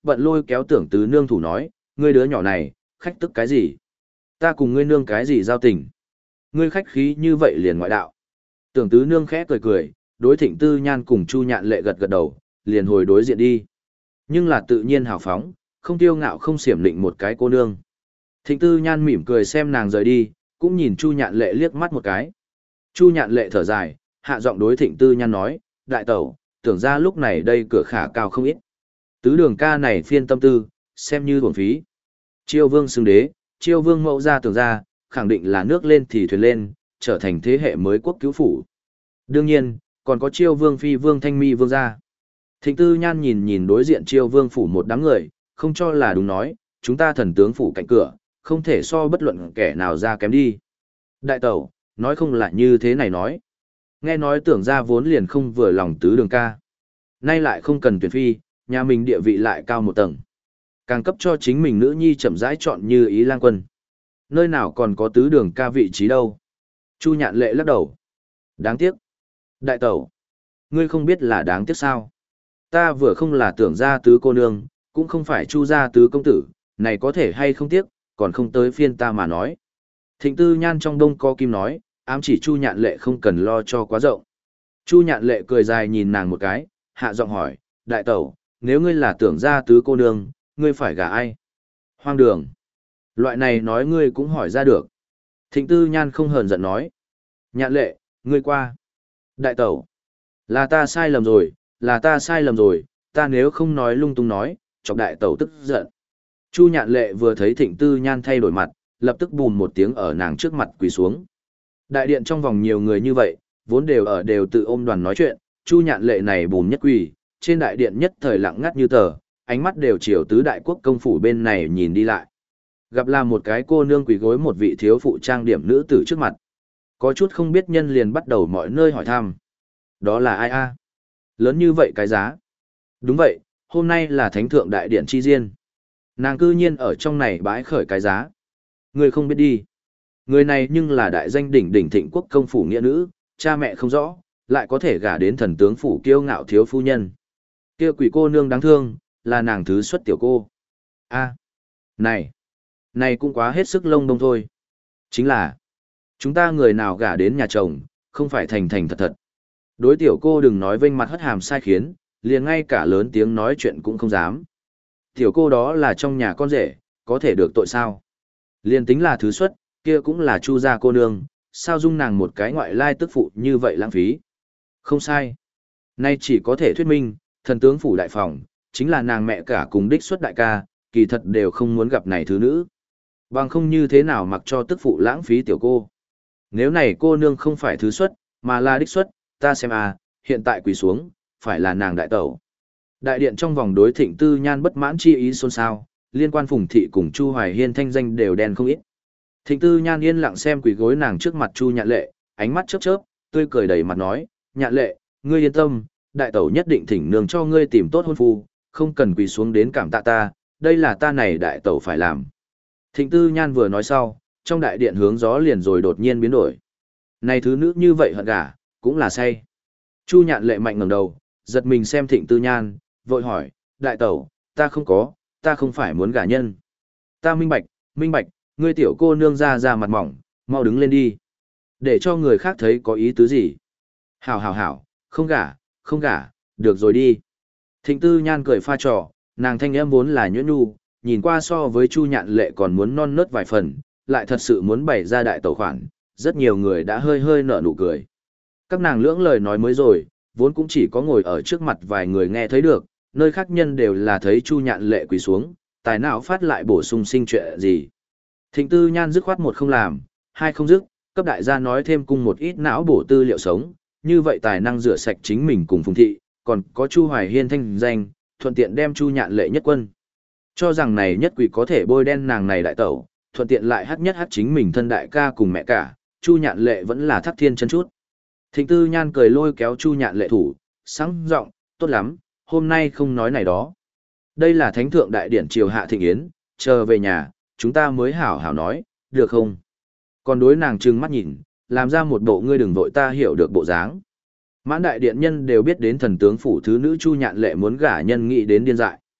bận lôi kéo Tưởng Tứ Nương thủ nói, ngươi đứa nhỏ này, khách tức cái gì? Ta cùng ngươi nương cái gì giao tình? Ngươi khách khí như vậy liền ngoại đạo. Tưởng Tứ Nương khẽ cười cười, đối Thịnh Tư Nhan cùng Chu Nhạn Lệ gật gật đầu, liền hồi đối diện đi. Nhưng là tự nhiên hào phóng, không tiêu ngạo không xiểm định một cái cô nương. Thịnh Tư Nhan mỉm cười xem nàng rời đi, cũng nhìn Chu Nhạn Lệ liếc mắt một cái. Chu Nhạn Lệ thở dài, hạ giọng đối Thịnh Tư Nhan nói, đại tẩu, tưởng ra lúc này đây cửa khả cao không ít. Tứ đường ca này phiên tâm tư, xem như uổng phí. Chiêu vương xưng đế, chiêu vương mẫu ra tưởng ra, khẳng định là nước lên thì thuyền lên, trở thành thế hệ mới quốc cứu phủ. Đương nhiên, còn có chiêu vương phi vương thanh mi vương gia. Thịnh Tư Nhan nhìn nhìn đối diện chiêu vương phủ một đám người, không cho là đúng nói, chúng ta thần tướng phủ cạnh cửa, không thể so bất luận kẻ nào ra kém đi. Đại tẩu, nói không lại như thế này nói. Nghe nói tưởng ra vốn liền không vừa lòng tứ đường ca. Nay lại không cần tuyển phi, nhà mình địa vị lại cao một tầng. Càng cấp cho chính mình nữ nhi chậm rãi chọn như ý lang quân. Nơi nào còn có tứ đường ca vị trí đâu. Chu Nhạn Lệ lắc đầu. Đáng tiếc. Đại tẩu, ngươi không biết là đáng tiếc sao. Ta vừa không là tưởng ra tứ cô nương, cũng không phải chu gia tứ công tử, này có thể hay không tiếc, còn không tới phiên ta mà nói. Thịnh Tư Nhan trong đông có kim nói, ám chỉ Chu Nhạn Lệ không cần lo cho quá rộng. Chu Nhạn Lệ cười dài nhìn nàng một cái, hạ giọng hỏi, đại tẩu, nếu ngươi là tưởng ra tứ cô nương, ngươi phải gả ai? Hoang đường. Loại này nói ngươi cũng hỏi ra được. Thịnh Tư Nhan không hờn giận nói. Nhạn Lệ, ngươi qua. Đại tẩu, là ta sai lầm rồi, là ta sai lầm rồi, ta nếu không nói lung tung nói, chọc đại tẩu tức giận. Chu Nhạn Lệ vừa thấy Thịnh Tư Nhan thay đổi mặt, lập tức bùn một tiếng ở nàng trước mặt quỳ xuống. Đại điện trong vòng nhiều người như vậy, vốn đều ở đều tự ôm đoàn nói chuyện, Chu Nhạn Lệ này bùn nhất quỳ, trên đại điện nhất thời lặng ngắt như tờ, ánh mắt đều chiều tứ đại quốc công phủ bên này nhìn đi lại. Gặp là một cái cô nương quỳ gối một vị thiếu phụ trang điểm nữ tử trước mặt. Có chút không biết nhân liền bắt đầu mọi nơi hỏi thăm. Đó là ai a? Lớn như vậy cái giá. Đúng vậy, hôm nay là thánh thượng đại điện chi diên. Nàng cư nhiên ở trong này bãi khởi cái giá. Người không biết đi. Người này nhưng là đại danh đỉnh đỉnh thịnh quốc công phủ nghĩa nữ, cha mẹ không rõ, lại có thể gả đến thần tướng phủ kiêu ngạo thiếu phu nhân. Kia quỷ cô nương đáng thương, là nàng thứ xuất tiểu cô. A, này, này cũng quá hết sức lông đông thôi. Chính là, chúng ta người nào gả đến nhà chồng, không phải thành thành thật thật. Đối tiểu cô đừng nói vênh mặt hất hàm sai khiến, liền ngay cả lớn tiếng nói chuyện cũng không dám. Tiểu cô đó là trong nhà con rể, có thể được tội sao? Liền tính là thứ xuất, kia cũng là chu gia cô nương, sao dung nàng một cái ngoại lai tức phụ như vậy lãng phí? Không sai. Nay chỉ có thể thuyết minh, thần tướng phủ đại phòng, chính là nàng mẹ cả cùng đích xuất đại ca, kỳ thật đều không muốn gặp này thứ nữ. Bằng không như thế nào mặc cho tức phụ lãng phí tiểu cô. Nếu này cô nương không phải thứ xuất, mà là đích xuất, ta xem à, hiện tại quỳ xuống, phải là nàng đại tẩu. Đại điện trong vòng đối Thịnh Tư Nhan bất mãn chi ý xôn xao, liên quan Phùng Thị cùng Chu Hoài Hiên thanh danh đều đen không ít. Thịnh Tư Nhan yên lặng xem quỳ gối nàng trước mặt Chu Nhạn Lệ, ánh mắt chớp chớp, tươi cười đầy mặt nói, Nhạn Lệ, ngươi yên tâm, đại tẩu nhất định thỉnh nương cho ngươi tìm tốt hôn phu, không cần quỳ xuống đến cảm tạ ta, đây là ta này đại tẩu phải làm. Thịnh Tư Nhan vừa nói sau, trong đại điện hướng gió liền rồi đột nhiên biến đổi. Này thứ nữ như vậy hận gả, cũng là say. Chu Nhạn Lệ mạnh ngẩng đầu, giật mình xem Thịnh Tư Nhan, vội hỏi, đại tẩu, ta không có, ta không phải muốn gả nhân. Ta minh bạch, minh bạch, ngươi tiểu cô nương ra ra mặt mỏng, mau đứng lên đi. Để cho người khác thấy có ý tứ gì. Hảo hảo hảo, không gả, không gả, được rồi đi. Thịnh Tư Nhan cười pha trò, nàng thanh em vốn là nhuyễn nhu, nhìn qua so với Chu Nhạn Lệ còn muốn non nớt vài phần, lại thật sự muốn bày ra đại tẩu khoản, rất nhiều người đã hơi hơi nở nụ cười. Các nàng lưỡng lời nói mới rồi, vốn cũng chỉ có ngồi ở trước mặt vài người nghe thấy được, nơi khác nhân đều là thấy Chu Nhạn Lệ quỳ xuống, tài nào phát lại bổ sung sinh chuyện gì. Thịnh Tư Nhan dứt khoát một không làm, hai không dứt, cấp đại gia nói thêm cùng một ít não bổ tư liệu sống, như vậy tài năng rửa sạch chính mình cùng Phùng Thị, còn có Chu Hoài Hiên thanh danh, thuận tiện đem Chu Nhạn Lệ nhất quân. Cho rằng này nhất quỷ có thể bôi đen nàng này đại tẩu, thuận tiện lại hát nhất hát chính mình thân đại ca cùng mẹ cả, Chu Nhạn Lệ vẫn là thắc thiên chân chút. Thịnh Tư Nhan cười lôi kéo Chu Nhạn Lệ thủ, sáng giọng, tốt lắm, hôm nay không nói này đó. Đây là thánh thượng đại điển triều hạ thịnh yến, chờ về nhà, chúng ta mới hảo hảo nói, được không? Còn đối nàng trừng mắt nhìn, làm ra một bộ ngươi đừng vội ta hiểu được bộ dáng. Mãn đại điện nhân đều biết đến thần tướng phủ thứ nữ Chu Nhạn Lệ muốn gả nhân nghị đến điên dại.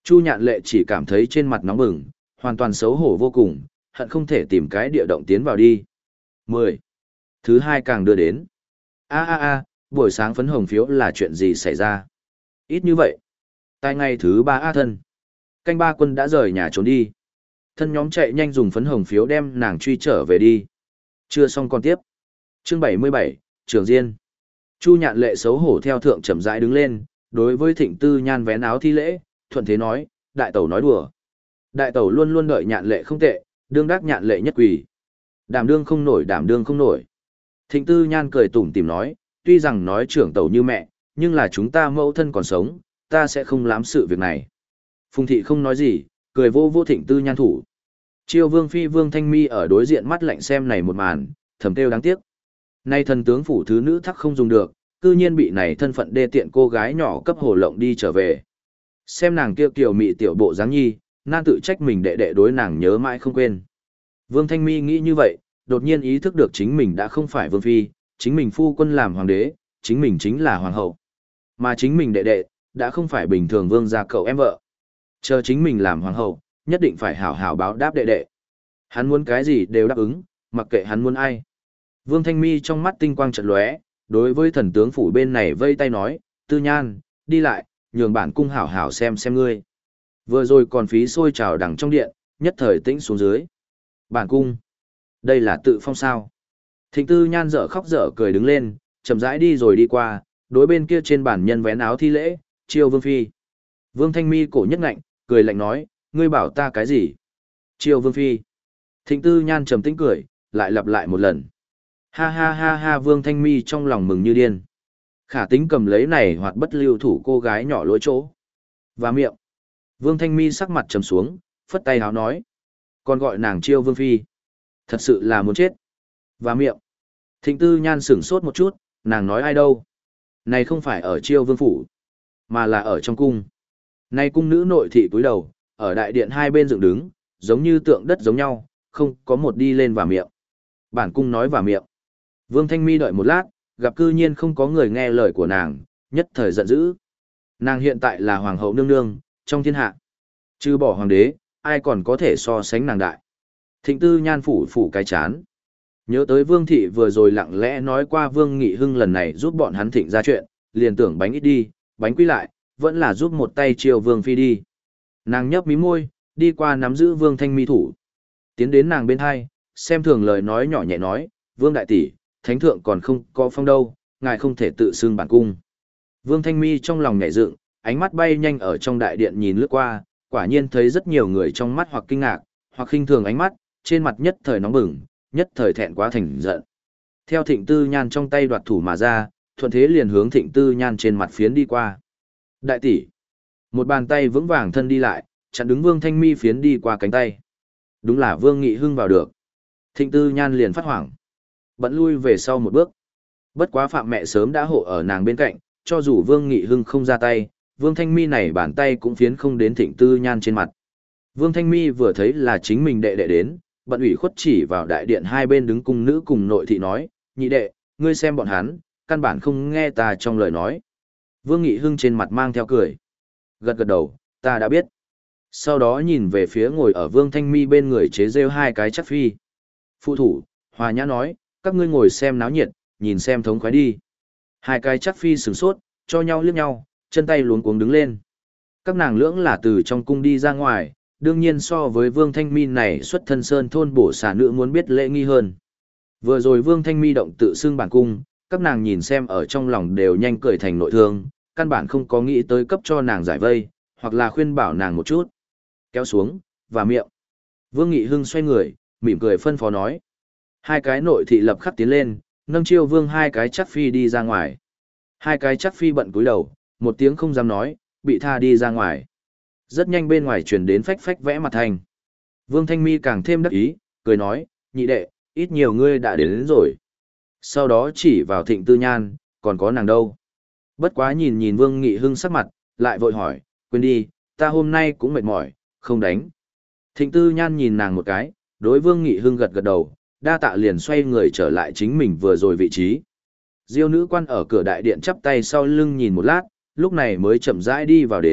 Chu Nhạn Lệ chỉ cảm thấy trên mặt nóng bừng, hoàn toàn xấu hổ vô cùng, hận không thể tìm cái địa động tiến vào đi. mười. Thứ hai càng đưa đến. A a a, buổi sáng phấn hồng phiếu là chuyện gì xảy ra? Ít như vậy. Tại ngày thứ ba A thân. Canh ba quân đã rời nhà trốn đi. Thân nhóm chạy nhanh dùng phấn hồng phiếu đem nàng truy trở về đi. Chưa xong còn tiếp. Chương bảy mươi bảy, Trường Diên. Chu Nhạn Lệ xấu hổ theo thượng chậm rãi đứng lên, đối với Thịnh Tư Nhan vén áo thi lễ, thuận thế nói, đại tẩu nói đùa. Đại tẩu luôn luôn đợi Nhạn Lệ không tệ, đương đắc Nhạn Lệ nhất quỷ. Đảm đương không nổi, đảm đương không nổi. Thịnh Tư Nhan cười tủm tỉm nói, tuy rằng nói trưởng tẩu như mẹ, nhưng là chúng ta mẫu thân còn sống, ta sẽ không làm sự việc này. Phùng thị không nói gì, cười vô vô Thịnh Tư Nhan thủ. Chiêu Vương phi Vương Thanh Mi ở đối diện mắt lạnh xem này một màn, thầm kêu đáng tiếc. Nay thần tướng phủ thứ nữ thắc không dùng được, cư nhiên bị này thân phận đê tiện cô gái nhỏ cấp hồ lộng đi trở về. Xem nàng kia kiều mị tiểu bộ dáng nhi, nan tự trách mình đệ đệ đối nàng nhớ mãi không quên. Vương Thanh Mi nghĩ như vậy, đột nhiên ý thức được chính mình đã không phải vương phi, chính mình phu quân làm hoàng đế, chính mình chính là hoàng hậu. Mà chính mình đệ đệ, đã không phải bình thường vương gia cậu em vợ. Chờ chính mình làm hoàng hậu, nhất định phải hảo hảo báo đáp đệ đệ. Hắn muốn cái gì đều đáp ứng, mặc kệ hắn muốn ai. Vương Thanh Mi trong mắt tinh quang chợt lóe, đối với thần tướng phủ bên này vây tay nói, Tư Nhan, đi lại, nhường bản cung hảo hảo xem xem ngươi. Vừa rồi còn phí sôi trào đằng trong điện, nhất thời tĩnh xuống dưới. Bản cung, đây là tự phong sao. Thịnh Tư Nhan dở khóc dở cười đứng lên, chậm rãi đi rồi đi qua, đối bên kia trên bàn nhân vén áo thi lễ, Chiêu Vương phi. Vương Thanh Mi cổ nhất ngạnh, cười lạnh nói, ngươi bảo ta cái gì? Chiêu Vương phi. Thịnh Tư Nhan trầm tĩnh cười, lại lặp lại một lần. Ha ha ha ha, Vương Thanh Mi trong lòng mừng như điên. Khả tính cầm lấy này hoặc bất lưu thủ cô gái nhỏ lỗi chỗ. Và miệng. Vương Thanh Mi sắc mặt trầm xuống, phất tay háo nói. Còn gọi nàng Chiêu Vương phi. Thật sự là muốn chết. Và miệng. Thịnh Tư Nhan sửng sốt một chút, nàng nói ai đâu? Này không phải ở Chiêu Vương phủ, mà là ở trong cung. Này cung nữ nội thị cúi đầu, ở đại điện hai bên dựng đứng, giống như tượng đất giống nhau, không có một đi lên và miệng. Bản cung nói và miệng. Vương Thanh Mi đợi một lát, gặp cư nhiên không có người nghe lời của nàng, nhất thời giận dữ. Nàng hiện tại là hoàng hậu nương nương, trong thiên hạ. Trừ bỏ hoàng đế, ai còn có thể so sánh nàng đại. Thịnh Tư Nhan phủ phủ cái chán. Nhớ tới Vương Thị vừa rồi lặng lẽ nói qua Vương Nghị Hưng lần này giúp bọn hắn thịnh ra chuyện, liền tưởng bánh ít đi, bánh quy lại, vẫn là giúp một tay Chiêu Vương phi đi. Nàng nhấp mí môi, đi qua nắm giữ Vương Thanh Mi thủ. Tiến đến nàng bên hai, xem thường lời nói nhỏ nhẹ nói, Vương đại tỷ, thánh thượng còn không có phong đâu, ngài không thể tự xưng bản cung. Vương Thanh Mi trong lòng nhảy dựng, ánh mắt bay nhanh ở trong đại điện nhìn lướt qua, quả nhiên thấy rất nhiều người trong mắt hoặc kinh ngạc, hoặc khinh thường ánh mắt, trên mặt nhất thời nóng bừng, nhất thời thẹn quá thành giận. Theo Thịnh Tư Nhan trong tay đoạt thủ mà ra, thuận thế liền hướng Thịnh Tư Nhan trên mặt phiến đi qua. Đại tỷ, một bàn tay vững vàng thân đi lại, chặn đứng Vương Thanh Mi phiến đi qua cánh tay. Đúng là Vương Nghị Hưng vào được. Thịnh Tư Nhan liền phát hoảng, bận lui về sau một bước. Bất quá Phạm mẹ sớm đã hộ ở nàng bên cạnh, cho dù Vương Nghị Hưng không ra tay, Vương Thanh Mi này bàn tay cũng phiến không đến Thịnh Tư Nhan trên mặt. Vương Thanh Mi vừa thấy là chính mình đệ đệ đến, bận ủy khuất chỉ vào đại điện hai bên đứng cung nữ cùng nội thị nói, nhị đệ, ngươi xem bọn hắn, căn bản không nghe ta trong lời nói. Vương Nghị Hưng trên mặt mang theo cười. Gật gật đầu, ta đã biết. Sau đó nhìn về phía ngồi ở Vương Thanh Mi bên người chế rêu hai cái chắc phi. Phụ thủ, Hòa Nhã nói, các ngươi ngồi xem náo nhiệt, nhìn xem thống khoái đi. Hai cái chắc phi sửng sốt, cho nhau liếc nhau, chân tay luống cuống đứng lên. Các nàng lưỡng là từ trong cung đi ra ngoài, đương nhiên so với Vương Thanh Mi này xuất thân sơn thôn bổ xả nữ muốn biết lễ nghi hơn. Vừa rồi Vương Thanh Mi động tự xưng bản cung, các nàng nhìn xem ở trong lòng đều nhanh cười thành nội thương, căn bản không có nghĩ tới cấp cho nàng giải vây, hoặc là khuyên bảo nàng một chút. Kéo xuống, và miệng. Vương Nghị Hưng xoay người, mỉm cười phân phó nói. Hai cái nội thị lập khắc tiến lên, nâng Chiêu Vương hai cái chắc phi đi ra ngoài. Hai cái chắc phi bận cúi đầu, một tiếng không dám nói, bị tha đi ra ngoài. Rất nhanh bên ngoài truyền đến phách phách vẽ mặt thành. Vương Thanh Mi càng thêm đắc ý, cười nói, nhị đệ, ít nhiều ngươi đã đến, đến rồi. Sau đó chỉ vào Thịnh Tư Nhan, còn có nàng đâu. Bất quá nhìn nhìn Vương Nghị Hưng sắc mặt, lại vội hỏi, quên đi, ta hôm nay cũng mệt mỏi, không đánh. Thịnh Tư Nhan nhìn nàng một cái, đối Vương Nghị Hưng gật gật đầu, đa tạ liền xoay người trở lại chính mình vừa rồi vị trí. Diêu nữ quan ở cửa đại điện chắp tay sau lưng nhìn một lát, lúc này mới chậm rãi đi vào đến,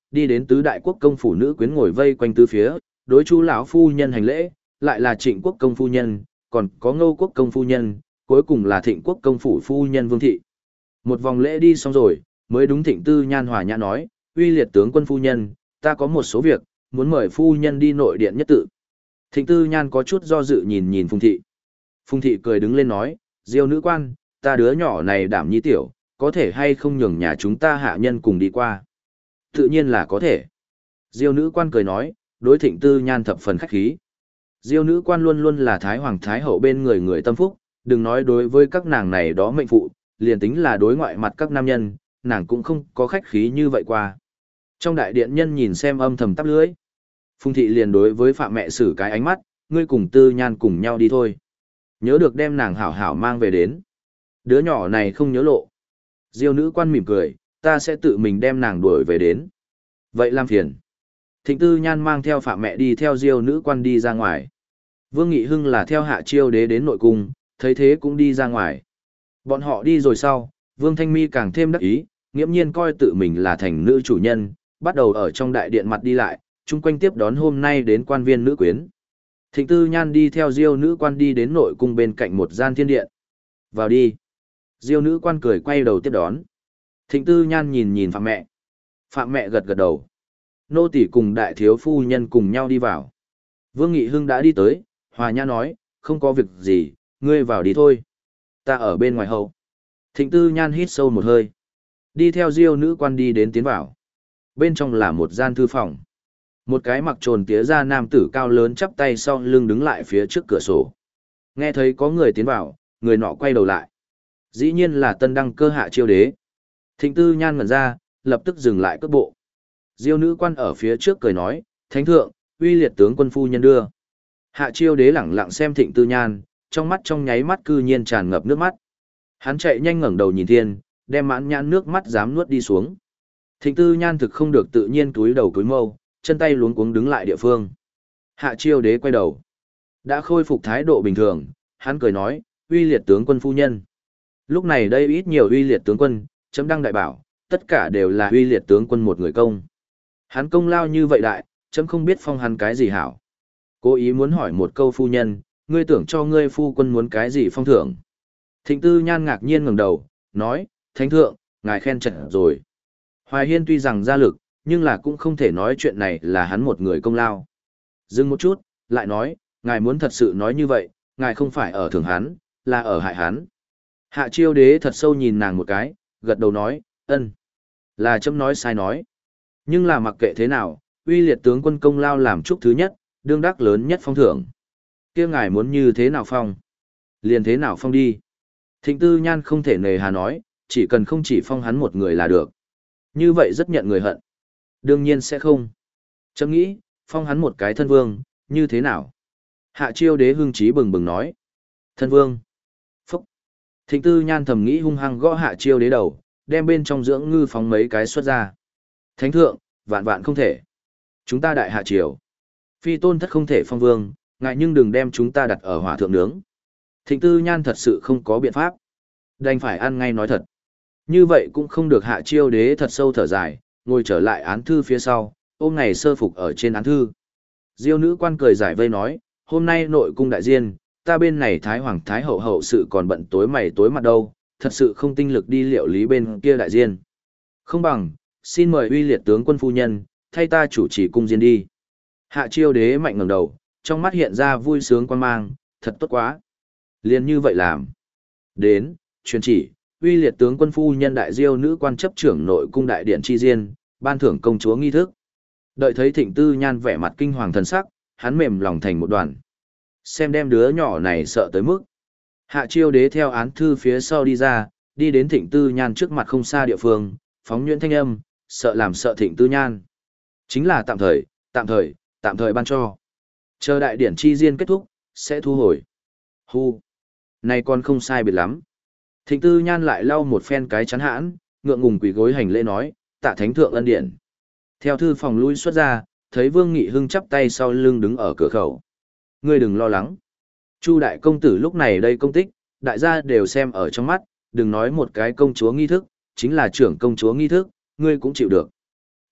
đi đến tứ đại quốc công phủ nữ quyến ngồi vây quanh tứ phía, đối Chu lão phu nhân hành lễ, lại là Trịnh quốc công phu nhân, còn có Ngô quốc công phu nhân, cuối cùng là Thịnh quốc công phủ phu nhân Vương thị. Một vòng lễ đi xong rồi, mới đúng Thịnh Tư Nhan hòa nhã nói, uy liệt tướng quân phu nhân, ta có một số việc, muốn mời phu nhân đi nội điện nhất tự. Thịnh Tư Nhan có chút do dự nhìn nhìn Phùng thị. Phùng thị cười đứng lên nói, Diêu nữ quan, ta đứa nhỏ này đảm nhi tiểu, có thể hay không nhường nhà chúng ta hạ nhân cùng đi qua. Tự nhiên là có thể. Diêu nữ quan cười nói, đối Thịnh Tư Nhan thập phần khách khí. Diêu nữ quan luôn luôn là Thái Hoàng Thái Hậu bên người người tâm phúc, đừng nói đối với các nàng này đó mệnh phụ, liền tính là đối ngoại mặt các nam nhân, nàng cũng không có khách khí như vậy qua. Trong đại điện nhân nhìn xem âm thầm tắp lưới. Phùng thị liền đối với Phạm mẹ xử cái ánh mắt, ngươi cùng Tư Nhan cùng nhau đi thôi. Nhớ được đem nàng hảo hảo mang về đến. Đứa nhỏ này không nhớ lộ. Diêu nữ quan mỉm cười, ta sẽ tự mình đem nàng đuổi về đến. Vậy làm phiền. Thịnh Tư Nhan mang theo Phạm mẹ đi theo Diêu nữ quan đi ra ngoài. Vương Nghị Hưng là theo Hạ Chiêu Đế đến nội cung, thấy thế cũng đi ra ngoài. Bọn họ đi rồi sau, Vương Thanh Mi càng thêm đắc ý, nghiễm nhiên coi tự mình là thành nữ chủ nhân, bắt đầu ở trong đại điện mặt đi lại, chung quanh tiếp đón hôm nay đến quan viên nữ quyến. Thịnh Tư Nhan đi theo Diêu nữ quan đi đến nội cung bên cạnh một gian thiên điện. Vào đi. Diêu nữ quan cười quay đầu tiếp đón. Thịnh Tư Nhan nhìn nhìn Phạm mẹ. Phạm mẹ gật gật đầu. Nô tỳ cùng đại thiếu phu nhân cùng nhau đi vào. Vương Nghị Hưng đã đi tới, hòa nhã nói, không có việc gì, ngươi vào đi thôi. Ta ở bên ngoài hậu. Thịnh Tư Nhan hít sâu một hơi. Đi theo Diêu nữ quan đi đến tiến vào. Bên trong là một gian thư phòng. Một cái mặc trồn tía ra nam tử cao lớn chắp tay sau lưng đứng lại phía trước cửa sổ. Nghe thấy có người tiến vào, người nọ quay đầu lại. Dĩ nhiên là tân đăng cơ Hạ Chiêu Đế. Thịnh Tư Nhan ngẩn ra, lập tức dừng lại cước bộ. Diêu nữ quan ở phía trước cười nói, thánh thượng, uy liệt tướng quân phu nhân đưa. Hạ Chiêu Đế lẳng lặng xem Thịnh Tư Nhan, trong mắt trong nháy mắt cư nhiên tràn ngập nước mắt. Hắn chạy nhanh ngẩng đầu nhìn thiên, đem mãn nhãn nước mắt dám nuốt đi xuống. Thịnh Tư Nhan thực không được tự nhiên túi đầu túi mâu, chân tay luống cuống đứng lại địa phương. Hạ Chiêu Đế quay đầu, đã khôi phục thái độ bình thường, hắn cười nói, uy liệt tướng quân phu nhân. Lúc này đây ít nhiều uy liệt tướng quân, chấm đăng đại bảo, tất cả đều là uy liệt tướng quân một người công. Hắn công lao như vậy đại, chấm không biết phong hắn cái gì hảo. Cố ý muốn hỏi một câu phu nhân, ngươi tưởng cho ngươi phu quân muốn cái gì phong thưởng. Thịnh Tư Nhan ngạc nhiên ngẩng đầu, nói, thánh thượng, ngài khen trận rồi. Hoài Hiên tuy rằng ra lực, nhưng là cũng không thể nói chuyện này là hắn một người công lao. Dừng một chút, lại nói, ngài muốn thật sự nói như vậy, ngài không phải ở thưởng hắn, là ở hại hắn. Hạ Chiêu Đế thật sâu nhìn nàng một cái, gật đầu nói, ân, là chấm nói sai nói. Nhưng là mặc kệ thế nào, uy liệt tướng quân công lao làm chúc thứ nhất, đương đắc lớn nhất phong thưởng. Kia ngài muốn như thế nào phong? Liền thế nào phong đi. Thịnh Tư Nhan không thể nề hà nói, chỉ cần không chỉ phong hắn một người là được. Như vậy rất nhận người hận. Đương nhiên sẽ không. Chấm nghĩ, phong hắn một cái thân vương, như thế nào? Hạ Chiêu Đế hưng trí bừng bừng nói. Thân vương. Phúc. Thịnh Tư Nhan thầm nghĩ hung hăng gõ Hạ Chiêu Đế đầu, đem bên trong dưỡng ngư phóng mấy cái xuất ra. Thánh thượng, vạn vạn không thể. Chúng ta đại hạ triều. Phi tôn thất không thể phong vương, ngại nhưng đừng đem chúng ta đặt ở hỏa thượng nướng. Thịnh Tư Nhan thật sự không có biện pháp. Đành phải ăn ngay nói thật. Như vậy cũng không được. Hạ Chiêu Đế thật sâu thở dài, ngồi trở lại án thư phía sau, ôm ngày sơ phục ở trên án thư. Diêu nữ quan cười giải vây nói, hôm nay nội cung đại diên, ta bên này Thái Hoàng Thái Hậu hậu sự còn bận tối mày tối mặt đâu, thật sự không tinh lực đi liệu lý bên kia đại diên. Không bằng, xin mời uy liệt tướng quân phu nhân, thay ta chủ trì cung diên đi. Hạ Chiêu Đế mạnh ngẩng đầu, trong mắt hiện ra vui sướng quan mang, thật tốt quá. Liền như vậy làm. Đến, truyền chỉ, uy liệt tướng quân phu nhân đại diêu nữ quan chấp trưởng nội cung đại điện chi diên, ban thưởng công chúa nghi thức. Đợi thấy Thịnh Tư Nhan vẻ mặt kinh hoàng thần sắc, hắn mềm lòng thành một đoàn. Xem đem đứa nhỏ này sợ tới mức. Hạ Chiêu Đế theo án thư phía sau đi ra, đi đến Thịnh Tư Nhan trước mặt không xa địa phương, phóng nhuyễn thanh âm, sợ làm sợ Thịnh Tư Nhan. Chính là tạm thời, tạm thời, tạm thời ban cho. Chờ đại điển chi diên kết thúc, sẽ thu hồi. Hu. Này còn không sai biệt lắm. Thịnh Tư Nhan lại lau một phen cái chắn hãn, ngượng ngùng quỳ gối hành lễ nói, tạ thánh thượng ân điển. Theo thư phòng lui xuất ra, thấy Vương Nghị Hưng chắp tay sau lưng đứng ở cửa khẩu. Ngươi đừng lo lắng. Chu đại công tử lúc này đây công tích, đại gia đều xem ở trong mắt, đừng nói một cái công chúa nghi thức, chính là trưởng công chúa nghi thức, ngươi cũng chịu được.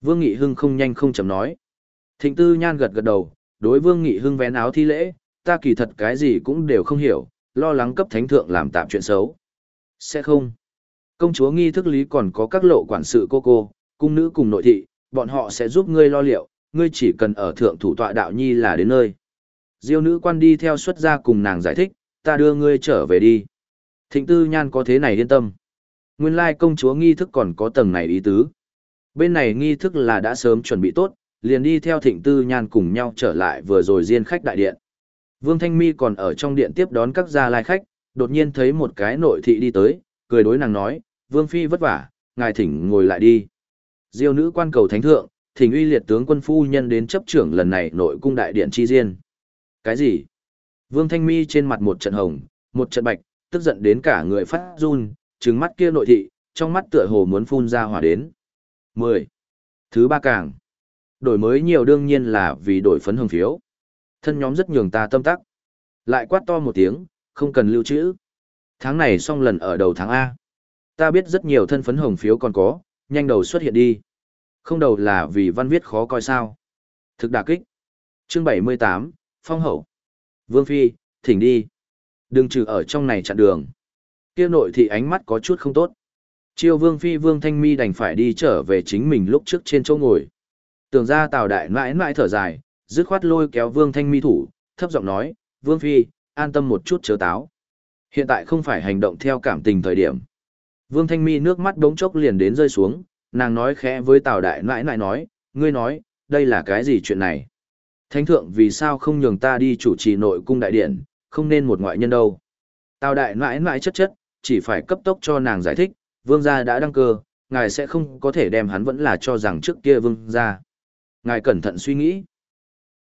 Vương Nghị Hưng không nhanh không chậm nói. Thịnh Tư Nhan gật gật đầu, đối Vương Nghị Hưng vén áo thi lễ, ta kỳ thật cái gì cũng đều không hiểu, lo lắng cấp thánh thượng làm tạm chuyện xấu. Sẽ không. Công chúa nghi thức lý còn có các lộ quản sự cô cô, cung nữ cùng nội thị, bọn họ sẽ giúp ngươi lo liệu, ngươi chỉ cần ở thượng thủ tọa đạo nhi là đến nơi. Diêu nữ quan đi theo xuất gia cùng nàng giải thích, ta đưa ngươi trở về đi. Thịnh Tư Nhan có thế này yên tâm. Nguyên lai công chúa nghi thức còn có tầng này ý tứ. Bên này nghi thức là đã sớm chuẩn bị tốt, liền đi theo Thịnh Tư Nhan cùng nhau trở lại vừa rồi riêng khách đại điện. Vương Thanh Mi còn ở trong điện tiếp đón các gia lai khách, đột nhiên thấy một cái nội thị đi tới, cười đối nàng nói, Vương Phi vất vả, ngài thỉnh ngồi lại đi. Diêu nữ quan cầu thánh thượng, thỉnh uy liệt tướng quân phu nhân đến chấp trưởng lần này nội cung đại điện chi riêng. Cái gì? Vương Thanh Mi trên mặt một trận hồng, một trận bạch, tức giận đến cả người phát run, trừng mắt kia nội thị, trong mắt tựa hồ muốn phun ra hỏa đến. mười. Thứ ba càng. Đổi mới nhiều đương nhiên là vì đổi phấn hồng phiếu. Thân nhóm rất nhường ta tâm tắc. Lại quát to một tiếng, không cần lưu trữ. Tháng này xong lần ở đầu tháng A. Ta biết rất nhiều thân phấn hồng phiếu còn có, nhanh đầu xuất hiện đi. Không đầu là vì văn viết khó coi sao. Thực đả kích. Chương bảy mươi tám, Phong hậu. Vương Phi, thỉnh đi. Đừng trừ ở trong này chặn đường. Kia nội thị ánh mắt có chút không tốt. Chiêu Vương Phi Vương Thanh Mi đành phải đi trở về chính mình lúc trước trên chỗ ngồi. Tưởng ra Tào Đại mãi mãi thở dài, dứt khoát lôi kéo Vương Thanh Mi thủ, thấp giọng nói, Vương Phi, an tâm một chút chớ táo. Hiện tại không phải hành động theo cảm tình thời điểm. Vương Thanh Mi nước mắt đống chốc liền đến rơi xuống, nàng nói khẽ với Tào Đại mãi mãi nói, ngươi nói, đây là cái gì chuyện này? Thánh thượng vì sao không nhường ta đi chủ trì nội cung đại điện, không nên một ngoại nhân đâu? Tào Đại mãi mãi chất chất, chỉ phải cấp tốc cho nàng giải thích, vương gia đã đăng cơ, ngài sẽ không có thể đem hắn vẫn là cho rằng trước kia vương gia. Ngài cẩn thận suy nghĩ.